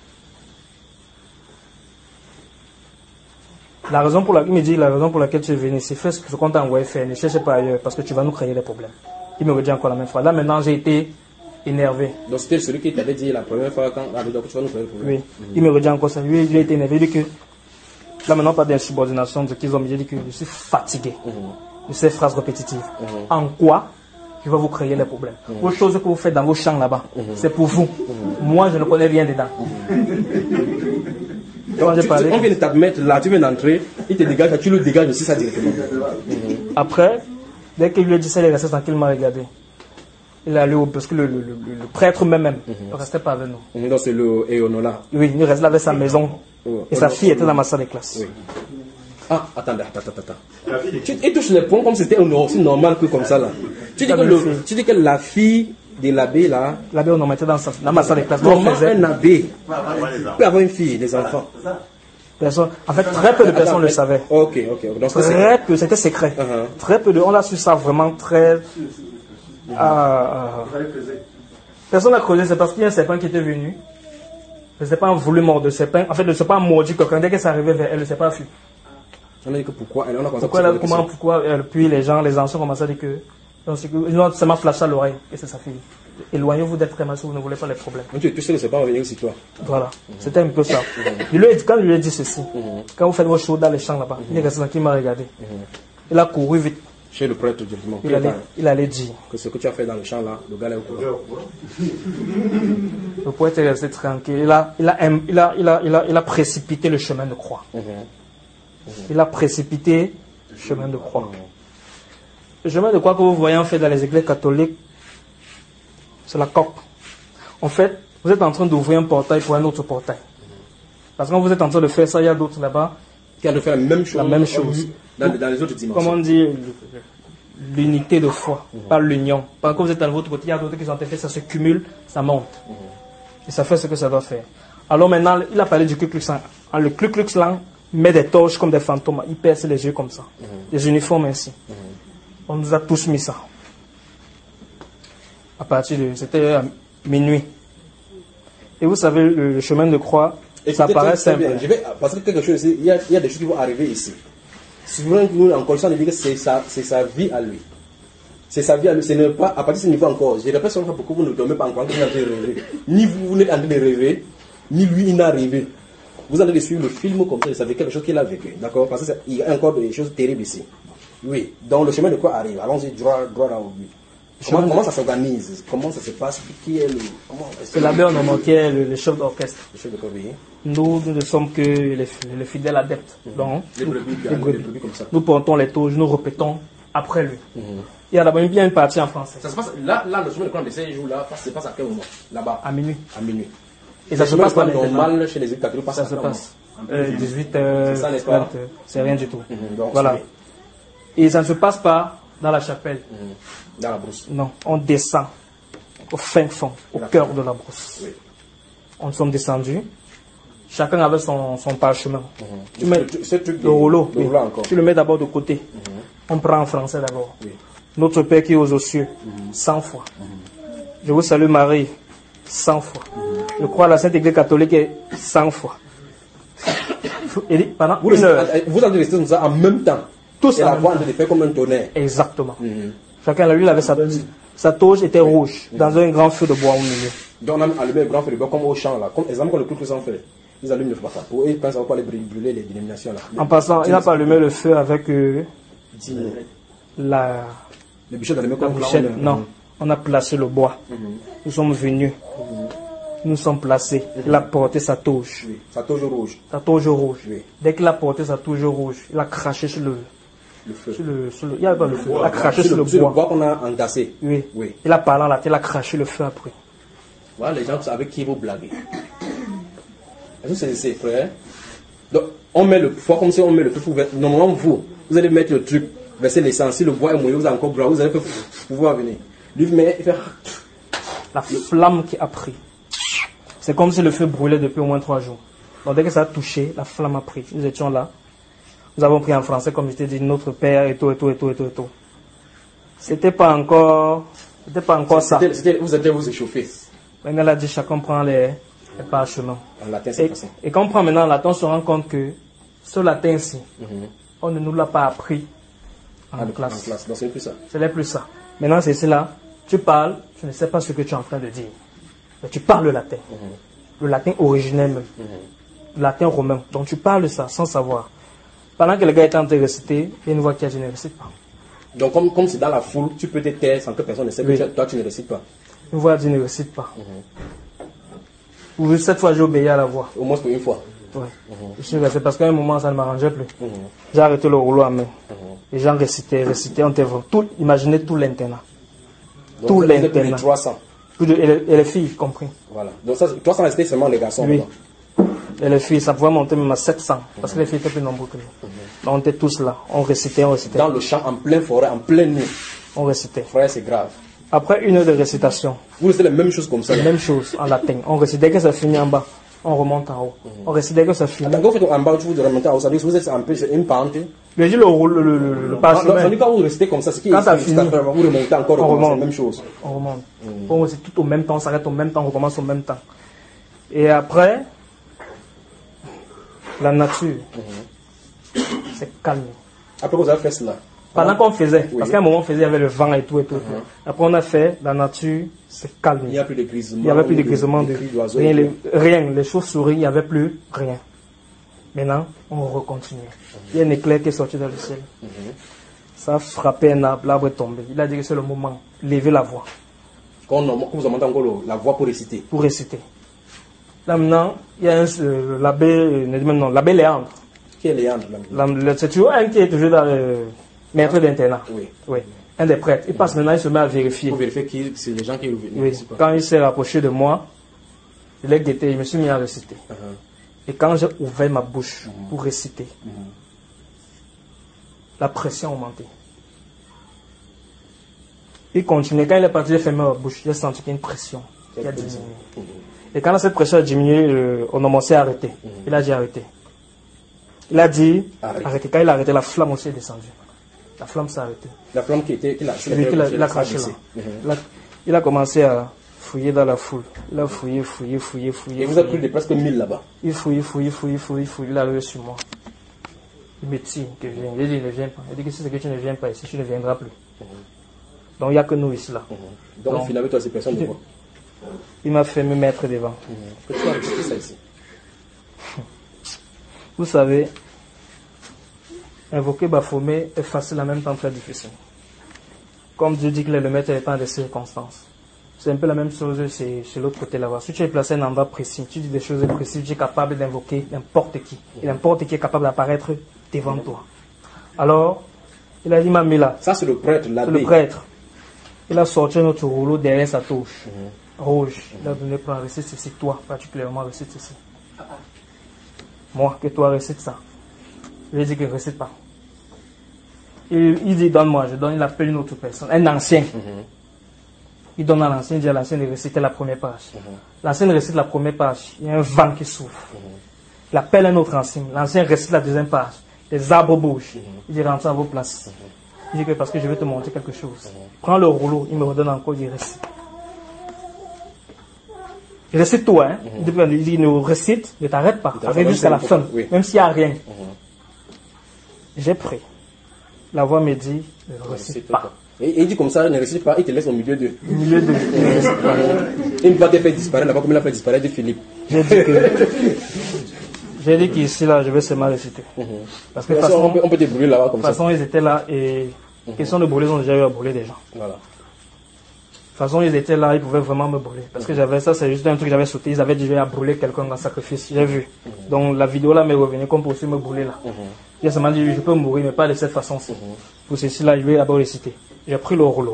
La raison pour laquelle, il me dit, la raison pour laquelle tu es venu, c'est fais ce qu'on t'a envoyé faire, ne cherche pas ailleurs, parce que tu vas nous créer des problèmes. Il me redit encore la même fois. Là maintenant, j'ai été énervé. Donc c'était celui qui t'avait dit la première fois quand ah, donc, tu vas nous créer des problèmes? Oui, mmh. Il me redit encore ça. Lui, il a été énervé, il dit que là maintenant, pas d'insubordination de qu'ils ont dit que je suis fatigué mm-hmm. de ces phrases répétitives. Mm-hmm. En quoi je vais vous créer les problèmes? Mm-hmm. Vos choses que vous faites dans vos champs là-bas, mm-hmm. c'est pour vous. Mm-hmm. Moi, je ne connais rien dedans. Mm-hmm. Donc, tu, tu, on vient de t'admettre là, tu viens d'entrer, il te dégage, tu le dégages aussi ça directement. Mm-hmm. Après, dès qu'il lui a dit ça, il est resté tranquille, il m'a regardé. Il est allé au, parce que le, le, le, le prêtre même, même mm-hmm. ne restait pas avec nous. Donc c'est le Eonola. Oui, il restait avec sa maison. Oh, et oh, sa fille oh, était dans ma salle de classe. Oui. Ah, attendez, attends, attends, attends. Tu, il touche les points comme si c'était aussi normal que comme ça là. Tu dis, que le, tu dis que la fille de l'abbé là. L'abbé on était dans, sa, dans ma salle de classe. Comment un abbé peut avoir une fille, des enfants? Personne. En fait, très peu de personnes attends, le savaient. Ok, ok. Donc, très peu, c'était secret. Uh-huh. Très peu de. On a su ça vraiment très. Euh, euh, personne n'a creusé, c'est parce qu'il y a un serpent qui était venu. Le serpent a voulu mordre le serpent. En fait, le serpent a mordu quelqu'un. Dès que ça arrivait vers elle, le serpent a fui. On a dit que pourquoi elle, on a pourquoi, elle, comment, pourquoi elle, puis les gens, les anciens commencent à dire que. Ils ont seulement flashé à l'oreille et c'est sa fille. Éloignez-vous d'être très mal si vous ne voulez pas les problèmes. Mais tu, tu sais que c'est pas revenir sur toi. Voilà, mm-hmm. C'était un peu ça. Mm-hmm. Il lui a dit, quand il lui a dit ceci, mm-hmm. quand vous faites vos choses dans les champs là-bas, mm-hmm. il est resté tranquille, il m'a regardé. Mm-hmm. Il a couru vite. Chez le prêtre directement. Il allait, il allait dire que ce que tu as fait dans le champ là, le gars là est au courant. Le prêtre est resté tranquille. Il a, il a, il a, il a, il a, il a précipité le chemin de croix. Mm-hmm. Mm-hmm. Il a précipité le chemin de croix. Mm-hmm. Le chemin de croix que vous voyez en fait dans les églises catholiques, c'est la coque. En fait, vous êtes en train d'ouvrir un portail pour un autre portail. Parce que quand vous êtes en train de faire ça, il y a d'autres là-bas qui ont de faire la même chose. La même chose. Dans, dans les autres dimensions. Comment on dit l'unité de foi, mm-hmm. pas l'union. Parce que vous êtes à votre côté, il y a d'autres qui sont fait, ça se cumule, ça monte. Mm-hmm. Et ça fait ce que ça doit faire. Alors maintenant, il a parlé du Ku Klux Klan. Le Ku Klux Klan met des torches comme des fantômes, il perce les yeux comme ça. Mm-hmm. Des uniformes ainsi. Mm-hmm. On nous a tous mis ça. À partir de... C'était à minuit. Et vous savez, le, le chemin de croix, et ça paraît simple. Je vais, parce que quelque chose, il y, a, il y a des choses qui vont arriver ici. Si vous voulez encore ça, on dit que c'est sa, c'est sa vie à lui. C'est sa vie à lui. Ce n'est pas, à partir de ce niveau encore, j'ai l'impression que beaucoup vous ne dormez pas encore, que vous êtes en train de rêver. Ni vous, vous n'êtes en train de rêver, ni lui, il n'est arrivé. Vous allez suivre le film comme ça, vous savez quelque chose qu'il a vécu. D'accord? Parce qu'il y a encore des choses terribles ici. Oui. Donc le chemin de quoi arrive? Allons-y droit, droit là au but. Comment, comment ça s'organise? Comment ça se passe? Qui est le. C'est l'abbé Onomo qui est le, le chef d'orchestre. Le chef de corps, Nous, nous ne sommes que les, les fidèles adeptes. Mm-hmm. Donc, les brebis, les brebis. Les brebis comme ça. Nous portons les touches, nous répétons après lui. Mm-hmm. Il y a d'abord bien une partie en français. Ça se passe là, là le chemin de corps de ces jours-là, ça se passe à quel moment? Là-bas? À minuit. À minuit. Et ça se passe pas normal chez les catholiques. Ça se passe. Euh, dix-huit heures, vingt heures. C'est rien du tout. Mm-hmm. Donc, voilà. Et ça ne se passe pas dans la chapelle. Mm-hmm. Dans la brousse. Non, on descend au fin fond, au cœur de la brousse. Oui. On sommes descendus. Chacun avait son, son parchemin. Mm-hmm. Tu mets ce truc le rouleau. Le oui. rouleau encore. Tu le mets d'abord de côté. Mm-hmm. On prend en français d'abord. Oui. Notre Père qui est aux cieux, mm-hmm. cent fois. Mm-hmm. Je vous salue Marie, cent fois. Mm-hmm. Je crois à la Sainte Église catholique cent fois. Et pendant vous, une heure, vous allez rester comme ça en même temps. Tous et la voix de faire comme un tonnerre. Exactement. Mm-hmm. Chacun là, lui, il avait sa, sa toge était rouge, mm-hmm. dans un grand feu de bois au milieu. Donc on a allumé un grand feu de bois comme au champ là, comme exemple comme le couple s'en fait. Ils allument le feu pour eux, ils pensent encore les brûler les dénominations là. En passant, il n'a pas allumé le feu avec euh, la, le bûcher d'allumer comme bûchette. On, non, mm-hmm. on a placé le bois. Mm-hmm. Nous sommes venus. Mm-hmm. Nous sommes placés. Mm-hmm. Il a porté sa touche. Oui. Sa touche rouge. Sa touche rouge. Oui. Dès qu'il a porté sa touche rouge, il a craché sur le, le feu. Sur le, sur le, il n'y a pas le feu. Il a craché sur, sur le bois. le bois qu'on a entassé. Oui. Oui. Il a parlé en la tête, il a craché le feu après. Voilà les gens avec qui vous blaguez. Est-ce que c'est frère? Donc, on met le feu comme si on met le feu pour verser. Normalement, vous, vous allez mettre le truc, verser l'essence. Si le bois est mouillé, vous avez encore bois, vous allez pouvoir venir. Lui, mais il fait. La flamme qui a pris. C'est comme si le feu brûlait depuis au moins trois jours. Donc, dès que ça a touché, la flamme a pris. Nous étions là. Nous avons pris en français, comme je t'ai dit, notre Père et tout, et tout, et tout, et tout, et tout. C'était pas encore, c'était pas encore ça. C'était, vous étiez vous échauffer. Maintenant, elle a dit, chacun prend les, les parchemins. En latin, c'est facile. Et quand on prend maintenant en latin, on se rend compte que ce latin-ci, mm-hmm. on ne nous l'a pas appris en, ah, classe. En classe. Donc, c'est plus ça. Ce n'est plus ça. Maintenant, c'est cela. Tu parles, tu ne sais pas ce que tu es en train de dire. Mais tu parles le latin. Mm-hmm. Le latin originel même. Mm-hmm. Le latin romain. Donc, tu parles ça sans savoir. Pendant que le gars est en train de réciter, il y a une voix qui a dit ne récite pas. Donc, comme, comme c'est dans la foule, tu peux te taire sans que personne ne sait que oui. toi, tu ne récites pas. Une voix dit ne récite pas. Mm-hmm. Cette fois, j'ai obéi à la voix. Au moins pour une fois. Oui. Mm-hmm. Je suis resté parce qu'à un moment, ça ne m'arrangeait plus. Mm-hmm. J'ai arrêté le rouleau à main. Mm-hmm. Les gens récitaient, récitaient, on était tout, imaginez tout l'internat. Tout l'internat. trois cents. Plus de, et, les, et les filles, compris. Voilà. Donc, ça, trois cents restait seulement les garçons. Oui. Et les filles, ça pouvait monter même à sept cents. Mm-hmm. Parce que les filles étaient plus nombreux que nous. Mm-hmm. Donc, on était tous là. On récitait, on récitait. Dans le champ, en pleine forêt, en pleine nuit. On récitait. Frère, c'est grave. Après une heure de récitation. Vous récitez les mêmes choses comme ça. Les mêmes choses en latin. On récite dès que ça finit en bas. On remonte en haut. Mm-hmm. On récite dès que ça finit. Quand vous faites en bas, vous remontez en haut. Ça veut dire que vous êtes un peu une pente. Mais j'ai le rôle, le, le, le, le parchemin. Non, quand vous récitez comme ça, c'est qui quand ça finit, vous remontez encore, on remonte. la même chose. On remonte. Mm. On récite tout au même temps, on s'arrête au même temps, on recommence au même temps. Et après, la nature, mm-hmm. c'est calme. Après, vous avez fait cela. Pendant qu'on faisait, oui. Parce qu'à un moment on faisait, il y avait le vent et tout et tout. Mm-hmm. Après on a fait, la nature, c'est calme. Il n'y a plus de grisement. Il n'y avait plus de grisement, de, de rien, les, rien. Les chauves-souris, il n'y avait plus rien. Maintenant, on recontinue. Mm-hmm. Il y a un éclair qui est sorti dans le ciel. Mm-hmm. Ça a frappé un arbre, l'arbre est tombé. Il a dit que c'est le moment. Levez la voix. Quand vous demandez encore la voix pour réciter. Pour réciter. Là maintenant, il y a un, euh, l'abbé, non, l'abbé Léandre. Qui est Léandre? C'est toujours un qui est toujours dans le maître d'internat. Oui. Oui. Un des prêtres. Il passe maintenant, il se met à vérifier. Pour vérifier qui c'est les gens qui oui. Quand il s'est rapproché de moi, je l'ai guetté, je me suis mis à réciter. Uh-huh. Et quand j'ai ouvert ma bouche uh-huh. pour réciter, uh-huh. la pression a augmenté. Il continuait. Quand il est parti, j'ai fermé ma bouche. J'ai senti qu'il y a une pression qui a diminué. Uh-huh. Et quand cette pression a diminué, euh, on a commencé à arrêter. Uh-huh. Il a dit arrêter. Il a dit arrêter. arrêter. Quand il a arrêté, la flamme aussi est descendue. La flamme s'est arrêtée. La flamme qui était... Il a, il a, il a craché là. Uh-huh. il, a, il a commencé à fouiller dans la foule. Il a fouillé, fouillé, fouillé, fouillé. Et vous avez pris de presque mille là-bas. Il fouille, fouille, fouille, fouille, fouille. Il est arrivé sur moi. Il me tire que je viens. Il dit, ne viens pas. Il dit que si c'est que tu ne viens pas ici, tu ne viendras plus. Uh-huh. Donc il n'y a que nous ici là. Uh-huh. Donc, Donc finalement, toi, ces personnes ne voient. Il m'a fait me mettre devant. Uh-huh. Que tu as récité ça ici. Vous savez, invoquer Baphomet est facile en même temps très difficile. Comme Dieu dit qu'il est le maître des temps et des circonstances. C'est un peu la même chose chez, chez l'autre côté là-bas. Si tu es placé à un endroit précis, tu dis des choses précises, tu es capable d'invoquer n'importe qui. Et n'importe qui est capable d'apparaître devant toi. Alors, il a dit, Mamela. Ça, c'est le prêtre, l'abbé. C'est le prêtre. Il a sorti notre rouleau derrière sa touche. Mm-hmm. Rouge. Il a donné pour réciter ceci. Toi, particulièrement, récite ceci. Moi, que toi, récite ça. Je lui ai dit qu'il ne récite pas. Il, il dit, donne-moi. Je donne, il appelle une autre personne. Un ancien. Mm-hmm. Il donne à l'ancien, il dit à l'ancien de réciter la première page. Mm-hmm. L'ancien récite la première page. Il y a un vent qui souffle. Mm-hmm. Il appelle un autre ancien. L'ancien récite la deuxième page. Les arbres bougent. Mm-hmm. Il dit, rentrez à vos places. Mm-hmm. Il dit que parce que je vais te montrer quelque chose. Mm-hmm. Prends le rouleau, il me redonne encore, il récite. Il récite tout, hein. Mm-hmm. Il dit, il nous récite, ne t'arrête pas. Arrive jusqu'à la fin, oui. Même s'il n'y a rien. Mm-hmm. J'ai pris. La voix me dit, ne récite pas. pas. Et il dit comme ça, ne récite pas, il te laisse au milieu de. Au milieu de. Une fois qu'il fait disparaître, là-bas, comme il a fait disparaître Philippe. J'ai dit que. J'ai dit qu'ici, là, je vais seulement réciter. Mm-hmm. Parce que de toute façon, on peut, on peut te brûler là-bas comme ça. De toute façon, ils étaient là et. Mm-hmm. Question de brûler, ils ont déjà eu à brûler des gens. Voilà. De toute façon, ils étaient là, ils pouvaient vraiment me brûler. Parce que j'avais ça, c'est juste un truc que j'avais sauté. Ils avaient déjà eu à brûler quelqu'un dans le sacrifice. J'ai vu. Mm-hmm. Donc, la vidéo là m'est revenue comme pour aussi me brûler là. Mm-hmm. J'ai seulement dit, je peux mourir, mais pas de cette façon-ci. Mm-hmm. Pour ceci là, je vais d'abord réciter. J'ai pris le rouleau.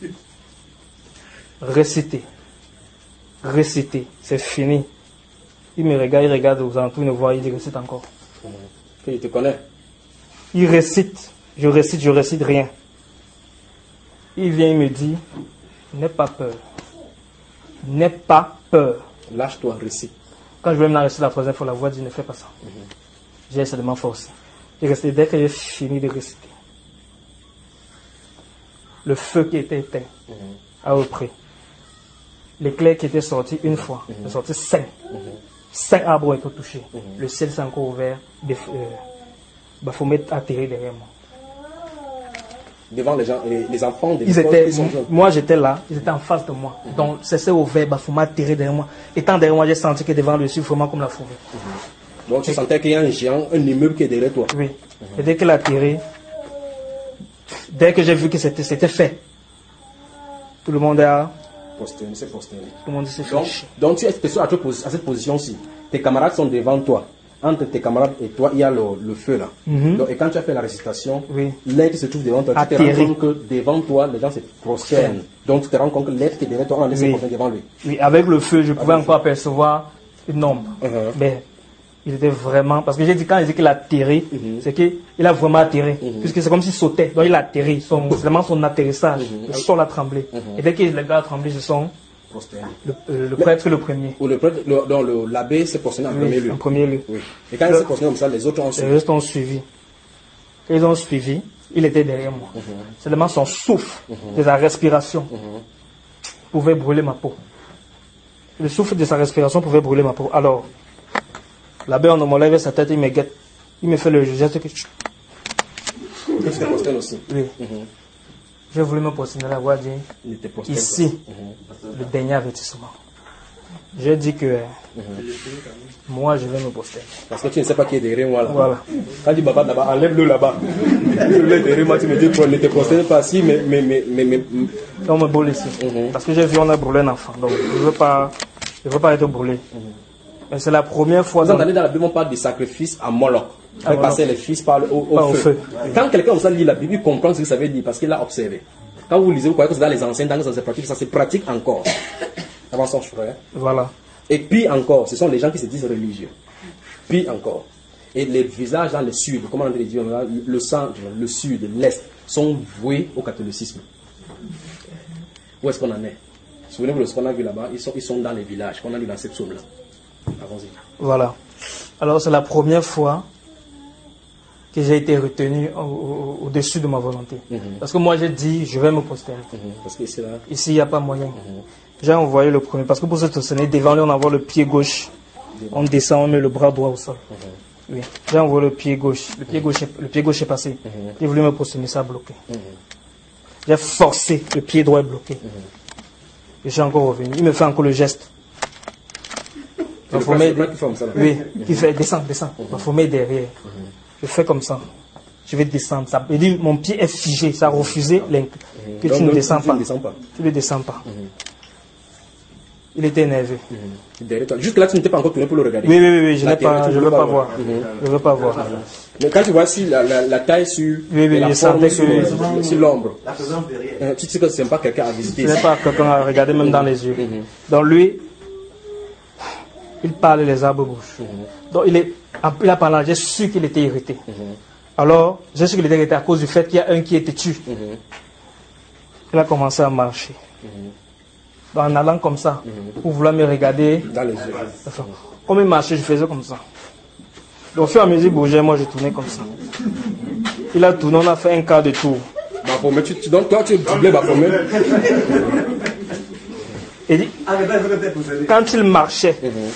Réciter. Réciter. C'est fini. Il me regarde, il regarde aux alentours, il me voit, il récite encore. Il te connaît. Il récite. Je récite, je récite rien. Il vient, il me dit, n'aie pas peur. N'aie pas peur. Lâche-toi, récite. Quand je vais me la réciter la troisième fois, la voix dit, ne fais pas ça. Mm-hmm. J'ai seulement forcé. J'ai resté dès que j'ai fini de réciter. Le feu qui était éteint mm-hmm. a repris. L'éclair qui était sorti une fois, mm-hmm. est sorti cinq. Mm-hmm. Cinq arbres ont été touchés. Mm-hmm. Le ciel s'est encore ouvert. Des, euh, Baphomet a atterri derrière moi. Devant les gens, les, les enfants, des ils étaient, moi j'étais là, ils étaient en face de moi. Mm-hmm. Donc c'est ouvert, Baphomet a atterri derrière moi. Étant derrière moi, j'ai senti que devant le ciel, vraiment comme la forêt. Mm-hmm. Donc tu sentais qu'il y a un géant, un immeuble qui est derrière toi. Oui. Mm-hmm. Et dès qu'il a atterri, dès que j'ai vu que c'était, c'était fait, tout le monde a posterné, c'est posterné. Tout le monde s'est fait. Donc, donc tu es à, à cette position-ci. Tes camarades sont devant toi. Entre tes camarades et toi, il y a le, le feu là. Mm-hmm. Donc, et quand tu as fait la récitation, oui. L'être qui se trouve devant toi, tu te rends compte que devant toi, les gens se prosternent. Oui. Donc tu te rends compte que l'être qui est derrière toi, on laisse oui. devant lui. Oui, avec le feu, je pouvais avec encore apercevoir une ombre. Uh-huh. Mais il était vraiment. Parce que j'ai dit, quand il dit qu'il a atterri, mm-hmm. c'est qu'il a vraiment atterri. Mm-hmm. Puisque c'est comme s'il sautait. Donc il a atterri. Son, c'est vraiment son atterrissage. Mm-hmm. Le sol a tremblé. Mm-hmm. Et dès que les gars a tremblé, ce sont. Le, euh, le prêtre, le premier. Ou le prêtre, le, donc le, l'abbé s'est prosterné en oui, premier lieu. En premier lieu. Oui. Et quand le, il s'est prosterné comme ça, les autres ont suivi. Les autres ont suivi. Quand ils ont suivi, il était derrière moi. Mm-hmm. Seulement son souffle, mm-hmm. de sa respiration, mm-hmm. pouvait brûler ma peau. Le souffle de sa respiration pouvait brûler ma peau. Alors, l'abbé en me lève sa tête, il me guette. Il me fait le geste que. Tu te prosternes aussi. Oui. Mm-hmm. J'ai voulu me prosterner, la voix dit, ici, mm-hmm. le dernier avertissement. J'ai dit que mm-hmm. moi, je vais me prosterner. Parce que tu ne sais pas qui est derrière moi là. Voilà. Quand tu baba là-bas, enlève-le là-bas. Tu le derrière moi, tu me dis que ne te prosternes pas si, mais. mais, mais, mais, mais... On me brûle ici. Mm-hmm. Parce que j'ai vu, on a brûlé un enfant. Donc, je ne veux pas, je veux pas être brûlé. Mm-hmm. Mais c'est la première fois. Vous dans... entendez dans la Bible, on parle de sacrifice à Moloch. Fait passer les fils par le, au, au, au feu. feu. Quand quelqu'un comme ça lit la Bible, il comprend ce que ça veut dire parce qu'il l'a observé. Quand vous lisez, vous croyez que c'est dans les anciens temps que ça se pratique, ça se pratique encore. Avançons, frère. Voilà. Et puis encore, ce sont les gens qui se disent religieux. Puis encore. Et les visages dans le sud, comment on dit, le centre, le sud, l'est, sont voués au catholicisme. Où est-ce qu'on en est? Souvenez-vous de ce qu'on a vu là-bas, ils sont, ils sont dans les villages, qu'on a lu dans cette psaume-là. Allons-y. Voilà. Alors c'est la première fois que j'ai été retenu au, au, au-dessus de ma volonté. Mm-hmm. Parce que moi j'ai dit, je vais me prosterner. Mm-hmm. Parce que ici, là... ici il n'y a pas moyen. Mm-hmm. J'ai envoyé le premier, parce que pour se prosterner, devant lui on envoie le pied gauche, devant. On descend, on met le bras droit au sol. Mm-hmm. Oui. J'ai envoyé le pied gauche, le pied, mm-hmm. gauche, est, le pied gauche est passé. Mm-hmm. J'ai voulu me prosterner, ça a bloqué. Mm-hmm. J'ai forcé, le pied droit est bloqué. Mm-hmm. Et j'ai encore revenu. Il me fait encore le geste. Ma le fourmi bras est qui forme ça là. Oui, qui fait descendre, descendre. Ma fourmi est derrière. Je fais comme ça. Je vais descendre. Ça veut dire mon pied est figé. Ça a refusé l'inc- que Donc, tu ne donc, descends tu pas. ne descends pas. Tu ne descends pas. Il était énervé. Derrière toi. Jusque là, tu n'étais pas encore tourné pour le regarder. Oui, oui, oui, oui, je La n'ai terre, pas, tu je ne veux peux pas pas voir. voir. Je veux pas voir. Mais quand tu vois sur la, la, la taille sur Oui, oui, et la je forme sentais sur, que- sur- sur l'ombre, La faisant derrière. euh, tu sais que c'est pas quelqu'un à visiter. Ce n'est pas quelqu'un à regarder même dans les yeux. Donc lui, il parle, les arbres bougent. Donc il, est, il a parlé, j'ai su qu'il était irrité. Alors, j'ai su qu'il était irrité à cause du fait qu'il y a un qui était tué. Il a commencé à marcher. Donc, en allant comme ça, pour vouloir me regarder, Dans les yeux. enfin, comme il marchait, je faisais comme ça. Donc, au fur et à mesure qu'il bougeait, moi je tournais comme ça. Il a tourné, on a fait un quart de tour. Baphomet, tu, tu, donc toi tu doublais Baphomet. Et dit, quand il marchait,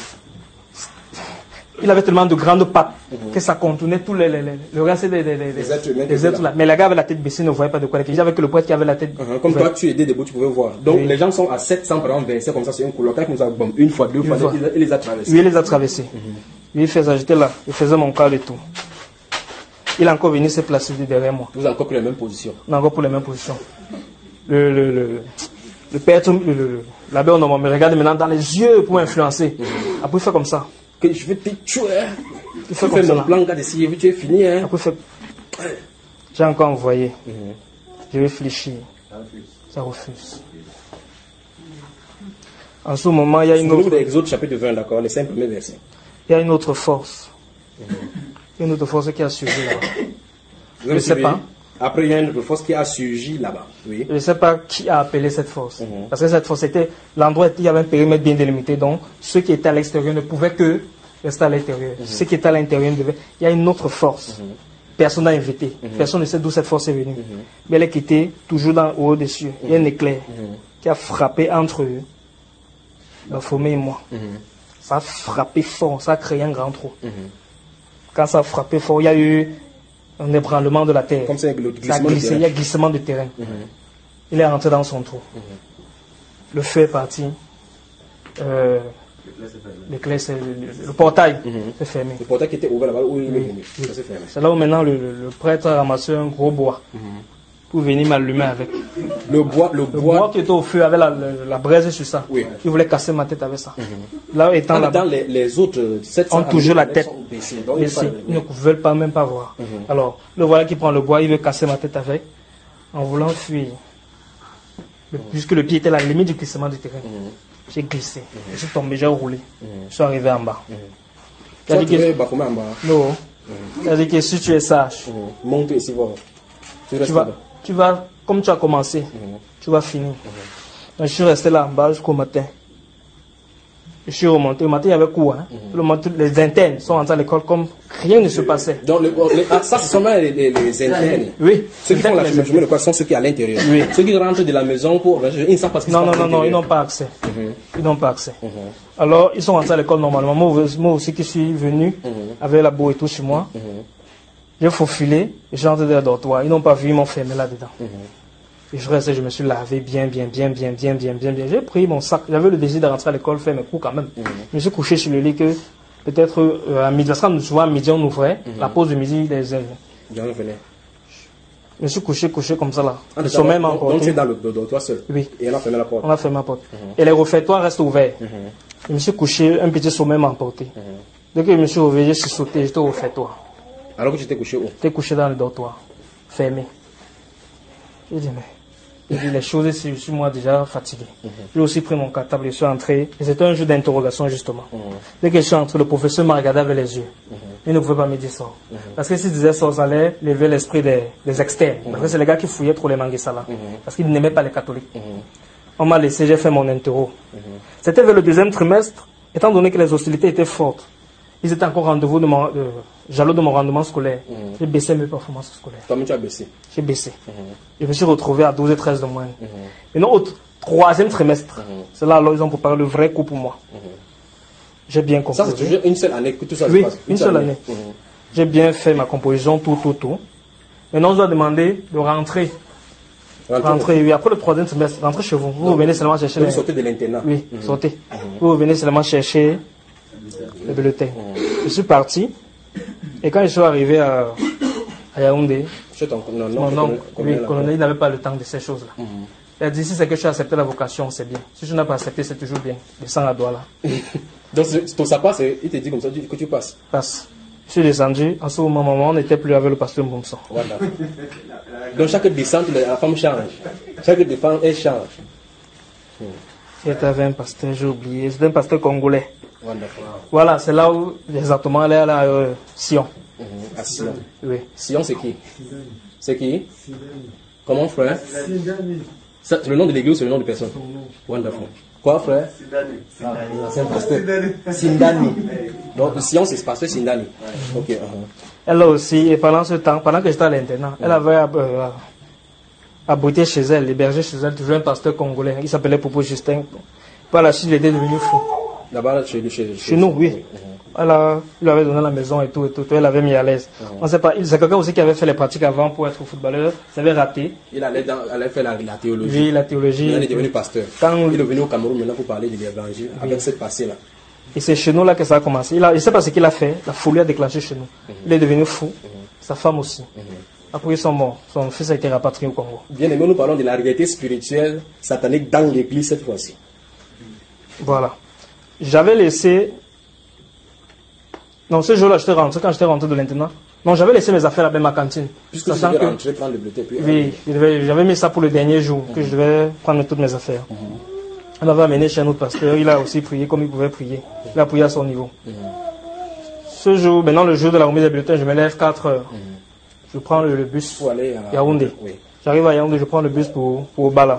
il avait tellement de grandes pattes que ça contournait tout les, les, les, le reste des, des, des, Les êtres humains des étaient êtres là. là. Mais le gars avait la tête baissée, ne voyait pas de quoi il y avait que le poète qui avait la tête. Uh-huh. Comme toi, tu étais debout, tu pouvais voir. Donc, Oui. les gens sont à sept cents par exemple, versés comme ça sur un couloir. Quand ils nous ont bon, une fois, deux fois, fois. il, il les a traversés. Lui, il les a traversés. Lui, il faisait, j'étais là, il faisait mon quart de tour. Il est encore venu se placer derrière moi. Vous avez encore pris la même position. On est encore pour les mêmes positions. Le, le, le, le père, le, le, le- l'abbé, on me regarde maintenant dans les yeux pour m'influencer. Après, il fait comme ça. Que je vais te tuer. Il fait Tu comme fais ça. mon là. plan, gars, d'essayer, tu es fini. Hein. Après, il fait. J'ai encore envoyé. Je réfléchis. Ça refuse. En ce moment, il y a une Souvenez-vous autre, de Exode chapitre vingt, d'accord, les cinq premiers versets. il y a une autre force. Il y a une autre force qui a surgi là-bas. Vous avez Je sais suivi? pas. Après, il y a une autre force qui a surgi là-bas. Oui. Je ne sais pas qui a appelé cette force. Mhm. Parce que cette force était l'endroit où il y avait un périmètre bien délimité. Donc, ceux qui étaient à l'extérieur ne pouvaient que rester à l'intérieur. Ceux qui étaient à l'intérieur devaient. Il y a une autre force. Personne n'a invité. Personne ne sait d'où cette force est venue. Mais elle est quittée toujours dans, au haut des cieux. Il y a un éclair qui a frappé entre eux, Baphomet et moi. Ça a frappé fort. Ça a créé un grand trou. Quand ça a frappé fort, il y a eu un ébranlement de la terre. Comme c'est le Ça a glissement de glissé, il y terrain. a glissement de terrain. Il est rentré dans son trou. Le feu est parti. Euh, l'éclair, c'est- le, le portail s'est fermé. Le portail qui était ouvert là-bas, où il est venu. Ça s'est fermé. C'est là où maintenant le, le- le prêtre a ramassé un gros bois pour venir m'allumer avec. Le bois, le Le bois bois. qui était au feu avait la, la, la braise sur ça. Oui. Il voulait casser ma tête avec ça. Là, étant En même temps, là-bas, les, les autres euh, sept cents ont toujours la Américains tête sont baissés. Donc, mais il si, fallait- ils ne veulent pas même pas voir. Alors, le voilà qui prend le bois, il veut casser ma tête avec, en voulant fuir. Le- puisque le pied était à la limite du glissement du terrain. J'ai glissé. Je suis tombé, j'ai roulé. Je suis arrivé en bas. Tu as Il a dit trouvé que, Baphomet en bas. non. Il a dit que si tu es sage, Monte ici, voir. Tu restes tu vas, là. tu vas, comme tu as commencé, tu vas finir. Donc, je suis resté là en bas jusqu'au matin. Je suis remonté. Le matin, il y avait cours. Hein. Le matin, les internes sont entrés à l'école comme rien ne se passait. Donc, le- les- ah, ça, ce sont même les, les, les internes. Oui. Ceux qui font la Les chemin chemin de quoi sont ceux qui sont à l'intérieur. Oui. Ceux qui rentrent de la maison pour. Ils ne savent pas ce qui se Non, passe non, à non, non, ils l'intérieur. n'ont pas accès. Ils n'ont pas accès. Alors, ils sont rentrés à l'école normalement. Moi, aussi- moi aussi qui suis venu avec la boue et tout sur moi. J'ai faufilé et j'ai rentré dans le dortoir. Ils n'ont pas vu, ils m'ont fermé là-dedans. Et je restais, je me suis lavé bien, bien, bien, bien, bien, bien, bien, bien. J'ai pris mon sac. J'avais le désir de rentrer à l'école, faire mes cours quand même. Je me suis couché sur le lit que peut-être euh, à midi, parce que souvent à midi on ouvrait, la pause de midi, les, euh, J'en revenais. je me suis couché, couché comme ça là. Ah, Le d'accord. sommeil m'a Donc, donc, tu emporté. es dans le le dortoir seul. Oui. Et on a fermé la porte. On a fermé ma porte. Et les réfectoires restent ouverts. Je me suis couché, un petit sommeil m'a emporté. Dès que je me suis réveillé, je suis sauté, j'étais au réfectoire. Alors que tu étais couché où? J'étais couché dans le dortoir, fermé. J'ai dit, mais j'ai dit, les choses ici, je suis moi déjà fatigué. J'ai aussi pris mon cartable, je suis entré. Et c'était un jeu d'interrogation justement. Dès que je suis entré, le professeur m'a regardé avec les yeux. Il ne pouvait pas me dire ça. Parce que s'il disait ça, ça allait lever l'esprit des, des externes. Parce que c'est les gars qui fouillaient trop les manguessala. Parce qu'ils n'aimaient pas les catholiques. On m'a laissé, j'ai fait mon interro. C'était vers le deuxième trimestre, étant donné que les hostilités étaient fortes. Ils étaient encore rendez-vous de mon, de, jaloux de mon rendement scolaire. J'ai baissé mes performances scolaires. Toi-même, tu as baissé. J'ai baissé. Je me suis retrouvé à douze et treize de moyenne. Et non, au t- troisième trimestre, c'est là alors ils ont préparé le vrai coup pour moi. J'ai bien compris. Ça, c'est toujours une seule année que tout ça Oui, se passe. une seule année. J'ai bien fait ma composition, tout, tout, tout. Maintenant, on doit demander de rentrer. Rentrez. Rentrer, oui, après le troisième trimestre, rentrer chez vous. Vous revenez seulement chercher Vous les... sortez de l'internat. Oui, sortez. Vous revenez seulement chercher le bulletin. Je suis parti. Et quand je suis arrivé à, à Yaoundé, Ton, non, non, mon oncle, ton- oui, ton- colonel, il n'avait pas le temps de ces choses-là. Il a dit, si c'est que je suis accepté la vocation, c'est bien. Si je n'ai pas accepté, c'est toujours bien. Descends à Douala. Donc, c'est- ton sapin, c'est- il te dit comme ça que tu passes. Passe. Je suis descendu. En ce moment, maman, on n'était plus avec le pasteur Mboumson. Voilà. Donc, chaque descente, la femme change. Chaque descente, elle change. Il avait un pasteur, j'ai oublié. C'était un pasteur congolais. Wonderful. Voilà, c'est là où, exactement, elle est à la, euh, Sion. Mhm. À Sion. Oui. Sion, c'est qui? C'est qui? Comment, frère? Ça, c'est le nom de l'église ou c'est le nom de personne? Wonderful. Quoi, frère? Ah, c'est un pasteur. Sindani. Donc, Sion, c'est pasteur Sindani. Ok. uh-huh. Elle aussi, et pendant ce temps, pendant que j'étais à l'internat, elle avait euh, abrité chez elle, hébergé chez elle, toujours un pasteur congolais. Il s'appelait Popo Justin. Par la suite, il était devenu fou. Là-bas, chez, chez, chez, Chez nous, oui. Elle a, il lui avait donné la maison et tout, et tout, tout. Elle l'avait mis à l'aise. On sait pas. il- C'est quelqu'un aussi qui avait fait les pratiques avant pour être footballeur. Ça avait raté. Il allait, dans, allait faire la, la théologie. Oui, la théologie. Il est devenu pasteur. Quand- Il est venu au Cameroun maintenant pour parler de l'évangile avec cette passée-là. Et c'est chez nous là que ça a commencé. Il a, je ne sais pas ce qu'il a fait. La folie a déclenché chez nous. Il est devenu fou. Sa femme aussi. Après, ils sont morts. Son fils a été rapatrié au Congo. Bien aimé, nous parlons de la réalité spirituelle satanique dans l'église cette fois-ci. Voilà. J'avais laissé. Non, ce jour-là, j'étais rentré. Quand j'étais rentré de l'internat. Non, j'avais laissé mes affaires à ma cantine. Puisque tu Sachant devais que- rentrer, prendre le bulletin, puis... Oui, je devais- j'avais mis ça pour le dernier jour, que je devais prendre toutes mes affaires. Elle m'avait amené chez un autre pasteur, il a aussi prié comme il pouvait prier. Il a prié à son niveau. Ce jour, maintenant le jour de la remise des bulletins, je me lève quatre heures. Je prends le, le bus Pour aller à... Yaoundé. Oui. J'arrive à Yaoundé, je prends le bus pour, pour Bala.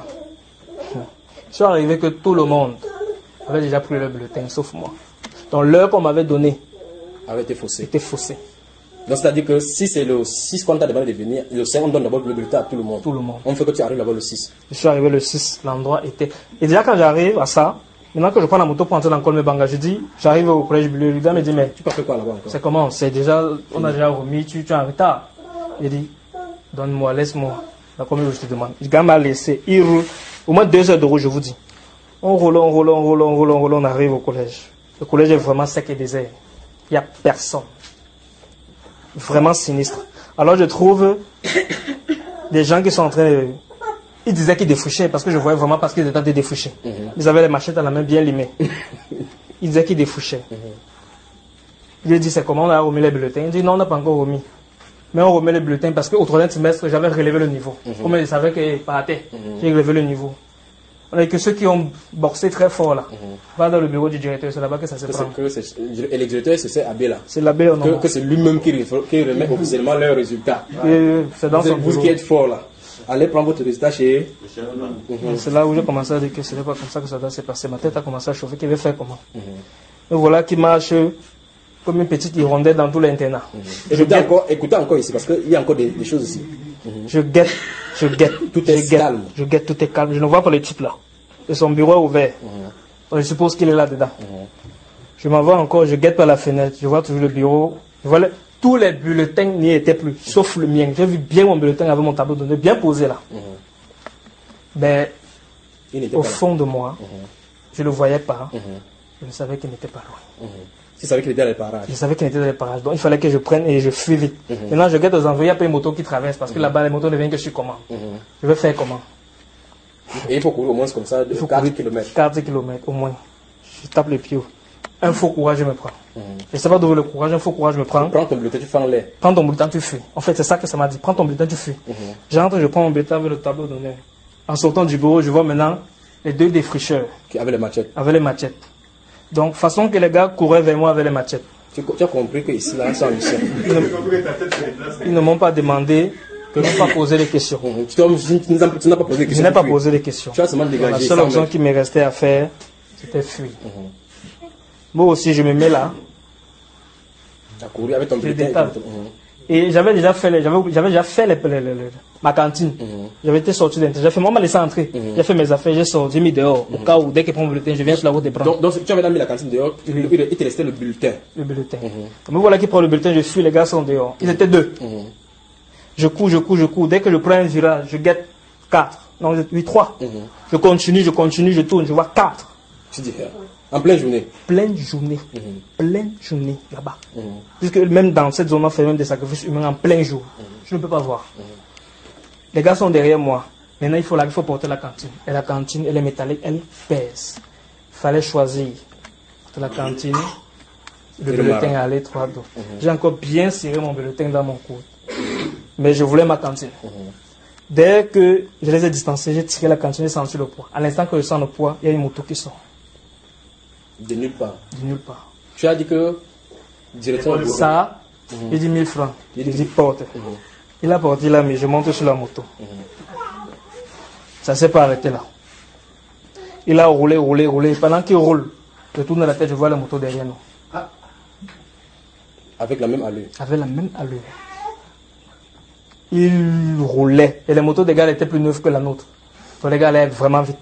Je suis arrivé que tout le monde avait déjà pris le bulletin, sauf moi. Donc l'heure qu'on m'avait donnée Avait été faussé. était faussée. Donc, c'est-à-dire que si c'est le six qu'on t'a demandé de venir, le cinq, on donne d'abord le bulletin à tout le monde. Tout le monde. On fait que tu arrives là-bas le six. Je suis arrivé le six, l'endroit était... Et déjà quand j'arrive à ça, maintenant que je prends la moto pour entrer dans le Banga, je dis, j'arrive au collège Bleu, le gars me dit, mais Tu peux faire quoi là-bas encore? c'est comment? C'est déjà, on a déjà remis, tu, tu es en retard. Il dit, donne-moi, laisse-moi. Là, combien je te demande? Le gars m'a laissé, il roule, au moins deux heures de route, je vous dis. On roule, on roule, on roule, on roule, on roule, on arrive au collège. Le collège est vraiment sec et désert. Il n'y a personne. Vraiment sinistre. Alors je trouve des gens qui sont en train de... Ils disaient qu'ils défrichaient parce que je voyais vraiment parce qu'ils étaient en train de défricher. Ils avaient les machettes à la main bien limées. Ils disaient qu'ils défrichaient. Je lui ai dit, c'est comment on a remis les bulletins? Il dit, non, on n'a pas encore remis. Mais on remet les bulletins parce qu'au troisième trimestre, j'avais relevé le niveau. Comme je savais qu'il partait, j'ai relevé le niveau. On a que ceux qui ont boxé très fort là. Va dans le bureau du directeur, c'est là-bas que ça se Que prend. c'est que c'est- et le directeur, c'est Abbé là. C'est l'abbé au Que, nom. que c'est lui-même qui, réfé- qui remet officiellement leurs résultats. C'est dans Vous, son vous bureau. qui êtes fort là, allez prendre votre résultat chez... C'est là où j'ai commencé à dire que ce n'est pas comme ça que ça doit se passer. Ma tête a commencé à chauffer. Qu'il veut faire comment? Et voilà qui marche comme une petite hirondelle dans tout l'internat. Écoutez encore, écoutez encore ici, parce qu'il y a encore des, des choses ici. Je guette, je guette. Tout je est guette, calme. Je guette, tout est calme. Je ne vois pas le type là. Et son bureau est ouvert. Donc je suppose qu'il est là-dedans. Je m'en vais encore, je guette par la fenêtre. Je vois toujours le bureau. Je vois le- tous les bulletins n'y étaient plus, sauf le mien. J'ai vu bien mon bulletin avec mon tableau de données, bien posé là. Mais Il n'était au pas là. fond de moi, je ne le voyais pas. Je savais qu'il n'était pas loin. Tu savais qu'il était à les parages. Je savais qu'il était dans les parages. Donc il fallait que je prenne et je fuis vite. Maintenant je guette aux envoyés, il n'y a pas une moto qui traverse parce que là-bas les motos ne viennent que sur comment. Je vais faire comment? Et il faut courir au moins comme ça de Il faut quatre courir kilomètres. quatre kilomètres au moins. Je tape les pieds. Un faux courage, je me prends. Je ne sais pas d'où le courage, un faux courage, je me prends. Prends ton bulletin, tu fais en l'air. Prends ton bulletin, tu fuis. En fait, c'est ça que ça m'a dit. Prends ton bulletin, tu fuis. J'entre, je prends mon bulletin avec le tableau d'honneur. En sortant du bureau, je vois maintenant les deux défricheurs Qui avait les machettes. avec les machettes. Donc, façon que les gars couraient vers moi avec les machettes. Tu, tu as compris que ici, là, c'est en mission. Ils ne m'ont pas demandé, ils ne m'ont pas posé des questions. Tu tu- tu n'as tu n'as pas posé de Je questions. n'ai pas tu- posé des questions. Tu as seulement La dégagé. seule sans option mettre. qui me restait à faire, c'était fuir. Moi aussi, je me mets là. Tu as couru avec ton Je bulletin. et détale. tout. Mhm. Et j'avais déjà fait, les, j'avais, j'avais déjà fait les, les- les- les- ma cantine. J'avais été sorti d'intérêt. J'ai fait, moi, m'a laissé entrer. J'ai fait mes affaires, j'ai sorti, j'ai mis dehors. Au cas où, dès qu'il prend le bulletin, je viens sur la route des bras. Donc, donc, tu avais mis la cantine dehors, il, il- il te restait le bulletin. Le bulletin. Me voilà qui prend le bulletin, je fuis, les gars sont dehors. Ils étaient deux. Je cours, je cours, je cours. Dès que je prends un virage, je guette quatre. Non, je- oui, trois. Je continue, je continue, je tourne, je vois quatre. Tu dis, ah, En pleine journée. Pleine journée. Mhm. Pleine journée, là-bas. Mhm. Puisque même dans cette zone, on fait même des sacrifices humains en plein jour. Mhm. Je ne peux pas voir. Mhm. Les gars sont derrière moi. Maintenant, il faut, là, il faut porter la cantine. Et la cantine, elle est métallique, elle pèse. Il fallait choisir entre la cantine, le Et le bulletin marin. à l'étroit d'eau. Mhm. J'ai encore bien serré mon bulletin dans mon coude. Mais je voulais ma cantine. Mhm. Dès que je les ai distancés, j'ai tiré la cantine et senti le poids. À l'instant que je sens le poids, il y a une moto qui sort. De nulle part. De nulle part. Tu as dit que directement au bureau. Ça, Mhm. j'ai dit mille francs. Il J'ai dit- dit porte. Mhm. Il a porté là, mais je monte sur la moto. Mhm. Ça ne s'est pas arrêté là. Il a roulé, roulé, roulé. Pendant qu'il roule, je tourne la tête, je vois la moto derrière nous. Avec la même allure. Avec la même allure. Il roulait. Et les motos des gars étaient plus neuves que la nôtre. Donc les gars allaient vraiment vite.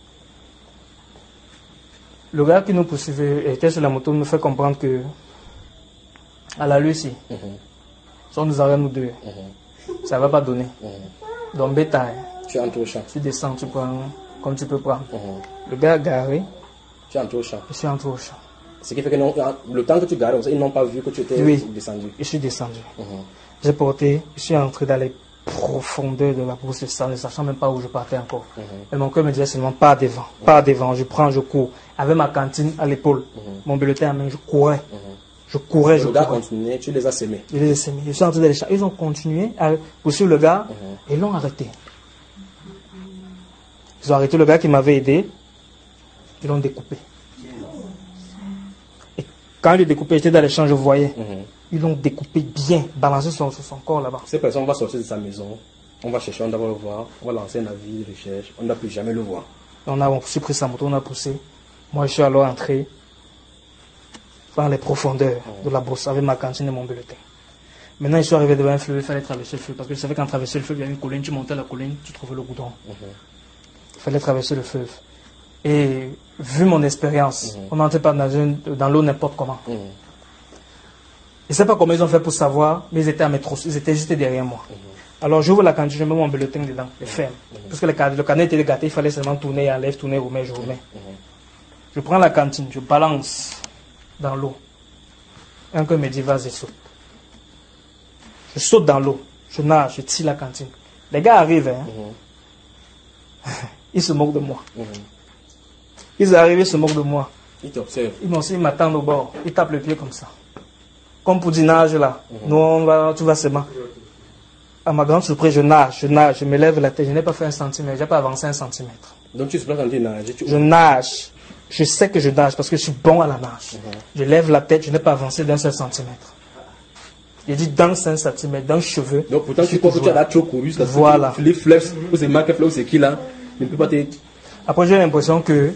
Le gars qui nous poursuivait était sur la moto me fait comprendre que à la lui ici, Mhm. si on nous arrête nous deux, Mhm. ça ne va pas donner. Mhm. Donc bétail, Tu entres au champ. tu descends, tu prends comme tu peux prendre. Mhm. Le gars a garé, Tu entres au champ. je suis entré au champ. Ce qui fait que non- le temps que tu garais, ils n'ont pas vu que tu étais Oui. descendu. Je suis descendu. Mhm. J'ai porté, je suis entré dans les profondeurs de la brousse de sang, ne sachant même pas où je partais encore. Mhm. Et mon cœur me disait seulement pas devant, pas devant, je prends, je cours. Avec ma cantine à l'épaule, Mhm. mon bulletin à main, je courais. Mhm. Je courais, je Le gars courais. continuait, tu les as sémés. Je les ai sémés. Je suis entré dans les champs. Ils ont continué à poursuivre le gars Mhm. et l'ont arrêté. Ils ont arrêté le gars qui m'avait aidé. Ils l'ont découpé. Et quand ils l'ont découpé, j'étais dans les champs, je voyais. Mhm. Ils l'ont découpé bien, balancé sur, sur son corps là-bas. Cette personne va sortir de sa maison, on va chercher, on doit le voir, on va lancer un avis de recherche, on ne va plus jamais le voir. On a aussi pris sa moto, on a poussé. Moi, je suis alors entré dans les profondeurs de la brousse avec ma cantine et mon bulletin. Maintenant, je suis arrivé devant un fleuve, il fallait traverser le fleuve. Parce que je savais qu'en traversant le fleuve, il y avait une colline. Tu montais la colline, tu trouvais le goudron. Mhm. Il fallait traverser le fleuve. Et vu mon expérience, Mhm. on n'entrait pas dans, une- dans l'eau n'importe comment. Mhm. Je ne sais pas comment ils ont fait pour savoir, mais ils étaient à mes trousses, ils étaient juste derrière moi. Alors j'ouvre la cantine, je mets mon bulletin dedans, je ferme. Parce que le cadre, le cadenas était gâté, il fallait seulement tourner, il enlève, tourner, remets, je remets. Je prends la cantine, je balance dans l'eau. Un que me dit, vas-y, saute. Je saute dans l'eau, je nage, je tire la cantine. Les gars arrivent, hein. Mhm. Ils se moquent de moi. Mhm. Ils arrivent, ils se moquent de moi. Il t'observe. Ils m'ont ils m'attendent au bord, ils tapent le pied comme ça. Comme pour dire nage là. Nous, on va, tu vas seulement. À ma grande surprise, je nage, je nage, je me lève la tête, je n'ai pas fait un centimètre, je n'ai pas avancé un centimètre. Donc tu se places en train de nager. Tu... Je nage, je sais que je nage parce que je suis bon à la nage. Je lève la tête, je n'ai pas avancé d'un seul centimètre. J'ai dit d'un seul centimètre, d'un cheveu. Donc pourtant je tu suis crois que tu toujours as là. là trop couru jusqu'à ce Voilà. que tu- les fleuves, ou c'est Marc Fleuve, c'est qui là, ne peut pas te... Après, j'ai l'impression que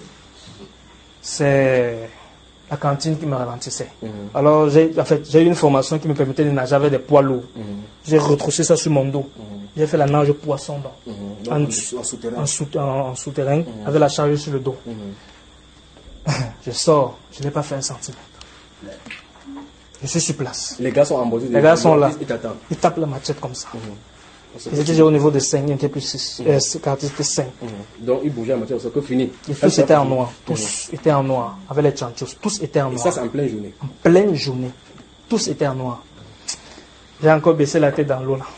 c'est la cantine qui me ralentissait. Mhm. Alors, j'ai en fait, j'ai eu une formation qui me permettait de nager avec des poids lourds. Mhm. J'ai retroussé ça sur mon dos. Mhm. J'ai fait la nage poisson dans, Mhm. En Donc, dessous. en souterrain. en, sou- en- en souterrain, avec la charge sur le dos. Mhm. Je sors, je n'ai pas fait un centimètre. Je suis sur place. Les gars sont en bord. Les gars sont là. Ils t'attendent. Ils tapent la machette comme ça. Mhm. Ils étaient déjà au niveau de cinq, ils étaient plus six. Euh, quand ils étaient cinq. Mhm. Donc ils bougeaient en matière, c'est que fini. Et tous étaient en noir. Tous étaient en noir. Avec les chanchos. Tous étaient en Et noir. ça c'est en pleine journée. En pleine journée. Tous étaient en noir. J'ai encore baissé la tête dans l'eau là.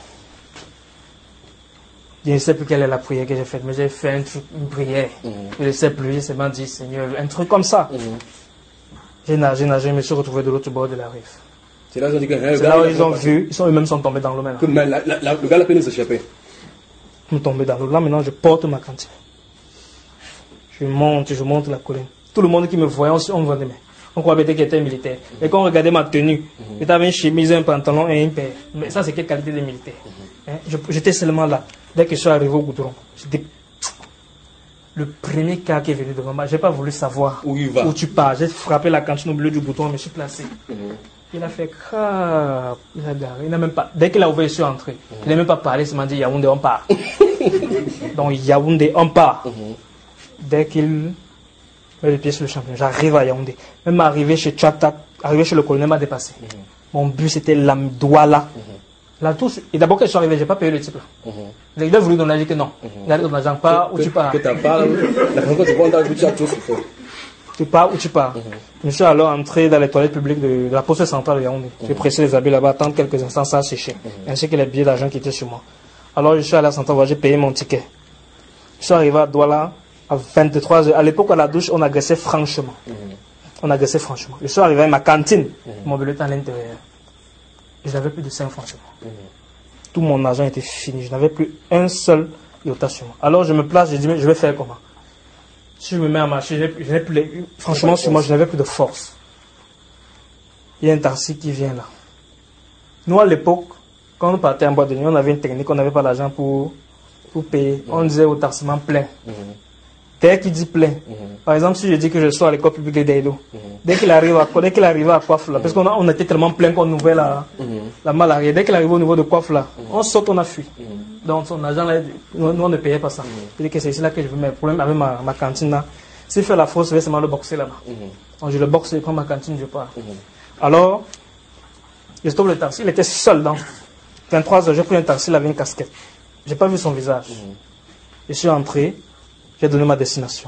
Je ne sais plus quelle est la prière que j'ai faite, mais j'ai fait un truc, une prière. Mhm. Je ne sais plus, j'ai seulement dit Seigneur, un truc comme ça. Mhm. J'ai nagé, nagé, je me suis retrouvé de l'autre bord de la rive. C'est là qu'ils ont dit que hein, le C'est gars, là où il a ils ont pas- vu, ils sont eux-mêmes sont tombés dans l'eau maintenant. que mais la- la- la- le gars a pu nous échapper. Ils sont tombés dans l'eau. Là maintenant, je porte ma cantine. Je monte, je monte la colline. Tout le monde qui me voyait, on, on vendait. On croyait peut-être qu'il était militaire. Et quand on regardait ma tenue, j'avais une chemise, un pantalon et un père. Mais ça, c'est quelle qualité de militaire? Hein, je- J'étais seulement là. Dès que je suis arrivé au goudron, j'étais le premier cas qui est venu devant moi. Je n'ai pas voulu savoir Où il va. où tu pars. J'ai frappé la cantine au milieu du bouton, je me suis placé. Mhm. Il a fait crap, il a garé, il n'a même pas, dès qu'il a ouvert, je suis entré. Il n'a même pas parlé, il m'a dit Yaoundé, on part. Donc Yaoundé, on part. Mhm. Dès qu'il met le pied sur le champion, j'arrive à Yaoundé. Même arrivé chez Tchatak, arrivé chez le colonel m'a dépassé. Mon but c'était l'Amdouala. La touche, et d'abord quand je suis arrivé, je n'ai pas payé le type là. Mhm. Il a voulu donner, j'ai dit que non. Il a dit ton argent, pas où Que- tu pars. Que t'as pas, la première fois que tu vois, on t'a vu, tu as tout souffert. tu pars ou tu pars. Mm-hmm. Je suis alors entré dans les toilettes publiques de, de la poste centrale de Yaoundé. Mm-hmm. J'ai pressé les habits là-bas, attendre quelques instants, ça a séché. Mm-hmm. Ainsi que les billets d'argent qui étaient sur moi. Alors je suis allé à la centrale, j'ai payé mon ticket. Je suis arrivé à Douala à vingt-trois heures. À l'époque, à la douche, on agressait franchement. Mm-hmm. On agressait franchement. Je suis arrivé à ma cantine, mm-hmm. mon bulletin à l'intérieur. Je n'avais plus de cinq francs sur moi. Mm-hmm. Tout mon argent était fini. Je n'avais plus un seul iota sur moi. Alors je me place, je dis, mais je vais faire comment? Si je me mets à marcher, je n'ai plus les... franchement, sur moi, je n'avais plus de force. Il y a un taxi qui vient là. Nous, à l'époque, quand on partait en boîte de nuit, on avait une technique, on n'avait pas l'argent pour, pour payer. Mm-hmm. On disait au taximan plein. Mm-hmm. Dès qu'il dit plein, mm-hmm. par exemple, si je dis que je suis à l'école publique de Daïdo, mm-hmm. dès qu'il arrive à dès qu'il arrive à Coiffe là, mm-hmm. parce qu'on on était tellement plein qu'on ouvrait la, mm-hmm. la malle arrière, dès qu'il arrive au niveau de Coiffe là, mm-hmm. on saute, on a fui. Mm-hmm. Donc son agent là, nous, nous on ne payait pas ça. Mm-hmm. Il dit que c'est ici là que je veux mes problèmes avec ma, ma cantine là. S'il fait la fausse, je vais seulement le boxer là-bas. Mm-hmm. Donc je le boxe, je prends ma cantine, je pars. Mm-hmm. Alors, je stoppe le taxi, il était seul dans vingt-trois heures, j'ai pris un taxi, il avait une casquette. J'ai pas vu son visage. Mm-hmm. Je suis entré, j'ai donné ma destination.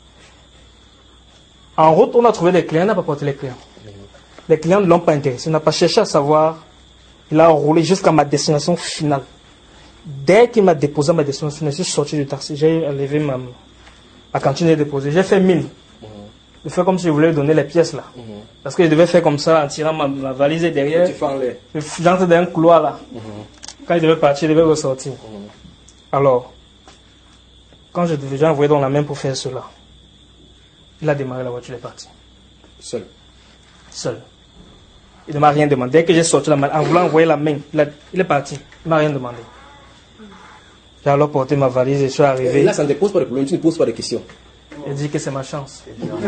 En route, on a trouvé des clients, on n'a pas porté les clients. Les clients ne l'ont pas intéressé, on n'a pas cherché à savoir. Il a roulé jusqu'à ma destination finale. Dès qu'il m'a déposé à ma destination finale, je suis sorti du taxi, j'ai enlevé ma, ma cantine et déposé. J'ai fait mine. Je fais comme si je voulais lui donner les pièces là. Parce que je devais faire comme ça en tirant ma, ma valise derrière. J'entre dans un couloir là. Quand il devait partir, il devait ressortir. Alors, quand je devais, j'ai envoyé dans la main pour faire cela. Il a démarré la voiture, il est parti. Seul. Seul. Il ne m'a rien demandé. Dès que j'ai sorti la main, en voulant envoyer la main, il, a, il est parti. Il ne m'a rien demandé. J'ai alors porté ma valise et je suis arrivé. Et là, ça ne te pose pas de problème, tu ne poses pas de questions. Il dit que c'est ma chance.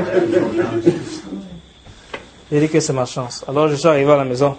Il dit que c'est ma chance. Alors je suis arrivé à la maison.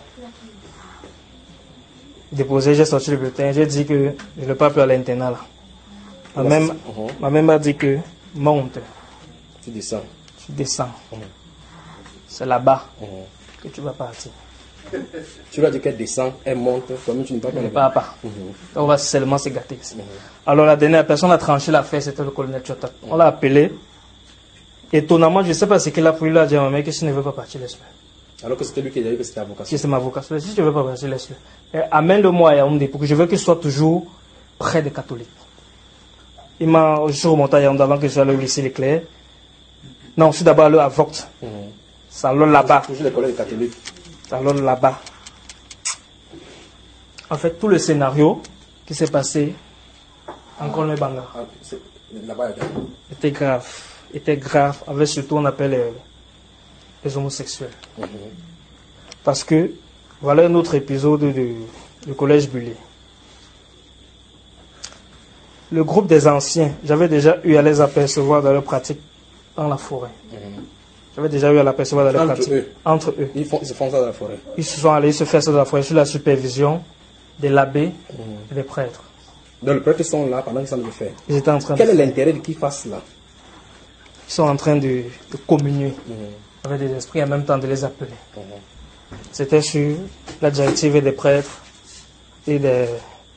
Déposé, j'ai sorti le bulletin. J'ai dit que je ne pars plus à l'internat là. Ma mère uh-huh. ma mère m'a dit que monte. Tu descends. Tu descends. Uh-huh. C'est là-bas uh-huh. que tu vas partir. Tu vas dire qu'elle descend, elle monte, toi-même tu ne pars pas. Je ne pars pas. Uh-huh. On va seulement se gâter ici. Uh-huh. Alors la dernière personne a tranché l'affaire, c'était le colonel Tchotak. Uh-huh. On l'a appelé. Étonnamment, je ne sais pas ce qu'il a pris. Il a dit à ma mère que si tu ne veux pas partir, laisse-le. Alors que c'était lui qui a dit que c'était avocat. Si c'est ma vocation. Si tu ne veux pas partir, laisse-le. Amène-le-moi à Yaoundé pour que je veux qu'il soit toujours près des catholiques. Il m'a, je suis remonté à Yaoundé avant que je sois allé au lycée Leclerc. Non, je suis d'abord allé à Vogt. Mmh. Salon là-bas. Toujours les collègues catholiques. Salon là-bas. En fait, tout le scénario qui s'est passé en Colonel Banga ah, là-bas, était grave. Était grave. Avec surtout, on appelle les, les homosexuels. Mmh. Parce que, voilà un autre épisode du, du collège Bully. Le groupe des anciens, j'avais déjà eu à les apercevoir dans leur pratique dans la forêt. Mmh. J'avais déjà eu à l'apercevoir dans leur entre pratique. Eux. Entre eux. Ils, font, ils se font ça dans la forêt. Ils se sont allés se faire ça dans la forêt sous la supervision des l'abbé mmh. et des prêtres. Donc les prêtres sont là pendant qu'ils sont en train de le faire. Ils étaient en train Quel de... est l'intérêt de qu'ils fassent cela? Ils sont en train de, de communier mmh. avec des esprits et en même temps de les appeler. Mmh. C'était sur la directive des prêtres et des...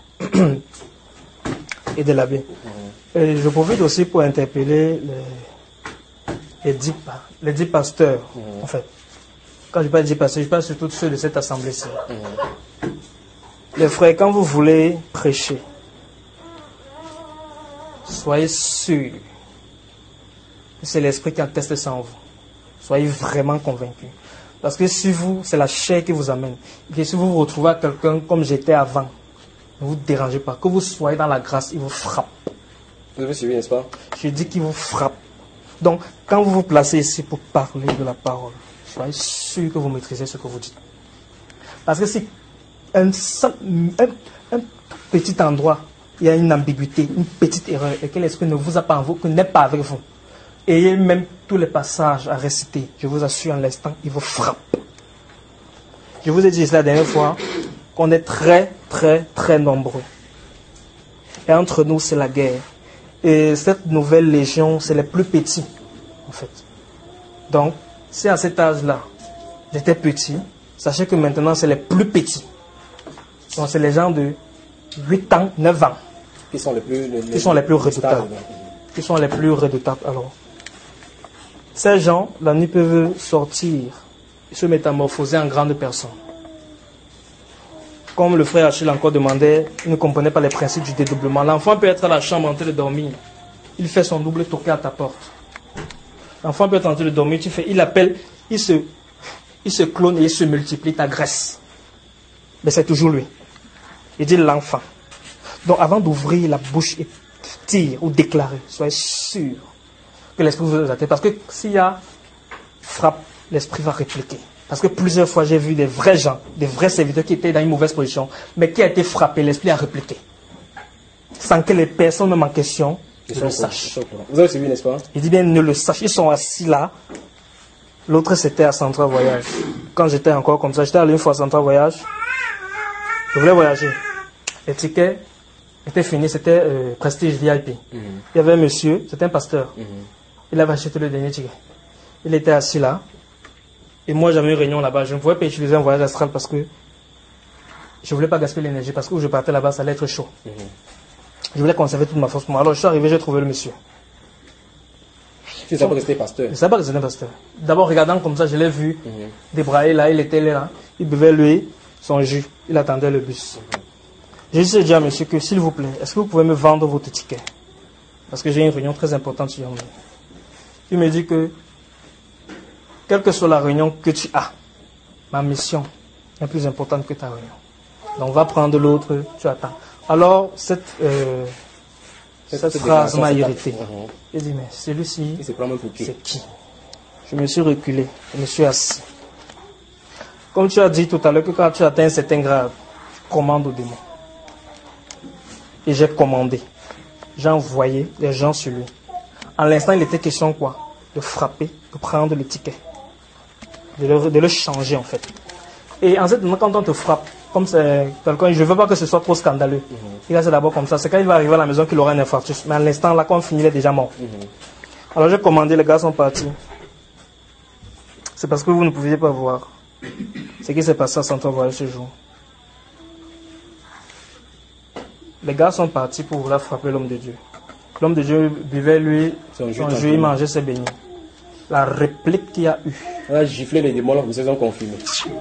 et de l'abbé. Mmh. Et je profite aussi pour interpeller les, les, dix, les dix pasteurs, mmh. en fait. Quand je parle de dix pasteurs, je parle surtout de ceux de cette assemblée-ci. Mmh. Les frères, quand vous voulez prêcher, soyez sûrs que c'est l'esprit qui atteste ça en vous. Soyez vraiment convaincus. Parce que si vous, c'est la chair qui vous amène. Et si vous vous retrouvez à quelqu'un comme j'étais avant, ne vous dérangez pas. Que vous soyez dans la grâce, il vous frappe. Vous avez suivi, n'est-ce pas? Je dis qu'il vous frappe. Donc, quand vous vous placez ici pour parler de la parole, soyez sûr que vous maîtrisez ce que vous dites. Parce que si un, un, un petit endroit, il y a une ambiguïté, une petite erreur, et que l'esprit ne vous a pas en vous, que n'est pas avec vous, ayez même tous les passages à réciter, je vous assure en l'instant, il vous frappe. Je vous ai dit la dernière fois, qu'on est très, très, très nombreux. Et entre nous, c'est la guerre. Et cette nouvelle légion, c'est les plus petits, en fait. Donc, si à cet âge-là, j'étais petit, sachez que maintenant, c'est les plus petits. Donc, c'est les gens de huit ans, neuf ans. Qui sont les plus, les, qui sont les plus redoutables. Qui sont les plus redoutables. Alors, Ces gens, la nuit, peuvent sortir et se métamorphoser en grandes personnes. Comme le frère Achille encore demandait, il ne comprenait pas les principes du dédoublement. L'enfant peut être à la chambre en train de dormir. Il fait son double toquer à ta porte. L'enfant peut être en train de dormir, tu fais, il appelle, il se, il se clone et il se multiplie, t'agresse. Mais c'est toujours lui. Il dit l'enfant. Donc avant d'ouvrir la bouche et dire ou déclarer, soyez sûr que l'esprit vous attend. Parce que s'il y a frappe, l'esprit va répliquer. Parce que plusieurs fois j'ai vu des vrais gens, des vrais serviteurs qui étaient dans une mauvaise position, mais qui a été frappé, l'esprit a répliqué. Sans que les personnes même en question ne le sachent. Vous avez suivi, n'est-ce pas? Il dit bien ne le sachent. Ils sont assis là. L'autre c'était à Central Voyage. Quand j'étais encore comme ça, j'étais allé une fois à Central Voyage. Je voulais voyager. Les tickets étaient finis, c'était euh, Prestige V I P. Mm-hmm. Il y avait un monsieur, c'était un pasteur. Mm-hmm. Il avait acheté le dernier ticket. Il était assis là. Et moi, j'avais une réunion là-bas. Je ne pouvais pas utiliser un voyage astral parce que je ne voulais pas gaspiller l'énergie. Parce que où je partais là-bas, ça allait être chaud. Mm-hmm. Je voulais conserver toute ma force pour moi. Alors, je suis arrivé, j'ai trouvé le monsieur. Tu ne savais pas que c'était pasteur? Je ne savais pas que c'était pasteur. D'abord, regardant comme ça, je l'ai vu mm-hmm. débrailler là. Il était là. Il buvait lui son jus. Il attendait le bus. Mm-hmm. J'ai juste dit à monsieur que, s'il vous plaît, est-ce que vous pouvez me vendre votre ticket? Parce que j'ai une réunion très importante sur moi. Il me dit que, quelle que soit la réunion que tu as, ma mission est plus importante que ta réunion. Donc, va prendre l'autre, tu attends. Alors, cette, euh, cette, cette phrase m'a irrité. Uh-huh. Il dit, mais celui-ci, c'est qui? Je me suis reculé, je me suis assis. Comme tu as dit tout à l'heure que quand tu atteins un certain grade, tu commandes au démon. Et j'ai commandé. J'ai envoyé les gens sur lui. En l'instant, il était question quoi? De frapper, de prendre le ticket. De le, de le changer en fait. Et en fait, quand on te frappe, comme c'est quelqu'un, je ne veux pas que ce soit trop scandaleux. Mm-hmm. Il reste d'abord comme ça. C'est quand il va arriver à la maison qu'il aura un infarctus. Mais à l'instant, là, quand on finit, il est déjà mort. Mm-hmm. Alors j'ai commandé, les gars sont partis. C'est parce que vous ne pouviez pas voir ce qui s'est passé à Central Voyage ce jour. Les gars sont partis pour vouloir frapper l'homme de Dieu. L'homme de Dieu buvait lui son jus, il mangeait ses beignets. La réplique qu'il y a eu. On a giflé les démons là, vous êtes confirmés.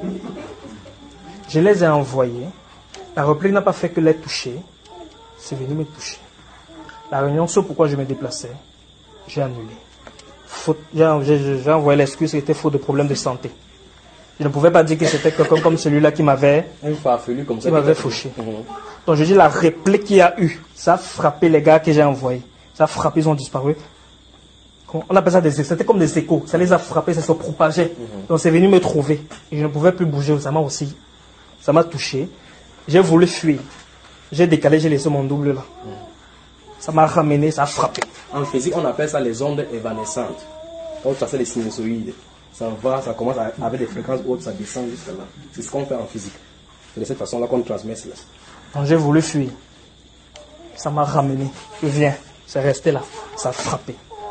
Je les ai envoyés. La réplique n'a pas fait que les toucher. C'est venu me toucher. La réunion, c'est pourquoi je me déplaçais. J'ai annulé. Faute, j'ai, j'ai, j'ai envoyé l'excuse qui était faute de problème de santé. Je ne pouvais pas dire que c'était quelqu'un comme celui-là qui m'avait, comme ça, qui m'avait fauché. Mm-hmm. Donc je dis la réplique qu'il y a eu, ça a frappé les gars que j'ai envoyés. Ça a frappé, ils ont disparu. On appelle ça des échos. C'était comme des échos. Ça les a frappés, ça se propageait. Mm-hmm. Donc c'est venu me trouver. Et je ne pouvais plus bouger. Ça m'a aussi, ça m'a touché. J'ai voulu fuir. J'ai décalé, j'ai laissé mon double là. Mm. Ça m'a ramené, ça a frappé. En physique, on appelle ça les ondes évanescentes. Quand on trace les sinusoïdes. Ça va, ça commence à, avec des fréquences hautes, ça descend jusqu'à là. C'est ce qu'on fait en physique. C'est de cette façon-là qu'on transmet cela. Donc j'ai voulu fuir. Ça m'a ramené. Je viens. C'est resté là. Ça a frappé.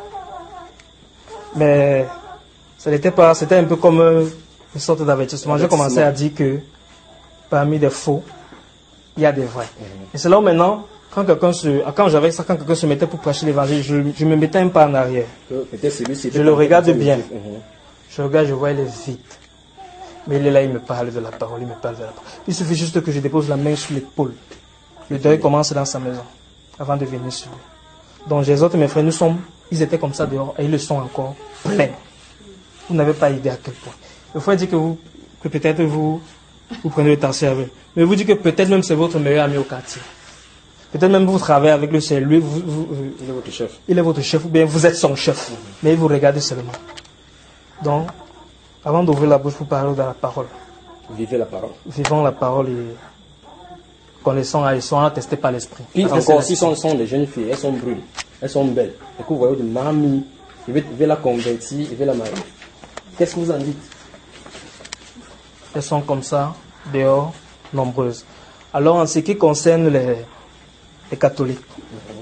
Mais ça n'était pas, c'était un peu comme une sorte d'avertissement. J'ai commencé à dire que parmi des faux, il y a des vrais. Mm-hmm. Et c'est là où maintenant, quand quelqu'un se, quand j'avais ça, quand quelqu'un se mettait pour prêcher l'évangile, je, je me mettais un pas en arrière. Je le regarde bien. Mm-hmm. Je regarde, je vois, il est vide. Mais il est là, il me parle de la parole, il me parle de la parole. Il suffit juste que je dépose la main sur l'épaule. Le deuil commence dans sa maison, avant de venir sur lui. Donc les autres, mes frères, nous sommes, ils étaient comme ça dehors, et ils le sont encore pleins. Vous n'avez pas idée à quel point. Il faut dire que vous, que peut-être vous, vous prenez le temps avec. Mais vous dites que peut-être même c'est votre meilleur ami au quartier. Peut-être même vous travaillez avec lui, c'est lui, vous, vous, vous, il est votre chef. Il est votre chef, ou bien vous êtes son chef. Mm-hmm. Mais il vous regarde seulement. Donc, avant d'ouvrir la bouche pour parler de la parole, vivez la parole. Vivons la parole et connaissons, elles sont attestées par l'esprit. Puis encore, si ce sont des jeunes filles, elles sont brunes, elles sont belles, et que vous voyez de mamie, il veut, il veut la convertir, il veut la marier. Qu'est-ce que vous en dites? Elles sont comme ça, dehors, nombreuses. Alors, en ce qui concerne les, les catholiques, mm-hmm.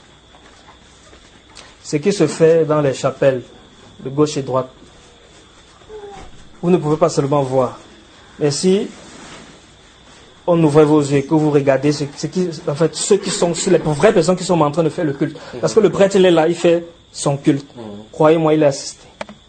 ce qui se fait dans les chapelles de gauche et droite, vous ne pouvez pas seulement voir. Mais si on ouvre vos yeux et que vous regardez ce, ce qui, en fait, ceux qui sont, les vraies personnes qui sont en train de faire le culte. Parce que le prêtre, il est là, il fait son culte. Croyez-moi, il est assisté.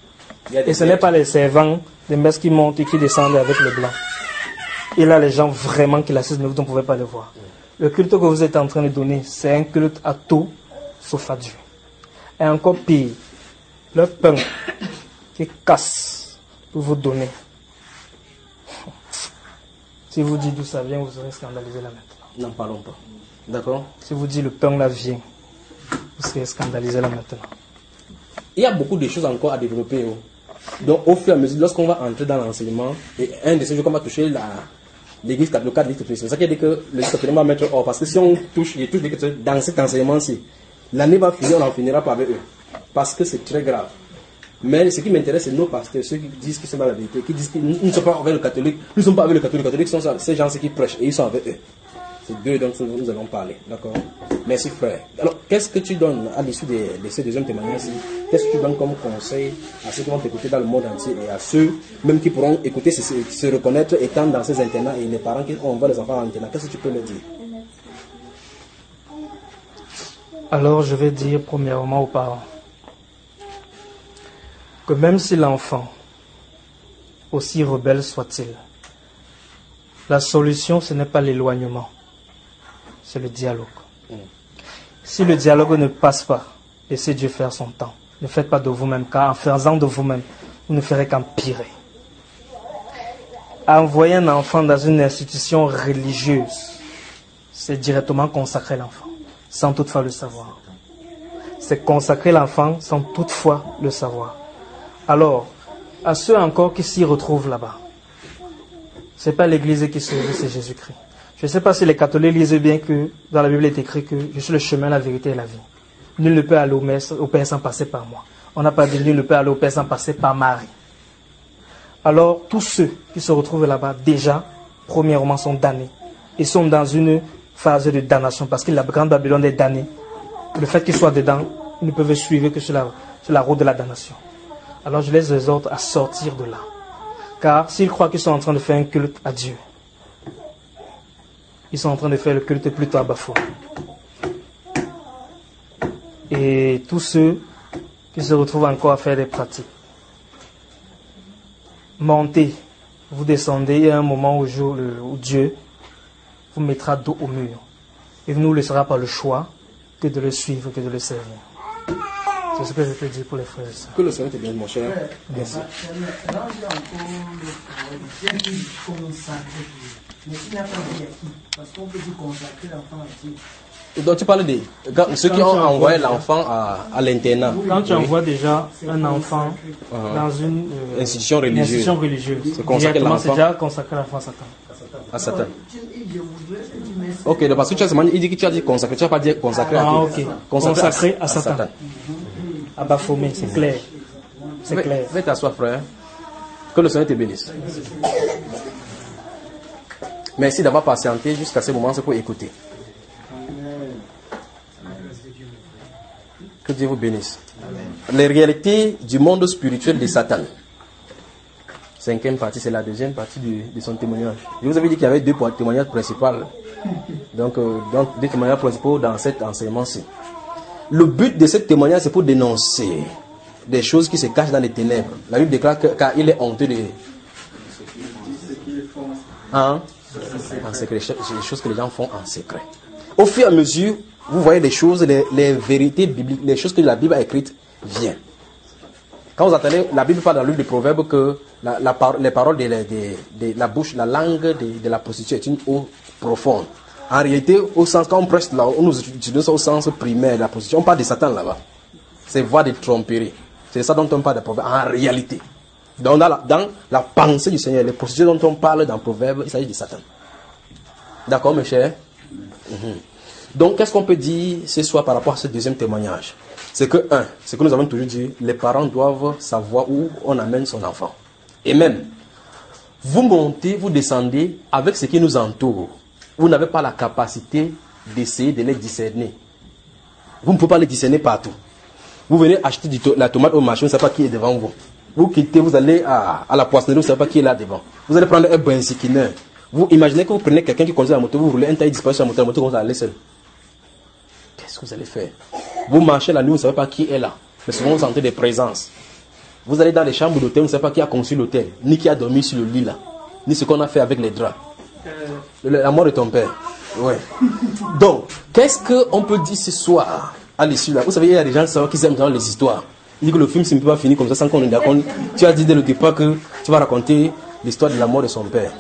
Et ce n'est pas les servants des messes qui montent et qui descendent avec le blanc. Et là, les gens vraiment qui l'assistent, mais vous ne pouvez pas le voir. Le culte que vous êtes en train de donner, c'est un culte à tout, sauf à Dieu. Et encore pire, le pain qui casse pour vous donner. Si vous dites d'où ça vient, vous serez scandalisé là maintenant. N'en parlons pas. D'accord? Si vous dites le pain là vient, vous serez scandalisé là maintenant. Il y a beaucoup de choses encore à développer. Oh. Donc, au fur et à mesure, lorsqu'on va entrer dans l'enseignement, et un de ces jours qu'on va toucher la, l'église catholique, c'est ça qui dit que l'église catholique va mettre hors. Parce que si on touche, il touche l'église dans cet enseignement-ci, l'année va finir, on n'en finira pas avec eux. Parce que c'est très grave. Mais ce qui m'intéresse, c'est nos pasteurs, ceux qui disent qu'ils sont dans la vérité, qui disent qu'ils ne sont pas avec le catholique, nous ne sommes pas avec le catholique, les catholiques sont ces gens qui prêchent et ils sont avec eux. C'est deux dont nous allons parler, d'accord? Merci frère. Alors, qu'est-ce que tu donnes à l'issue de, de ce deuxième témoignage-ci? Qu'est-ce que tu donnes comme conseil à ceux qui vont t'écouter dans le monde entier et à ceux même qui pourront écouter, se, se reconnaître étant dans ces internats et les parents qui envoient les enfants en internat? Qu'est-ce que tu peux leur dire? Alors, je vais dire premièrement aux parents que même si l'enfant, aussi rebelle soit-il, la solution, ce n'est pas l'éloignement, c'est le dialogue. Mm. Si le dialogue ne passe pas, laissez Dieu faire son temps. Ne faites pas de vous-même, car en faisant de vous-même, vous ne ferez qu'empirer. Envoyer un enfant dans une institution religieuse, c'est directement consacrer l'enfant, sans toutefois le savoir. C'est consacrer l'enfant sans toutefois le savoir. Alors, à ceux encore qui s'y retrouvent là-bas, ce n'est pas l'Église qui sauve, c'est Jésus-Christ. Je ne sais pas si les catholiques lisent bien que dans la Bible il est écrit que je suis le chemin, la vérité et la vie. Nul ne peut aller au, messe, au Père sans passer par moi. On n'a pas dit nul ne peut aller au Père sans passer par Marie. Alors, tous ceux qui se retrouvent là-bas, déjà, premièrement, sont damnés. Ils sont dans une phase de damnation parce que la grande Babylone est damnée. Le fait qu'ils soient dedans, ils ne peuvent suivre que sur la, sur la route de la damnation. Alors, je les exhorte à sortir de là. Car s'ils croient qu'ils sont en train de faire un culte à Dieu, ils sont en train de faire le culte plutôt à Baphomet. Et tous ceux qui se retrouvent encore à faire des pratiques, montez, vous descendez, il y a un moment où, jour, où Dieu vous mettra dos au mur. Et vous ne nous laissera pas le choix que de le suivre, que de le servir. C'est ce que je peux dire pour les frères et sœurs. Que le Seigneur te bénisse, mon cher. Merci. Donc tu parles de ceux qui ont envoyé l'enfant à, à l'internat. Quand tu oui. envoies déjà un enfant uh-huh. dans une euh, institution religieuse, institution religieuse c'est déjà consacré l'enfant à Satan. À Satan. Ok, donc parce que tu as il dit que tu as dit consacré, tu n'as pas dit consacré à ah, okay. Consacré, consacré à, à, à Satan. Satan. À Baphomet, c'est clair. C'est Mais, clair. Fais t'asseoir, frère. Que le Seigneur te bénisse. Merci d'avoir patienté jusqu'à ce moment, c'est pour écouter. Que Dieu vous bénisse. Amen. Les réalités du monde spirituel de Satan. Cinquième partie, c'est la deuxième partie du, de son témoignage. Je vous avais dit qu'il y avait deux témoignages principaux. Donc, euh, donc deux témoignages principaux dans cet enseignement-ci. Le but de ce témoignage, c'est pour dénoncer des choses qui se cachent dans les ténèbres. La Bible déclare que car il est honteux de... Hein? En secret, les choses que les gens font en secret. Au fur et à mesure, vous voyez les choses, les, les vérités bibliques, les choses que la Bible a écrites viennent. Quand vous entendez, la Bible parle dans le livre des Proverbes que la, la, les paroles de, de, de, de la bouche, la langue de, de la prostituée est une eau profonde. En réalité, au sens, quand on prêche là, on nous utilise ça au sens primaire de la prostitution. On parle de Satan là-bas. C'est voie de tromperie. C'est ça dont on parle de Proverbes en réalité. Donc, dans la, dans la pensée du Seigneur, les prostituées dont on parle dans Proverbes, il s'agit de Satan. D'accord, mes chers? Mm-hmm. Donc, qu'est-ce qu'on peut dire ce soir par rapport à ce deuxième témoignage? C'est que, un, c'est que nous avons toujours dit, les parents doivent savoir où on amène son enfant. Et même, vous montez, vous descendez avec ce qui nous entoure. Vous n'avez pas la capacité d'essayer de les discerner. Vous ne pouvez pas les discerner partout. Vous venez acheter du to- la tomate au marché, vous ne savez pas qui est devant vous. Vous quittez, vous allez à, à la poissonnerie, vous ne savez pas qui est là devant. Vous allez prendre un bensiquineur. Vous imaginez que vous prenez quelqu'un qui conduit la moto, vous roulez un taille disparaît sur la moto, la moto commence à aller seule. Qu'est-ce que vous allez faire? Vous marchez la nuit, vous ne savez pas qui est là. Mais souvent vous sentez des présences. Vous allez dans les chambres d'hôtel, vous ne savez pas qui a conçu l'hôtel, ni qui a dormi sur le lit là, ni ce qu'on a fait avec les draps. La mort de ton père. Ouais. Donc, qu'est-ce qu'on peut dire ce soir à l'issue là? Vous savez, il y a des gens qui aiment les histoires. Ils disent que le film ne peut pas finir comme ça sans qu'on ait d'accord. Tu as dit dès le départ que tu vas raconter l'histoire de la mort de son père.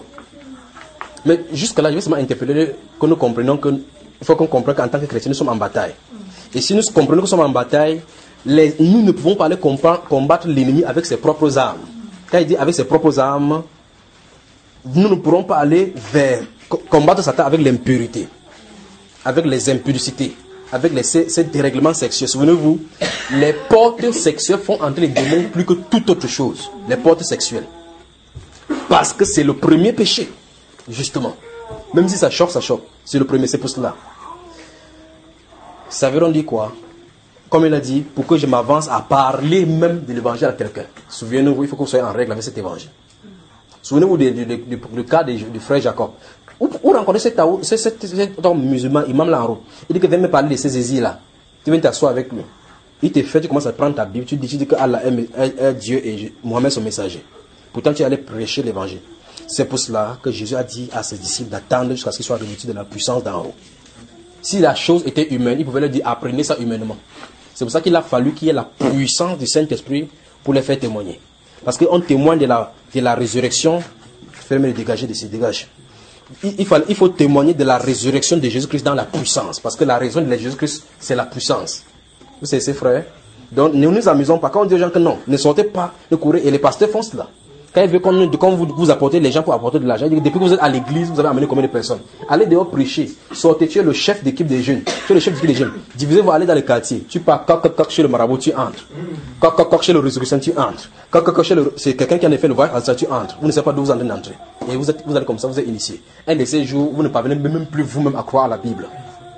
Mais jusque-là, je vais seulement interpeller que nous comprenions qu'il faut qu'on comprenne qu'en tant que chrétiens, nous sommes en bataille. Et si nous comprenons que nous sommes en bataille, les, nous ne pouvons pas aller combattre l'ennemi avec ses propres armes. Quand il dit avec ses propres armes, nous ne pourrons pas aller vers combattre Satan avec l'impurité, avec les impudicités, avec les, ces, ces dérèglements sexuels. Souvenez-vous, les portes sexuelles font entrer les démons plus que toute autre chose. Les portes sexuelles. Parce que c'est le premier péché, justement. Même si ça choque, ça choque. C'est le premier, c'est pour cela. Ça veut donc dire quoi? Comme il a dit, pour que je m'avance à parler même de l'évangile à quelqu'un. Souvenez-vous, il faut que vous soyez en règle avec cet évangile. Souvenez-vous du, du, du, du cas du, du frère Jacob. Où, où rencontrer cet, cet, cet, cet homme musulman, imam là en haut. Il dit que viens me parler de ces hésies là. Tu viens t'asseoir avec lui. Il te fait, tu commences à prendre ta Bible, tu dis, tu dis que Allah est, est, est Dieu et Mohammed son messager. Pourtant tu allais prêcher l'évangile. C'est pour cela que Jésus a dit à ses disciples d'attendre jusqu'à ce qu'ils soient revêtus de la puissance d'en haut. Si la chose était humaine, il pouvait leur dire apprenez ça humainement. C'est pour ça qu'il a fallu qu'il y ait la puissance du Saint-Esprit pour les faire témoigner. Parce qu'on témoigne de la, de la résurrection. Fermez le dégager de ces dégages. Il, il, faut, il faut témoigner de la résurrection de Jésus-Christ dans la puissance. Parce que la raison de Jésus-Christ, c'est la puissance. Vous savez, c'est frère. Donc, ne nous amusons pas. Quand on dit aux gens que non, ne sortez pas, ne courez. Et les pasteurs font cela. Quand ils veulent qu'on, quand vous, vous apportez les gens pour apporter de l'argent, depuis que vous êtes à l'église, vous avez amené combien de personnes? Allez dehors prêcher. Sortez, tu es le chef d'équipe des jeunes. Tu es le chef d'équipe des jeunes. Divisez-vous, allez dans le quartier. Tu pars, coq, coq, coq, chez le marabout, tu entres. Coq, coq, coq, chez le résurrection, tu entres. Coq, coq, coq, chez le, c'est quelqu'un qui en a fait le voyage, tu entres. Vous ne savez pas d'où vous allez entrer. Et vous êtes, vous allez comme ça, vous êtes initié. Un de ces jours, vous ne parvenez même plus vous-même à croire à la Bible.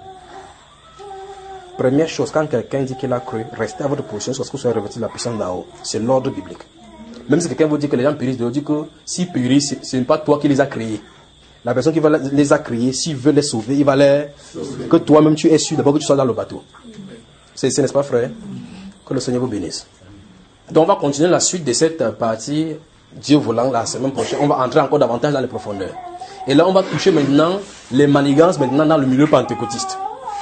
Première chose, quand quelqu'un dit qu'il a cru, restez à votre position parce que vous soyez revêtu de la puissance d'en haut. C'est l'ordre biblique. Même si quelqu'un vous dit que les gens périssent, il vous dit que s'ils périssent, ce n'est pas toi qui les as créés. La personne qui va les a créés, s'il veut les sauver, il va les... Que toi-même tu es sûr d'abord que tu sois dans le bateau. C'est, n'est-ce pas, frère? Que le Seigneur vous bénisse. Donc on va continuer la suite de cette partie, Dieu voulant, la semaine prochaine. On va entrer encore davantage dans les profondeurs. Et là, on va toucher maintenant les manigances maintenant dans le milieu pentecôtiste.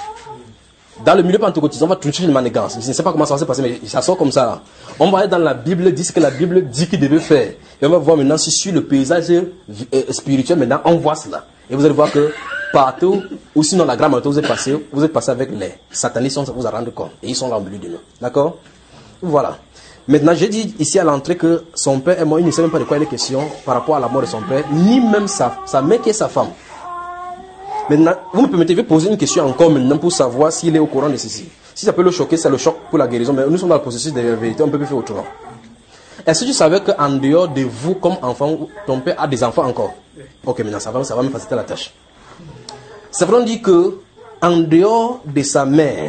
Dans le milieu pentecôtiste, on va toucher une manigance. Je ne sais pas comment ça va se passer, mais ça sort comme ça. On va aller dans la Bible, dire ce que la Bible dit qu'il devait faire. Et on va voir maintenant si sur le paysage spirituel, maintenant, on voit cela. Et vous allez voir que partout, ou sinon la grande majorité, vous êtes passé, vous êtes passé avec les satanistes, on vous a rendu compte. Et ils sont là au milieu de nous. D'accord? Voilà. Maintenant, j'ai dit ici à l'entrée que son père et moi, il ne sait même pas de quoi il est question par rapport à la mort de son père, ni même sa, sa mère qui est sa femme. Maintenant, vous me permettez de poser une question encore maintenant pour savoir s'il est au courant de ceci. Si ça peut le choquer, c'est le choc pour la guérison, mais nous sommes dans le processus de la vérité, on ne peut plus faire autrement. Est-ce que tu savais qu'en dehors de vous, comme enfant, ton père a des enfants encore? Ok, maintenant ça va, ça va me faciliter la tâche. Ça veut dire que, en dehors de sa mère,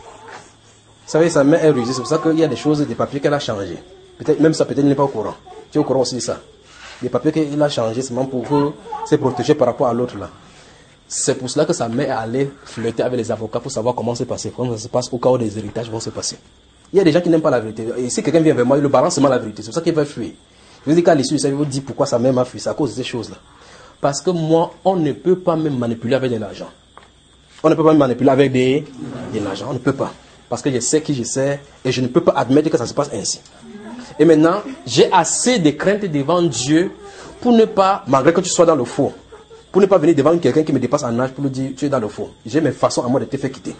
vous savez, sa mère est rusée, c'est pour ça qu'il y a des choses, des papiers qu'elle a changés. Peut-être, même ça, peut-être, il n'est pas au courant. Tu es au courant aussi de ça. Des papiers qu'il a changés, seulement pour se protéger par rapport à l'autre là. C'est pour cela que sa mère est allée flirter avec les avocats pour savoir comment c'est passé, comment ça se passe, au cas où des héritages vont se passer. Il y a des gens qui n'aiment pas la vérité. Et si quelqu'un vient vers moi, il le balance seulement la vérité. C'est pour ça qu'il va fuir. Je vous dis qu'à l'issue, ça vous dit pourquoi sa mère m'a fui. C'est à cause de ces choses-là. Parce que moi, on ne peut pas me manipuler avec de l'argent. On ne peut pas me manipuler avec des, de l'argent. On ne peut pas. Parce que je sais qui je sais et je ne peux pas admettre que ça se passe ainsi. Et maintenant, j'ai assez de crainte devant Dieu pour ne pas, malgré que tu sois dans le faux, pour ne pas venir devant quelqu'un qui me dépasse en âge pour lui dire tu es dans le faux. J'ai mes façons à moi de te faire quitter.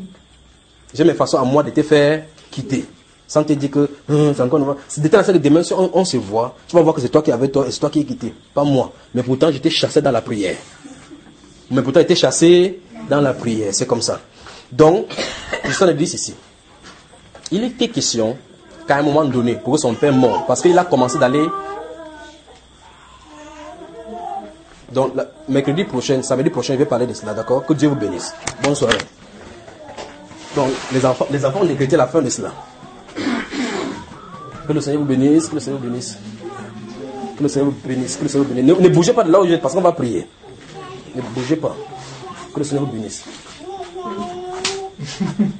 J'ai mes façons à moi de te faire quitter. Sans te dire que hum, c'est encore. C'est de telle sorte que demain, si on, on se voit, tu vas voir que c'est toi qui avais tort et c'est toi qui es quitté. Pas moi. Mais pourtant, j'étais chassé dans la prière. Mais pourtant, j'étais chassé dans la prière. C'est comme ça. Donc, je suis en train de dire ceci. Il était question qu'à un moment donné, pour que son père meure, parce qu'il a commencé d'aller. Donc, la, mercredi prochain, samedi prochain, je vais parler de cela, d'accord? Que Dieu vous bénisse. Bonne soirée. Donc, les enfants, les enfants ont décrété la fin de cela. Que le Seigneur vous bénisse, que le Seigneur vous bénisse. Que le Seigneur vous bénisse, que le Seigneur vous bénisse. Ne, ne bougez pas de là où vous êtes, parce qu'on va prier. Ne bougez pas. Que le Seigneur vous bénisse.